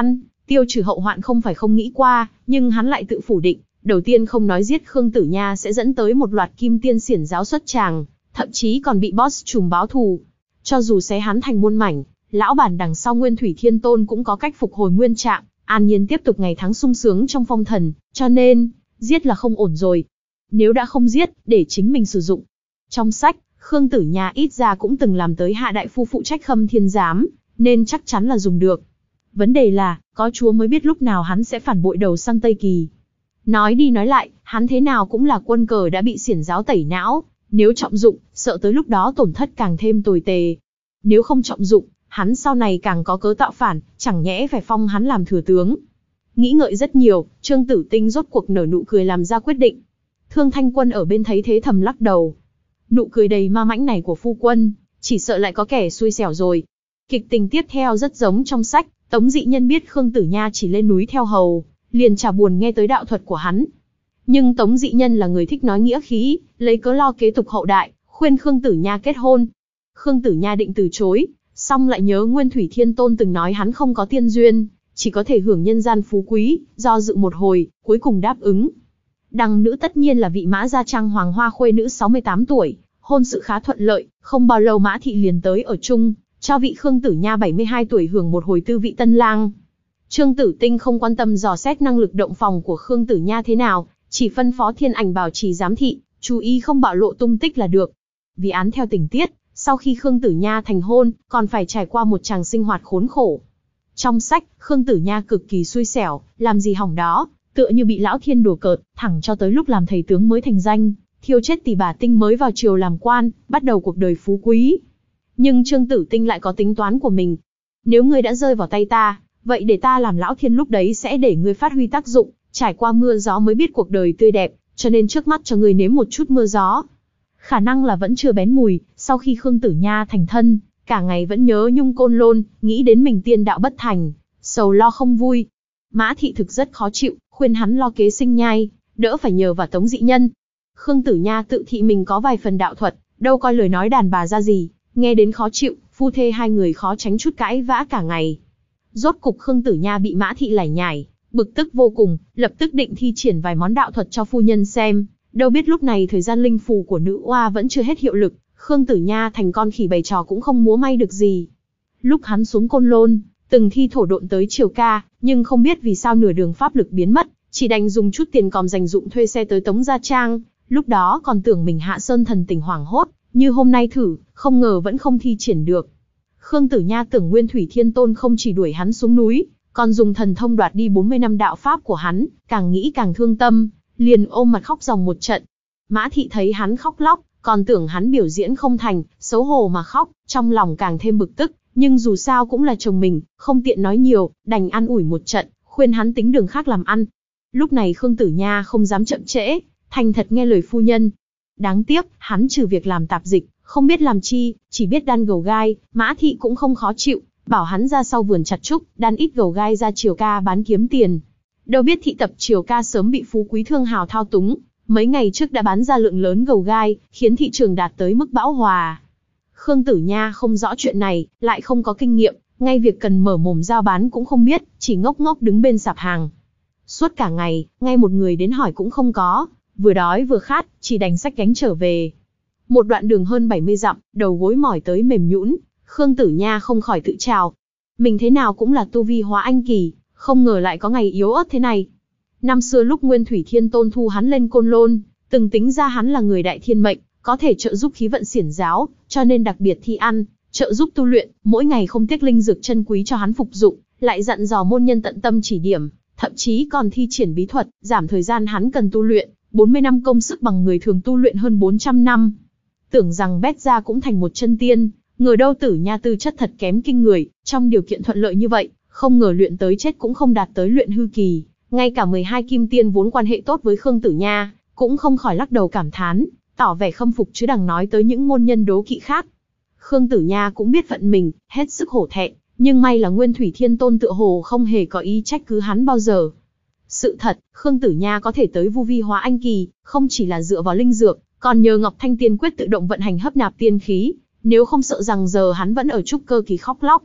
Tiêu trừ hậu hoạn không phải không nghĩ qua, nhưng hắn lại tự phủ định, đầu tiên không nói giết Khương Tử Nha sẽ dẫn tới một loạt kim tiên xiển giáo xuất tràng, thậm chí còn bị boss trùm báo thù. Cho dù xé hắn thành muôn mảnh, lão bản đằng sau Nguyên Thủy Thiên Tôn cũng có cách phục hồi nguyên trạng, an nhiên tiếp tục ngày tháng sung sướng trong phong thần, cho nên, giết là không ổn rồi. Nếu đã không giết, để chính mình sử dụng. Trong sách, Khương Tử Nha ít ra cũng từng làm tới hạ đại phu phụ trách Khâm Thiên Giám, nên chắc chắn là dùng được. Vấn đề là, có Chúa mới biết lúc nào hắn sẽ phản bội đầu sang Tây Kỳ. Nói đi nói lại, hắn thế nào cũng là quân cờ đã bị xiển giáo tẩy não, nếu trọng dụng, sợ tới lúc đó tổn thất càng thêm tồi tệ. Nếu không trọng dụng, hắn sau này càng có cớ tạo phản, chẳng nhẽ phải phong hắn làm thừa tướng. Nghĩ ngợi rất nhiều, Trương Tử Tinh rốt cuộc nở nụ cười làm ra quyết định. Thương Thanh Quân ở bên thấy thế thầm lắc đầu. Nụ cười đầy ma mãnh này của phu quân, chỉ sợ lại có kẻ xui xẻo rồi. Kịch tình tiếp theo rất giống trong sách, Tống Dị Nhân biết Khương Tử Nha chỉ lên núi theo hầu, liền chả buồn nghe tới đạo thuật của hắn. Nhưng Tống Dị Nhân là người thích nói nghĩa khí, lấy cớ lo kế tục hậu đại, khuyên Khương Tử Nha kết hôn. Khương Tử Nha định từ chối, song lại nhớ Nguyên Thủy Thiên Tôn từng nói hắn không có tiên duyên, chỉ có thể hưởng nhân gian phú quý, do dự một hồi, cuối cùng đáp ứng. Đằng nữ tất nhiên là vị Mã Gia Trang Hoàng Hoa khuê nữ sáu mươi tám tuổi, hôn sự khá thuận lợi, không bao lâu Mã Thị liền tới ở chung, cho vị Khương Tử Nha bảy mươi hai tuổi hưởng một hồi tư vị tân lang. Trương Tử Tinh không quan tâm dò xét năng lực động phòng của Khương Tử Nha thế nào, chỉ phân phó Thiên Ảnh bảo trì giám thị, chú ý không bạo lộ tung tích là được. Vì án theo tình tiết, sau khi Khương Tử Nha thành hôn, còn phải trải qua một chàng sinh hoạt khốn khổ. Trong sách, Khương Tử Nha cực kỳ xui xẻo, làm gì hỏng đó, tựa như bị lão thiên đùa cợt, thẳng cho tới lúc làm thầy tướng mới thành danh, thiêu chết tỷ bà Tinh mới vào triều làm quan, bắt đầu cuộc đời phú quý. Nhưng Trương Tử Tinh lại có tính toán của mình. Nếu ngươi đã rơi vào tay ta, vậy để ta làm lão thiên lúc đấy sẽ để ngươi phát huy tác dụng, trải qua mưa gió mới biết cuộc đời tươi đẹp, cho nên trước mắt cho ngươi nếm một chút mưa gió. Khả năng là vẫn chưa bén mùi, sau khi Khương Tử Nha thành thân, cả ngày vẫn nhớ nhung côn lôn, nghĩ đến mình tiên đạo bất thành, sầu lo không vui. Mã Thị thực rất khó chịu, khuyên hắn lo kế sinh nhai, đỡ phải nhờ vào Tống Dị Nhân. Khương Tử Nha tự thị mình có vài phần đạo thuật, đâu coi lời nói đàn bà ra gì, nghe đến khó chịu, phu thê hai người khó tránh chút cãi vã cả ngày. Rốt cục Khương Tử Nha bị Mã Thị lải nhải, bực tức vô cùng, lập tức định thi triển vài món đạo thuật cho phu nhân xem, đâu biết lúc này thời gian linh phù của nữ oa vẫn chưa hết hiệu lực, Khương Tử Nha thành con khỉ bày trò cũng không múa may được gì. Lúc hắn xuống Côn Lôn, từng thi thổ độn tới Triều Ca, nhưng không biết vì sao nửa đường pháp lực biến mất, chỉ đành dùng chút tiền còm dành dụng thuê xe tới Tống Gia Trang, lúc đó còn tưởng mình hạ sơn thần tình hoảng hốt, như hôm nay thử, không ngờ vẫn không thi triển được. Khương Tử Nha tưởng Nguyên Thủy Thiên Tôn không chỉ đuổi hắn xuống núi, còn dùng thần thông đoạt đi bốn mươi năm đạo pháp của hắn, càng nghĩ càng thương tâm, liền ôm mặt khóc ròng một trận. Mã Thị thấy hắn khóc lóc, còn tưởng hắn biểu diễn không thành, xấu hổ mà khóc, trong lòng càng thêm bực tức, nhưng dù sao cũng là chồng mình, không tiện nói nhiều, đành an ủi một trận, khuyên hắn tính đường khác làm ăn. Lúc này Khương Tử Nha không dám chậm trễ, thành thật nghe lời phu nhân. Đáng tiếc, hắn trừ việc làm tạp dịch, không biết làm chi, chỉ biết đan gầu gai. Mã Thị cũng không khó chịu, bảo hắn ra sau vườn chặt trúc, đan ít gầu gai ra Triều Ca bán kiếm tiền. Đâu biết thị tập Triều Ca sớm bị phú quý thương hào thao túng, mấy ngày trước đã bán ra lượng lớn gầu gai, khiến thị trường đạt tới mức bão hòa. Khương Tử Nha không rõ chuyện này, lại không có kinh nghiệm, ngay việc cần mở mồm giao bán cũng không biết, chỉ ngốc ngốc đứng bên sạp hàng. Suốt cả ngày, ngay một người đến hỏi cũng không có, vừa đói vừa khát, chỉ đành xách gánh trở về. Một đoạn đường hơn bảy mươi dặm, đầu gối mỏi tới mềm nhũn, Khương Tử Nha không khỏi tự trào. Mình thế nào cũng là tu vi hóa anh kỳ, không ngờ lại có ngày yếu ớt thế này. Năm xưa lúc Nguyên Thủy Thiên Tôn thu hắn lên Côn Lôn, từng tính ra hắn là người đại thiên mệnh, có thể trợ giúp khí vận xiển giáo, cho nên đặc biệt thi ăn, trợ giúp tu luyện, mỗi ngày không tiếc linh dược chân quý cho hắn phục dụng, lại dặn dò môn nhân tận tâm chỉ điểm, thậm chí còn thi triển bí thuật, giảm thời gian hắn cần tu luyện, bốn mươi năm công sức bằng người thường tu luyện hơn bốn trăm năm. Tưởng rằng bét ra cũng thành một chân tiên, ngờ đâu Tử Nha tư chất thật kém kinh người, trong điều kiện thuận lợi như vậy, không ngờ luyện tới chết cũng không đạt tới luyện hư kỳ, ngay cả mười hai kim tiên vốn quan hệ tốt với Khương Tử Nha, cũng không khỏi lắc đầu cảm thán, tỏ vẻ khâm phục chứ đừng nói tới những môn nhân đố kỵ khác. Khương Tử Nha cũng biết phận mình, hết sức hổ thẹn, nhưng may là Nguyên Thủy Thiên Tôn tựa hồ không hề có ý trách cứ hắn bao giờ. Sự thật, Khương Tử Nha có thể tới vu vi hóa anh kỳ, không chỉ là dựa vào linh dược, còn nhờ Ngọc Thanh Tiên Quyết tự động vận hành hấp nạp tiên khí, nếu không sợ rằng giờ hắn vẫn ở trúc cơ kỳ khóc lóc.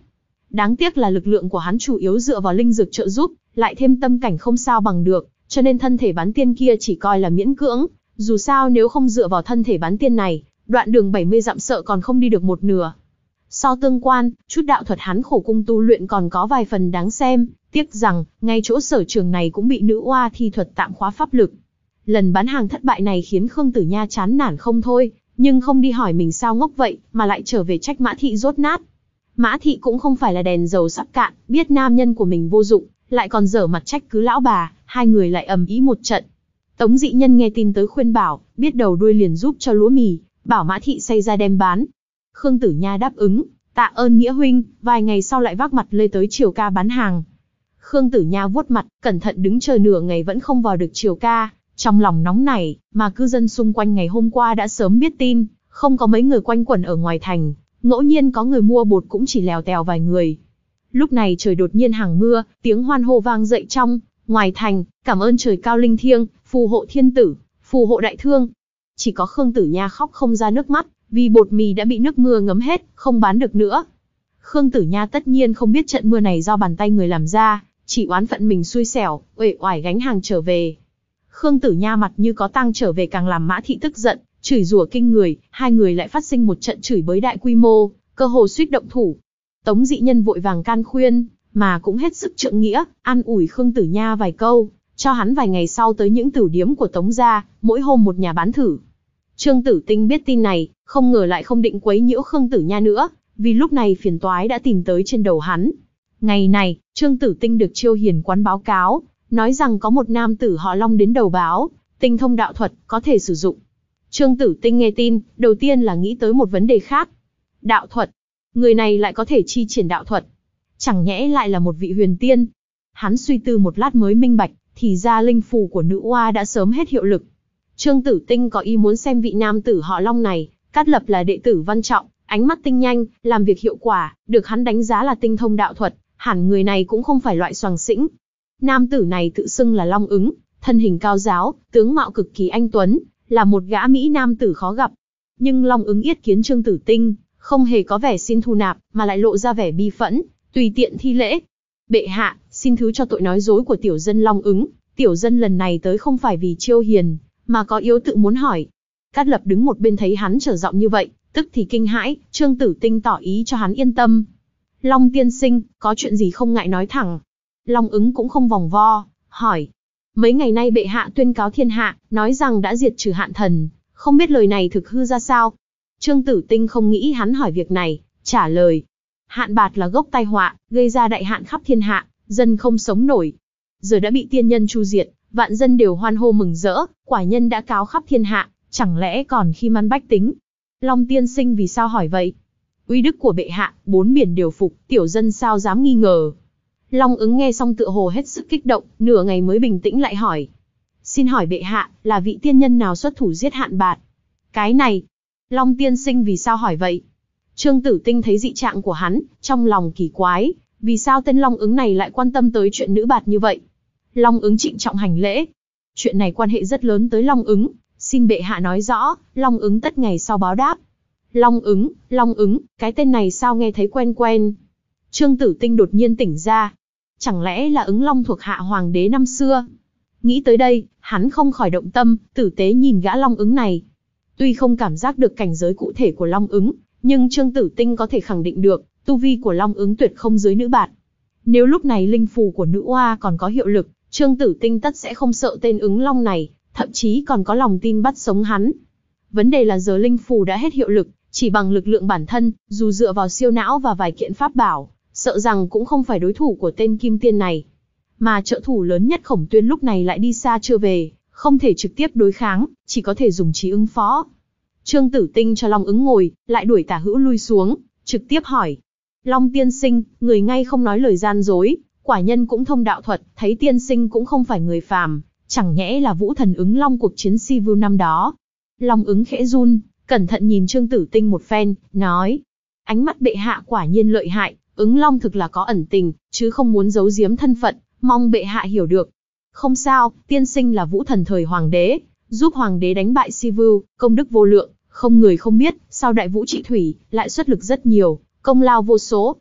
Đáng tiếc là lực lượng của hắn chủ yếu dựa vào linh dược trợ giúp, lại thêm tâm cảnh không sao bằng được, cho nên thân thể bán tiên kia chỉ coi là miễn cưỡng. Dù sao nếu không dựa vào thân thể bán tiên này, đoạn đường bảy mươi dặm sợ còn không đi được một nửa. So tương quan, chút đạo thuật hắn khổ cung tu luyện còn có vài phần đáng xem, tiếc rằng, ngay chỗ sở trường này cũng bị nữ oa thi thuật tạm khóa pháp lực. Lần bán hàng thất bại này khiến Khương Tử Nha chán nản không thôi, nhưng không đi hỏi mình sao ngốc vậy, mà lại trở về trách Mã Thị dốt nát. Mã Thị cũng không phải là đèn dầu sắp cạn, biết nam nhân của mình vô dụng, lại còn dở mặt trách cứ lão bà, hai người lại ầm ĩ một trận. Tống Dị Nhân nghe tin tới khuyên bảo, biết đầu đuôi liền giúp cho lúa mì, bảo Mã Thị xay ra đem bán. Khương Tử Nha đáp ứng, tạ ơn nghĩa huynh, vài ngày sau lại vác mặt lê tới Triều Ca bán hàng. Khương Tử Nha vuốt mặt, cẩn thận đứng chờ nửa ngày vẫn không vào được Triều Ca, trong lòng nóng nảy, mà cư dân xung quanh ngày hôm qua đã sớm biết tin, không có mấy người quanh quẩn ở ngoài thành, ngẫu nhiên có người mua bột cũng chỉ lèo tèo vài người. Lúc này trời đột nhiên hàng mưa, tiếng hoan hô vang dậy trong, ngoài thành, cảm ơn trời cao linh thiêng, phù hộ thiên tử, phù hộ đại thương. Chỉ có Khương Tử Nha khóc không ra nước mắt, vì bột mì đã bị nước mưa ngấm hết, không bán được nữa. Khương Tử Nha tất nhiên không biết trận mưa này do bàn tay người làm ra, chỉ oán phận mình xui xẻo, uể oải gánh hàng trở về. Khương Tử Nha mặt như có tang trở về càng làm Mã Thị tức giận, chửi rủa kinh người, hai người lại phát sinh một trận chửi bới đại quy mô, cơ hồ suýt động thủ. Tống Dị Nhân vội vàng can khuyên, mà cũng hết sức trượng nghĩa, an ủi Khương Tử Nha vài câu, cho hắn vài ngày sau tới những tửu điếm của Tống gia, mỗi hôm một nhà bán thử. Trương Tử Tinh biết tin này, không ngờ lại không định quấy nhiễu Khương Tử Nha nữa, vì lúc này phiền toái đã tìm tới trên đầu hắn. Ngày này, Trương Tử Tinh được Chiêu Hiền quán báo cáo, nói rằng có một nam tử họ Long đến đầu báo, tinh thông đạo thuật, có thể sử dụng. Trương Tử Tinh nghe tin, đầu tiên là nghĩ tới một vấn đề khác. Đạo thuật, người này lại có thể chi triển đạo thuật, chẳng nhẽ lại là một vị huyền tiên. Hắn suy tư một lát mới minh bạch, thì ra linh phù của nữ oa đã sớm hết hiệu lực. Trương Tử Tinh có ý muốn xem vị nam tử họ Long này, Cát Lập là đệ tử văn trọng, ánh mắt tinh nhanh, làm việc hiệu quả, được hắn đánh giá là tinh thông đạo thuật, hẳn người này cũng không phải loại xoàng xĩnh. Nam tử này tự xưng là Long Ứng, thân hình cao giáo, tướng mạo cực kỳ anh tuấn, là một gã mỹ nam tử khó gặp. Nhưng Long Ứng yết kiến Trương Tử Tinh, không hề có vẻ xin thu nạp, mà lại lộ ra vẻ bi phẫn, tùy tiện thi lễ. Bệ hạ, xin thứ cho tội nói dối của tiểu dân Long Ứng, tiểu dân lần này tới không phải vì Chiêu Hiền, mà có yếu tự muốn hỏi. Cát Lập đứng một bên thấy hắn trở giọng như vậy, tức thì kinh hãi, Trương Tử Tinh tỏ ý cho hắn yên tâm. Long tiên sinh, có chuyện gì không ngại nói thẳng. Long Ứng cũng không vòng vo, hỏi. Mấy ngày nay bệ hạ tuyên cáo thiên hạ, nói rằng đã diệt trừ hạn thần, không biết lời này thực hư ra sao. Trương Tử Tinh không nghĩ hắn hỏi việc này, trả lời. Hạn bạt là gốc tai họa, gây ra đại hạn khắp thiên hạ, dân không sống nổi. Giờ đã bị tiên nhân chu diệt, vạn dân đều hoan hô mừng rỡ, quả nhân đã cáo khắp thiên hạ, chẳng lẽ còn khi man bách tính. Long tiên sinh vì sao hỏi vậy? Uy đức của bệ hạ, bốn biển đều phục, tiểu dân sao dám nghi ngờ. Long Ứng nghe xong tựa hồ hết sức kích động, nửa ngày mới bình tĩnh lại hỏi. Xin hỏi bệ hạ, là vị tiên nhân nào xuất thủ giết Hạn bạt? Cái này, Long tiên sinh vì sao hỏi vậy? Trương Tử Tinh thấy dị trạng của hắn, trong lòng kỳ quái, vì sao tên Long Ứng này lại quan tâm tới chuyện nữ bạt như vậy? Long Ứng trịnh trọng hành lễ. Chuyện này quan hệ rất lớn tới Long Ứng, xin bệ hạ nói rõ. Long Ứng tất ngày sau báo đáp. Long Ứng, Long Ứng, cái tên này sao nghe thấy quen quen? Trương Tử Tinh đột nhiên tỉnh ra. Chẳng lẽ là Ứng Long thuộc hạ hoàng đế năm xưa? Nghĩ tới đây, hắn không khỏi động tâm, tử tế nhìn gã Long Ứng này. Tuy không cảm giác được cảnh giới cụ thể của Long Ứng, nhưng Trương Tử Tinh có thể khẳng định được, tu vi của Long Ứng tuyệt không dưới nữ bạt. Nếu lúc này linh phù của nữ oa còn có hiệu lực, Trương Tử Tinh tất sẽ không sợ tên Ứng Long này, thậm chí còn có lòng tin bắt sống hắn. Vấn đề là giờ linh phù đã hết hiệu lực, chỉ bằng lực lượng bản thân, dù dựa vào siêu não và vài kiện pháp bảo, sợ rằng cũng không phải đối thủ của tên Kim Tiên này. Mà trợ thủ lớn nhất Khổng Tuyên lúc này lại đi xa chưa về, không thể trực tiếp đối kháng, chỉ có thể dùng trí ứng phó. Trương Tử Tinh cho Long Ứng ngồi, lại đuổi Tả Hữu lui xuống, trực tiếp hỏi. Long tiên sinh, người ngay không nói lời gian dối, quả nhân cũng thông đạo thuật, thấy tiên sinh cũng không phải người phàm, chẳng nhẽ là Vũ Thần Ứng Long cuộc chiến si vưu năm đó. Long Ứng khẽ run, cẩn thận nhìn Trương Tử Tinh một phen, nói. Ánh mắt bệ hạ quả nhiên lợi hại, Ứng Long thực là có ẩn tình, chứ không muốn giấu giếm thân phận, mong bệ hạ hiểu được. Không sao, tiên sinh là Vũ Thần thời hoàng đế, giúp hoàng đế đánh bại si vưu, công đức vô lượng, không người không biết, sau đại vũ trị thủy, lại xuất lực rất nhiều, công lao vô số.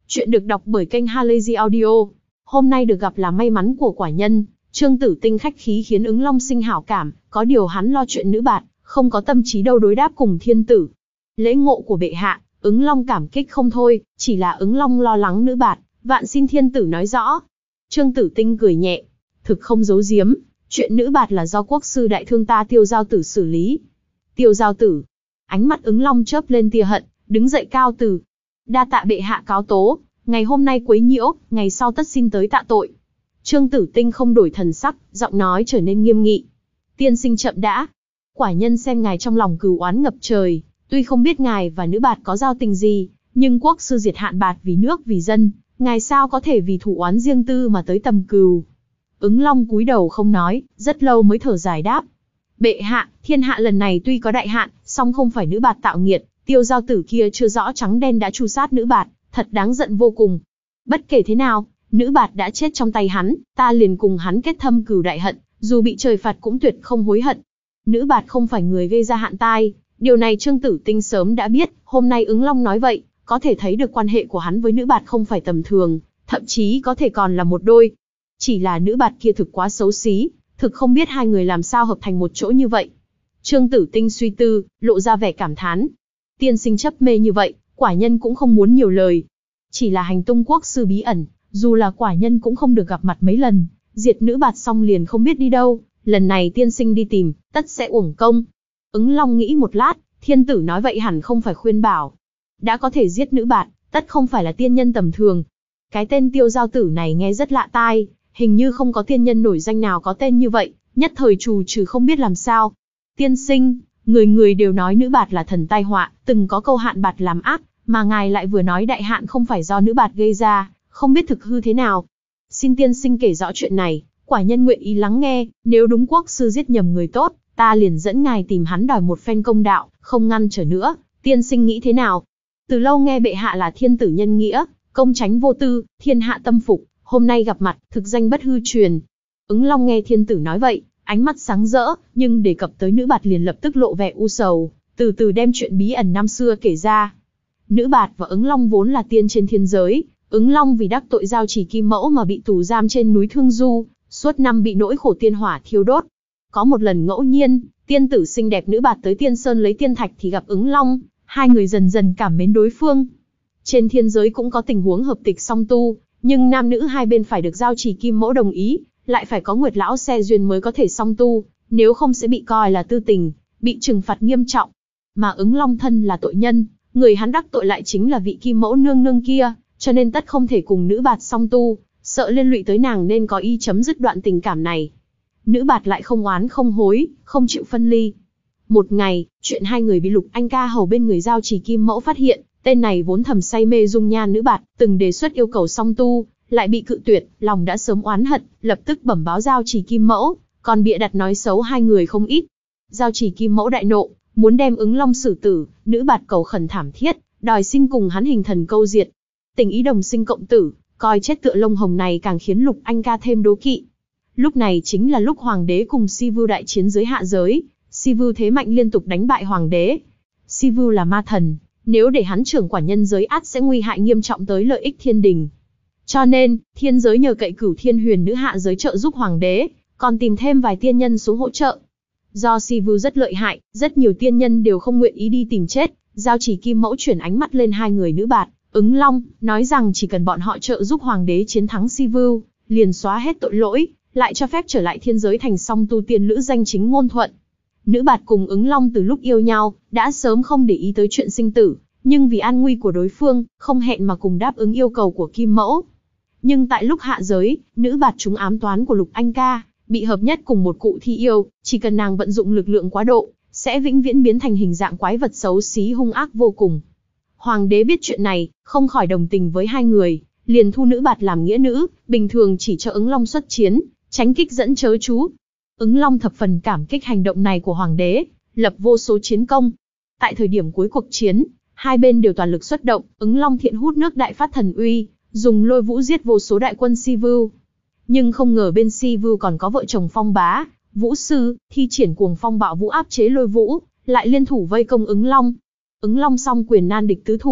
Chuyện được đọc bởi kênh Halazy Audio. Hôm nay được gặp là may mắn của quả nhân. Trương Tử Tinh khách khí khiến Ứng Long sinh hảo cảm, có điều hắn lo chuyện nữ bạt, không có tâm trí đâu đối đáp cùng thiên tử. Lễ ngộ của bệ hạ, Ứng Long cảm kích không thôi, chỉ là Ứng Long lo lắng nữ bạt, vạn xin thiên tử nói rõ. Trương Tử Tinh cười nhẹ, thực không giấu giếm, chuyện nữ bạt là do quốc sư đại thương ta Tiêu Giao Tử xử lý. Tiêu Giao Tử? Ánh mắt Ứng Long chớp lên tia hận, đứng dậy cao từ. Đa tạ bệ hạ cáo tố, ngày hôm nay quấy nhiễu, ngày sau tất xin tới tạ tội. Trương Tử Tinh không đổi thần sắc, giọng nói trở nên nghiêm nghị. Tiên sinh chậm đã. Quả nhân xem ngài trong lòng cừu oán ngập trời, tuy không biết ngài và nữ bạt có giao tình gì, nhưng quốc sư diệt hạn bạt vì nước vì dân, ngài sao có thể vì thủ oán riêng tư mà tới tầm cừu. Ứng Long cúi đầu không nói, rất lâu mới thở dài đáp. Bệ hạ, thiên hạ lần này tuy có đại hạn, song không phải nữ bạt tạo nghiệt, Tiêu Giao Tử kia chưa rõ trắng đen đã tru sát nữ bạt, thật đáng giận vô cùng. Bất kể thế nào, nữ bạt đã chết trong tay hắn, ta liền cùng hắn kết thâm cừu đại hận, dù bị trời phạt cũng tuyệt không hối hận. Nữ bạt không phải người gây ra hạn tai, điều này Trương Tử Tinh sớm đã biết, hôm nay Ứng Long nói vậy, có thể thấy được quan hệ của hắn với nữ bạt không phải tầm thường, thậm chí có thể còn là một đôi. Chỉ là nữ bạt kia thực quá xấu xí, thực không biết hai người làm sao hợp thành một chỗ như vậy. Trương Tử Tinh suy tư, lộ ra vẻ cảm thán. Tiên sinh chấp mê như vậy, quả nhân cũng không muốn nhiều lời. Chỉ là hành tung quốc sư bí ẩn, dù là quả nhân cũng không được gặp mặt mấy lần, diệt nữ bạt xong liền không biết đi đâu, lần này tiên sinh đi tìm, tất sẽ uổng công. Ứng Long nghĩ một lát, thiên tử nói vậy hẳn không phải khuyên bảo. Đã có thể giết nữ bạt, tất không phải là tiên nhân tầm thường. Cái tên Tiêu Giao Tử này nghe rất lạ tai, hình như không có tiên nhân nổi danh nào có tên như vậy, nhất thời trù trừ không biết làm sao. Tiên sinh, người người đều nói nữ bạt là thần tai họa, từng có câu hạn bạt làm ác, mà ngài lại vừa nói đại hạn không phải do nữ bạt gây ra, không biết thực hư thế nào. Xin tiên sinh kể rõ chuyện này, quả nhân nguyện ý lắng nghe, nếu đúng quốc sư giết nhầm người tốt, ta liền dẫn ngài tìm hắn đòi một phen công đạo, không ngăn trở nữa, tiên sinh nghĩ thế nào? Từ lâu nghe bệ hạ là thiên tử nhân nghĩa, công chánh vô tư, thiên hạ tâm phục, hôm nay gặp mặt, thực danh bất hư truyền. Ứng Long nghe thiên tử nói vậy, ánh mắt sáng rỡ, nhưng đề cập tới nữ bạt liền lập tức lộ vẻ u sầu, từ từ đem chuyện bí ẩn năm xưa kể ra. Nữ bạt và Ứng Long vốn là tiên trên thiên giới, Ứng Long vì đắc tội Giao Chỉ Kim Mẫu mà bị tù giam trên núi Thương Du, suốt năm bị nỗi khổ tiên hỏa thiêu đốt. Có một lần ngẫu nhiên, tiên tử xinh đẹp nữ bạt tới Tiên Sơn lấy tiên thạch thì gặp Ứng Long, hai người dần dần cảm mến đối phương. Trên thiên giới cũng có tình huống hợp tịch song tu, nhưng nam nữ hai bên phải được Giao Chỉ Kim Mẫu đồng ý, lại phải có Nguyệt lão xe duyên mới có thể song tu, nếu không sẽ bị coi là tư tình, bị trừng phạt nghiêm trọng. Mà Ứng Long thân là tội nhân, người hắn đắc tội lại chính là vị Kim Mẫu nương nương kia, cho nên tất không thể cùng nữ bạt song tu, sợ liên lụy tới nàng nên có ý chấm dứt đoạn tình cảm này. Nữ bạt lại không oán không hối, không chịu phân ly. Một ngày, chuyện hai người bị Lục Anh Ca hầu bên người Giao Chỉ Kim Mẫu phát hiện, tên này vốn thầm say mê dung nhan nữ bạt, từng đề xuất yêu cầu song tu, lại bị cự tuyệt, lòng đã sớm oán hận, lập tức bẩm báo Giao Chỉ Kim Mẫu, còn bịa đặt nói xấu hai người không ít. Giao Chỉ Kim Mẫu đại nộ, muốn đem Ứng Long xử tử, nữ bạt cầu khẩn thảm thiết, đòi xin cùng hắn hình thần câu diệt. Tình ý đồng sinh cộng tử, coi chết tựa lông hồng này càng khiến Lục Anh Ca thêm đố kỵ. Lúc này chính là lúc hoàng đế cùng Sivu đại chiến dưới hạ giới, Sivu thế mạnh liên tục đánh bại hoàng đế. Sivu là ma thần, nếu để hắn trưởng quản nhân giới ắt sẽ nguy hại nghiêm trọng tới lợi ích thiên đình. Cho nên, thiên giới nhờ cậy Cửu Thiên Huyền Nữ hạ giới trợ giúp hoàng đế, còn tìm thêm vài tiên nhân xuống hỗ trợ. Do Sivu rất lợi hại, rất nhiều tiên nhân đều không nguyện ý đi tìm chết, Giao Chỉ Kim Mẫu chuyển ánh mắt lên hai người nữ bạt, Ứng Long, nói rằng chỉ cần bọn họ trợ giúp hoàng đế chiến thắng Sivu, liền xóa hết tội lỗi, lại cho phép trở lại thiên giới thành song tu tiên lữ danh chính ngôn thuận. Nữ bạt cùng Ứng Long từ lúc yêu nhau, đã sớm không để ý tới chuyện sinh tử, nhưng vì an nguy của đối phương, không hẹn mà cùng đáp ứng yêu cầu của Kim Mẫu. Nhưng tại lúc hạ giới, nữ bạt trúng ám toán của Lục Anh Ca, bị hợp nhất cùng một cụ thi yêu, chỉ cần nàng vận dụng lực lượng quá độ, sẽ vĩnh viễn biến thành hình dạng quái vật xấu xí hung ác vô cùng. Hoàng đế biết chuyện này, không khỏi đồng tình với hai người, liền thu nữ bạt làm nghĩa nữ, bình thường chỉ cho Ứng Long xuất chiến, tránh kích dẫn chớ chú. Ứng Long thập phần cảm kích hành động này của hoàng đế, lập vô số chiến công. Tại thời điểm cuối cuộc chiến, hai bên đều toàn lực xuất động, Ứng Long thiện hút nước đại phát thần uy, dùng lôi vũ giết vô số đại quân Sivu. Nhưng không ngờ bên Sivu còn có vợ chồng Phong Bá, Vũ Sư, thi triển cuồng phong bạo vũ áp chế lôi vũ, lại liên thủ vây công Ứng Long. Ứng Long song quyền nan địch tứ thủ,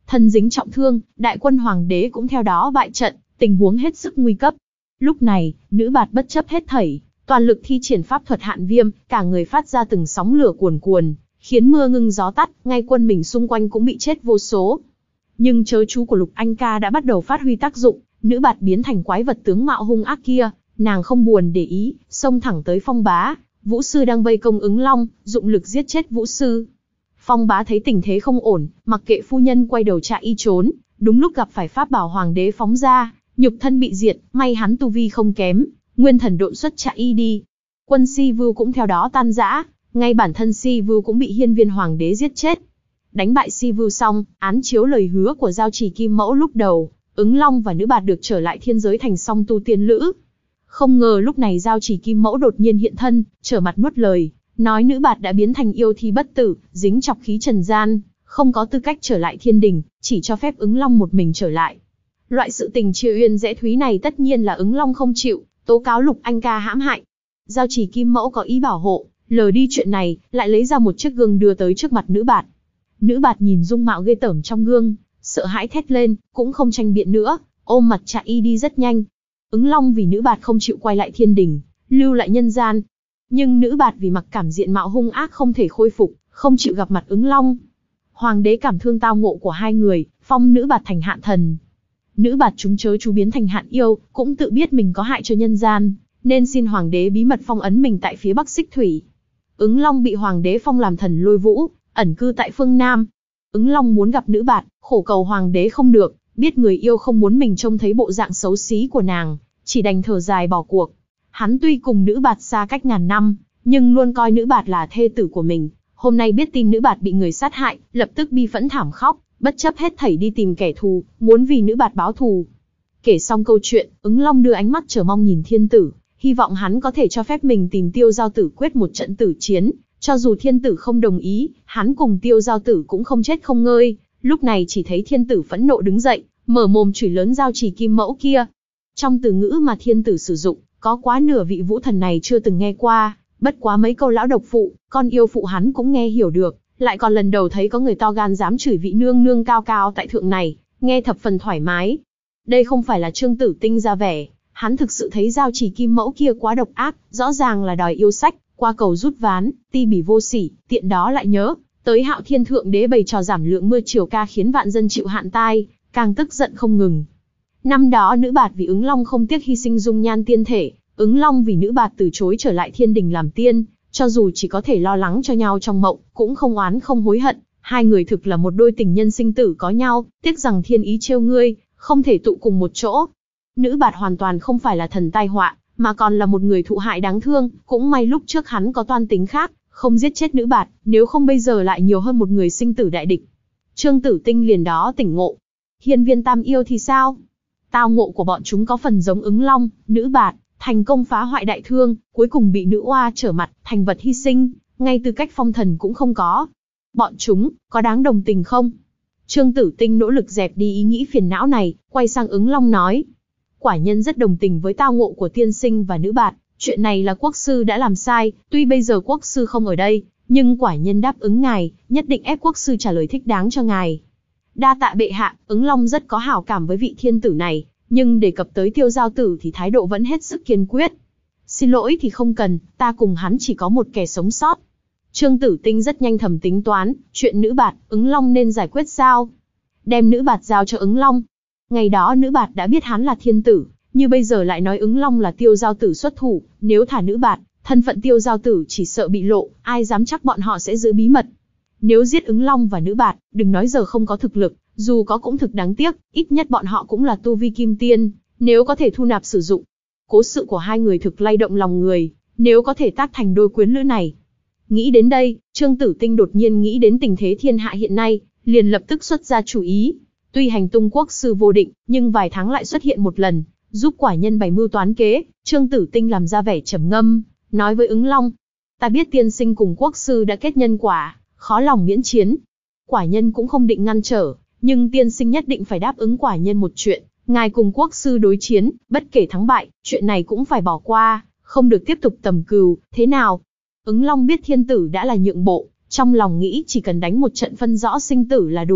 thân dính trọng thương, đại quân hoàng đế cũng theo đó bại trận, tình huống hết sức nguy cấp. Lúc này, nữ bạt bất chấp hết thảy, toàn lực thi triển pháp thuật hạn viêm, cả người phát ra từng sóng lửa cuồn cuồn, khiến mưa ngưng gió tắt, ngay quân mình xung quanh cũng bị chết vô số. Nhưng chớ chú của Lục Anh Ca đã bắt đầu phát huy tác dụng, nữ bạt biến thành quái vật tướng mạo hung ác kia, nàng không buồn để ý, xông thẳng tới Phong Bá. Vũ sư đang vây công Ứng Long, dụng lực giết chết Vũ sư. Phong Bá thấy tình thế không ổn, mặc kệ phu nhân quay đầu chạy y trốn, đúng lúc gặp phải pháp bảo hoàng đế phóng ra, nhục thân bị diệt, may hắn tu vi không kém, nguyên thần độn xuất chạy y đi. Quân Si Vưu cũng theo đó tan rã, ngay bản thân Si Vưu cũng bị hiên viên hoàng đế giết chết. Đánh bại Si Vưu xong, án chiếu lời hứa của Giao Chỉ Kim Mẫu lúc đầu, Ứng Long và nữ bạt được trở lại thiên giới thành song tu tiên lữ. Không ngờ lúc này Giao Chỉ Kim Mẫu đột nhiên hiện thân, trở mặt nuốt lời, nói nữ bạt đã biến thành yêu thi bất tử, dính chọc khí trần gian, không có tư cách trở lại thiên đình, chỉ cho phép Ứng Long một mình trở lại. Loại sự tình chia uyên rẽ thúy này tất nhiên là Ứng Long không chịu, tố cáo Lục Anh Ca hãm hại. Giao Chỉ Kim Mẫu có ý bảo hộ, lờ đi chuyện này, lại lấy ra một chiếc gương đưa tới trước mặt nữ bạt. Nữ bạt nhìn dung mạo ghê tởm trong gương, sợ hãi thét lên, cũng không tranh biện nữa, ôm mặt chạy y đi rất nhanh. Ứng Long vì nữ bạt không chịu quay lại thiên đình, lưu lại nhân gian. Nhưng nữ bạt vì mặc cảm diện mạo hung ác không thể khôi phục, không chịu gặp mặt Ứng Long. Hoàng đế cảm thương tao ngộ của hai người, phong nữ bạt thành hạn thần. Nữ bạt chúng chớ chú biến thành hạn yêu, cũng tự biết mình có hại cho nhân gian, nên xin hoàng đế bí mật phong ấn mình tại phía Bắc Xích Thủy. Ứng Long bị hoàng đế phong làm thần Lôi Vũ, ẩn cư tại phương Nam. Ứng Long muốn gặp nữ bạt, khổ cầu hoàng đế không được, biết người yêu không muốn mình trông thấy bộ dạng xấu xí của nàng, chỉ đành thở dài bỏ cuộc. Hắn tuy cùng nữ bạt xa cách ngàn năm, nhưng luôn coi nữ bạt là thê tử của mình. Hôm nay biết tin nữ bạt bị người sát hại, lập tức bi phẫn thảm khóc, bất chấp hết thảy đi tìm kẻ thù, muốn vì nữ bạt báo thù. Kể xong câu chuyện, Ứng Long đưa ánh mắt chờ mong nhìn thiên tử, hy vọng hắn có thể cho phép mình tìm Tiêu Giao Tử quyết một trận tử chiến. Cho dù thiên tử không đồng ý, hắn cùng Tiêu Giao Tử cũng không chết không ngơi. Lúc này chỉ thấy thiên tử phẫn nộ đứng dậy, mở mồm chửi lớn Giao Chỉ Kim Mẫu kia. Trong từ ngữ mà thiên tử sử dụng, có quá nửa vị vũ thần này chưa từng nghe qua, bất quá mấy câu lão độc phụ, con yêu phụ hắn cũng nghe hiểu được, lại còn lần đầu thấy có người to gan dám chửi vị nương nương cao cao tại thượng này, nghe thập phần thoải mái. Đây không phải là Trương Tử Tinh ra vẻ, hắn thực sự thấy Giao Chỉ Kim Mẫu kia quá độc ác, rõ ràng là đòi yêu sách, qua cầu rút ván, ti bỉ vô sỉ, tiện đó lại nhớ tới Hạo Thiên Thượng Đế bày trò giảm lượng mưa triều ca khiến vạn dân chịu hạn tai, càng tức giận không ngừng. Năm đó nữ bạt vì Ứng Long không tiếc hy sinh dung nhan tiên thể, Ứng Long vì nữ bạt từ chối trở lại thiên đình làm tiên, cho dù chỉ có thể lo lắng cho nhau trong mộng, cũng không oán không hối hận. Hai người thực là một đôi tình nhân sinh tử có nhau, tiếc rằng thiên ý trêu ngươi, không thể tụ cùng một chỗ. Nữ bạt hoàn toàn không phải là thần tai họa, mà còn là một người thụ hại đáng thương, cũng may lúc trước hắn có toan tính khác, không giết chết nữ bạt, nếu không bây giờ lại nhiều hơn một người sinh tử đại địch. Trương Tử Tinh liền đó tỉnh ngộ. Hiên viên tam yêu thì sao? Tao ngộ của bọn chúng có phần giống Ứng Long, nữ bạt, thành công phá hoại đại thương, cuối cùng bị nữ oa trở mặt, thành vật hy sinh, ngay tư cách phong thần cũng không có. Bọn chúng, có đáng đồng tình không? Trương Tử Tinh nỗ lực dẹp đi ý nghĩ phiền não này, quay sang Ứng Long nói. Quả nhân rất đồng tình với tao ngộ của tiên sinh và nữ bạt, chuyện này là quốc sư đã làm sai, tuy bây giờ quốc sư không ở đây, nhưng quả nhân đáp ứng ngài, nhất định ép quốc sư trả lời thích đáng cho ngài. Đa tạ bệ hạ, Ứng Long rất có hảo cảm với vị thiên tử này, nhưng đề cập tới Tiêu Giao Tử thì thái độ vẫn hết sức kiên quyết. Xin lỗi thì không cần, ta cùng hắn chỉ có một kẻ sống sót. Trương Tử Tinh rất nhanh thầm tính toán, chuyện nữ bạt, Ứng Long nên giải quyết sao? Đem nữ bạt giao cho Ứng Long. Ngày đó nữ bạt đã biết hắn là thiên tử, như bây giờ lại nói Ứng Long là Tiêu Giao Tử xuất thủ, nếu thả nữ bạt, thân phận Tiêu Giao Tử chỉ sợ bị lộ, ai dám chắc bọn họ sẽ giữ bí mật. Nếu giết Ứng Long và nữ bạt, đừng nói giờ không có thực lực, dù có cũng thực đáng tiếc, ít nhất bọn họ cũng là tu vi kim tiên, nếu có thể thu nạp sử dụng. Cố sự của hai người thực lay động lòng người, nếu có thể tác thành đôi quyến lữ này. Nghĩ đến đây, Trương Tử Tinh đột nhiên nghĩ đến tình thế thiên hạ hiện nay, liền lập tức xuất ra chủ ý. Tuy hành tung quốc sư vô định, nhưng vài tháng lại xuất hiện một lần, giúp quả nhân bày mưu toán kế. Trương Tử Tinh làm ra vẻ trầm ngâm, nói với Ứng Long: ta biết tiên sinh cùng quốc sư đã kết nhân quả, khó lòng miễn chiến. Quả nhân cũng không định ngăn trở, nhưng tiên sinh nhất định phải đáp ứng quả nhân một chuyện, ngài cùng quốc sư đối chiến, bất kể thắng bại, chuyện này cũng phải bỏ qua, không được tiếp tục tầm cừu, thế nào? Ứng Long biết thiên tử đã là nhượng bộ, trong lòng nghĩ chỉ cần đánh một trận phân rõ sinh tử là đủ,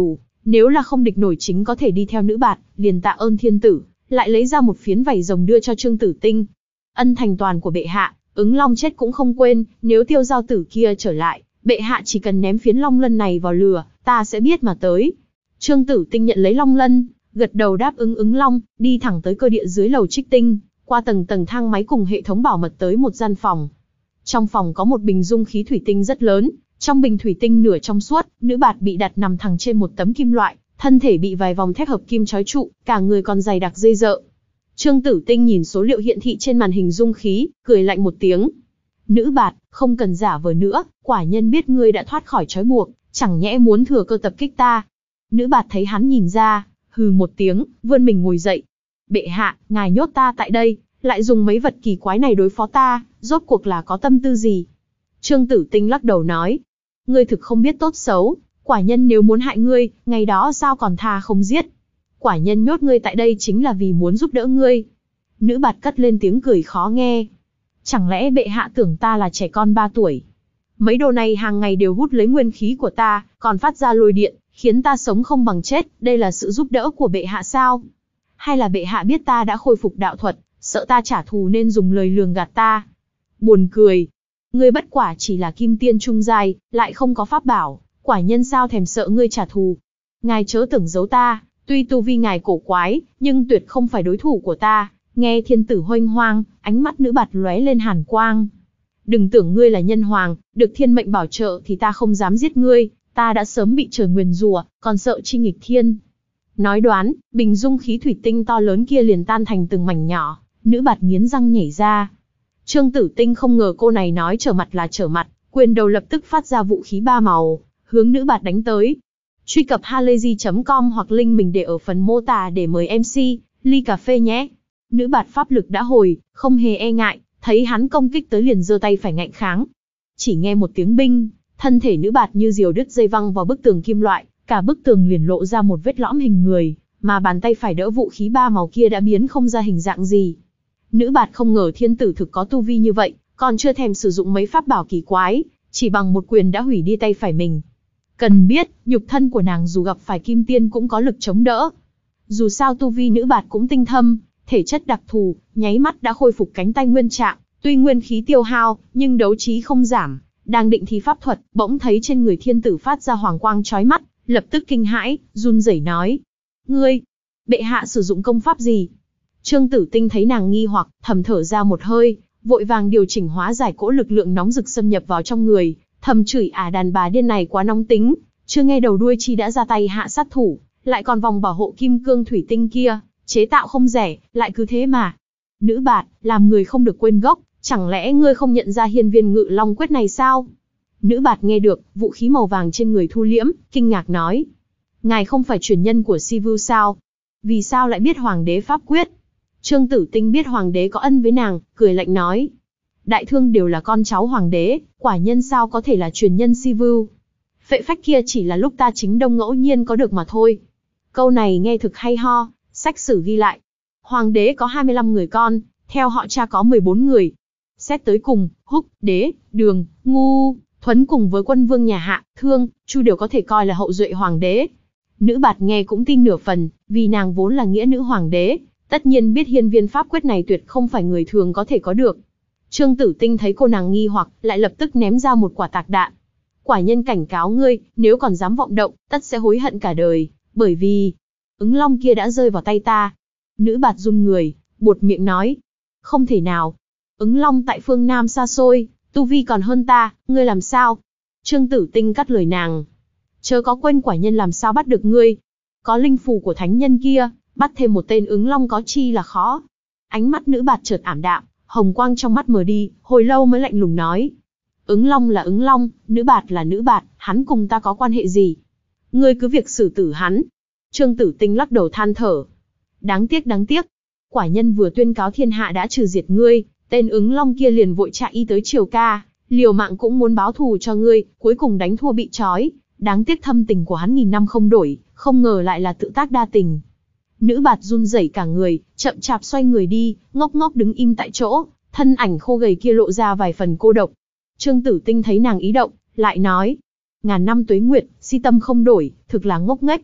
Nếu là không địch nổi chính có thể đi theo nữ bạt, liền tạ ơn thiên tử, lại lấy ra một phiến vảy rồng đưa cho Trương Tử Tinh. Ân thành toàn của bệ hạ, Ứng Long chết cũng không quên, nếu Tiêu Giao Tử kia trở lại, bệ hạ chỉ cần ném phiến long lân này vào lửa, ta sẽ biết mà tới. Trương Tử Tinh nhận lấy long lân, gật đầu đáp ứng Ứng Long, đi thẳng tới cơ địa dưới lầu Trích Tinh, qua tầng tầng thang máy cùng hệ thống bảo mật tới một gian phòng. Trong phòng có một bình dung khí thủy tinh rất lớn, trong bình thủy tinh nửa trong suốt, nữ bạt bị đặt nằm thẳng trên một tấm kim loại, thân thể bị vài vòng thép hợp kim trói trụ, cả người còn dày đặc dây dợ. Trương Tử Tinh nhìn số liệu hiện thị trên màn hình dung khí, cười lạnh một tiếng. Nữ bạt, không cần giả vờ nữa, quả nhân biết ngươi đã thoát khỏi trói buộc, chẳng nhẽ muốn thừa cơ tập kích ta. Nữ bạt thấy hắn nhìn ra, hừ một tiếng, vươn mình ngồi dậy. Bệ hạ, ngài nhốt ta tại đây, lại dùng mấy vật kỳ quái này đối phó ta, rốt cuộc là có tâm tư gì? Trương Tử Tinh lắc đầu nói, ngươi thực không biết tốt xấu, quả nhân nếu muốn hại ngươi, ngày đó sao còn tha không giết? Quả nhân nhốt ngươi tại đây chính là vì muốn giúp đỡ ngươi. Nữ bạt cất lên tiếng cười khó nghe. Chẳng lẽ bệ hạ tưởng ta là trẻ con ba tuổi? Mấy đồ này hàng ngày đều hút lấy nguyên khí của ta, còn phát ra lôi điện, khiến ta sống không bằng chết, đây là sự giúp đỡ của bệ hạ sao? Hay là bệ hạ biết ta đã khôi phục đạo thuật, sợ ta trả thù nên dùng lời lường gạt ta? Buồn cười. Ngươi bất quả chỉ là kim tiên trung giai, lại không có pháp bảo, quả nhân sao thèm sợ ngươi trả thù. Ngài chớ tưởng giấu ta, tuy tu vi ngài cổ quái, nhưng tuyệt không phải đối thủ của ta. Nghe thiên tử hoanh hoang, ánh mắt nữ bạt lóe lên hàn quang. Đừng tưởng ngươi là nhân hoàng, được thiên mệnh bảo trợ thì ta không dám giết ngươi, ta đã sớm bị trời nguyền rủa, còn sợ chi nghịch thiên. Nói đoán, bình dung khí thủy tinh to lớn kia liền tan thành từng mảnh nhỏ, nữ bạt nghiến răng nhảy ra. Trương Tử Tinh không ngờ cô này nói trở mặt là trở mặt, quyền đầu lập tức phát ra vũ khí ba màu, hướng nữ bạt đánh tới. Truy cập halayzi chấm com hoặc link mình để ở phần mô tả để mời em xê, ly cà phê nhé. Nữ bạt pháp lực đã hồi, không hề e ngại, thấy hắn công kích tới liền giơ tay phải ngạnh kháng. Chỉ nghe một tiếng binh, thân thể nữ bạt như diều đứt dây văng vào bức tường kim loại, cả bức tường liền lộ ra một vết lõm hình người, mà bàn tay phải đỡ vũ khí ba màu kia đã biến không ra hình dạng gì. Nữ bạt không ngờ thiên tử thực có tu vi như vậy, còn chưa thèm sử dụng mấy pháp bảo kỳ quái, chỉ bằng một quyền đã hủy đi tay phải mình. Cần biết, nhục thân của nàng dù gặp phải kim tiên cũng có lực chống đỡ. Dù sao tu vi nữ bạt cũng tinh thâm, thể chất đặc thù, nháy mắt đã khôi phục cánh tay nguyên trạng, tuy nguyên khí tiêu hao, nhưng đấu trí không giảm. Đang định thi pháp thuật, bỗng thấy trên người thiên tử phát ra hoàng quang chói mắt, lập tức kinh hãi, run rẩy nói: "Ngươi, bệ hạ sử dụng công pháp gì?" Trương Tử Tinh thấy nàng nghi hoặc, thầm thở ra một hơi, vội vàng điều chỉnh hóa giải cỗ lực lượng nóng rực xâm nhập vào trong người, thầm chửi ả đàn bà điên này quá nóng tính, chưa nghe đầu đuôi chi đã ra tay hạ sát thủ, lại còn vòng bảo hộ kim cương thủy tinh kia, chế tạo không rẻ, lại cứ thế mà. Nữ bạt, làm người không được quên gốc, chẳng lẽ ngươi không nhận ra hiên viên ngự long quyết này sao? Nữ bạt nghe được, vũ khí màu vàng trên người thu liễm, kinh ngạc nói: "Ngài không phải truyền nhân của Sivu sao? Vì sao lại biết hoàng đế pháp quyết?" Trương Tử Tinh biết hoàng đế có ân với nàng, cười lạnh nói: "Đại thương đều là con cháu hoàng đế, quả nhân sao có thể là truyền nhân Sivu? Phệ phách kia chỉ là lúc ta chính đông ngẫu nhiên có được mà thôi." Câu này nghe thực hay ho, sách sử ghi lại. Hoàng đế có hai mươi lăm người con, theo họ cha có mười bốn người. Xét tới cùng, Húc, Đế, Đường, Ngu, Thuấn cùng với quân vương nhà Hạ, Thương, Chu đều có thể coi là hậu duệ hoàng đế. Nữ bạt nghe cũng tin nửa phần, vì nàng vốn là nghĩa nữ hoàng đế, tất nhiên biết hiên viên pháp quyết này tuyệt không phải người thường có thể có được. Trương Tử Tinh thấy cô nàng nghi hoặc, lại lập tức ném ra một quả tạc đạn. "Quả nhân cảnh cáo ngươi, nếu còn dám vọng động, tất sẽ hối hận cả đời, bởi vì Ứng Long kia đã rơi vào tay ta." Nữ bạt run người, buột miệng nói: "Không thể nào. Ứng Long tại phương Nam xa xôi, tu vi còn hơn ta, ngươi làm sao?" Trương Tử Tinh cắt lời nàng: "Chớ có quên quả nhân làm sao bắt được ngươi. Có linh phù của thánh nhân kia, bắt thêm một tên Ứng Long có chi là khó." Ánh mắt nữ bạt chợt ảm đạm, hồng quang trong mắt mờ đi, hồi lâu mới lạnh lùng nói: "Ứng Long là Ứng Long, nữ bạt là nữ bạt, hắn cùng ta có quan hệ gì? Ngươi cứ việc xử tử hắn." Trương Tử Tinh lắc đầu than thở: "Đáng tiếc đáng tiếc. Quả nhân vừa tuyên cáo thiên hạ đã trừ diệt ngươi, tên Ứng Long kia liền vội chạy y tới Triều Ca, liều mạng cũng muốn báo thù cho ngươi, cuối cùng đánh thua bị trói. Đáng tiếc thâm tình của hắn nghìn năm không đổi, không ngờ lại là tự tác đa tình." Nữ bạt run rẩy cả người, chậm chạp xoay người đi, ngốc ngốc đứng im tại chỗ, thân ảnh khô gầy kia lộ ra vài phần cô độc. Trương Tử Tinh thấy nàng ý động, lại nói: "Ngàn năm tuế nguyệt, si tâm không đổi, thực là ngốc nghếch.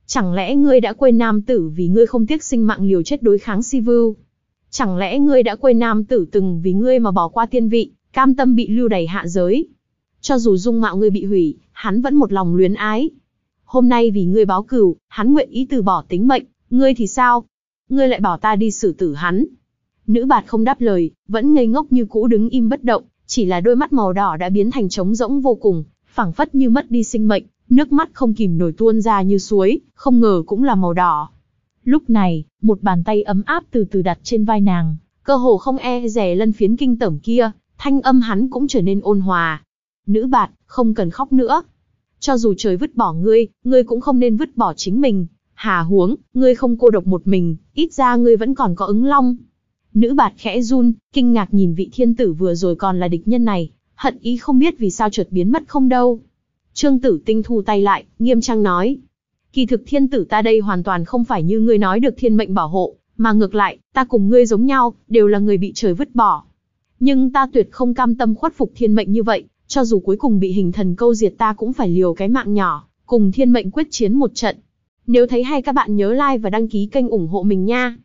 Chẳng lẽ ngươi đã quên nam tử vì ngươi không tiếc sinh mạng liều chết đối kháng Si Vưu? Chẳng lẽ ngươi đã quên nam tử từng vì ngươi mà bỏ qua tiên vị, cam tâm bị lưu đày hạ giới? Cho dù dung mạo ngươi bị hủy, hắn vẫn một lòng luyến ái. Hôm nay vì ngươi báo cừu, hắn nguyện ý từ bỏ tính mệnh, ngươi thì sao? Ngươi lại bảo ta đi xử tử hắn. Nữ bạt không đáp lời, vẫn ngây ngốc như cũ đứng im bất động, chỉ là đôi mắt màu đỏ đã biến thành trống rỗng vô cùng, phảng phất như mất đi sinh mệnh, nước mắt không kìm nổi tuôn ra như suối, không ngờ cũng là màu đỏ. Lúc này, một bàn tay ấm áp từ từ đặt trên vai nàng, cơ hồ không e dè lân phiến kinh tởm kia, thanh âm hắn cũng trở nên ôn hòa. Nữ bạt, không cần khóc nữa. Cho dù trời vứt bỏ ngươi, ngươi cũng không nên vứt bỏ chính mình. Hà huống, ngươi không cô độc một mình, ít ra ngươi vẫn còn có ứng long. Nữ bạt khẽ run, kinh ngạc nhìn vị thiên tử vừa rồi còn là địch nhân này, hận ý không biết vì sao chợt biến mất không đâu. Trương Tử Tinh thu tay lại, nghiêm trang nói. Kỳ thực thiên tử ta đây hoàn toàn không phải như ngươi nói được thiên mệnh bảo hộ, mà ngược lại, ta cùng ngươi giống nhau, đều là người bị trời vứt bỏ. Nhưng ta tuyệt không cam tâm khuất phục thiên mệnh như vậy, cho dù cuối cùng bị hình thần câu diệt ta cũng phải liều cái mạng nhỏ, cùng thiên mệnh quyết chiến một trận. Nếu thấy hay các bạn nhớ like và đăng ký kênh ủng hộ mình nha.